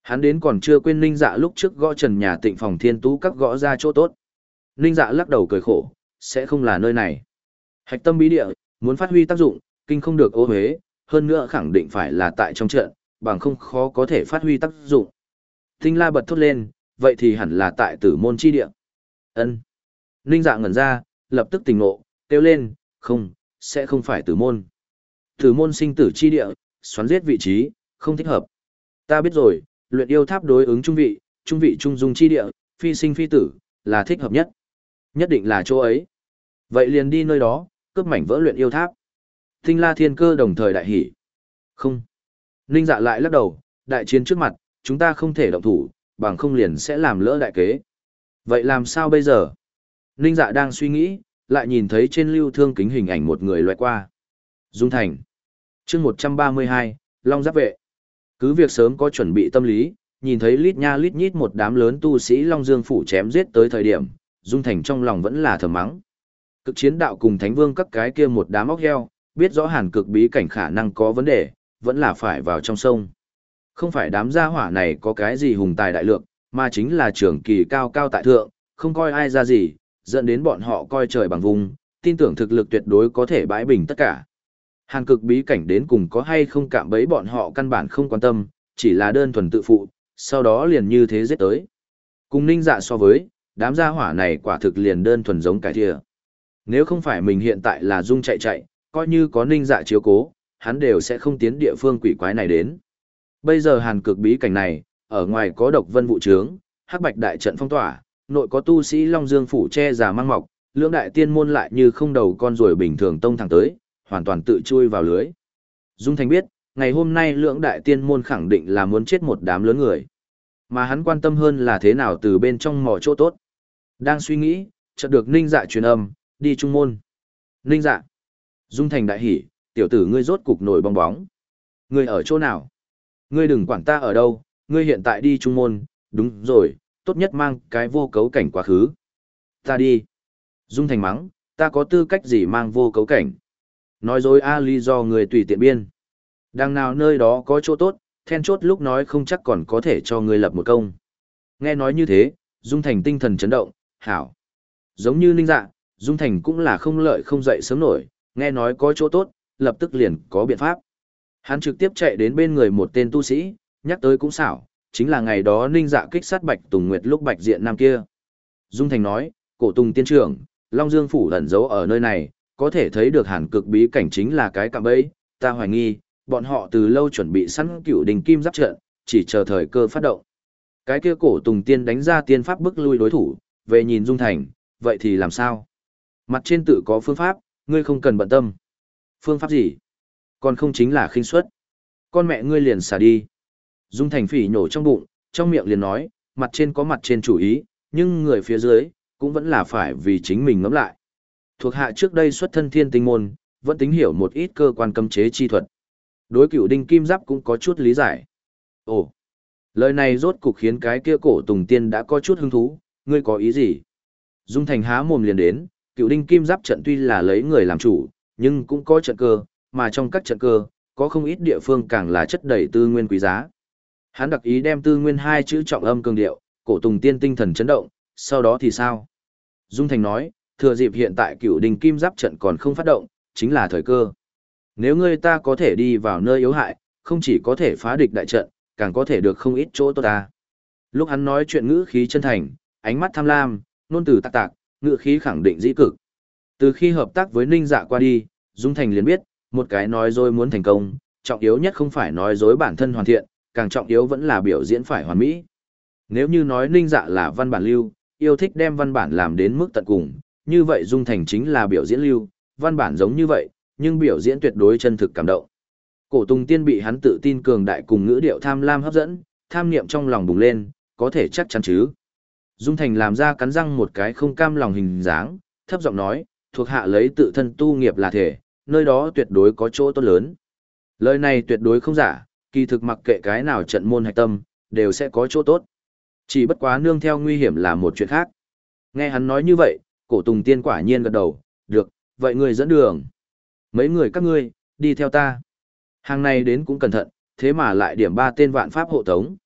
Hắn đến còn chưa quên Ninh Dạ lúc trước gõ trần nhà Tịnh Phòng Thiên Tú các gõ ra chỗ tốt. Ninh Dạ lắc đầu cười khổ, sẽ không là nơi này. Hạch tâm bí địa, muốn phát huy tác dụng, kinh không được ô huế, hơn nữa khẳng định phải là tại trong trận, bằng không khó có thể phát huy tác dụng. Tinh La bật thốt lên, vậy thì hẳn là tại Tử Môn chi địa. Ân. Ninh Dạ ngẩn ra, lập tức tỉnh ngộ, kêu lên, không, sẽ không phải Tử Môn. Tử Môn sinh tử chi địa, xoắn giết vị trí, không thích hợp. Ta biết rồi, luyện yêu tháp đối ứng trung vị, trung vị trung dung chi địa, phi sinh phi tử, là thích hợp nhất. Nhất định là chỗ ấy. Vậy liền đi nơi đó, cướp mảnh vỡ luyện yêu tháp. Tinh La Thiên Cơ đồng thời đại hỉ. Không. Ninh Dạ lại lắc đầu, đại chiến trước mặt, chúng ta không thể động thủ, bằng không liền sẽ làm lỡ đại kế. Vậy làm sao bây giờ? Ninh Dạ đang suy nghĩ, lại nhìn thấy trên lưu thương kính hình ảnh một người loại qua. Dung Thành. chương một trăm ba mươi hai, Long Giáp Vệ. Cứ việc sớm có chuẩn bị tâm lý, nhìn thấy lít nha lít nhít một đám lớn tu sĩ Long Dương Phủ chém giết tới thời điểm, Dung Thành trong lòng vẫn là thầm mắng. Cực chiến đạo cùng Thánh Vương các cái kia một đám óc heo, biết rõ hàn cực bí cảnh khả năng có vấn đề, vẫn là phải vào trong sông. Không phải đám gia hỏa này có cái gì hùng tài đại lượng, mà chính là trưởng kỳ cao cao tại thượng, không coi ai ra gì, dẫn đến bọn họ coi trời bằng vùng, tin tưởng thực lực tuyệt đối có thể bãi bình tất cả. Hàn cực bí cảnh đến cùng có hay không cạm bẫy bọn họ căn bản không quan tâm, chỉ là đơn thuần tự phụ, sau đó liền như thế giết tới. Cùng Ninh Dạ so với, đám gia hỏa này quả thực liền đơn thuần giống cái thìa. Nếu không phải mình hiện tại là Dung chạy chạy, coi như có Ninh Dạ chiếu cố, hắn đều sẽ không tiến địa phương quỷ quái này đến. Bây giờ hàn cực bí cảnh này, ở ngoài có độc vân vụ trướng, hắc bạch đại trận phong tỏa, nội có tu sĩ Long Dương Phủ che giả mang mọc, lưỡng đại tiên môn lại như không đầu con ruồi bình thường tông thẳng tới, hoàn toàn tự chui vào lưới. Dung Thành biết, ngày hôm nay lưỡng đại tiên môn khẳng định là muốn chết một đám lớn người. Mà hắn quan tâm hơn là thế nào từ bên trong mò chỗ tốt. Đang suy nghĩ, chợt được Ninh Dạ truyền âm, đi trung môn. Ninh Dạ. Dung Thành đại hỉ, tiểu tử ngươi rốt cục nổi bong bóng. Ngươi ở chỗ nào? Ngươi đừng quản ta ở đâu, ngươi hiện tại đi trung môn, đúng rồi, tốt nhất mang cái vô cấu cảnh quá khứ. Ta đi. Dung Thành mắng, ta có tư cách gì mang vô cấu cảnh? Nói dối a lý do người tùy tiện biên. Đằng nào nơi đó có chỗ tốt, then chốt lúc nói không chắc còn có thể cho ngươi lập một công. Nghe nói như thế, Dung Thành tinh thần chấn động, hảo. Giống như Ninh Dạ, Dung Thành cũng là không lợi không dậy sớm nổi, nghe nói có chỗ tốt, lập tức liền có biện pháp. Hắn trực tiếp chạy đến bên người một tên tu sĩ, nhắc tới cũng xảo, chính là ngày đó Ninh Dạ kích sát Bạch Tùng Nguyệt lúc Bạch Diện Nam kia. Dung Thành nói, cổ Tùng tiên trưởng, Long Dương Phủ ẩn giấu ở nơi này, có thể thấy được hàn cực bí cảnh chính là cái cạm bẫy, ta hoài nghi, bọn họ từ lâu chuẩn bị sẵn cựu đình kim giáp trận, chỉ chờ thời cơ phát động. Cái kia cổ Tùng tiên đánh ra tiên pháp bức lui đối thủ, về nhìn Dung Thành, vậy thì làm sao? Mặt trên tự có phương pháp, ngươi không cần bận tâm. Phương pháp gì? Còn không chính là khinh suất. Con mẹ ngươi liền xả đi. Dung Thành phỉ nhổ trong bụng, trong miệng liền nói, mặt trên có mặt trên chủ ý, nhưng người phía dưới, cũng vẫn là phải vì chính mình ngẫm lại. Thuộc hạ trước đây xuất thân thiên tinh môn, vẫn tính hiểu một ít cơ quan cấm chế chi thuật. Đối cửu đinh kim giáp cũng có chút lý giải. Ồ, lời này rốt cục khiến cái kia cổ Tùng tiên đã có chút hứng thú, ngươi có ý gì? Dung Thành há mồm liền đến, cửu đinh kim giáp trận tuy là lấy người làm chủ, nhưng cũng có trận cơ, mà trong các trận cơ, có không ít địa phương càng là chất đầy tư nguyên quý giá. Hắn đặc ý đem tư nguyên hai chữ trọng âm cường điệu, cổ Tùng tiên tinh thần chấn động, sau đó thì sao? Dung Thành nói, thừa dịp hiện tại cửu đình kim giáp trận còn không phát động, chính là thời cơ. Nếu ngươi ta có thể đi vào nơi yếu hại, không chỉ có thể phá địch đại trận, càng có thể được không ít chỗ tốt ta. Lúc hắn nói chuyện ngữ khí chân thành, ánh mắt tham lam, nôn từ tạc tạc, ngữ khí khẳng định dĩ cực. Từ khi hợp tác với Ninh Dạ qua đi, Dung Thành liền biết, một cái nói dối muốn thành công, trọng yếu nhất không phải nói dối bản thân hoàn thiện, càng trọng yếu vẫn là biểu diễn phải hoàn mỹ. Nếu như nói Ninh Dạ là văn bản lưu, yêu thích đem văn bản làm đến mức tận cùng, như vậy Dung Thành chính là biểu diễn lưu, văn bản giống như vậy, nhưng biểu diễn tuyệt đối chân thực cảm động. Cổ Tùng Tiên bị hắn tự tin cường đại cùng ngữ điệu tham lam hấp dẫn, tham niệm trong lòng bùng lên, có thể chắc chắn chứ. Dung Thành làm ra cắn răng một cái không cam lòng hình dáng, thấp giọng nói, thuộc hạ lấy tự thân tu nghiệp là thể, nơi đó tuyệt đối có chỗ tốt lớn. Lời này tuyệt đối không giả, kỳ thực mặc kệ cái nào trận môn hạch tâm, đều sẽ có chỗ tốt. Chỉ bất quá nương theo nguy hiểm là một chuyện khác. Nghe hắn nói như vậy, cổ Tùng Tiên quả nhiên gật đầu, được, vậy người dẫn đường. Mấy người các ngươi, đi theo ta. Hàng này đến cũng cẩn thận, thế mà lại điểm ba tên vạn pháp hộ tống.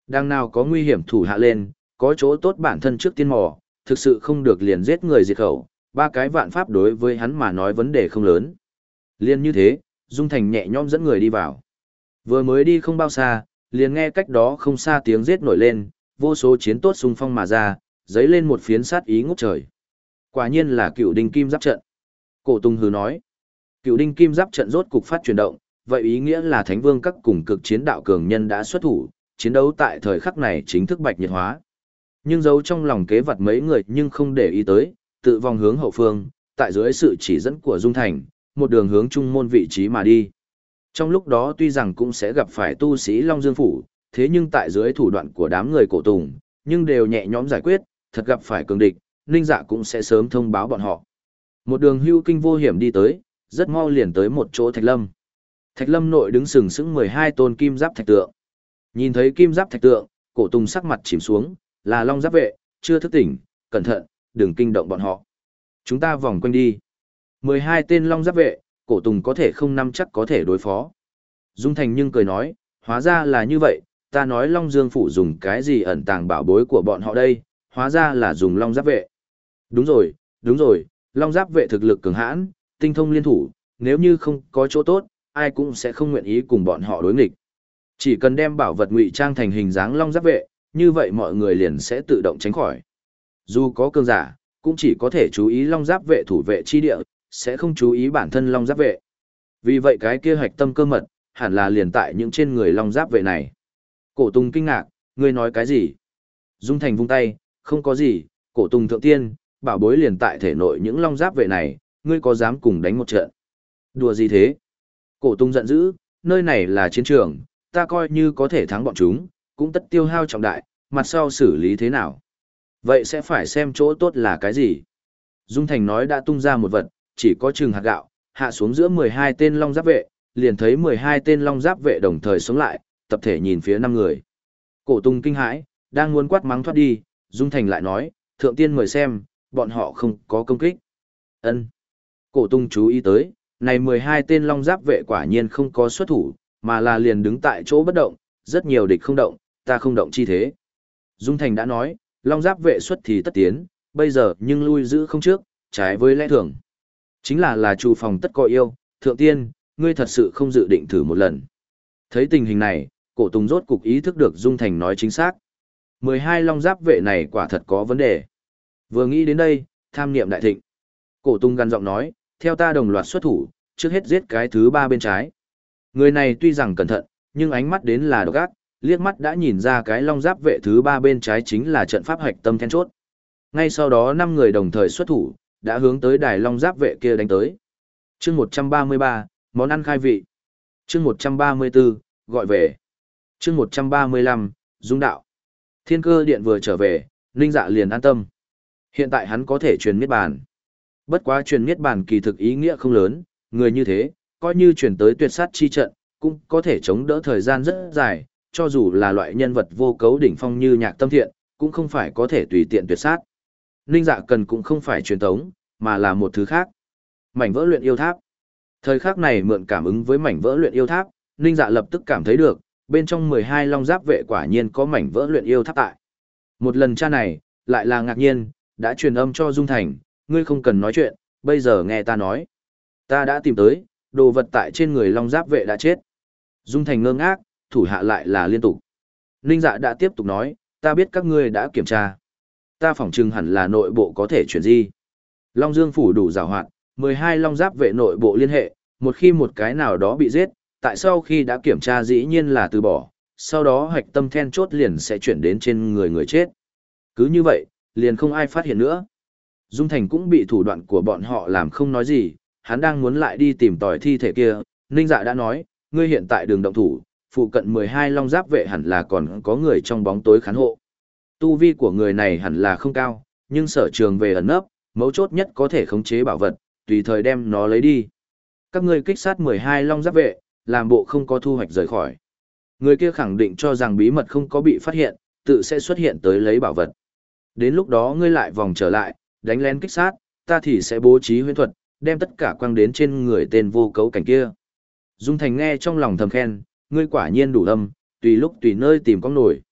Đang nào có nguy hiểm thủ hạ lên, có chỗ tốt bản thân trước tiên mò, thực sự không được liền giết người diệt khẩu, ba cái vạn pháp đối với hắn mà nói vấn đề không lớn. Liên như thế, Dung Thành nhẹ nhõm dẫn người đi vào. Vừa mới đi không bao xa, liền nghe cách đó không xa tiếng giết nổi lên, vô số chiến tốt xung phong mà ra, dấy lên một phiến sát ý ngút trời. Quả nhiên là Cựu Đinh Kim Giáp trận. Cổ Tùng hừ nói, Cựu Đinh Kim Giáp trận rốt cục phát chuyển động, vậy ý nghĩa là Thánh Vương các cùng cực chiến đạo cường nhân đã xuất thủ, chiến đấu tại thời khắc này chính thức bạch nhiệt hóa. Nhưng giấu trong lòng kế vật mấy người nhưng không để ý tới, tự vòng hướng hậu phương, tại dưới sự chỉ dẫn của Dung Thành, một đường hướng trung môn vị trí mà đi. Trong lúc đó tuy rằng cũng sẽ gặp phải tu sĩ Long Dương Phủ, thế nhưng tại dưới thủ đoạn của đám người Cổ Tùng, nhưng đều nhẹ nhõm giải quyết, thật gặp phải cường địch, Ninh Dạ cũng sẽ sớm thông báo bọn họ. Một đường hưu kinh vô hiểm đi tới, rất mau liền tới một chỗ Thạch Lâm. Thạch Lâm nội đứng sừng sững mười hai tôn kim giáp thạch tượng. Nhìn thấy kim giáp thạch tượng, Cổ Tùng sắc mặt chìm xuống, là Long Giáp vệ, chưa thức tỉnh, cẩn thận, đừng kinh động bọn họ. Chúng ta vòng quanh đi. mười hai tên Long Giáp vệ, Cổ Tùng có thể không nắm chắc có thể đối phó. Dung Thành nhưng cười nói, hóa ra là như vậy, ta nói Long Dương Phủ dùng cái gì ẩn tàng bảo bối của bọn họ đây, hóa ra là dùng Long Giáp vệ. Đúng rồi, đúng rồi, Long Giáp vệ thực lực cường hãn, tinh thông liên thủ, nếu như không có chỗ tốt, ai cũng sẽ không nguyện ý cùng bọn họ đối nghịch. Chỉ cần đem bảo vật ngụy trang thành hình dáng Long Giáp vệ, như vậy mọi người liền sẽ tự động tránh khỏi. Dù có cường giả, cũng chỉ có thể chú ý Long Giáp vệ thủ vệ chi địa, sẽ không chú ý bản thân Long Giáp vệ. Vì vậy cái kia hạch tâm cơ mật, hẳn là liền tại những trên người Long Giáp vệ này. Cổ Tùng kinh ngạc, ngươi nói cái gì? Dung Thành vung tay, không có gì, Cổ Tùng thượng tiên, bảo bối liền tại thể nội những Long Giáp vệ này, ngươi có dám cùng đánh một trận? Đùa gì thế? Cổ Tùng giận dữ, nơi này là chiến trường, ta coi như có thể thắng bọn chúng, cũng tất tiêu hao trọng đại, mặt sau xử lý thế nào? Vậy sẽ phải xem chỗ tốt là cái gì? Dung Thành nói đã tung ra một vật, chỉ có chừng hạt gạo, hạ xuống giữa mười hai tên Long Giáp vệ, liền thấy mười hai tên Long Giáp vệ đồng thời sống lại, tập thể nhìn phía năm người. Cổ Tùng kinh hãi, đang muốn quát mắng thoát đi, Dung Thành lại nói, thượng tiên mời xem, bọn họ không có công kích. Ân. Cổ Tùng chú ý tới, này mười hai tên Long Giáp vệ quả nhiên không có xuất thủ, mà là liền đứng tại chỗ bất động, rất nhiều địch không động, ta không động chi thế. Dung Thành đã nói, Long Giáp vệ xuất thì tất tiến, bây giờ nhưng lui giữ không trước, trái với lẽ thường. Chính là là chủ phòng tất có yêu, thượng tiên, ngươi thật sự không dự định thử một lần. Thấy tình hình này, Cổ Tùng rốt cục ý thức được Dung Thành nói chính xác. mười hai Long Giáp vệ này quả thật có vấn đề. Vừa nghĩ đến đây, tham niệm đại thịnh. Cổ Tùng gằn giọng nói, theo ta đồng loạt xuất thủ, trước hết giết cái thứ ba bên trái. Người này tuy rằng cẩn thận, nhưng ánh mắt đến là độc ác, liếc mắt đã nhìn ra cái Long Giáp vệ thứ ba bên trái chính là trận pháp hạch tâm then chốt. Ngay sau đó năm người đồng thời xuất thủ, đã hướng tới đài Long Giáp vệ kia đánh tới. Chương một trăm ba mươi ba, món ăn khai vị. Chương một trăm ba mươi bốn, gọi về. Chương một trăm ba mươi lăm, dung đạo. Thiên Cơ Điện vừa trở về, Ninh Dạ liền an tâm. Hiện tại hắn có thể truyền niết bàn. Bất quá truyền niết bàn kỳ thực ý nghĩa không lớn, người như thế, coi như truyền tới tuyệt sát chi trận, cũng có thể chống đỡ thời gian rất dài, cho dù là loại nhân vật vô cấu đỉnh phong như Nhạc Tâm Thiện, cũng không phải có thể tùy tiện tuyệt sát. Ninh Dạ cần cũng không phải truyền tống, mà là một thứ khác. Mảnh vỡ luyện yêu tháp. Thời khắc này mượn cảm ứng với mảnh vỡ luyện yêu tháp, Ninh Dạ lập tức cảm thấy được, bên trong mười hai Long Giáp vệ quả nhiên có mảnh vỡ luyện yêu tháp tại. Một lần tra này, lại là ngạc nhiên, đã truyền âm cho Dung Thành, ngươi không cần nói chuyện, bây giờ nghe ta nói. Ta đã tìm tới, đồ vật tại trên người Long Giáp vệ đã chết. Dung Thành ngơ ngác, thủ hạ lại là liên tục. Ninh Dạ đã tiếp tục nói, ta biết các ngươi đã kiểm tra. Ta phỏng chừng hẳn là nội bộ có thể chuyển di. Long Dương Phủ đủ giàu hoạt, mười hai Long Giáp vệ nội bộ liên hệ, một khi một cái nào đó bị giết, tại sau khi đã kiểm tra dĩ nhiên là từ bỏ, sau đó hạch tâm then chốt liền sẽ chuyển đến trên người người chết. Cứ như vậy, liền không ai phát hiện nữa. Dung Thành cũng bị thủ đoạn của bọn họ làm không nói gì, hắn đang muốn lại đi tìm tòi thi thể kia, Ninh Dạ đã nói, ngươi hiện tại đường động thủ, phụ cận mười hai Long Giáp vệ hẳn là còn có người trong bóng tối khán hộ. Tu vi của người này hẳn là không cao, nhưng sở trường về ẩn nấp, mấu chốt nhất có thể khống chế bảo vật, tùy thời đem nó lấy đi. Các ngươi kích sát mười hai Long Giáp vệ, làm bộ không có thu hoạch rời khỏi. Người kia khẳng định cho rằng bí mật không có bị phát hiện, tự sẽ xuất hiện tới lấy bảo vật. Đến lúc đó ngươi lại vòng trở lại, đánh lén kích sát, ta thì sẽ bố trí huyễn thuật, đem tất cả quăng đến trên người tên vô cấu cảnh kia. Dung Thành nghe trong lòng thầm khen, ngươi quả nhiên đủ âm, tùy lúc tùy nơi tìm con nổi.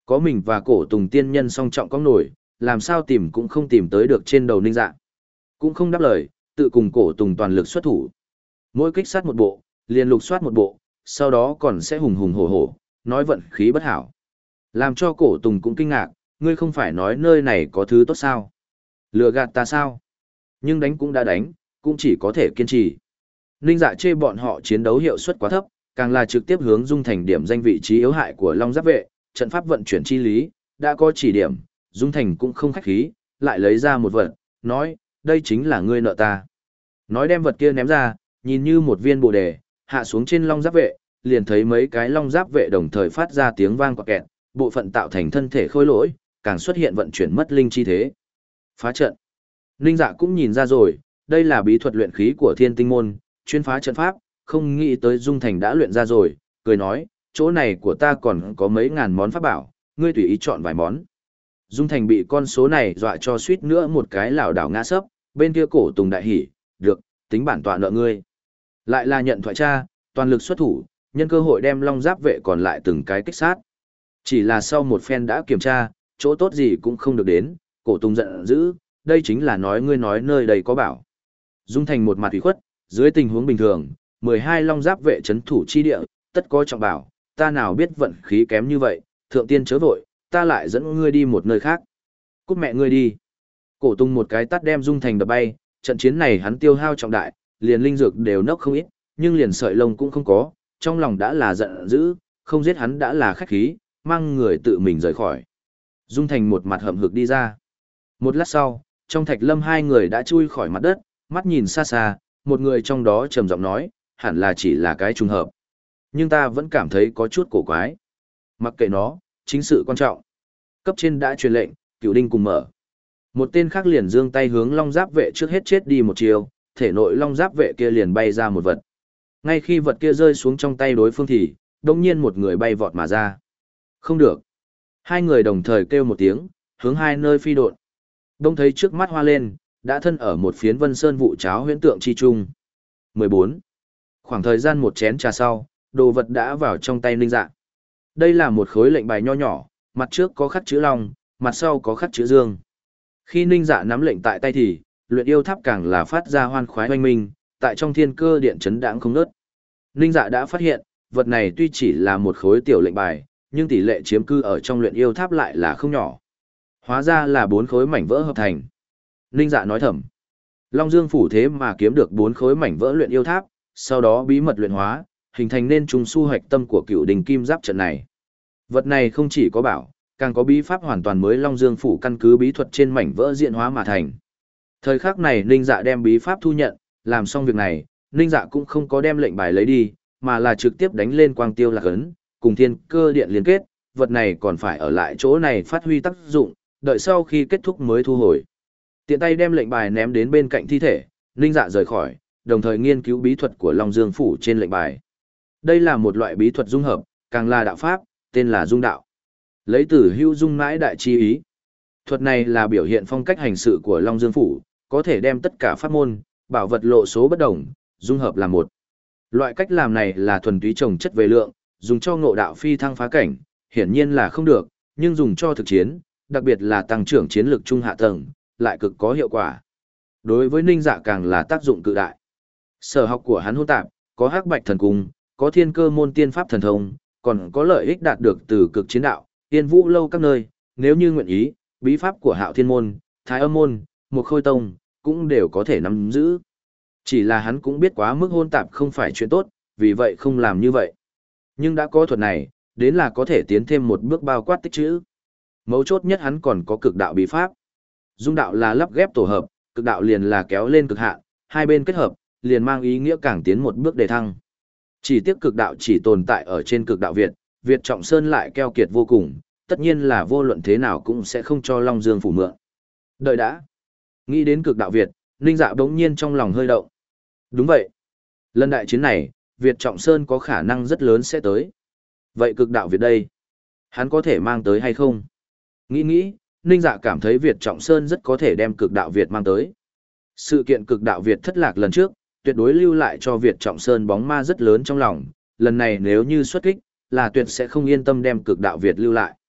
Có mình và cổ tùng tiên nhân song trọng có nổi, làm sao tìm cũng không tìm tới được trên đầu ninh dạ. Cũng không đáp lời, tự cùng cổ tùng toàn lực xuất thủ. Mỗi kích sát một bộ, liền lục soát một bộ, sau đó còn sẽ hùng hùng hổ hổ, nói vận khí bất hảo. Làm cho cổ tùng cũng kinh ngạc, ngươi không phải nói nơi này có thứ tốt sao? Lừa gạt ta sao? Nhưng đánh cũng đã đánh, cũng chỉ có thể kiên trì. Ninh dạ chê bọn họ chiến đấu hiệu suất quá thấp, càng là trực tiếp hướng Dung Thành điểm danh vị trí yếu hại của Long Giáp vệ, trận pháp vận chuyển chi lý, đã có chỉ điểm, Dung Thành cũng không khách khí, lại lấy ra một vật, nói, đây chính là ngươi nợ ta. Nói đem vật kia ném ra, nhìn như một viên bồ đề, hạ xuống trên Long Giáp vệ, liền thấy mấy cái Long Giáp vệ đồng thời phát ra tiếng vang quạt kẹt, bộ phận tạo thành thân thể khôi lỗi, càng xuất hiện vận chuyển mất linh chi thế. Phá trận. Ninh dạ cũng nhìn ra rồi, đây là bí thuật luyện khí của Thiên Tinh môn, chuyên phá trận pháp, không nghĩ tới Dung Thành đã luyện ra rồi, cười nói, chỗ này của ta còn có mấy ngàn món pháp bảo, ngươi tùy ý chọn vài món. Dung Thành bị con số này dọa cho suýt nữa một cái lảo đảo ngã sấp, bên kia cổ tùng đại hỉ, được, tính bản tọa nợ ngươi. Lại là nhận thoại tra, toàn lực xuất thủ, nhân cơ hội đem Long Giáp vệ còn lại từng cái kích sát. Chỉ là sau một phen đã kiểm tra, chỗ tốt gì cũng không được đến, cổ tùng giận dữ, đây chính là nói ngươi nói nơi đây có bảo. Dung Thành một mặt ủy khuất, dưới tình huống bình thường, mười hai Long Giáp vệ trấn thủ chi địa, tất có trọng bảo, ta nào biết vận khí kém như vậy, thượng tiên chớ vội, ta lại dẫn ngươi đi một nơi khác. Cút mẹ ngươi đi. Cổ Tùng một cái tát đem Dung Thành đập bay, trận chiến này hắn tiêu hao trọng đại, liền linh dược đều nốc không ít, nhưng liền sợi lông cũng không có, trong lòng đã là giận dữ, không giết hắn đã là khách khí, mang người tự mình rời khỏi. Dung Thành một mặt hậm hực đi ra. Một lát sau, trong thạch lâm hai người đã chui khỏi mặt đất, mắt nhìn xa xa, một người trong đó trầm giọng nói, hẳn là chỉ là cái trùng hợp. Nhưng ta vẫn cảm thấy có chút cổ quái. Mặc kệ nó, chính sự quan trọng. Cấp trên đã truyền lệnh, Cửu Đinh cùng mở. Một tên khác liền giương tay hướng Long Giáp vệ trước hết chết đi một chiều, thể nội Long Giáp vệ kia liền bay ra một vật. Ngay khi vật kia rơi xuống trong tay đối phương thì, đột nhiên một người bay vọt mà ra. Không được. Hai người đồng thời kêu một tiếng, hướng hai nơi phi độn. Đông thấy trước mắt hoa lên, đã thân ở một phiến vân sơn vụ cháo huyễn tượng chi trung. mười bốn. Khoảng thời gian một chén trà sau, đồ vật đã vào trong tay Ninh Dạ. Đây là một khối lệnh bài nho nhỏ, mặt trước có khắc chữ Long, mặt sau có khắc chữ Dương. Khi Ninh Dạ nắm lệnh tại tay thì, luyện yêu tháp càng là phát ra hoan khoái oanh minh, tại trong thiên cơ điện chấn đãng không ngớt. Ninh Dạ đã phát hiện, vật này tuy chỉ là một khối tiểu lệnh bài, nhưng tỷ lệ chiếm cư ở trong luyện yêu tháp lại là không nhỏ. Hóa ra là bốn khối mảnh vỡ hợp thành. Ninh Dạ nói thầm. Long Dương phủ thế mà kiếm được bốn khối mảnh vỡ luyện yêu tháp, sau đó bí mật luyện hóa, hình thành nên trùng su hoạch tâm của Cựu Đình Kim Giáp trận này. Vật này không chỉ có bảo, càng có bí pháp hoàn toàn mới Long Dương phủ căn cứ bí thuật trên mảnh vỡ diện hóa mà thành. Thời khắc này Ninh Dạ đem bí pháp thu nhận, làm xong việc này, Ninh Dạ cũng không có đem lệnh bài lấy đi, mà là trực tiếp đánh lên quang tiêu lạc ấn, cùng thiên cơ điện liên kết, vật này còn phải ở lại chỗ này phát huy tác dụng, đợi sau khi kết thúc mới thu hồi. Tiện tay đem lệnh bài ném đến bên cạnh thi thể, Ninh Dạ rời khỏi, đồng thời nghiên cứu bí thuật của Long Dương phủ trên lệnh bài. Đây là một loại bí thuật dung hợp, càng là đạo pháp, tên là dung đạo. Lấy từ hữu dung mãi đại chi ý. Thuật này là biểu hiện phong cách hành sự của Long Dương phủ, có thể đem tất cả pháp môn, bảo vật lộ số bất đồng, dung hợp làm một. Loại cách làm này là thuần túy trồng chất về lượng, dùng cho ngộ đạo phi thăng phá cảnh, hiển nhiên là không được, nhưng dùng cho thực chiến, đặc biệt là tăng trưởng chiến lược trung hạ tầng, lại cực có hiệu quả. Đối với Ninh Dạ càng là tác dụng cự đại. Sở học của hắn hỗn tạp, có hắc bạch thần cung, có thiên cơ môn tiên pháp thần thông, còn có lợi ích đạt được từ cực chiến đạo, tiên vũ lâu các nơi, nếu như nguyện ý, bí pháp của Hạo Thiên môn, Thái Âm môn, Mộc Khôi tông cũng đều có thể nắm giữ. Chỉ là hắn cũng biết quá mức hỗn tạp không phải chuyện tốt, vì vậy không làm như vậy. Nhưng đã có thuật này, đến là có thể tiến thêm một bước bao quát tích trữ. Mấu chốt nhất hắn còn có cực đạo bí pháp. Dung đạo là lắp ghép tổ hợp, cực đạo liền là kéo lên cực hạn, hai bên kết hợp, liền mang ý nghĩa càng tiến một bước đề thăng. Chỉ tiếc cực đạo chỉ tồn tại ở trên cực đạo Việt, Việt Trọng Sơn lại keo kiệt vô cùng, tất nhiên là vô luận thế nào cũng sẽ không cho Long Dương phủ mượn. Đợi đã. Nghĩ đến cực đạo Việt, Ninh Dạ bỗng nhiên trong lòng hơi động. Đúng vậy. Lần đại chiến này, Việt Trọng Sơn có khả năng rất lớn sẽ tới. Vậy cực đạo Việt đây, hắn có thể mang tới hay không? Nghĩ nghĩ, Ninh Dạ cảm thấy Việt Trọng Sơn rất có thể đem cực đạo Việt mang tới. Sự kiện cực đạo Việt thất lạc lần trước, tuyệt đối lưu lại cho Việt Trọng Sơn bóng ma rất lớn trong lòng, lần này nếu như xuất kích, là tuyệt sẽ không yên tâm đem cực đạo Việt lưu lại.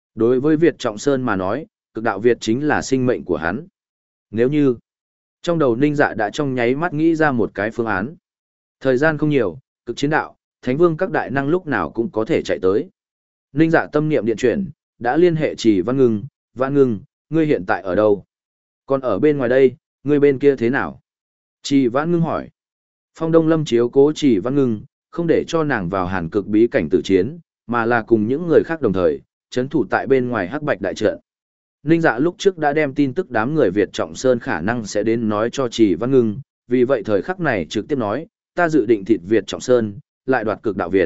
Đối với Việt Trọng Sơn mà nói, cực đạo Việt chính là sinh mệnh của hắn. Nếu như, trong đầu Ninh Dạ đã trong nháy mắt nghĩ ra một cái phương án. Thời gian không nhiều, cực chiến đạo, Thánh Vương các đại năng lúc nào cũng có thể chạy tới. Ninh Dạ tâm niệm điện chuyển, đã liên hệ Chỉ Văn Ngưng, Văn Ngưng, ngươi hiện tại ở đâu? Còn ở bên ngoài đây, ngươi bên kia thế nào? Chỉ Văn Ngưng hỏi. Phong Đông Lâm chiếu cố Chỉ Văn Ngưng, không để cho nàng vào hàn cực bí cảnh tử chiến, mà là cùng những người khác đồng thời, chấn thủ tại bên ngoài Hắc Bạch đại trận. Ninh Dạ lúc trước đã đem tin tức đám người Việt Trọng Sơn khả năng sẽ đến nói cho Chỉ Văn Ngưng, vì vậy thời khắc này trực tiếp nói, ta dự định thịt Việt Trọng Sơn, lại đoạt cực đạo Việt.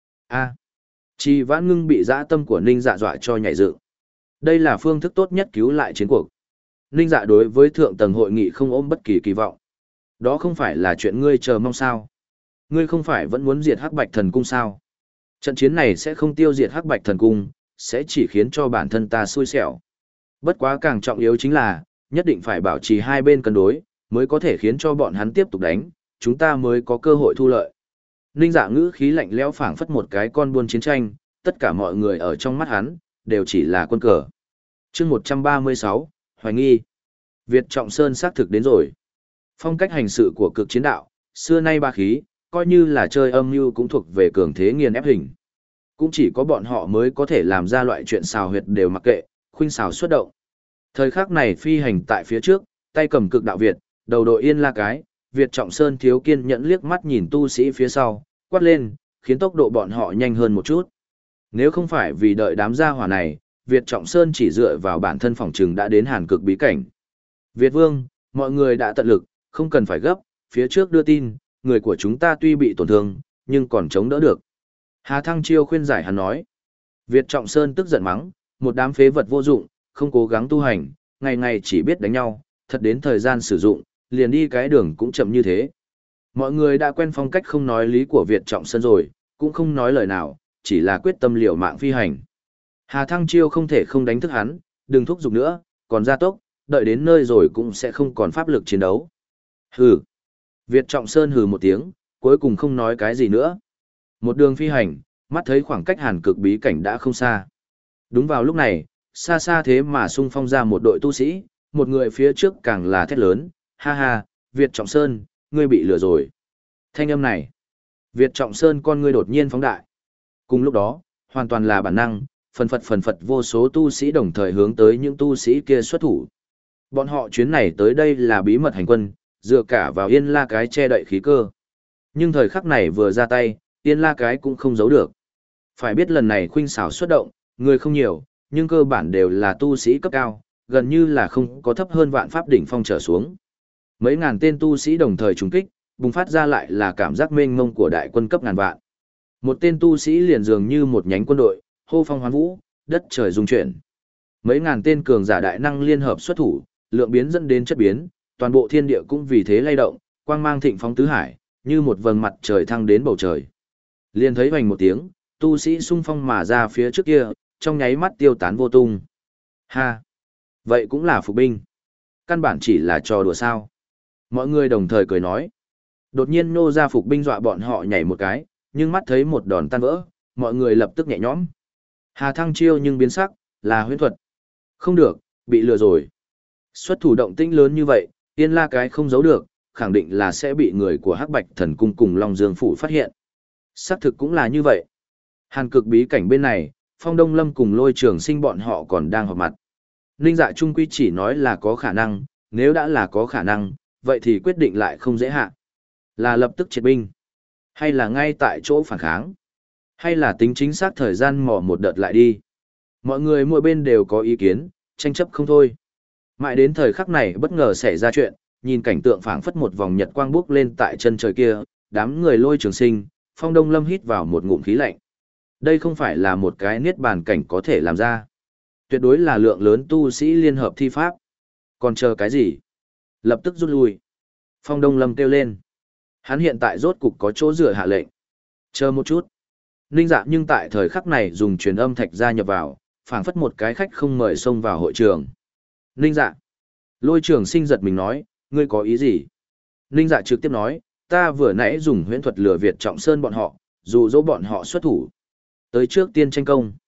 A. Chỉ Văn Ngưng bị dã tâm của Ninh Dạ dọa cho nhảy dựng. Đây là phương thức tốt nhất cứu lại chiến cuộc. Ninh Dạ đối với thượng tầng hội nghị không ôm bất kỳ kỳ vọng. Đó không phải là chuyện ngươi chờ mong sao? Ngươi không phải vẫn muốn diệt Hắc Bạch Thần Cung sao? Trận chiến này sẽ không tiêu diệt Hắc Bạch Thần Cung, sẽ chỉ khiến cho bản thân ta xui xẻo. Bất quá càng trọng yếu chính là, nhất định phải bảo trì hai bên cân đối, mới có thể khiến cho bọn hắn tiếp tục đánh, chúng ta mới có cơ hội thu lợi. Ninh Dạ ngữ khí lạnh lẽo phảng phất một cái con buôn chiến tranh, tất cả mọi người ở trong mắt hắn, đều chỉ là quân cờ. chương một trăm ba mươi sáu, Hoài nghi. Việt Trọng Sơn xác thực đến rồi. Phong cách hành sự của cực chiến đạo, xưa nay ba khí, coi như là chơi âm mưu cũng thuộc về cường thế nghiền ép hình. Cũng chỉ có bọn họ mới có thể làm ra loại chuyện xào huyệt đều mặc kệ, khuynh xào xuất động. Thời khắc này phi hành tại phía trước, tay cầm cực đạo Việt, đầu đội yên la cái, Việt Trọng Sơn thiếu kiên nhẫn liếc mắt nhìn tu sĩ phía sau, quát lên, khiến tốc độ bọn họ nhanh hơn một chút. Nếu không phải vì đợi đám gia hỏa này, Việt Trọng Sơn chỉ dựa vào bản thân phòng trừng đã đến hàn cực bí cảnh. Việt Vương, mọi người đã tận lực, không cần phải gấp, phía trước đưa tin, người của chúng ta tuy bị tổn thương, nhưng còn chống đỡ được. Hà Thăng Chiêu khuyên giải hắn nói. Việt Trọng Sơn tức giận mắng, một đám phế vật vô dụng, không cố gắng tu hành, ngày ngày chỉ biết đánh nhau, thật đến thời gian sử dụng, liền đi cái đường cũng chậm như thế. Mọi người đã quen phong cách không nói lý của Việt Trọng Sơn rồi, cũng không nói lời nào, chỉ là quyết tâm liều mạng phi hành. Hà Thăng Chiêu không thể không đánh thức hắn, đừng thúc giục nữa, còn gia tốc, đợi đến nơi rồi cũng sẽ không còn pháp lực chiến đấu. Hừ. Việt Trọng Sơn hừ một tiếng, cuối cùng không nói cái gì nữa. Một đường phi hành, mắt thấy khoảng cách hàn cực bí cảnh đã không xa. Đúng vào lúc này, xa xa thế mà xung phong ra một đội tu sĩ, một người phía trước càng là thét lớn, ha ha, Việt Trọng Sơn, ngươi bị lừa rồi. Thanh âm này, Việt Trọng Sơn con ngươi đột nhiên phóng đại. Cùng lúc đó, hoàn toàn là bản năng, phần phật phần phật vô số tu sĩ đồng thời hướng tới những tu sĩ kia xuất thủ. Bọn họ chuyến này tới đây là bí mật hành quân, dựa cả vào yên la cái che đậy khí cơ. Nhưng thời khắc này vừa ra tay, yên la cái cũng không giấu được. Phải biết lần này khuynh xảo xuất động, người không nhiều, nhưng cơ bản đều là tu sĩ cấp cao, gần như là không có thấp hơn vạn pháp đỉnh phong trở xuống. Mấy ngàn tên tu sĩ đồng thời trùng kích, bùng phát ra lại là cảm giác mênh mông của đại quân cấp ngàn vạn. Một tên tu sĩ liền dường như một nhánh quân đội, hô phong hoán vũ, đất trời rung chuyển. Mấy ngàn tên cường giả đại năng liên hợp xuất thủ, lượng biến dẫn đến chất biến, toàn bộ thiên địa cũng vì thế lay động, quang mang thịnh phóng tứ hải, như một vầng mặt trời thăng đến bầu trời. Liền thấy vành một tiếng, tu sĩ xung phong mà ra phía trước kia, trong nháy mắt tiêu tán vô tung. Ha! Vậy cũng là phục binh. Căn bản chỉ là trò đùa sao. Mọi người đồng thời cười nói. Đột nhiên nô ra phục binh dọa bọn họ nhảy một cái, nhưng mắt thấy một đòn tan vỡ, mọi người lập tức nhẹ nhõm. Hà Thăng Chiêu nhưng biến sắc, là huyễn thuật. Không được, bị lừa rồi. Xuất thủ động tĩnh lớn như vậy, yên la cái không giấu được, khẳng định là sẽ bị người của Hắc Bạch Thần Cung cùng Long Dương Phủ phát hiện. Xác thực cũng là như vậy. Hàn cực bí cảnh bên này, Phong Đông Lâm cùng Lôi Trường Sinh bọn họ còn đang họp mặt. Ninh Dạ Trung Quy chỉ nói là có khả năng, nếu đã là có khả năng, vậy thì quyết định lại không dễ hạ. Là lập tức triệt binh, hay là ngay tại chỗ phản kháng, hay là tính chính xác thời gian mò một đợt lại đi. Mọi người mỗi bên đều có ý kiến, tranh chấp không thôi. Mãi đến thời khắc này bất ngờ xảy ra chuyện, nhìn cảnh tượng phảng phất một vòng nhật quang bốc lên tại chân trời kia, đám người Lôi Trường Sinh, Phong Đông Lâm hít vào một ngụm khí lạnh. Đây không phải là một cái niết bàn cảnh có thể làm ra. Tuyệt đối là lượng lớn tu sĩ liên hợp thi pháp. Còn chờ cái gì? Lập tức rút lui. Phong Đông Lâm kêu lên. Hắn hiện tại rốt cục có chỗ dựa hạ lệnh. Chờ một chút. Ninh Dạ nhưng tại thời khắc này dùng truyền âm thạch gia nhập vào, phảng phất một cái khách không mời xông vào hội trường. Ninh Dạ. Lôi Trường Sinh giật mình nói, ngươi có ý gì? Ninh Dạ trực tiếp nói, ta vừa nãy dùng huyễn thuật lừa Việt Trọng Sơn bọn họ, dụ dỗ bọn họ xuất thủ. Tới trước tiên tranh công.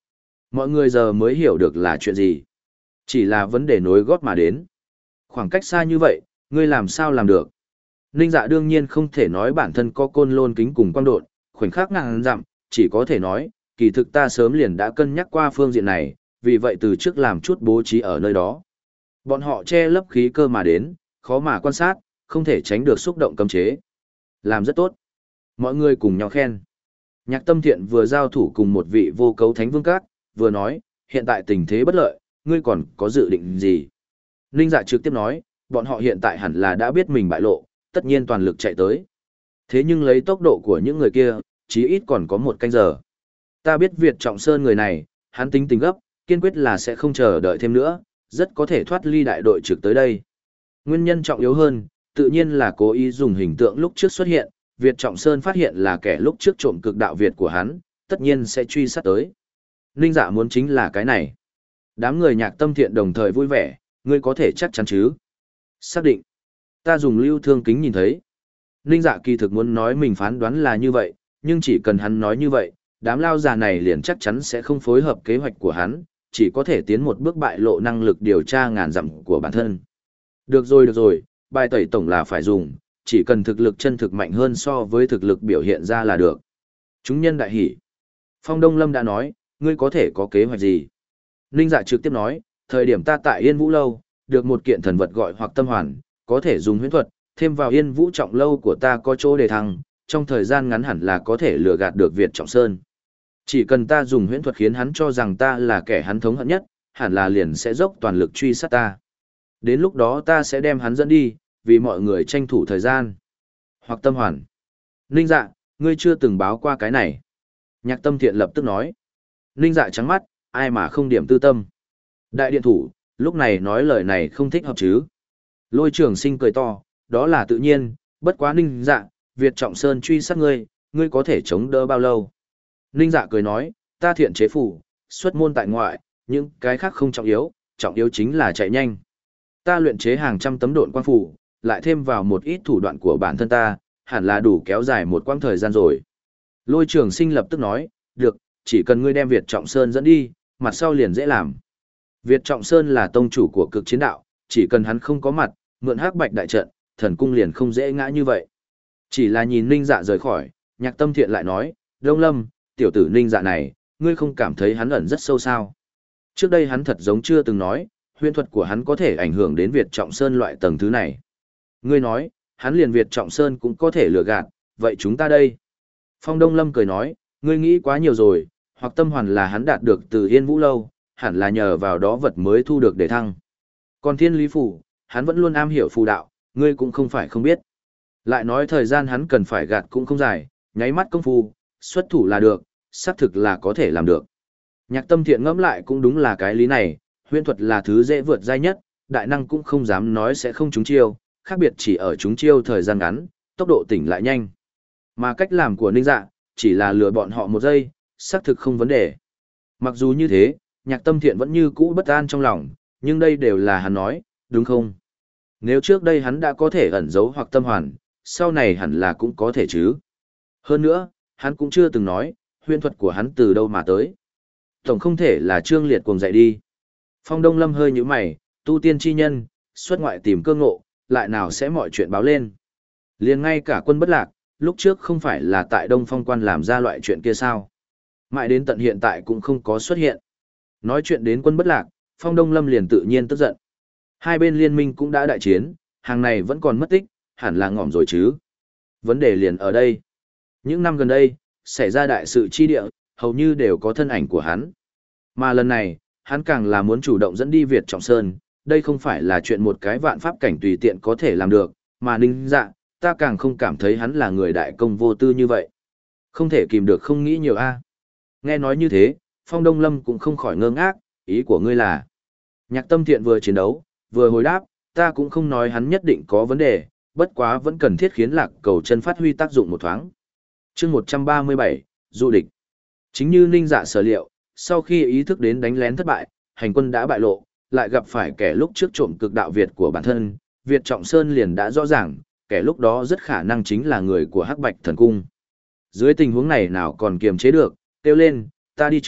Mọi người giờ mới hiểu được là chuyện gì. Chỉ là vấn đề nối gót mà đến. Khoảng cách xa như vậy, ngươi làm sao làm được? Ninh Dạ đương nhiên không thể nói bản thân có côn lôn kính cùng quang độn, khoảnh khắc ngàn dặm, chỉ có thể nói, kỳ thực ta sớm liền đã cân nhắc qua phương diện này, vì vậy từ trước làm chút bố trí ở nơi đó. Bọn họ che lấp khí cơ mà đến, khó mà quan sát, không thể tránh được xúc động cấm chế. Làm rất tốt. Mọi người cùng nhau khen. Nhạc Tâm Thiện vừa giao thủ cùng một vị vô cấu thánh vương các, vừa nói, hiện tại tình thế bất lợi, ngươi còn có dự định gì? Ninh Dạ trực tiếp nói, bọn họ hiện tại hẳn là đã biết mình bại lộ, tất nhiên toàn lực chạy tới. Thế nhưng lấy tốc độ của những người kia, chí ít còn có một canh giờ. Ta biết Việt Trọng Sơn người này, hắn tính tình gấp, kiên quyết là sẽ không chờ đợi thêm nữa, rất có thể thoát ly đại đội trực tới đây. Nguyên nhân trọng yếu hơn, tự nhiên là cố ý dùng hình tượng lúc trước xuất hiện, Việt Trọng Sơn phát hiện là kẻ lúc trước trộm cực đạo Việt của hắn, tất nhiên sẽ truy sát tới. Ninh Dạ muốn chính là cái này. Đám người Nhạc Tâm Thiện đồng thời vui vẻ, ngươi có thể chắc chắn chứ? Xác định. Ta dùng lưu thương kính nhìn thấy. Ninh Dạ kỳ thực muốn nói mình phán đoán là như vậy, nhưng chỉ cần hắn nói như vậy, đám lao già này liền chắc chắn sẽ không phối hợp kế hoạch của hắn, chỉ có thể tiến một bước bại lộ năng lực điều tra ngàn dặm của bản thân. Được rồi được rồi, bài tẩy tổng là phải dùng, chỉ cần thực lực chân thực mạnh hơn so với thực lực biểu hiện ra là được. Chúng nhân đại hỉ. Phong Đông Lâm đã nói, ngươi có thể có kế hoạch gì? Ninh Dạ trực tiếp nói, thời điểm ta tại Yên Vũ Lâu, được một kiện thần vật gọi hoặc tâm hoàn, có thể dùng huyễn thuật, thêm vào Yên Vũ Trọng Lâu của ta có chỗ đề thăng, trong thời gian ngắn hẳn là có thể lừa gạt được Việt Trọng Sơn. Chỉ cần ta dùng huyễn thuật khiến hắn cho rằng ta là kẻ hắn thống hận nhất, hẳn là liền sẽ dốc toàn lực truy sát ta. Đến lúc đó ta sẽ đem hắn dẫn đi, vì mọi người tranh thủ thời gian. Hoặc tâm hoàn. Ninh Dạ, ngươi chưa từng báo qua cái này. Nhạc Tâm Thiện lập tức nói. Ninh Dạ trắng mắt, ai mà không điểm tư tâm. Đại điện thủ, lúc này nói lời này không thích hợp chứ. Lôi Trường Sinh cười to, đó là tự nhiên, bất quá Ninh Dạ, Việt Trọng Sơn truy sát ngươi, ngươi có thể chống đỡ bao lâu? Ninh Dạ cười nói, ta thiện chế phủ, xuất môn tại ngoại, những cái khác không trọng yếu, trọng yếu chính là chạy nhanh. Ta luyện chế hàng trăm tấm độn quang phủ, lại thêm vào một ít thủ đoạn của bản thân ta, hẳn là đủ kéo dài một quãng thời gian rồi. Lôi Trường Sinh lập tức nói, được, chỉ cần ngươi đem Việt Trọng Sơn dẫn đi, mặt sau liền dễ làm. Việt Trọng Sơn là tông chủ của cực chiến đạo, chỉ cần hắn không có mặt, mượn hắc bạch đại trận, thần cung liền không dễ ngã như vậy. Chỉ là nhìn Ninh Dạ rời khỏi, Nhạc Tâm Thiện lại nói, Đông Lâm, tiểu tử Ninh Dạ này, ngươi không cảm thấy hắn ẩn rất sâu sao? Trước đây hắn thật giống chưa từng nói, huyền thuật của hắn có thể ảnh hưởng đến Việt Trọng Sơn loại tầng thứ này. Ngươi nói, hắn liền Việt Trọng Sơn cũng có thể lừa gạt, vậy chúng ta đây? Phong Đông Lâm cười nói, ngươi nghĩ quá nhiều rồi, hoặc tâm hoàn là hắn đạt được từ Yên Vũ Lâu, hẳn là nhờ vào đó vật mới thu được để thăng. Còn Thiên Lý Phủ, hắn vẫn luôn am hiểu phù đạo, ngươi cũng không phải không biết. Lại nói thời gian hắn cần phải gạt cũng không dài, nháy mắt công phu, xuất thủ là được, xác thực là có thể làm được. Nhạc Tâm Thiện ngẫm lại cũng đúng là cái lý này, huyền thuật là thứ dễ vượt dai nhất, đại năng cũng không dám nói sẽ không trúng chiêu, khác biệt chỉ ở trúng chiêu thời gian ngắn, tốc độ tỉnh lại nhanh. Mà cách làm của Ninh Dạ, chỉ là lừa bọn họ một giây, xác thực không vấn đề. Mặc dù như thế, Nhạc Tâm Thiện vẫn như cũ bất an trong lòng, nhưng đây đều là hắn nói, đúng không? Nếu trước đây hắn đã có thể ẩn giấu hoặc tâm hoàn, sau này hẳn là cũng có thể chứ. Hơn nữa, hắn cũng chưa từng nói, huyền thuật của hắn từ đâu mà tới. Tổng không thể là Trương Liệt cuồng dạy đi. Phong Đông Lâm hơi nhíu mày, tu tiên chi nhân, xuất ngoại tìm cơ ngộ, lại nào sẽ mọi chuyện báo lên. Liền ngay cả Quân Bất Lạc, lúc trước không phải là tại Đông Phong Quan làm ra loại chuyện kia sao. Mãi đến tận hiện tại cũng không có xuất hiện. Nói chuyện đến Quân Bất Lạc, Phong Đông Lâm liền tự nhiên tức giận. Hai bên liên minh cũng đã đại chiến, hàng này vẫn còn mất tích, hẳn là ngỏm rồi chứ. Vấn đề liền ở đây. Những năm gần đây, xảy ra đại sự chi địa, hầu như đều có thân ảnh của hắn. Mà lần này, hắn càng là muốn chủ động dẫn đi Việt Trọng Sơn, đây không phải là chuyện một cái vạn pháp cảnh tùy tiện có thể làm được, mà Ninh Dạ, ta càng không cảm thấy hắn là người đại công vô tư như vậy. Không thể kìm được không nghĩ nhiều a. Nghe nói như thế, Phong Đông Lâm cũng không khỏi ngơ ngác, ý của ngươi là. Nhạc Tâm Thiện vừa chiến đấu, vừa hồi đáp, ta cũng không nói hắn nhất định có vấn đề, bất quá vẫn cần thiết khiến Lạc Cầu chân phát huy tác dụng một thoáng. Chương một trăm ba mươi bảy, du địch. Chính như Ninh Dạ sở liệu, sau khi ý thức đến đánh lén thất bại, hành quân đã bại lộ, lại gặp phải kẻ lúc trước trộm cực đạo Việt của bản thân, Việt Trọng Sơn liền đã rõ ràng, kẻ lúc đó rất khả năng chính là người của Hắc Bạch Thần Cung. Dưới tình huống này nào còn kiềm chế được, kêu lên, ta đi trước,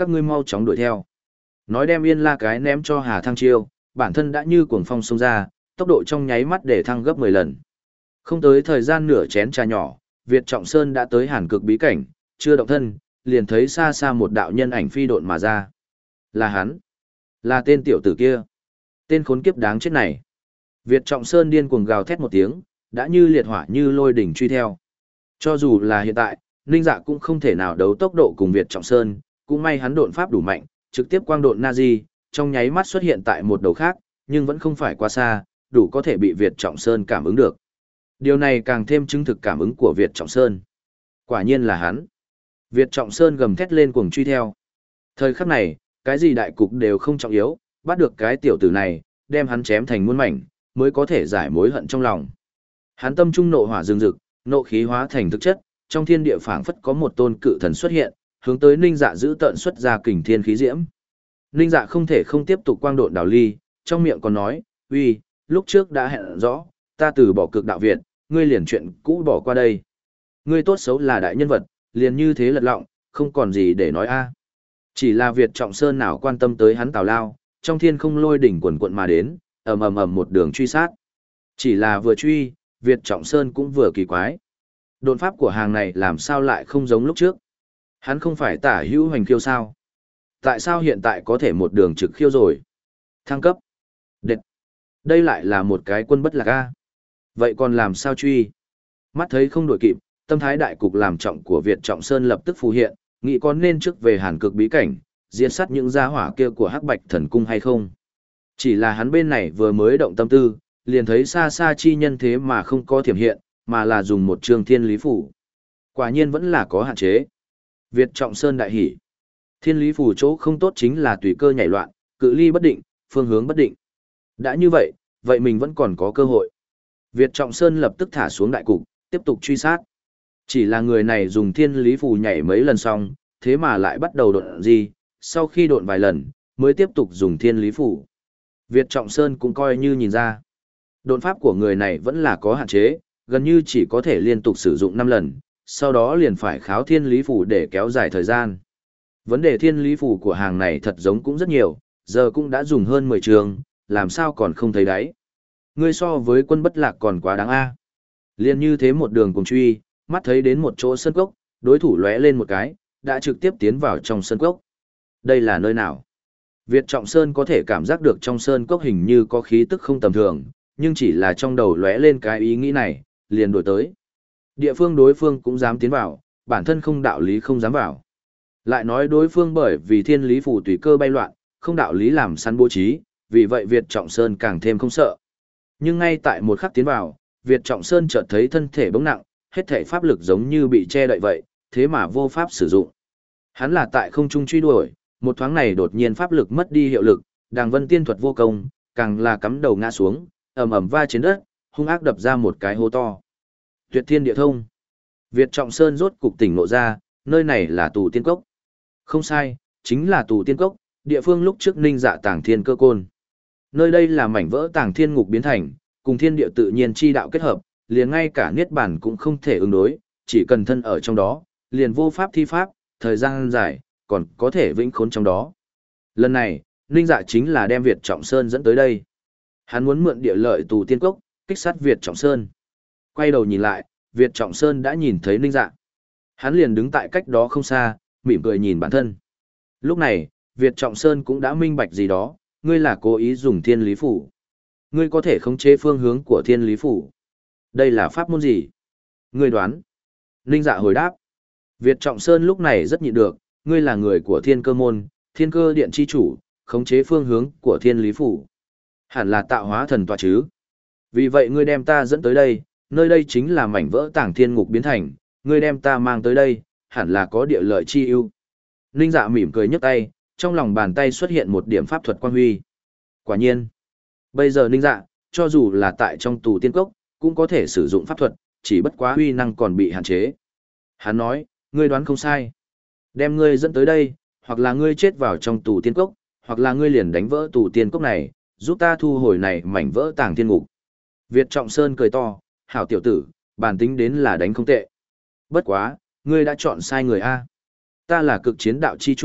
các ngươi mau chóng đuổi theo. Nói đem Yên La cái ném cho Hà Thăng Chiêu, bản thân đã như cuồng phong xông ra, tốc độ trong nháy mắt để thăng gấp mười lần. Không tới thời gian nửa chén trà nhỏ, Việt Trọng Sơn đã tới Hàn Cực bí cảnh, chưa động thân, liền thấy xa xa một đạo nhân ảnh phi độn mà ra. Là hắn. Là tên tiểu tử kia. Tên khốn kiếp đáng chết này. Việt Trọng Sơn điên cuồng gào thét một tiếng, đã như liệt hỏa như lôi đỉnh truy theo. Cho dù là hiện tại, Ninh Dạ cũng không thể nào đấu tốc độ cùng Việt Trọng Sơn, cũng may hắn độn pháp đủ mạnh, trực tiếp quang độn Nazi, trong nháy mắt xuất hiện tại một đầu khác, nhưng vẫn không phải quá xa, đủ có thể bị Việt Trọng Sơn cảm ứng được. Điều này càng thêm chứng thực cảm ứng của Việt Trọng Sơn. Quả nhiên là hắn. Việt Trọng Sơn gầm thét lên cuồng truy theo. Thời khắc này, cái gì đại cục đều không trọng yếu, bắt được cái tiểu tử này, đem hắn chém thành muôn mảnh, mới có thể giải mối hận trong lòng. Hắn tâm trung nộ hỏa rừng rực, nộ khí hóa thành thực chất, trong thiên địa phảng phất có một tôn cự thần xuất hiện, hướng tới Ninh Dạ giữ tợn xuất ra kình thiên khí diễm. Ninh Dạ không thể không tiếp tục quang độn đảo ly, trong miệng còn nói, uy, lúc trước đã hẹn rõ, ta từ bỏ cực đạo Việt, ngươi liền chuyện cũ bỏ qua đây. Ngươi tốt xấu là đại nhân vật, liền như thế lật lọng, không còn gì để nói a. Chỉ là Việt Trọng Sơn nào quan tâm tới hắn Tào Lao, trong thiên không lôi đỉnh quần quận mà đến, ầm ầm ầm một đường truy sát. Chỉ là vừa truy, Việt Trọng Sơn cũng vừa kỳ quái. Độn pháp của hàng này làm sao lại không giống lúc trước? Hắn không phải tả hữu hoành khiêu sao? Tại sao hiện tại có thể một đường trực khiêu rồi? Thăng cấp. Đệt. Đây lại là một cái quân bất lạc a. Vậy còn làm sao truy? Mắt thấy không đổi kịp, tâm thái đại cục làm trọng của Việt Trọng Sơn lập tức phù hiện, nghĩ có nên trước về Hàn Cực bí cảnh, diễn sát những gia hỏa kia của Hắc Bạch Thần Cung hay không? Chỉ là hắn bên này vừa mới động tâm tư, liền thấy xa xa chi nhân thế mà không có thiểm hiện, mà là dùng một trường thiên lý phủ. Quả nhiên vẫn là có hạn chế. Việt Trọng Sơn đại hỉ. Thiên lý phủ chỗ không tốt chính là tùy cơ nhảy loạn, cự ly bất định, phương hướng bất định. Đã như vậy, vậy mình vẫn còn có cơ hội. Việt Trọng Sơn lập tức thả xuống đại cục, tiếp tục truy sát. Chỉ là người này dùng thiên lý phù nhảy mấy lần xong, thế mà lại bắt đầu độn gì, sau khi độn vài lần, mới tiếp tục dùng thiên lý phù. Việt Trọng Sơn cũng coi như nhìn ra. Độn pháp của người này vẫn là có hạn chế, gần như chỉ có thể liên tục sử dụng năm lần, sau đó liền phải kháo thiên lý phù để kéo dài thời gian. Vấn đề thiên lý phù của hàng này thật giống cũng rất nhiều, giờ cũng đã dùng hơn mười trường, làm sao còn không thấy đáy. Ngươi so với quân bất lạc còn quá đáng a. Liên như thế một đường cùng truy, mắt thấy đến một chỗ sân cốc, đối thủ lóe lên một cái, đã trực tiếp tiến vào trong sân cốc. Đây là nơi nào? Việt Trọng Sơn có thể cảm giác được trong sơn cốc hình như có khí tức không tầm thường, nhưng chỉ là trong đầu lóe lên cái ý nghĩ này, liền đổi tới. Địa phương đối phương cũng dám tiến vào, bản thân không đạo lý không dám vào. Lại nói đối phương bởi vì thiên lý phù tùy cơ bay loạn, không đạo lý làm săn bố trí, vì vậy Việt Trọng Sơn càng thêm không sợ. Nhưng ngay tại một khắc tiến vào, Việt Trọng Sơn chợt thấy thân thể bỗng nặng, hết thể pháp lực giống như bị che đậy vậy, thế mà vô pháp sử dụng. Hắn là tại không trung truy đuổi, một thoáng này đột nhiên pháp lực mất đi hiệu lực, Đàng Vân tiên thuật vô công, càng là cắm đầu ngã xuống, ầm ầm va trên đất, hung ác đập ra một cái hố to. Tuyệt thiên địa thông. Việt Trọng Sơn rốt cục tỉnh ngộ ra, nơi này là tù tiên cốc. Không sai, chính là tù tiên cốc, địa phương lúc trước Ninh Dạ tàng thiên cơ côn. Nơi đây là mảnh vỡ tàng thiên ngục biến thành, cùng thiên địa tự nhiên chi đạo kết hợp, liền ngay cả niết bản cũng không thể ứng đối, chỉ cần thân ở trong đó, liền vô pháp thi pháp, thời gian dài, còn có thể vĩnh khốn trong đó. Lần này, Ninh Dạ chính là đem Việt Trọng Sơn dẫn tới đây. Hắn muốn mượn địa lợi tù tiên cốc, kích sát Việt Trọng Sơn. Quay đầu nhìn lại, Việt Trọng Sơn đã nhìn thấy Ninh Dạ. Hắn liền đứng tại cách đó không xa, mỉm cười nhìn bản thân. Lúc này, Việt Trọng Sơn cũng đã minh bạch gì đó, ngươi là cố ý dùng thiên lý phủ. Ngươi có thể khống chế phương hướng của thiên lý phủ. Đây là pháp môn gì? Ngươi đoán. Ninh Dạ hồi đáp. Việt Trọng Sơn lúc này rất nhịn được, ngươi là người của thiên cơ môn, thiên cơ điện chi chủ, khống chế phương hướng của thiên lý phủ. Hẳn là tạo hóa thần tọa chứ. Vì vậy ngươi đem ta dẫn tới đây, nơi đây chính là mảnh vỡ tàng thiên ngục biến thành, ngươi đem ta mang tới đây, hẳn là có địa lợi chi ưu. Ninh Dạ mỉm cười nhấc tay, trong lòng bàn tay xuất hiện một điểm pháp thuật quang huy. Quả nhiên, bây giờ Ninh Dạ, cho dù là tại trong tù tiên cốc, cũng có thể sử dụng pháp thuật, chỉ bất quá huy năng còn bị hạn chế. Hắn nói, ngươi đoán không sai. Đem ngươi dẫn tới đây, hoặc là ngươi chết vào trong tù tiên cốc, hoặc là ngươi liền đánh vỡ tù tiên cốc này, giúp ta thu hồi này mảnh vỡ tàng thiên ngục. Việt Trọng Sơn cười to, hảo tiểu tử, bản tính đến là đánh không tệ. Bất quá, ngươi đã chọn sai người A. Ta là cực chiến đạo chi chủ,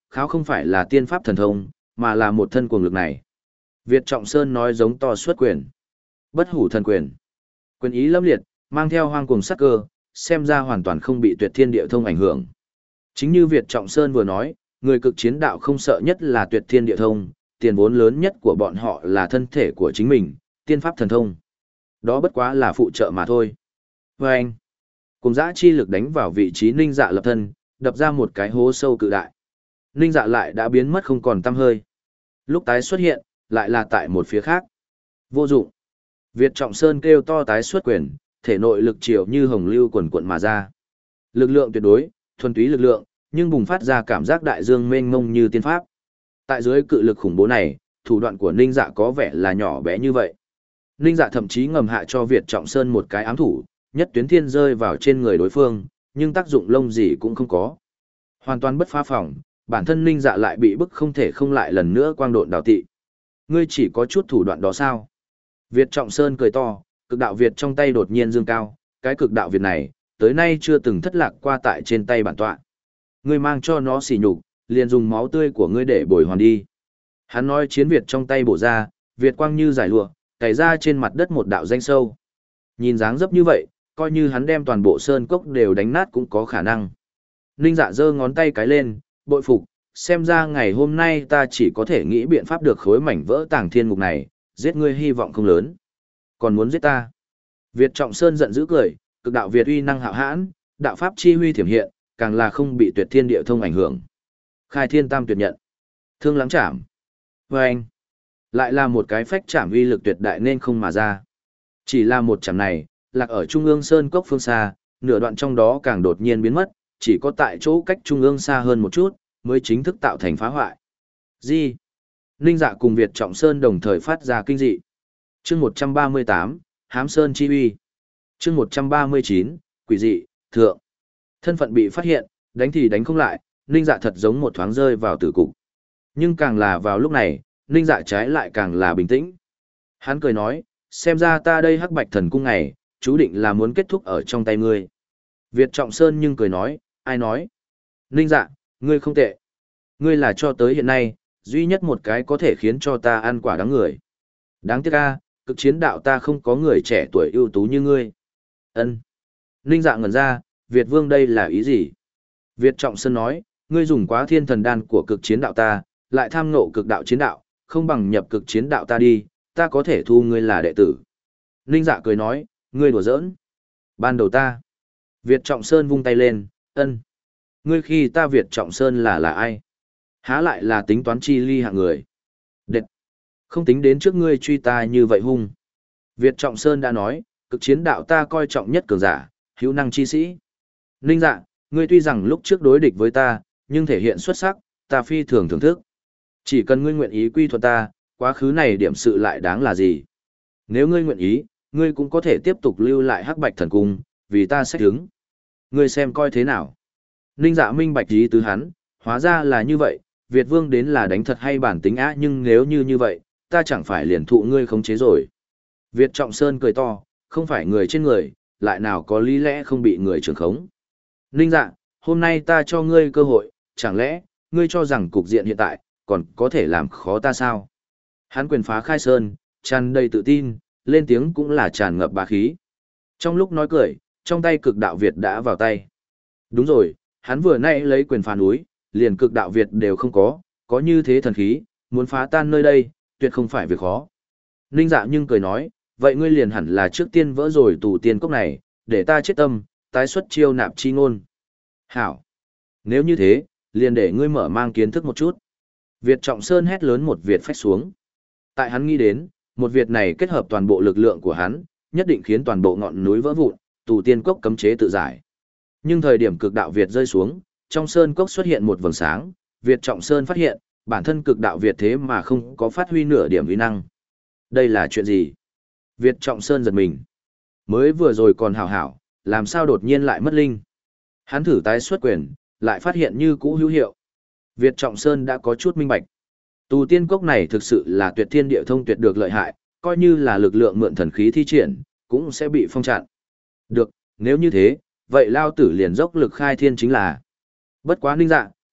kháo không phải là tiên pháp thần thông, mà là một thân cuồng lực này. Việt Trọng Sơn nói giống to xuất quyền. Bất hủ thần quyền. Quyền ý lâm liệt, mang theo hoang cuồng sát cơ, xem ra hoàn toàn không bị tuyệt thiên địa thông ảnh hưởng. Chính như Việt Trọng Sơn vừa nói, người cực chiến đạo không sợ nhất là tuyệt thiên địa thông, tiền vốn lớn nhất của bọn họ là thân thể của chính mình, tiên pháp thần thông. Đó bất quá là phụ trợ mà thôi. Và anh, cùng dã chi lực đánh vào vị trí Ninh Dạ lập thân, đập ra một cái hố sâu cự đại. Ninh Dạ lại đã biến mất không còn tăm hơi. Lúc tái xuất hiện, lại là tại một phía khác. Vô dụng. Việt Trọng Sơn kêu to tái xuất quyền, thể nội lực chiều như hồng lưu quần quận mà ra. Lực lượng tuyệt đối, thuần túy lực lượng, nhưng bùng phát ra cảm giác đại dương mênh mông như tiên pháp. Tại dưới cự lực khủng bố này, thủ đoạn của Ninh Dạ có vẻ là nhỏ bé như vậy. Ninh Dạ thậm chí ngầm hạ cho Việt Trọng Sơn một cái ám thủ, nhất tuyến thiên rơi vào trên người đối phương, nhưng tác dụng lông gì cũng không có. Hoàn toàn bất phá phòng, bản thân Ninh Dạ lại bị bức không thể không lại lần nữa quang độn đào tị. Ngươi chỉ có chút thủ đoạn đó sao? Việt Trọng Sơn cười to, cực đạo Việt trong tay đột nhiên dương cao, cái cực đạo Việt này, tới nay chưa từng thất lạc qua tại trên tay bản tọa. Ngươi mang cho nó xỉ nhục, liền dùng máu tươi của ngươi để bồi hoàn đi. Hắn nói chiến Việt trong tay bổ ra, Việt quang như giải lụa, cày ra trên mặt đất một đạo danh sâu. Nhìn dáng dấp như vậy, coi như hắn đem toàn bộ sơn cốc đều đánh nát cũng có khả năng. Ninh Dạ giơ ngón tay cái lên, bội phục, xem ra ngày hôm nay ta chỉ có thể nghĩ biện pháp được khối mảnh vỡ tàng thiên ngục này, giết ngươi hy vọng không lớn. Còn muốn giết ta? Việt Trọng Sơn giận dữ cười, cực đạo Việt uy năng hạo hãn, đạo pháp chi huy thiểm hiện, càng là không bị tuyệt thiên địa thông ảnh hưởng. Khai thiên tam tuyệt nhận. Thương lắng chạm. Và anh. Lại là một cái phách chạm uy lực tuyệt đại nên không mà ra. Chỉ là một chạm này, lạc ở trung ương sơn cốc phương xa, nửa đoạn trong đó càng đột nhiên biến mất, chỉ có tại chỗ cách trung ương xa hơn một chút, mới chính thức tạo thành phá hoại. Gì? Ninh Dạ cùng Việt Trọng Sơn đồng thời phát ra kinh dị. Chương một trăm ba mươi tám, Hám Sơn chi uy. Chương một trăm ba mươi chín, Quỷ dị, thượng. Thân phận bị phát hiện, đánh thì đánh không lại, Ninh Dạ thật giống một thoáng rơi vào tử cục. Nhưng càng là vào lúc này, Ninh Dạ trái lại càng là bình tĩnh. Hắn cười nói, xem ra ta đây hắc bạch thần cung này, chú định là muốn kết thúc ở trong tay ngươi. Việt Trọng Sơn nhưng cười nói, ai nói? Ninh Dạ, ngươi không tệ. Ngươi là cho tới hiện nay, duy nhất một cái có thể khiến cho ta ăn quả đáng người. Đáng tiếc a, cực chiến đạo ta không có người trẻ tuổi ưu tú như ngươi. Ân. Ninh Dạ ngẩn ra, Việt Vương đây là ý gì? Việt Trọng Sơn nói, ngươi dùng quá thiên thần đan của cực chiến đạo ta, lại tham ngộ cực đạo chiến đạo, không bằng nhập cực chiến đạo ta đi, ta có thể thu ngươi là đệ tử. Ninh Dạ cười nói, ngươi đùa giỡn. Ban đầu ta. Việt Trọng Sơn vung tay lên, ân. Ngươi khi ta Việt Trọng Sơn là là ai? Há lại là tính toán chi ly hạng người. Đệt. Không tính đến trước ngươi truy ta như vậy hung. Việt Trọng Sơn đã nói, cực chiến đạo ta coi trọng nhất cường giả, hữu năng chi sĩ. Ninh Dạ, ngươi tuy rằng lúc trước đối địch với ta, nhưng thể hiện xuất sắc, ta phi thường thưởng thức. Chỉ cần ngươi nguyện ý quy thuận ta, quá khứ này điểm sự lại đáng là gì? Nếu ngươi nguyện ý, ngươi cũng có thể tiếp tục lưu lại hắc bạch thần cung, vì ta sẽ hứng. Ngươi xem coi thế nào? Ninh Dạ minh bạch ý tứ hắn, hóa ra là như vậy, Việt Vương đến là đánh thật hay bản tính á, nhưng nếu như như vậy, ta chẳng phải liền thụ ngươi khống chế rồi. Việt Trọng Sơn cười to, không phải người trên người, lại nào có lý lẽ không bị người trưởng khống. Ninh Dạ, hôm nay ta cho ngươi cơ hội, chẳng lẽ, ngươi cho rằng cục diện hiện tại, còn có thể làm khó ta sao? Hắn quyền phá khai sơn, tràn đầy tự tin, lên tiếng cũng là tràn ngập bá khí. Trong lúc nói cười, trong tay cực đạo Việt đã vào tay. Đúng rồi, hắn vừa nãy lấy quyền phá núi, liền cực đạo Việt đều không có, có như thế thần khí, muốn phá tan nơi đây, tuyệt không phải việc khó. Ninh Dạ nhưng cười nói, vậy ngươi liền hẳn là trước tiên vỡ rồi tù tiên cốc này, để ta chết tâm, tái xuất chiêu nạp chi ngôn. Hảo! Nếu như thế, liền để ngươi mở mang kiến thức một chút. Việt Trọng Sơn hét lớn một Việt phách xuống. Tại hắn nghĩ đến, một Việt này kết hợp toàn bộ lực lượng của hắn, nhất định khiến toàn bộ ngọn núi vỡ vụn, tù tiên cốc cấm chế tự giải. Nhưng thời điểm cực đạo Việt rơi xuống, trong sơn cốc xuất hiện một vầng sáng, Việt Trọng Sơn phát hiện, bản thân cực đạo Việt thế mà không có phát huy nửa điểm uy năng. Đây là chuyện gì? Việt Trọng Sơn giật mình. Mới vừa rồi còn hảo hảo, làm sao đột nhiên lại mất linh? Hắn thử tái xuất quyền, lại phát hiện như cũ hữu hiệu. Việt Trọng Sơn đã có chút minh bạch. Tù tiên cốc này thực sự là tuyệt thiên địa thông tuyệt được lợi hại, coi như là lực lượng mượn thần khí thi triển, cũng sẽ bị phong chặn. Được, nếu như thế, vậy lao tử liền dốc lực khai thiên chính là. Bất quá Ninh Dạ,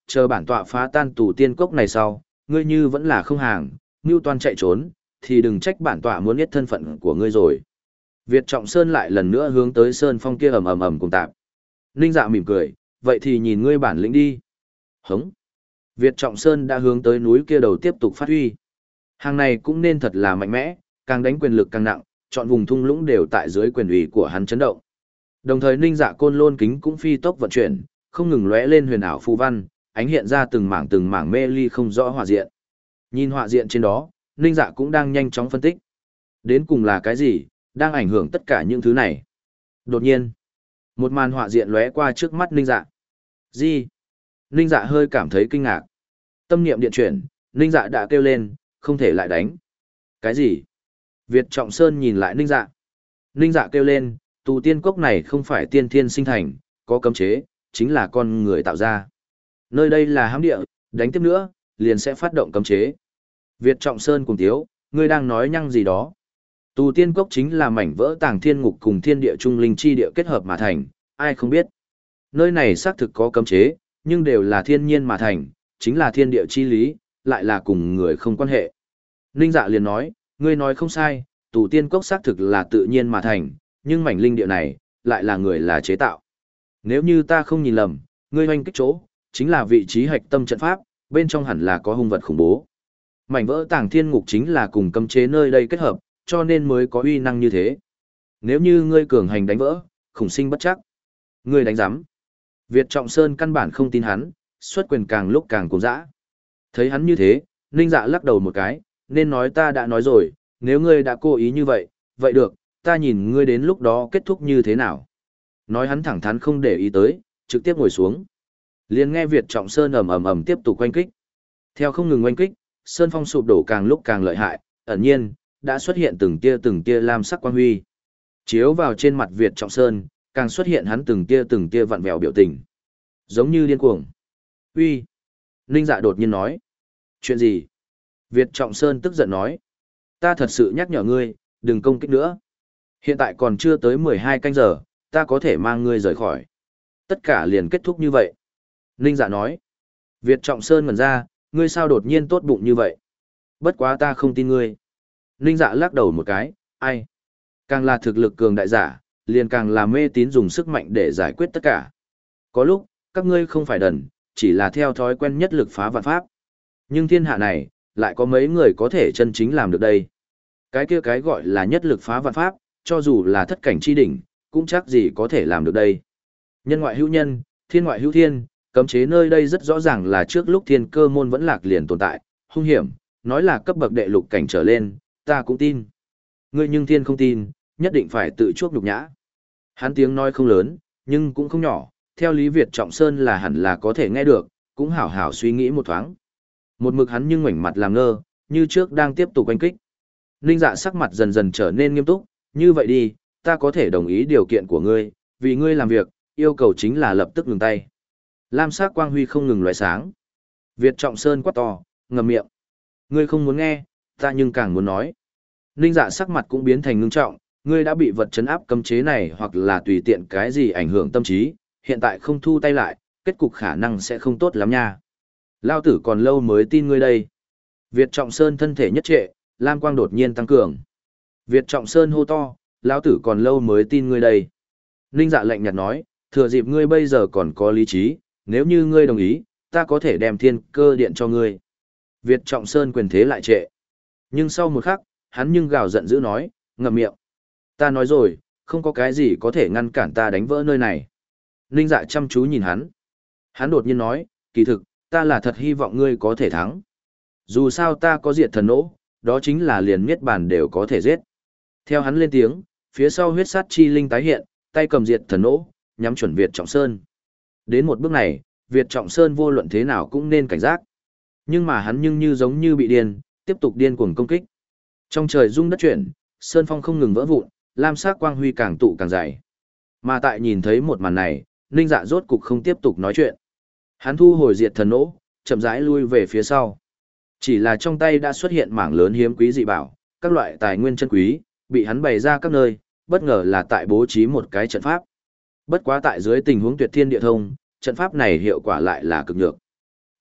chờ bản tọa phá tan tù tiên cốc này sau, ngươi như vẫn là không hàng, Ngưu Toan chạy trốn, thì đừng trách bản tọa muốn biết thân phận của ngươi rồi. Việt Trọng Sơn lại lần nữa hướng tới Sơn Phong kia ầm ầm ầm cùng tạp. Ninh Dạ mỉm cười, vậy thì nhìn ngươi bản lĩnh đi. Hống. Việt Trọng Sơn đã hướng tới núi kia đầu tiếp tục phát huy. Hàng này cũng nên thật là mạnh mẽ, càng đánh quyền lực càng nặng, chọn vùng thung lũng đều tại dưới quyền ủy của hắn chấn động. Đồng thời Ninh Dạ côn lôn kính cũng phi tốc vận chuyển, không ngừng lóe lên huyền ảo phù văn, ánh hiện ra từng mảng từng mảng mê ly không rõ họa diện. Nhìn họa diện trên đó, Ninh Dạ cũng đang nhanh chóng phân tích. Đến cùng là cái gì, đang ảnh hưởng tất cả những thứ này. Đột nhiên, một màn họa diện lóe qua trước mắt Ninh Dạ. Gì? Ninh Dạ hơi cảm thấy kinh ngạc. Tâm niệm điện chuyển, Ninh Dạ đã kêu lên, không thể lại đánh. Cái gì? Việt Trọng Sơn nhìn lại Ninh Dạ. Ninh Dạ kêu lên, tù tiên cốc này không phải tiên thiên sinh thành, có cấm chế, chính là con người tạo ra. Nơi đây là hãm địa, đánh tiếp nữa, liền sẽ phát động cấm chế. Việt Trọng Sơn cùng tiếu, ngươi đang nói nhăng gì đó. Tù tiên cốc chính là mảnh vỡ tàng thiên ngục cùng thiên địa trung linh chi địa kết hợp mà thành, ai không biết. Nơi này xác thực có cấm chế, nhưng đều là thiên nhiên mà thành, chính là thiên địa chi lý, lại là cùng người không quan hệ. Ninh Dạ liền nói, ngươi nói không sai, tù tiên cốc xác thực là tự nhiên mà thành, nhưng mảnh linh địa này, lại là người là chế tạo. Nếu như ta không nhìn lầm, ngươi hoanh kích chỗ, chính là vị trí hạch tâm trận pháp, bên trong hẳn là có hung vật khủng bố. Mảnh vỡ tàng thiên ngục chính là cùng cấm chế nơi đây kết hợp, cho nên mới có uy năng như thế. Nếu như ngươi cường hành đánh vỡ, khủng sinh bất chắc. Ngươi đánh giám. Việt Trọng Sơn căn bản không tin hắn, xuất quyền càng lúc càng cuồng dã. Thấy hắn như thế, Ninh Dạ lắc đầu một cái, nên nói ta đã nói rồi, nếu ngươi đã cố ý như vậy, vậy được, ta nhìn ngươi đến lúc đó kết thúc như thế nào. Nói hắn thẳng thắn không để ý tới, trực tiếp ngồi xuống. Liền nghe Việt Trọng Sơn ầm ầm ầm tiếp tục quanh kích. Theo không ngừng quanh kích, sơn phong sụp đổ càng lúc càng lợi hại, ẩn nhiên đã xuất hiện từng tia từng tia lam sắc quang huy. Chiếu vào trên mặt Việt Trọng Sơn, càng xuất hiện hắn từng tia từng tia vặn vẹo biểu tình. Giống như điên cuồng. Uy. Ninh Dạ đột nhiên nói. Chuyện gì? Việt Trọng Sơn tức giận nói. Ta thật sự nhắc nhở ngươi, đừng công kích nữa. Hiện tại còn chưa tới mười hai canh giờ, ta có thể mang ngươi rời khỏi. Tất cả liền kết thúc như vậy. Ninh Dạ nói. Việt Trọng Sơn ngẩn ra, ngươi sao đột nhiên tốt bụng như vậy? Bất quá ta không tin ngươi. Ninh Dạ lắc đầu một cái, ai? Càng là thực lực cường đại giả, liền càng là mê tín dùng sức mạnh để giải quyết tất cả. Có lúc, các ngươi không phải đần, chỉ là theo thói quen nhất lực phá vạn pháp. Nhưng thiên hạ này, lại có mấy người có thể chân chính làm được đây. Cái kia cái gọi là nhất lực phá vạn pháp, cho dù là thất cảnh chi đỉnh, cũng chắc gì có thể làm được đây. Nhân ngoại hữu nhân, thiên ngoại hữu thiên, cấm chế nơi đây rất rõ ràng là trước lúc thiên cơ môn vẫn lạc liền tồn tại, hung hiểm, nói là cấp bậc đệ lục cảnh trở lên, ta cũng tin. Ngươi nhưng thiên không tin, nhất định phải tự chuốc nhục nhã. Hắn tiếng nói không lớn, nhưng cũng không nhỏ, theo Lý Việt Trọng Sơn là hẳn là có thể nghe được, cũng hảo hảo suy nghĩ một thoáng. Một mực hắn nhưng ngoảnh mặt làm ngơ, như trước đang tiếp tục oanh kích. Ninh Dạ sắc mặt dần dần trở nên nghiêm túc, như vậy đi, ta có thể đồng ý điều kiện của ngươi, vì ngươi làm việc, yêu cầu chính là lập tức ngừng tay. Lam sắc quang huy không ngừng lóe sáng. Việt Trọng Sơn quát to, ngậm miệng. Ngươi không muốn nghe, ta nhưng càng muốn nói. Ninh Dạ sắc mặt cũng biến thành ngưng trọng, ngươi đã bị vật chấn áp cấm chế này hoặc là tùy tiện cái gì ảnh hưởng tâm trí, hiện tại không thu tay lại, kết cục khả năng sẽ không tốt lắm nha. Lao tử còn lâu mới tin ngươi đây. Việt Trọng Sơn thân thể nhất trệ, lam quang đột nhiên tăng cường. Việt Trọng Sơn hô to, lão tử còn lâu mới tin ngươi đây. Ninh Dạ lạnh nhạt nói, thừa dịp ngươi bây giờ còn có lý trí, nếu như ngươi đồng ý, ta có thể đem thiên cơ điện cho ngươi. Việt Trọng Sơn quyền thế lại trệ. Nhưng sau một khắc, hắn nhưng gào giận dữ nói, ngậm miệng. Ta nói rồi, không có cái gì có thể ngăn cản ta đánh vỡ nơi này. Ninh Dạ chăm chú nhìn hắn. Hắn đột nhiên nói, kỳ thực, ta là thật hy vọng ngươi có thể thắng. Dù sao ta có diệt thần nỗ, đó chính là liền miết bàn đều có thể giết. Theo hắn lên tiếng, phía sau huyết sát chi linh tái hiện, tay cầm diệt thần nỗ, nhắm chuẩn Việt Trọng Sơn. Đến một bước này, Việt Trọng Sơn vô luận thế nào cũng nên cảnh giác. Nhưng mà hắn nhưng như giống như bị điên, tiếp tục điên cuồng công kích. Trong trời rung đất chuyển, sơn phong không ngừng vỡ vụn, lam sắc quang huy càng tụ càng dày. Mà tại nhìn thấy một màn này, Ninh Dạ rốt cục không tiếp tục nói chuyện. Hắn thu hồi diệt thần nỗ, chậm rãi lui về phía sau. Chỉ là trong tay đã xuất hiện mảng lớn hiếm quý dị bảo, các loại tài nguyên chân quý, bị hắn bày ra các nơi, bất ngờ là tại bố trí một cái trận pháp. Bất quá tại dưới tình huống tuyệt thiên địa thông, trận pháp này hiệu quả lại là cực nhược.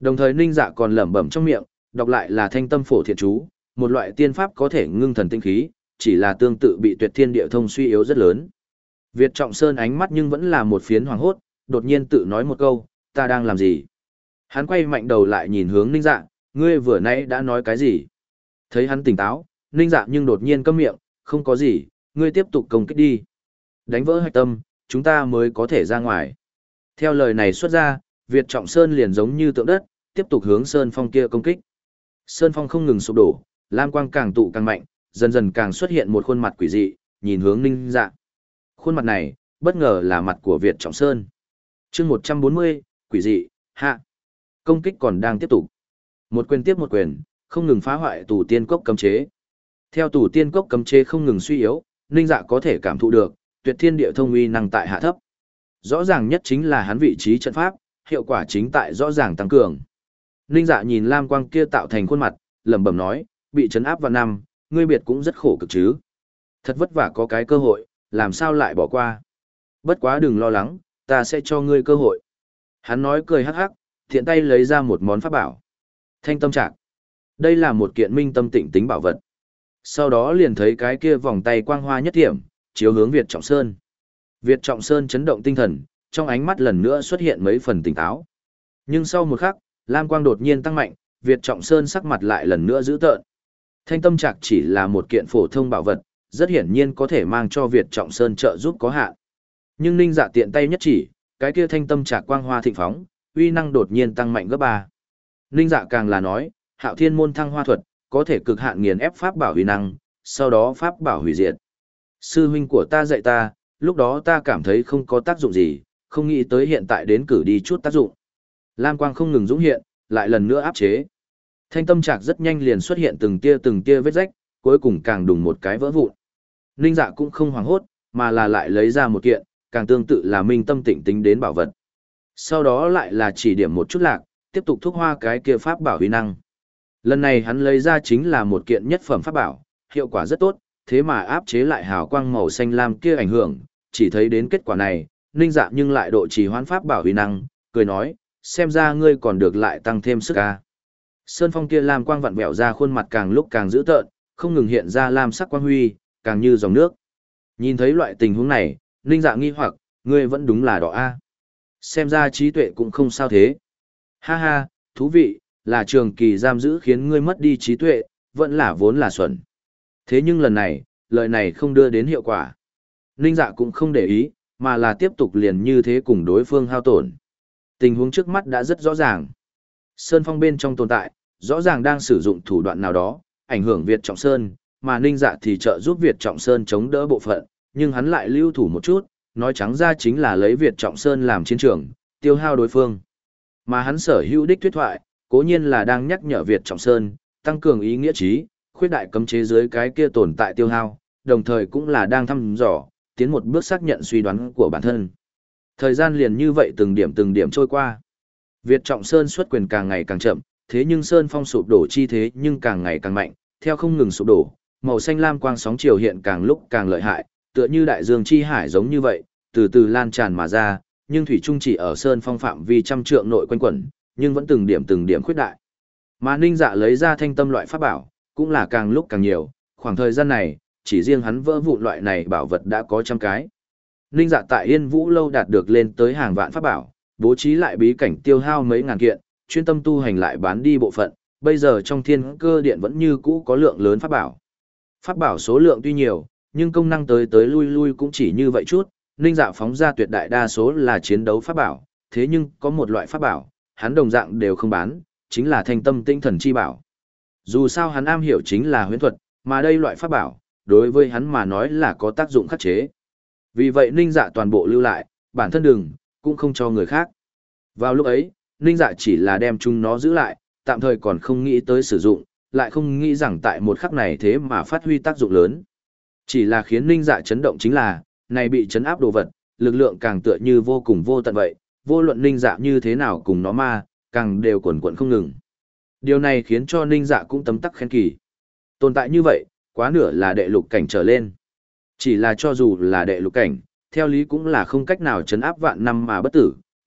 Đồng thời Ninh Dạ còn lẩm bẩm trong miệng, đọc lại là thanh tâm phổ thiện chú, một loại tiên pháp có thể ngưng thần tinh khí, chỉ là tương tự bị tuyệt thiên địa thông suy yếu rất lớn. Việt Trọng Sơn ánh mắt nhưng vẫn là một phiến hoàng hốt, đột nhiên tự nói một câu, ta đang làm gì? Hắn quay mạnh đầu lại nhìn hướng Ninh Dạ, ngươi vừa nãy đã nói cái gì? Thấy hắn tỉnh táo, Ninh Dạ nhưng đột nhiên câm miệng, không có gì, ngươi tiếp tục công kích đi. Đánh vỡ hạch tâm, chúng ta mới có thể ra ngoài. Theo lời này xuất ra, Việt Trọng Sơn liền giống như tượng đất, tiếp tục hướng Sơn Phong kia công kích. Sơn Phong không ngừng sụp đổ, lam quang càng tụ càng mạnh, dần dần càng xuất hiện một khuôn mặt quỷ dị, nhìn hướng Ninh Dạ. Khuôn mặt này, bất ngờ là mặt của Việt Trọng Sơn. Chương một trăm bốn mươi, quỷ dị, hạ. Công kích còn đang tiếp tục. Một quyền tiếp một quyền, không ngừng phá hoại tủ tiên cốc cấm chế. Theo tủ tiên cốc cấm chế không ngừng suy yếu, Ninh Dạ có thể cảm thụ được, tuyệt thiên địa thông uy năng tại hạ thấp. Rõ ràng nhất chính là hắn vị trí trận pháp, hiệu quả chính tại rõ ràng tăng cường. Ninh Dạ nhìn lam quang kia tạo thành khuôn mặt, lẩm bẩm nói, bị trấn áp vào năm, ngươi biệt cũng rất khổ cực chứ. Thật vất vả có cái cơ hội, làm sao lại bỏ qua. Bất quá đừng lo lắng, ta sẽ cho ngươi cơ hội. Hắn nói cười hắc hắc, thiện tay lấy ra một món pháp bảo. Thanh tâm trạc. Đây là một kiện minh tâm tịnh tính bảo vật. Sau đó liền thấy cái kia vòng tay quang hoa nhất thiểm, chiếu hướng Việt Trọng Sơn. Việt Trọng Sơn chấn động tinh thần, trong ánh mắt lần nữa xuất hiện mấy phần tỉnh táo. Nhưng sau một khắc, lam quang đột nhiên tăng mạnh, Việt Trọng Sơn sắc mặt lại lần nữa dữ tợn. Thanh tâm trạc chỉ là một kiện phổ thông bảo vật, rất hiển nhiên có thể mang cho Việt Trọng Sơn trợ giúp có hạn. Nhưng Ninh Dạ tiện tay nhất chỉ, cái kia thanh tâm trạc quang hoa thịnh phóng, uy năng đột nhiên tăng mạnh gấp ba. Ninh Dạ càng là nói, Hạo Thiên môn thăng hoa thuật, có thể cực hạn nghiền ép pháp bảo uy năng, sau đó pháp bảo hủy diệt. Sư huynh của ta dạy ta, lúc đó ta cảm thấy không có tác dụng gì, không nghĩ tới hiện tại đến cử đi chút tác dụng. Lam quang không ngừng dũng hiện, lại lần nữa áp chế. Thanh tâm trạc rất nhanh liền xuất hiện từng tia từng tia vết rách, cuối cùng càng đùng một cái vỡ vụn. Ninh Dạ cũng không hoảng hốt, mà là lại lấy ra một kiện, càng tương tự là minh tâm tịnh tính đến bảo vật. Sau đó lại là chỉ điểm một chút lạc, tiếp tục thúc hoa cái kia pháp bảo huy năng. Lần này hắn lấy ra chính là một kiện nhất phẩm pháp bảo, hiệu quả rất tốt, thế mà áp chế lại hào quang màu xanh lam kia ảnh hưởng, chỉ thấy đến kết quả này, Ninh Dạ nhưng lại độ trì hoãn pháp bảo huy năng, cười nói, xem ra ngươi còn được lại tăng thêm sức ca. Sơn Phong kia lam quang vặn vẹo ra khuôn mặt càng lúc càng dữ tợn, không ngừng hiện ra lam sắc quang huy, càng như dòng nước. Nhìn thấy loại tình huống này, Ninh Dạ nghi hoặc, ngươi vẫn đúng là đỏ a. Xem ra trí tuệ cũng không sao thế. Ha ha, thú vị, là trường kỳ giam giữ khiến ngươi mất đi trí tuệ, vẫn là vốn là xuẩn. Thế nhưng lần này, lời này không đưa đến hiệu quả. Ninh Dạ cũng không để ý, mà là tiếp tục liền như thế cùng đối phương hao tổn. Tình huống trước mắt đã rất rõ ràng. Sơn Phong bên trong tồn tại, rõ ràng đang sử dụng thủ đoạn nào đó, ảnh hưởng Việt Trọng Sơn, mà Ninh Dạ thì trợ giúp Việt Trọng Sơn chống đỡ bộ phận, nhưng hắn lại lưu thủ một chút, nói trắng ra chính là lấy Việt Trọng Sơn làm chiến trường, tiêu hao đối phương. Mà hắn sở hữu đích thuyết thoại, cố nhiên là đang nhắc nhở Việt Trọng Sơn, tăng cường ý nghĩa trí, khuyết đại cấm chế dưới cái kia tồn tại tiêu hao, đồng thời cũng là đang thăm dò, tiến một bước xác nhận suy đoán của bản thân. Thời gian liền như vậy từng điểm từng điểm trôi qua. Việt Trọng Sơn xuất quyền càng ngày càng chậm, thế nhưng Sơn Phong sụp đổ chi thế nhưng càng ngày càng mạnh, theo không ngừng sụp đổ, màu xanh lam quang sóng chiều hiện càng lúc càng lợi hại, tựa như đại dương chi hải giống như vậy, từ từ lan tràn mà ra, nhưng thủy chung chỉ ở Sơn Phong phạm vi trăm trượng nội quanh quẩn, nhưng vẫn từng điểm từng điểm khuyết đại. Mà Ninh Dạ lấy ra thanh tâm loại pháp bảo, cũng là càng lúc càng nhiều, khoảng thời gian này, chỉ riêng hắn vỡ vụn loại này bảo vật đã có trăm cái. Ninh Dạ tại Yên Vũ lâu đạt được lên tới hàng vạn pháp bảo, bố trí lại bí cảnh tiêu hao mấy ngàn kiện, chuyên tâm tu hành lại bán đi bộ phận, bây giờ trong thiên cơ điện vẫn như cũ có lượng lớn pháp bảo. Pháp bảo số lượng tuy nhiều, nhưng công năng tới tới lui lui cũng chỉ như vậy chút, Ninh Dạ phóng ra tuyệt đại đa số là chiến đấu pháp bảo, thế nhưng có một loại pháp bảo, hắn đồng dạng đều không bán, chính là thanh tâm tinh thần chi bảo. Dù sao hắn am hiểu chính là huyễn thuật, mà đây loại pháp bảo, đối với hắn mà nói là có tác dụng khắc chế. Vì vậy Ninh Dạ toàn bộ lưu lại, bản thân đừng, cũng không cho người khác. Vào lúc ấy, Ninh Dạ chỉ là đem chúng nó giữ lại, tạm thời còn không nghĩ tới sử dụng, lại không nghĩ rằng tại một khắc này thế mà phát huy tác dụng lớn. Chỉ là khiến Ninh Dạ chấn động chính là, này bị chấn áp đồ vật, lực lượng càng tựa như vô cùng vô tận vậy, vô luận Ninh Dạ như thế nào cùng nó ma, càng đều quần quần không ngừng. Điều này khiến cho Ninh Dạ cũng tấm tắc khen kỳ. Tồn tại như vậy, quá nửa là đệ lục cảnh trở lên. Chỉ là cho dù là đệ lục cảnh, theo lý cũng là không cách nào chấn áp vạn năm mà bất tử,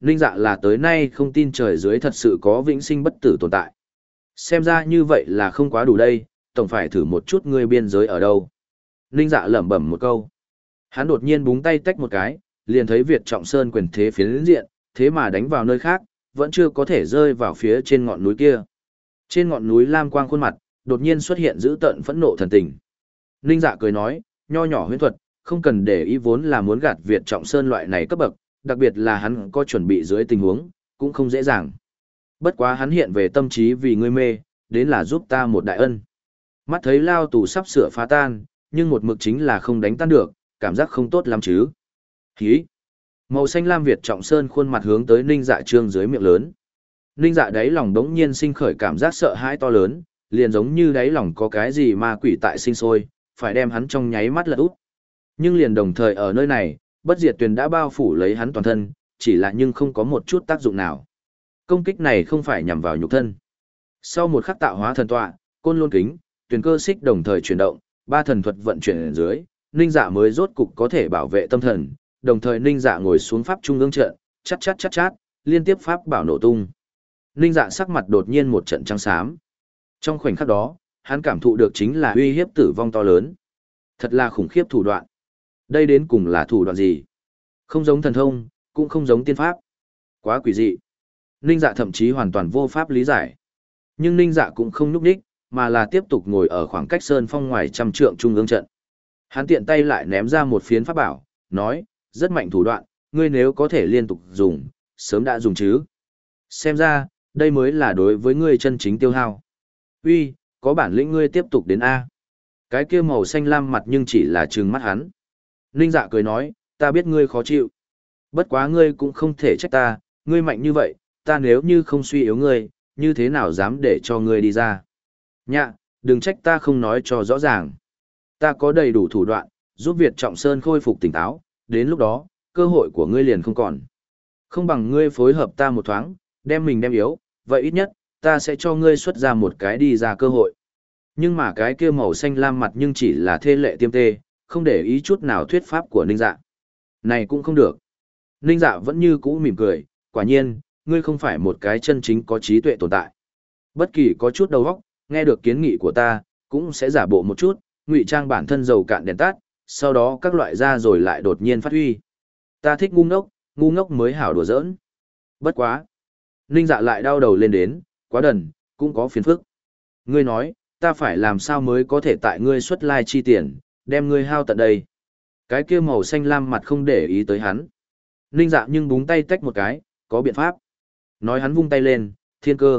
Ninh Dạ là tới nay không tin trời dưới thật sự có vĩnh sinh bất tử tồn tại. Xem ra như vậy là không quá đủ đây, tổng phải thử một chút ngươi biên giới ở đâu. Ninh Dạ lẩm bẩm một câu. Hắn đột nhiên búng tay tách một cái, liền thấy Việt Trọng Sơn quyền thế phiến diện, thế mà đánh vào nơi khác, vẫn chưa có thể rơi vào phía trên ngọn núi kia. Trên ngọn núi lam quang khuôn mặt, đột nhiên xuất hiện dữ tợn phẫn nộ thần tình. Ninh Dạ cười nói, nho nhỏ huyễn thuật, không cần để ý vốn là muốn gạt Việt Trọng Sơn loại này cấp bậc, đặc biệt là hắn có chuẩn bị dưới tình huống, cũng không dễ dàng. Bất quá hắn hiện về tâm trí vì ngươi mê, đến là giúp ta một đại ân. Mắt thấy lao tù sắp sửa phá tan, nhưng một mực chính là không đánh tan được, cảm giác không tốt lắm chứ. Hí! Màu xanh lam Việt Trọng Sơn khuôn mặt hướng tới Ninh Dạ trương dưới miệng lớn. Ninh Dạ đáy lòng đống nhiên sinh khởi cảm giác sợ hãi to lớn, liền giống như đáy lòng có cái gì ma quỷ tại sinh sôi, phải đem hắn trong nháy mắt lật úp. Nhưng liền đồng thời ở nơi này, bất diệt tuyền đã bao phủ lấy hắn toàn thân, chỉ là nhưng không có một chút tác dụng nào. Công kích này không phải nhằm vào nhục thân. Sau một khắc tạo hóa thần tọa, côn lôn kính, tuyền cơ xích đồng thời chuyển động, ba thần thuật vận chuyển ở dưới, Ninh Dạ mới rốt cục có thể bảo vệ tâm thần, đồng thời Ninh Dạ ngồi xuống pháp trung ương trận, chát chát chát chát, liên tiếp pháp bảo nổ tung. Ninh Dạ sắc mặt đột nhiên một trận trắng xám. Trong khoảnh khắc đó, hắn cảm thụ được chính là uy hiếp tử vong to lớn. Thật là khủng khiếp thủ đoạn. Đây đến cùng là thủ đoạn gì? Không giống thần thông, cũng không giống tiên pháp. Quá quỷ dị. Ninh Dạ thậm chí hoàn toàn vô pháp lý giải. Nhưng Ninh Dạ cũng không núp đích, mà là tiếp tục ngồi ở khoảng cách sơn phong ngoài trăm trượng trung ương trận. Hắn tiện tay lại ném ra một phiến pháp bảo, nói, rất mạnh thủ đoạn, ngươi nếu có thể liên tục dùng, sớm đã dùng chứ. Xem ra, đây mới là đối với ngươi chân chính tiêu hao. Uy, có bản lĩnh ngươi tiếp tục đến A. Cái kia màu xanh lam mặt nhưng chỉ là trừng mắt hắn. Ninh Dạ cười nói, ta biết ngươi khó chịu. Bất quá ngươi cũng không thể trách ta, ngươi mạnh như vậy, ta nếu như không suy yếu ngươi, như thế nào dám để cho ngươi đi ra. Nhạ, đừng trách ta không nói cho rõ ràng. Ta có đầy đủ thủ đoạn, giúp Việt Trọng Sơn khôi phục tỉnh táo, đến lúc đó, cơ hội của ngươi liền không còn. Không bằng ngươi phối hợp ta một thoáng, đem mình đem yếu, vậy ít nhất, ta sẽ cho ngươi xuất ra một cái đi ra cơ hội. Nhưng mà cái kia màu xanh lam mặt nhưng chỉ là thê lệ tiêm tê, không để ý chút nào thuyết pháp của Ninh Dạ. Này cũng không được. Ninh Dạ vẫn như cũ mỉm cười, quả nhiên, ngươi không phải một cái chân chính có trí tuệ tồn tại. Bất kỳ có chút đầu óc, nghe được kiến nghị của ta, cũng sẽ giả bộ một chút, ngụy trang bản thân dầu cạn đèn tắt, sau đó các loại ra rồi lại đột nhiên phát huy. Ta thích ngu ngốc, ngu ngốc mới hảo đùa giỡn. Bất quá. Ninh Dạ lại đau đầu lên đến, quá đần, cũng có phiền phức. Ngươi nói, ta phải làm sao mới có thể tại ngươi xuất lai chi tiền, đem ngươi hao tận đây. Cái kia màu xanh lam mặt không để ý tới hắn. Ninh Dạ nhưng búng tay tách một cái, có biện pháp. Nói hắn vung tay lên, thiên cơ.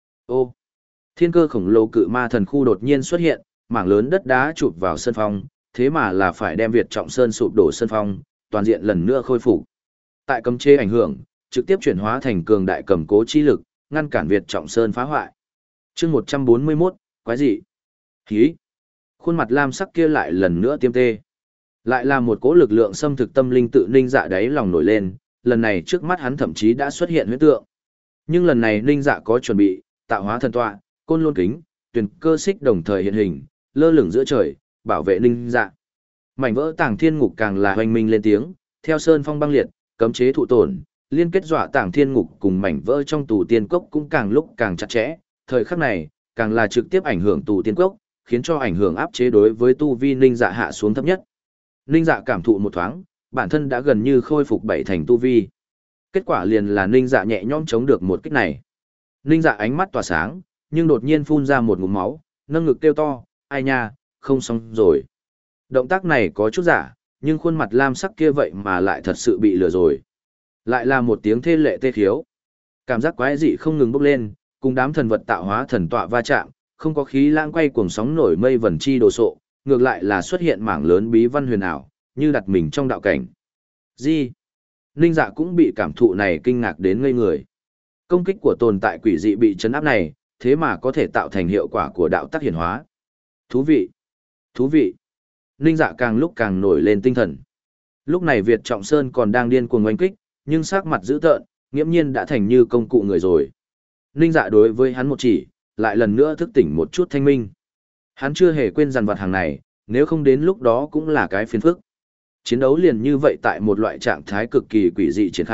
Ô, thiên cơ khổng lồ cự ma thần khu đột nhiên xuất hiện, mảng lớn đất đá chụp vào sân phong, thế mà là phải đem Việt Trọng Sơn sụp đổ sân phong, toàn diện lần nữa khôi phục. Tại cấm chế ảnh hưởng, trực tiếp chuyển hóa thành cường đại cầm cố chi lực, ngăn cản Việt Trọng Sơn phá hoại. Chương một trăm bốn mươi mốt, quái dị. Hí. Khuôn mặt lam sắc kia lại lần nữa tiêm tê. Lại là một cỗ lực lượng xâm thực tâm linh tự Ninh Dạ đáy lòng nổi lên, lần này trước mắt hắn thậm chí đã xuất hiện huyễn tượng. Nhưng lần này Ninh Dạ có chuẩn bị, tạo hóa thần tọa, côn lôn kính, tuyền cơ xích đồng thời hiện hình, lơ lửng giữa trời, bảo vệ Ninh Dạ. Mảnh vỡ Tàng Thiên Ngục càng là hoành minh lên tiếng, theo sơn phong băng liệt, cấm chế thụ tổn, liên kết dọa Tàng Thiên Ngục cùng mảnh vỡ trong tù tiên cốc cũng càng lúc càng chặt chẽ, thời khắc này, càng là trực tiếp ảnh hưởng tù tiên cốc, khiến cho ảnh hưởng áp chế đối với tu vi Ninh Dạ hạ xuống thấp nhất. Ninh Dạ cảm thụ một thoáng, bản thân đã gần như khôi phục bảy thành tu vi. Kết quả liền là Ninh Dạ nhẹ nhõm chống được một kích này. Ninh Dạ ánh mắt tỏa sáng, nhưng đột nhiên phun ra một ngụm máu, nâng ngực kêu to, ai nha, không xong rồi. Động tác này có chút giả, nhưng khuôn mặt lam sắc kia vậy mà lại thật sự bị lừa rồi. Lại là một tiếng thê lệ tê khiếu. Cảm giác quái dị không ngừng bốc lên, cùng đám thần vật tạo hóa thần tọa va chạm, không có khí lãng quay cuồng sóng nổi mây vần chi đồ sộ, ngược lại là xuất hiện mảng lớn bí văn huyền ảo, như đặt mình trong đạo cảnh. Gì? Ninh Dạ cũng bị cảm thụ này kinh ngạc đến ngây người. Công kích của tồn tại quỷ dị bị chấn áp này, thế mà có thể tạo thành hiệu quả của đạo tắc hiển hóa. Thú vị! Thú vị! Ninh Dạ càng lúc càng nổi lên tinh thần. Lúc này Việt Trọng Sơn còn đang điên cuồng oanh kích, nhưng sắc mặt dữ tợn, nghiễm nhiên đã thành như công cụ người rồi. Ninh Dạ đối với hắn một chỉ, lại lần nữa thức tỉnh một chút thanh minh. Hắn chưa hề quên dằn vặt hàng này, nếu không đến lúc đó cũng là cái phiền phức. Chiến đấu liền như vậy tại một loại trạng thái cực kỳ quỷ dị triển khai,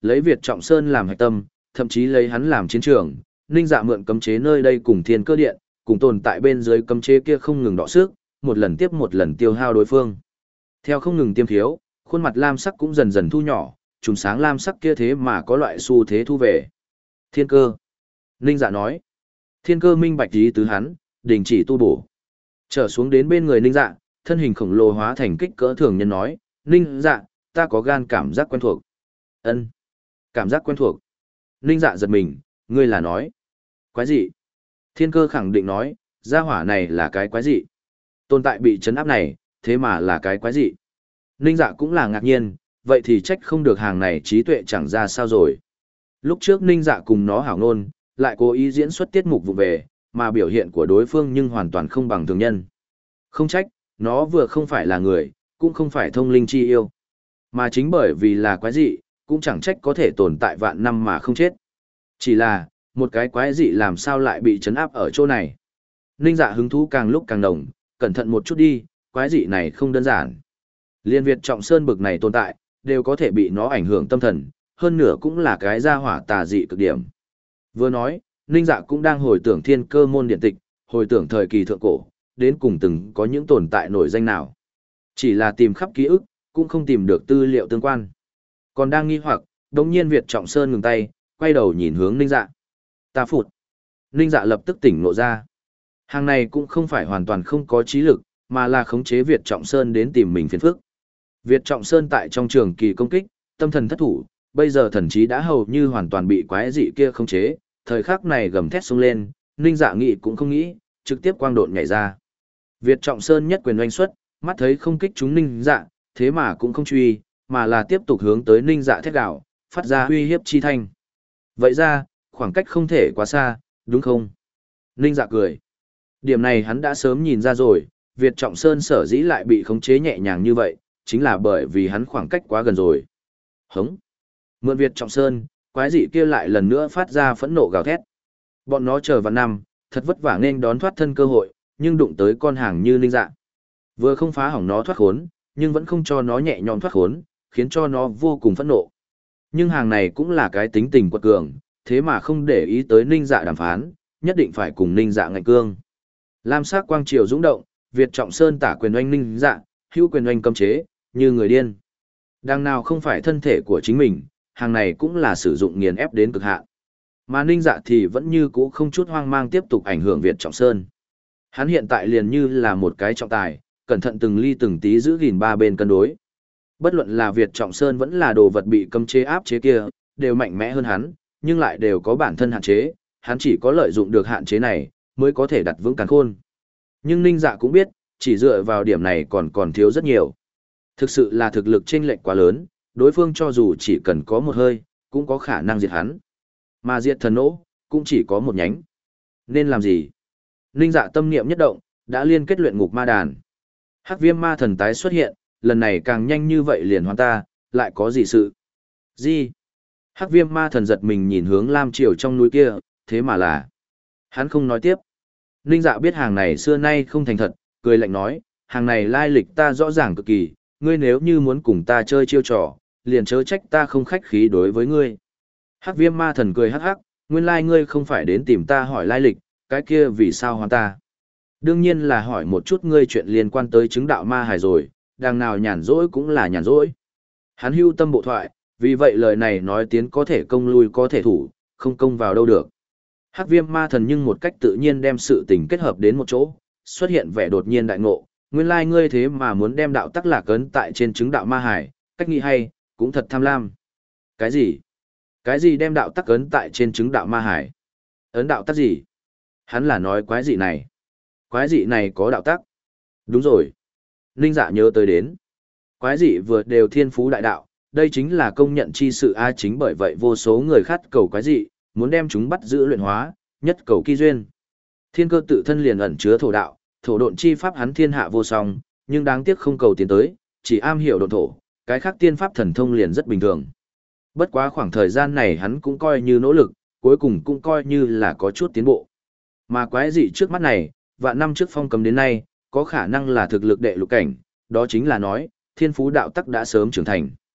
Lấy Việt Trọng Sơn làm hạch tâm, thậm chí lấy hắn làm chiến trường, Ninh Dạ mượn cấm chế nơi đây cùng Thiên Cơ Điện, cùng tồn tại bên dưới cấm chế kia không ngừng đọ sức, một lần tiếp một lần tiêu hao đối phương. Theo không ngừng tiêm thiếu, khuôn mặt lam sắc cũng dần dần thu nhỏ, trùng sáng lam sắc kia thế mà có loại xu thế thu về. Thiên Cơ. Ninh Dạ nói. Thiên Cơ minh bạch ý tứ hắn, đình chỉ tu bổ. Trở xuống đến bên người Ninh Dạ, thân hình khổng lồ hóa thành kích cỡ thường nhân nói, Ninh Dạ, ta có gan cảm giác quen thuộc. Ân, cảm giác quen thuộc. Ninh Dạ giật mình, ngươi là nói. Quái gì? Thiên Cơ khẳng định nói, gia hỏa này là cái quái gì? Tồn tại bị chấn áp này, thế mà là cái quái gì? Ninh Dạ cũng là ngạc nhiên, vậy thì trách không được hàng này trí tuệ chẳng ra sao rồi. Lúc trước Ninh Dạ cùng nó hảo ngôn, lại cố ý diễn xuất tiết mục vụ về, mà biểu hiện của đối phương nhưng hoàn toàn không bằng thường nhân. Không trách, nó vừa không phải là người, cũng không phải thông linh chi yêu. Mà chính bởi vì là quái dị, cũng chẳng trách có thể tồn tại vạn năm mà không chết. Chỉ là, một cái quái dị làm sao lại bị trấn áp ở chỗ này. Ninh Dạ hứng thú càng lúc càng nồng, cẩn thận một chút đi, quái dị này không đơn giản. Liên Việt Trọng Sơn bực này tồn tại, đều có thể bị nó ảnh hưởng tâm thần, hơn nữa cũng là cái gia hỏa tà dị cực điểm. Vừa nói, Ninh Dạ cũng đang hồi tưởng Thiên Cơ môn điện tịch, hồi tưởng thời kỳ thượng cổ, đến cùng từng có những tồn tại nổi danh nào. Chỉ là tìm khắp ký ức, cũng không tìm được tư liệu tương quan. Còn đang nghi hoặc, đột nhiên Việt Trọng Sơn ngừng tay, quay đầu nhìn hướng Ninh Dạ. Ta phụt. Ninh Dạ lập tức tỉnh ngộ ra. Hàng này cũng không phải hoàn toàn không có trí lực, mà là khống chế Việt Trọng Sơn đến tìm mình phiền phức. Việt Trọng Sơn tại trong trường kỳ công kích, tâm thần thất thủ, bây giờ thần trí đã hầu như hoàn toàn bị quái dị kia khống chế, thời khắc này gầm thét xông lên, Ninh Dạ nghĩ cũng không nghĩ, trực tiếp quang độn nhảy ra. Việt Trọng Sơn nhất quyền oanh xuất, mắt thấy không kích chúng Ninh Dạ, thế mà cũng không truy, mà là tiếp tục hướng tới Ninh Dạ thét gào, phát ra uy hiếp chi thanh. Vậy ra, khoảng cách không thể quá xa, đúng không? Ninh Dạ cười. Điểm này hắn đã sớm nhìn ra rồi, Việt Trọng Sơn sở dĩ lại bị khống chế nhẹ nhàng như vậy, chính là bởi vì hắn khoảng cách quá gần rồi. Hống. Mượn Việt Trọng Sơn, quái dị kia lại lần nữa phát ra phẫn nộ gào thét. Bọn nó chờ vào năm, thật vất vả nên đón thoát thân cơ hội, nhưng đụng tới con hàng như Ninh Dạ. Vừa không phá hỏng nó thoát khốn, nhưng vẫn không cho nó nhẹ nhõm thoát khốn, khiến cho nó vô cùng phẫn nộ. Nhưng hàng này cũng là cái tính tình quật cường, thế mà không để ý tới Ninh Dạ đàm phán, nhất định phải cùng Ninh Dạ ngạnh cương. Lam sắc quang triều dũng động, Việt Trọng Sơn tả quyền oanh Ninh Dạ, hữu quyền oanh cấm chế, như người điên. Đằng nào không phải thân thể của chính mình, hàng này cũng là sử dụng nghiền ép đến cực hạn. Mà Ninh Dạ thì vẫn như cũ không chút hoang mang tiếp tục ảnh hưởng Việt Trọng Sơn. Hắn hiện tại liền như là một cái trọng tài, cẩn thận từng ly từng tí giữ gìn ba bên cân đối. Bất luận là Việt Trọng Sơn vẫn là đồ vật bị cấm chế áp chế kia, đều mạnh mẽ hơn hắn, nhưng lại đều có bản thân hạn chế, hắn chỉ có lợi dụng được hạn chế này, mới có thể đặt vững càn khôn. Nhưng Ninh Dạ cũng biết, chỉ dựa vào điểm này còn còn thiếu rất nhiều. Thực sự là thực lực chênh lệch quá lớn, đối phương cho dù chỉ cần có một hơi, cũng có khả năng diệt hắn. Mà diệt thần nỗ, cũng chỉ có một nhánh. Nên làm gì? Ninh Dạ tâm niệm nhất động, đã liên kết luyện ngục ma đàn. Hắc viêm ma thần tái xuất hiện, lần này càng nhanh như vậy liền hoàn ta, lại có gì sự? Gì? Hắc viêm ma thần giật mình nhìn hướng Lam Triều trong núi kia, thế mà là... Hắn không nói tiếp. Ninh Dạ biết hàng này xưa nay không thành thật, cười lạnh nói, hàng này lai lịch ta rõ ràng cực kỳ, ngươi nếu như muốn cùng ta chơi chiêu trò, liền chớ trách ta không khách khí đối với ngươi. Hắc viêm ma thần cười hắc hắc, nguyên lai ngươi không phải đến tìm ta hỏi lai lịch, cái kia vì sao hoàn ta? Đương nhiên là hỏi một chút ngươi chuyện liên quan tới chứng đạo ma hài rồi, đằng nào nhàn rỗi cũng là nhàn rỗi. Hắn hưu tâm bộ thoại, vì vậy lời này nói tiến có thể công lui có thể thủ, không công vào đâu được. Hắc viêm ma thần nhưng một cách tự nhiên đem sự tình kết hợp đến một chỗ, xuất hiện vẻ đột nhiên đại ngộ, nguyên lai ngươi thế mà muốn đem đạo tắc lạc ấn tại trên chứng đạo ma hải, cách nghĩ hay, cũng thật tham lam. Cái gì? Cái gì đem đạo tắc ấn tại trên chứng đạo ma hải? Ấn đạo tắc gì? Hắn là nói quái dị này. Quái dị này có đạo tắc. Đúng rồi. Ninh Dạ nhớ tới đến. Quái dị vừa đều thiên phú đại đạo, đây chính là công nhận chi sự a, chính bởi vậy vô số người khát cầu quái dị, muốn đem chúng bắt giữ luyện hóa, nhất cầu kỳ duyên. Thiên Cơ tự thân liền ẩn chứa thổ đạo, thổ độn chi pháp hắn thiên hạ vô song, nhưng đáng tiếc không cầu tiến tới, chỉ am hiểu độn thổ, cái khác tiên pháp thần thông liền rất bình thường. Bất quá khoảng thời gian này hắn cũng coi như nỗ lực, cuối cùng cũng coi như là có chút tiến bộ. Mà quái dị trước mắt này, vạn năm trước phong cấm đến nay, có khả năng là thực lực đệ lục cảnh, đó chính là nói, thiên phú đạo tắc đã sớm trưởng thành.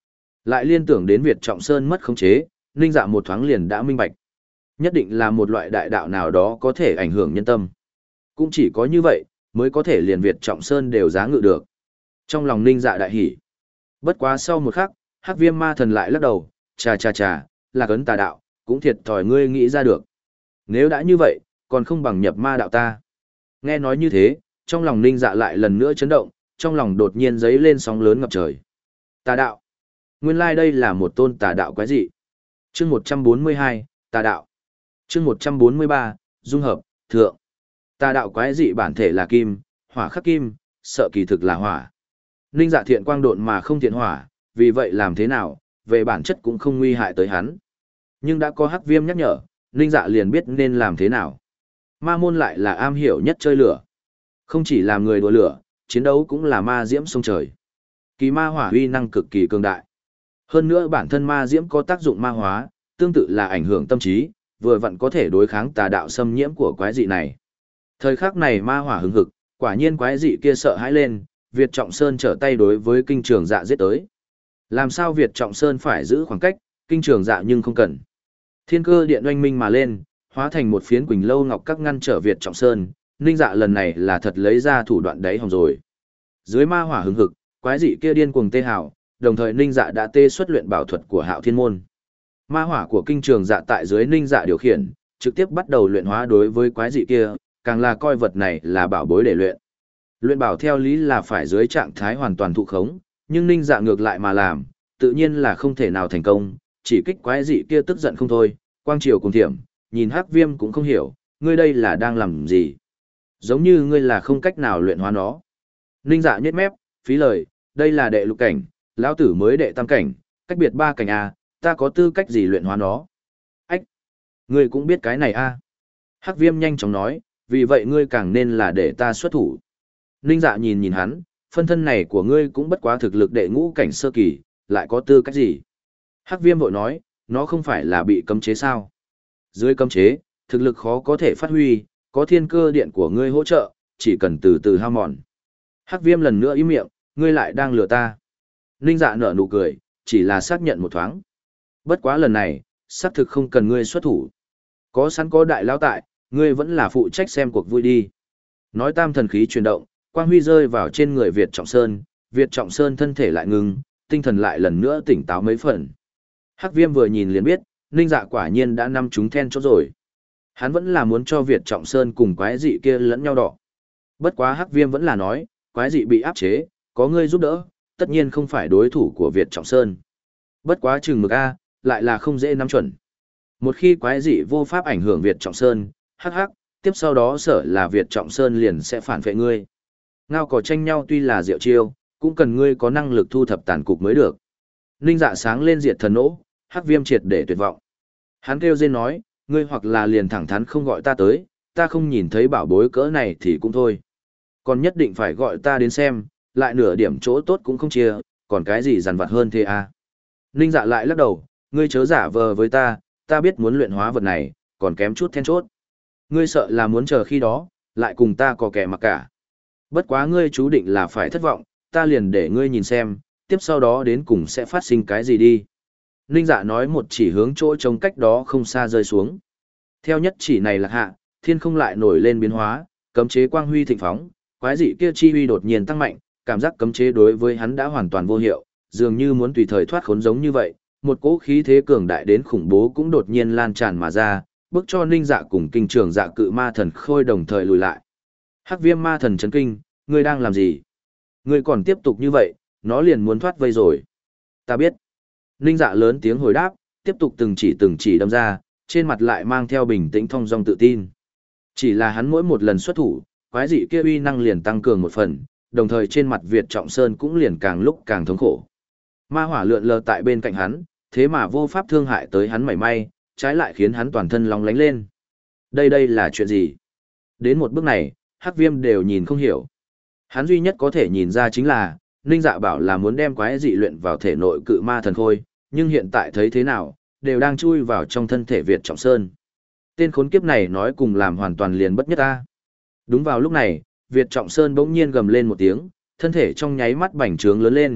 Lại liên tưởng đến Việt Trọng Sơn mất khống chế, Ninh Dạ một thoáng liền đã minh bạch. Nhất định là một loại đại đạo nào đó có thể ảnh hưởng nhân tâm. Cũng chỉ có như vậy, mới có thể liền Việt Trọng Sơn đều giá ngự được. Trong lòng Ninh Dạ đại hỉ. Bất quá sau một khắc, Hắc Viêm Ma Thần lại lắc đầu, chà chà chà, là cấn tà đạo, cũng thiệt thòi ngươi nghĩ ra được. Nếu đã như vậy, còn không bằng nhập ma đạo ta. Nghe nói như thế, trong lòng Ninh Dạ lại lần nữa chấn động, trong lòng đột nhiên dấy lên sóng lớn ngập trời. Tà đạo. Nguyên lai like đây là một tôn tà đạo quái dị. Chương một trăm bốn mươi hai, tà đạo. Chương một trăm bốn mươi ba, dung hợp, thượng. Tà đạo quái dị bản thể là kim, hỏa khắc kim, sợ kỳ thực là hỏa. Ninh Dạ thiện quang độn mà không thiện hỏa, vì vậy làm thế nào, về bản chất cũng không nguy hại tới hắn. Nhưng đã có Hắc Viêm nhắc nhở, Ninh Dạ liền biết nên làm thế nào. Ma môn lại là am hiểu nhất chơi lửa. Không chỉ làm người đùa lửa, chiến đấu cũng là ma diễm sông trời. Kỳ ma hỏa uy năng cực kỳ cường đại. Hơn nữa bản thân ma diễm có tác dụng ma hóa, tương tự là ảnh hưởng tâm trí, vừa vặn có thể đối kháng tà đạo xâm nhiễm của quái dị này. Thời khắc này ma hỏa hứng hực, quả nhiên quái dị kia sợ hãi lên, Việt Trọng Sơn trở tay đối với kinh trường dạ giết tới. Làm sao Việt Trọng Sơn phải giữ khoảng cách, kinh trường dạ nhưng không cần. Thiên cơ điện oanh minh mà lên, hóa thành một phiến quỳnh lâu ngọc các ngăn trở Việt Trọng Sơn, Ninh Dạ lần này là thật lấy ra thủ đoạn đáy hòng rồi. Dưới ma hỏa hứng hực, quái dị kia điên cuồng tê hào, đồng thời Ninh Dạ đã tê xuất luyện bảo thuật của Hạo Thiên môn. Ma hỏa của kinh trường dạ tại dưới Ninh Dạ điều khiển, trực tiếp bắt đầu luyện hóa đối với quái dị kia, càng là coi vật này là bảo bối để luyện. Luyện bảo theo lý là phải dưới trạng thái hoàn toàn thụ khống, nhưng Ninh Dạ ngược lại mà làm, tự nhiên là không thể nào thành công, chỉ kích quái dị kia tức giận không thôi, quang triều cùng thiểm, nhìn Hắc Viêm cũng không hiểu, ngươi đây là đang làm gì? Giống như ngươi là không cách nào luyện hóa nó. Ninh Dạ nhếch mép, phí lời, đây là đệ lục cảnh, lão tử mới đệ tam cảnh, cách biệt ba cảnh a, ta có tư cách gì luyện hóa nó? Ách, ngươi cũng biết cái này a? Hắc Viêm nhanh chóng nói, vì vậy ngươi càng nên là để ta xuất thủ. Ninh Dạ nhìn nhìn hắn, phân thân này của ngươi cũng bất quá thực lực đệ ngũ cảnh sơ kỳ, lại có tư cách gì? Hắc Viêm vội nói, nó không phải là bị cấm chế sao? Dưới cấm chế, thực lực khó có thể phát huy, có thiên cơ điện của ngươi hỗ trợ, chỉ cần từ từ hao mòn. Hắc Viêm lần nữa im miệng, ngươi lại đang lừa ta. Ninh Dạ nở nụ cười, chỉ là xác nhận một thoáng. Bất quá lần này, xác thực không cần ngươi xuất thủ. Có sẵn có đại lao tại, ngươi vẫn là phụ trách xem cuộc vui đi. Nói tam thần khí chuyển động, quang huy rơi vào trên người Việt Trọng Sơn, Việt Trọng Sơn thân thể lại ngừng, tinh thần lại lần nữa tỉnh táo mấy phần. Hắc Viêm vừa nhìn liền biết, Ninh Dạ quả nhiên đã năm chúng then chốt rồi. Hắn vẫn là muốn cho Việt Trọng Sơn cùng quái dị kia lẫn nhau đỏ. Bất quá Hắc Viêm vẫn là nói, quái dị bị áp chế, có ngươi giúp đỡ, tất nhiên không phải đối thủ của Việt Trọng Sơn. Bất quá chừng mực A, lại là không dễ nắm chuẩn. Một khi quái dị vô pháp ảnh hưởng Việt Trọng Sơn, hắc hắc, tiếp sau đó sợ là Việt Trọng Sơn liền sẽ phản vệ ngươi. Ngao cỏ tranh nhau tuy là diệu chiêu, cũng cần ngươi có năng lực thu thập tàn cục mới được. Ninh Dạ sáng lên diệt thần nỗ, Hắc Viêm triệt để tuyệt vọng. Hắn kêu rên nói, ngươi hoặc là liền thẳng thắn không gọi ta tới, ta không nhìn thấy bảo bối cỡ này thì cũng thôi. Còn nhất định phải gọi ta đến xem, lại nửa điểm chỗ tốt cũng không chia, còn cái gì dằn vặt hơn thế à. Ninh Dạ lại lắc đầu, ngươi chớ giả vờ với ta, ta biết muốn luyện hóa vật này, còn kém chút then chốt. Ngươi sợ là muốn chờ khi đó, lại cùng ta có kẻ mặc cả. Bất quá ngươi chú định là phải thất vọng, ta liền để ngươi nhìn xem, tiếp sau đó đến cùng sẽ phát sinh cái gì đi. Ninh Dạ nói một chỉ hướng chỗ trống cách đó không xa rơi xuống. Theo nhất chỉ này lạc hạ, thiên không lại nổi lên biến hóa, cấm chế quang huy thịnh phóng, quái dị kia chi huy đột nhiên tăng mạnh, cảm giác cấm chế đối với hắn đã hoàn toàn vô hiệu, dường như muốn tùy thời thoát khốn giống như vậy, một cỗ khí thế cường đại đến khủng bố cũng đột nhiên lan tràn mà ra, bước cho Ninh Dạ cùng kinh trường dạ cự ma thần khôi đồng thời lùi lại. Hắc Viêm ma thần chấn kinh, ngươi đang làm gì? Ngươi còn tiếp tục như vậy, nó liền muốn thoát vây rồi. Ta biết. Ninh Dạ lớn tiếng hồi đáp, tiếp tục từng chỉ từng chỉ đâm ra, trên mặt lại mang theo bình tĩnh thong dong tự tin. Chỉ là hắn mỗi một lần xuất thủ, quái dị kia uy năng liền tăng cường một phần, đồng thời trên mặt Việt Trọng Sơn cũng liền càng lúc càng thống khổ. Ma hỏa lượn lờ tại bên cạnh hắn, thế mà vô pháp thương hại tới hắn mảy may, trái lại khiến hắn toàn thân long lánh lên. Đây đây là chuyện gì? Đến một bước này, Hắc Viêm đều nhìn không hiểu. Hắn duy nhất có thể nhìn ra chính là, Ninh Dạ bảo là muốn đem quái dị luyện vào thể nội cự ma thần khôi, nhưng hiện tại thấy thế nào, đều đang chui vào trong thân thể Việt Trọng Sơn. Tên khốn kiếp này nói cùng làm hoàn toàn liền bất nhất ta. Đúng vào lúc này, Việt Trọng Sơn bỗng nhiên gầm lên một tiếng, thân thể trong nháy mắt bành trướng lớn lên,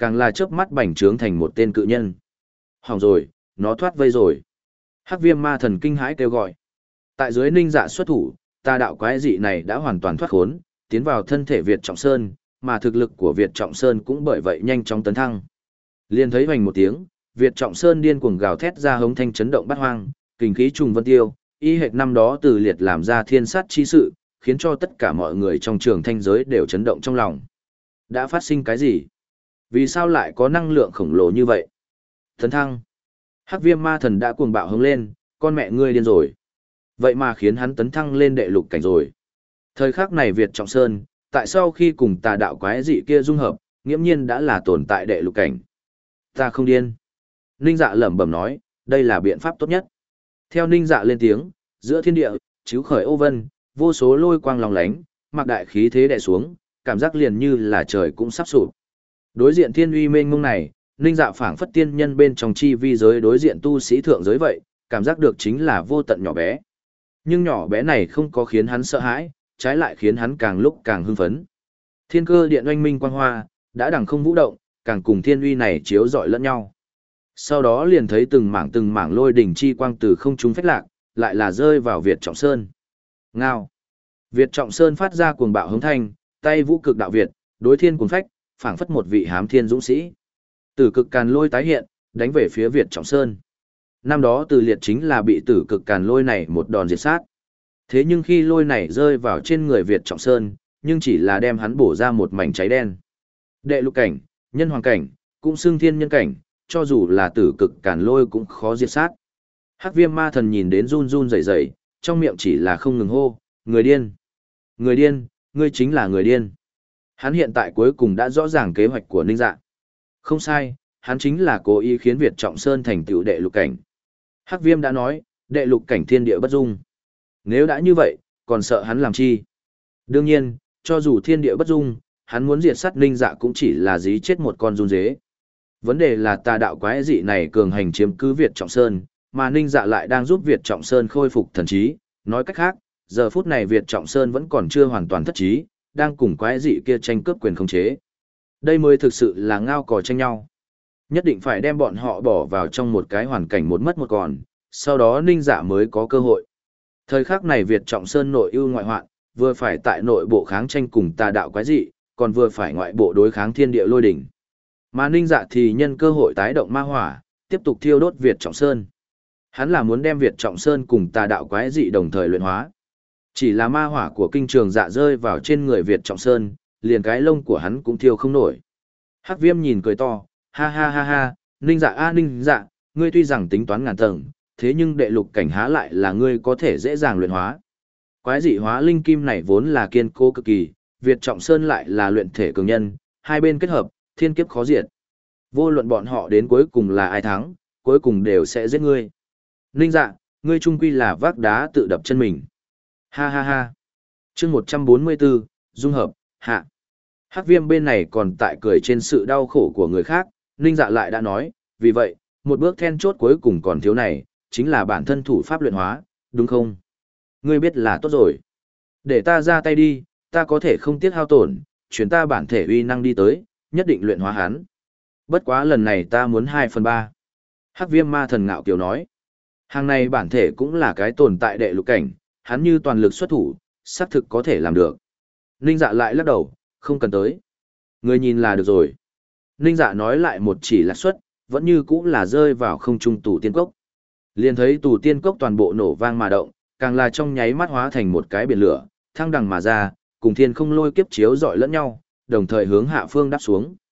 càng là chớp mắt bành trướng thành một tên cự nhân. Hỏng rồi, nó thoát vây rồi. Hắc viêm ma thần kinh hãi kêu gọi. Tại dưới Ninh Dạ xuất thủ, tà đạo quái dị này đã hoàn toàn thoát khốn, tiến vào thân thể Việt Trọng Sơn, mà thực lực của Việt Trọng Sơn cũng bởi vậy nhanh chóng tấn thăng. Liền thấy vành một tiếng, Việt Trọng Sơn điên cuồng gào thét ra hống thanh chấn động bát hoang, kình khí trùng vân tiêu, y hệt năm đó từ liệt làm ra thiên sát chi sự, khiến cho tất cả mọi người trong trường thanh giới đều chấn động trong lòng. Đã phát sinh cái gì? Vì sao lại có năng lượng khổng lồ như vậy? Tấn thăng. Hắc viêm ma thần đã cuồng bạo hứng lên, con mẹ ngươi điên rồi. Vậy mà khiến hắn tấn thăng lên đệ lục cảnh rồi. Thời khắc này Việt Trọng Sơn, tại sau khi cùng tà đạo quái dị kia dung hợp, nghiễm nhiên đã là tồn tại đệ lục cảnh. Ta không điên. Ninh Dạ lẩm bẩm nói, đây là biện pháp tốt nhất. Theo Ninh Dạ lên tiếng, giữa thiên địa, chiếu khởi ô vân, vô số lôi quang lòng lánh, mặc đại khí thế đè xuống, cảm giác liền như là trời cũng sắp sụp. Đối diện thiên uy mênh mông này, Ninh Dạ phảng phất tiên nhân bên trong chi vi giới đối diện tu sĩ thượng giới vậy, cảm giác được chính là vô tận nhỏ bé. Nhưng nhỏ bé này không có khiến hắn sợ hãi, trái lại khiến hắn càng lúc càng hưng phấn. Thiên cơ điện oanh minh quang hoa, đã đằng không vũ động, càng cùng thiên uy này chiếu rọi lẫn nhau. Sau đó liền thấy từng mảng từng mảng lôi đỉnh chi quang từ không trung phách lạc, lại là rơi vào Việt Trọng Sơn. Ngao. Việt Trọng Sơn phát ra cuồng bạo hống thanh, tay vũ cực đạo Việt, đối thiên cuồng phách, phảng phất một vị hám thiên dũng sĩ. Tử cực càn lôi tái hiện, đánh về phía Việt Trọng Sơn. Năm đó Từ Liệt chính là bị tử cực càn lôi này một đòn diệt sát. Thế nhưng khi lôi này rơi vào trên người Việt Trọng Sơn, nhưng chỉ là đem hắn bổ ra một mảnh cháy đen. Đệ lục cảnh, nhân hoàng cảnh, cũng xưng thiên nhân cảnh, cho dù là tử cực càn lôi cũng khó diệt sát. Hắc viêm ma thần nhìn đến run run rẩy rẩy, trong miệng chỉ là không ngừng hô, người điên. Người điên, ngươi chính là người điên. Hắn hiện tại cuối cùng đã rõ ràng kế hoạch của Ninh Dạ. Không sai, hắn chính là cố ý khiến Việt Trọng Sơn thành tựu đệ lục cảnh. Hắc viêm đã nói, đệ lục cảnh thiên địa bất dung. Nếu đã như vậy, còn sợ hắn làm chi? Đương nhiên, cho dù thiên địa bất dung, hắn muốn diệt sát Ninh Dạ cũng chỉ là dí chết một con run dế. Vấn đề là tà đạo quái dị này cường hành chiếm cứ Việt Trọng Sơn, mà Ninh Dạ lại đang giúp Việt Trọng Sơn khôi phục thần trí. Nói cách khác, giờ phút này Việt Trọng Sơn vẫn còn chưa hoàn toàn thất trí, đang cùng quái dị kia tranh cướp quyền khống chế. Đây mới thực sự là ngao cò tranh nhau. Nhất định phải đem bọn họ bỏ vào trong một cái hoàn cảnh một mất một còn, sau đó Ninh Dạ mới có cơ hội. Thời khắc này Việt Trọng Sơn nội ưu ngoại hoạn, vừa phải tại nội bộ kháng tranh cùng tà đạo quái dị, còn vừa phải ngoại bộ đối kháng thiên địa lôi đỉnh. Mà Ninh Dạ thì nhân cơ hội tái động ma hỏa, tiếp tục thiêu đốt Việt Trọng Sơn. Hắn là muốn đem Việt Trọng Sơn cùng tà đạo quái dị đồng thời luyện hóa. Chỉ là ma hỏa của kinh trường dạ rơi vào trên người Việt Trọng Sơn, liền cái lông của hắn cũng thiêu không nổi. Hắc viêm nhìn cười to, ha ha ha ha, Ninh Dạ a Ninh Dạ, ngươi tuy rằng tính toán ngàn tầng, thế nhưng đệ lục cảnh há lại là ngươi có thể dễ dàng luyện hóa. Quái dị hóa linh kim này vốn là kiên cố cực kỳ, Việt Trọng Sơn lại là luyện thể cường nhân, hai bên kết hợp, thiên kiếp khó diệt. Vô luận bọn họ đến cuối cùng là ai thắng, cuối cùng đều sẽ giết ngươi. Ninh Dạ, ngươi trung quy là vác đá tự đập chân mình. Ha ha ha. Chương một trăm bốn mươi bốn, dung hợp, hạ. Hắc viêm bên này còn tại cười trên sự đau khổ của người khác, Ninh Dạ lại đã nói, vì vậy, một bước then chốt cuối cùng còn thiếu này, chính là bản thân thủ pháp luyện hóa, đúng không? Ngươi biết là tốt rồi. Để ta ra tay đi, ta có thể không tiếc hao tổn, chuyển ta bản thể uy năng đi tới, nhất định luyện hóa hắn. Bất quá lần này ta muốn hai phần ba. Hắc viêm ma thần ngạo kiều nói. Hàng này bản thể cũng là cái tồn tại đệ lục cảnh, hắn như toàn lực xuất thủ, xác thực có thể làm được. Ninh Dạ lại lắc đầu, không cần tới. Người nhìn là được rồi. Ninh Dạ nói lại một chỉ lạc xuất, vẫn như cũng là rơi vào không trung tù tiên cốc. Liền thấy tù tiên cốc toàn bộ nổ vang mà động, càng là trong nháy mắt hóa thành một cái biển lửa, thăng đằng mà ra, cùng thiên không lôi kiếp chiếu dọi lẫn nhau, đồng thời hướng hạ phương đáp xuống.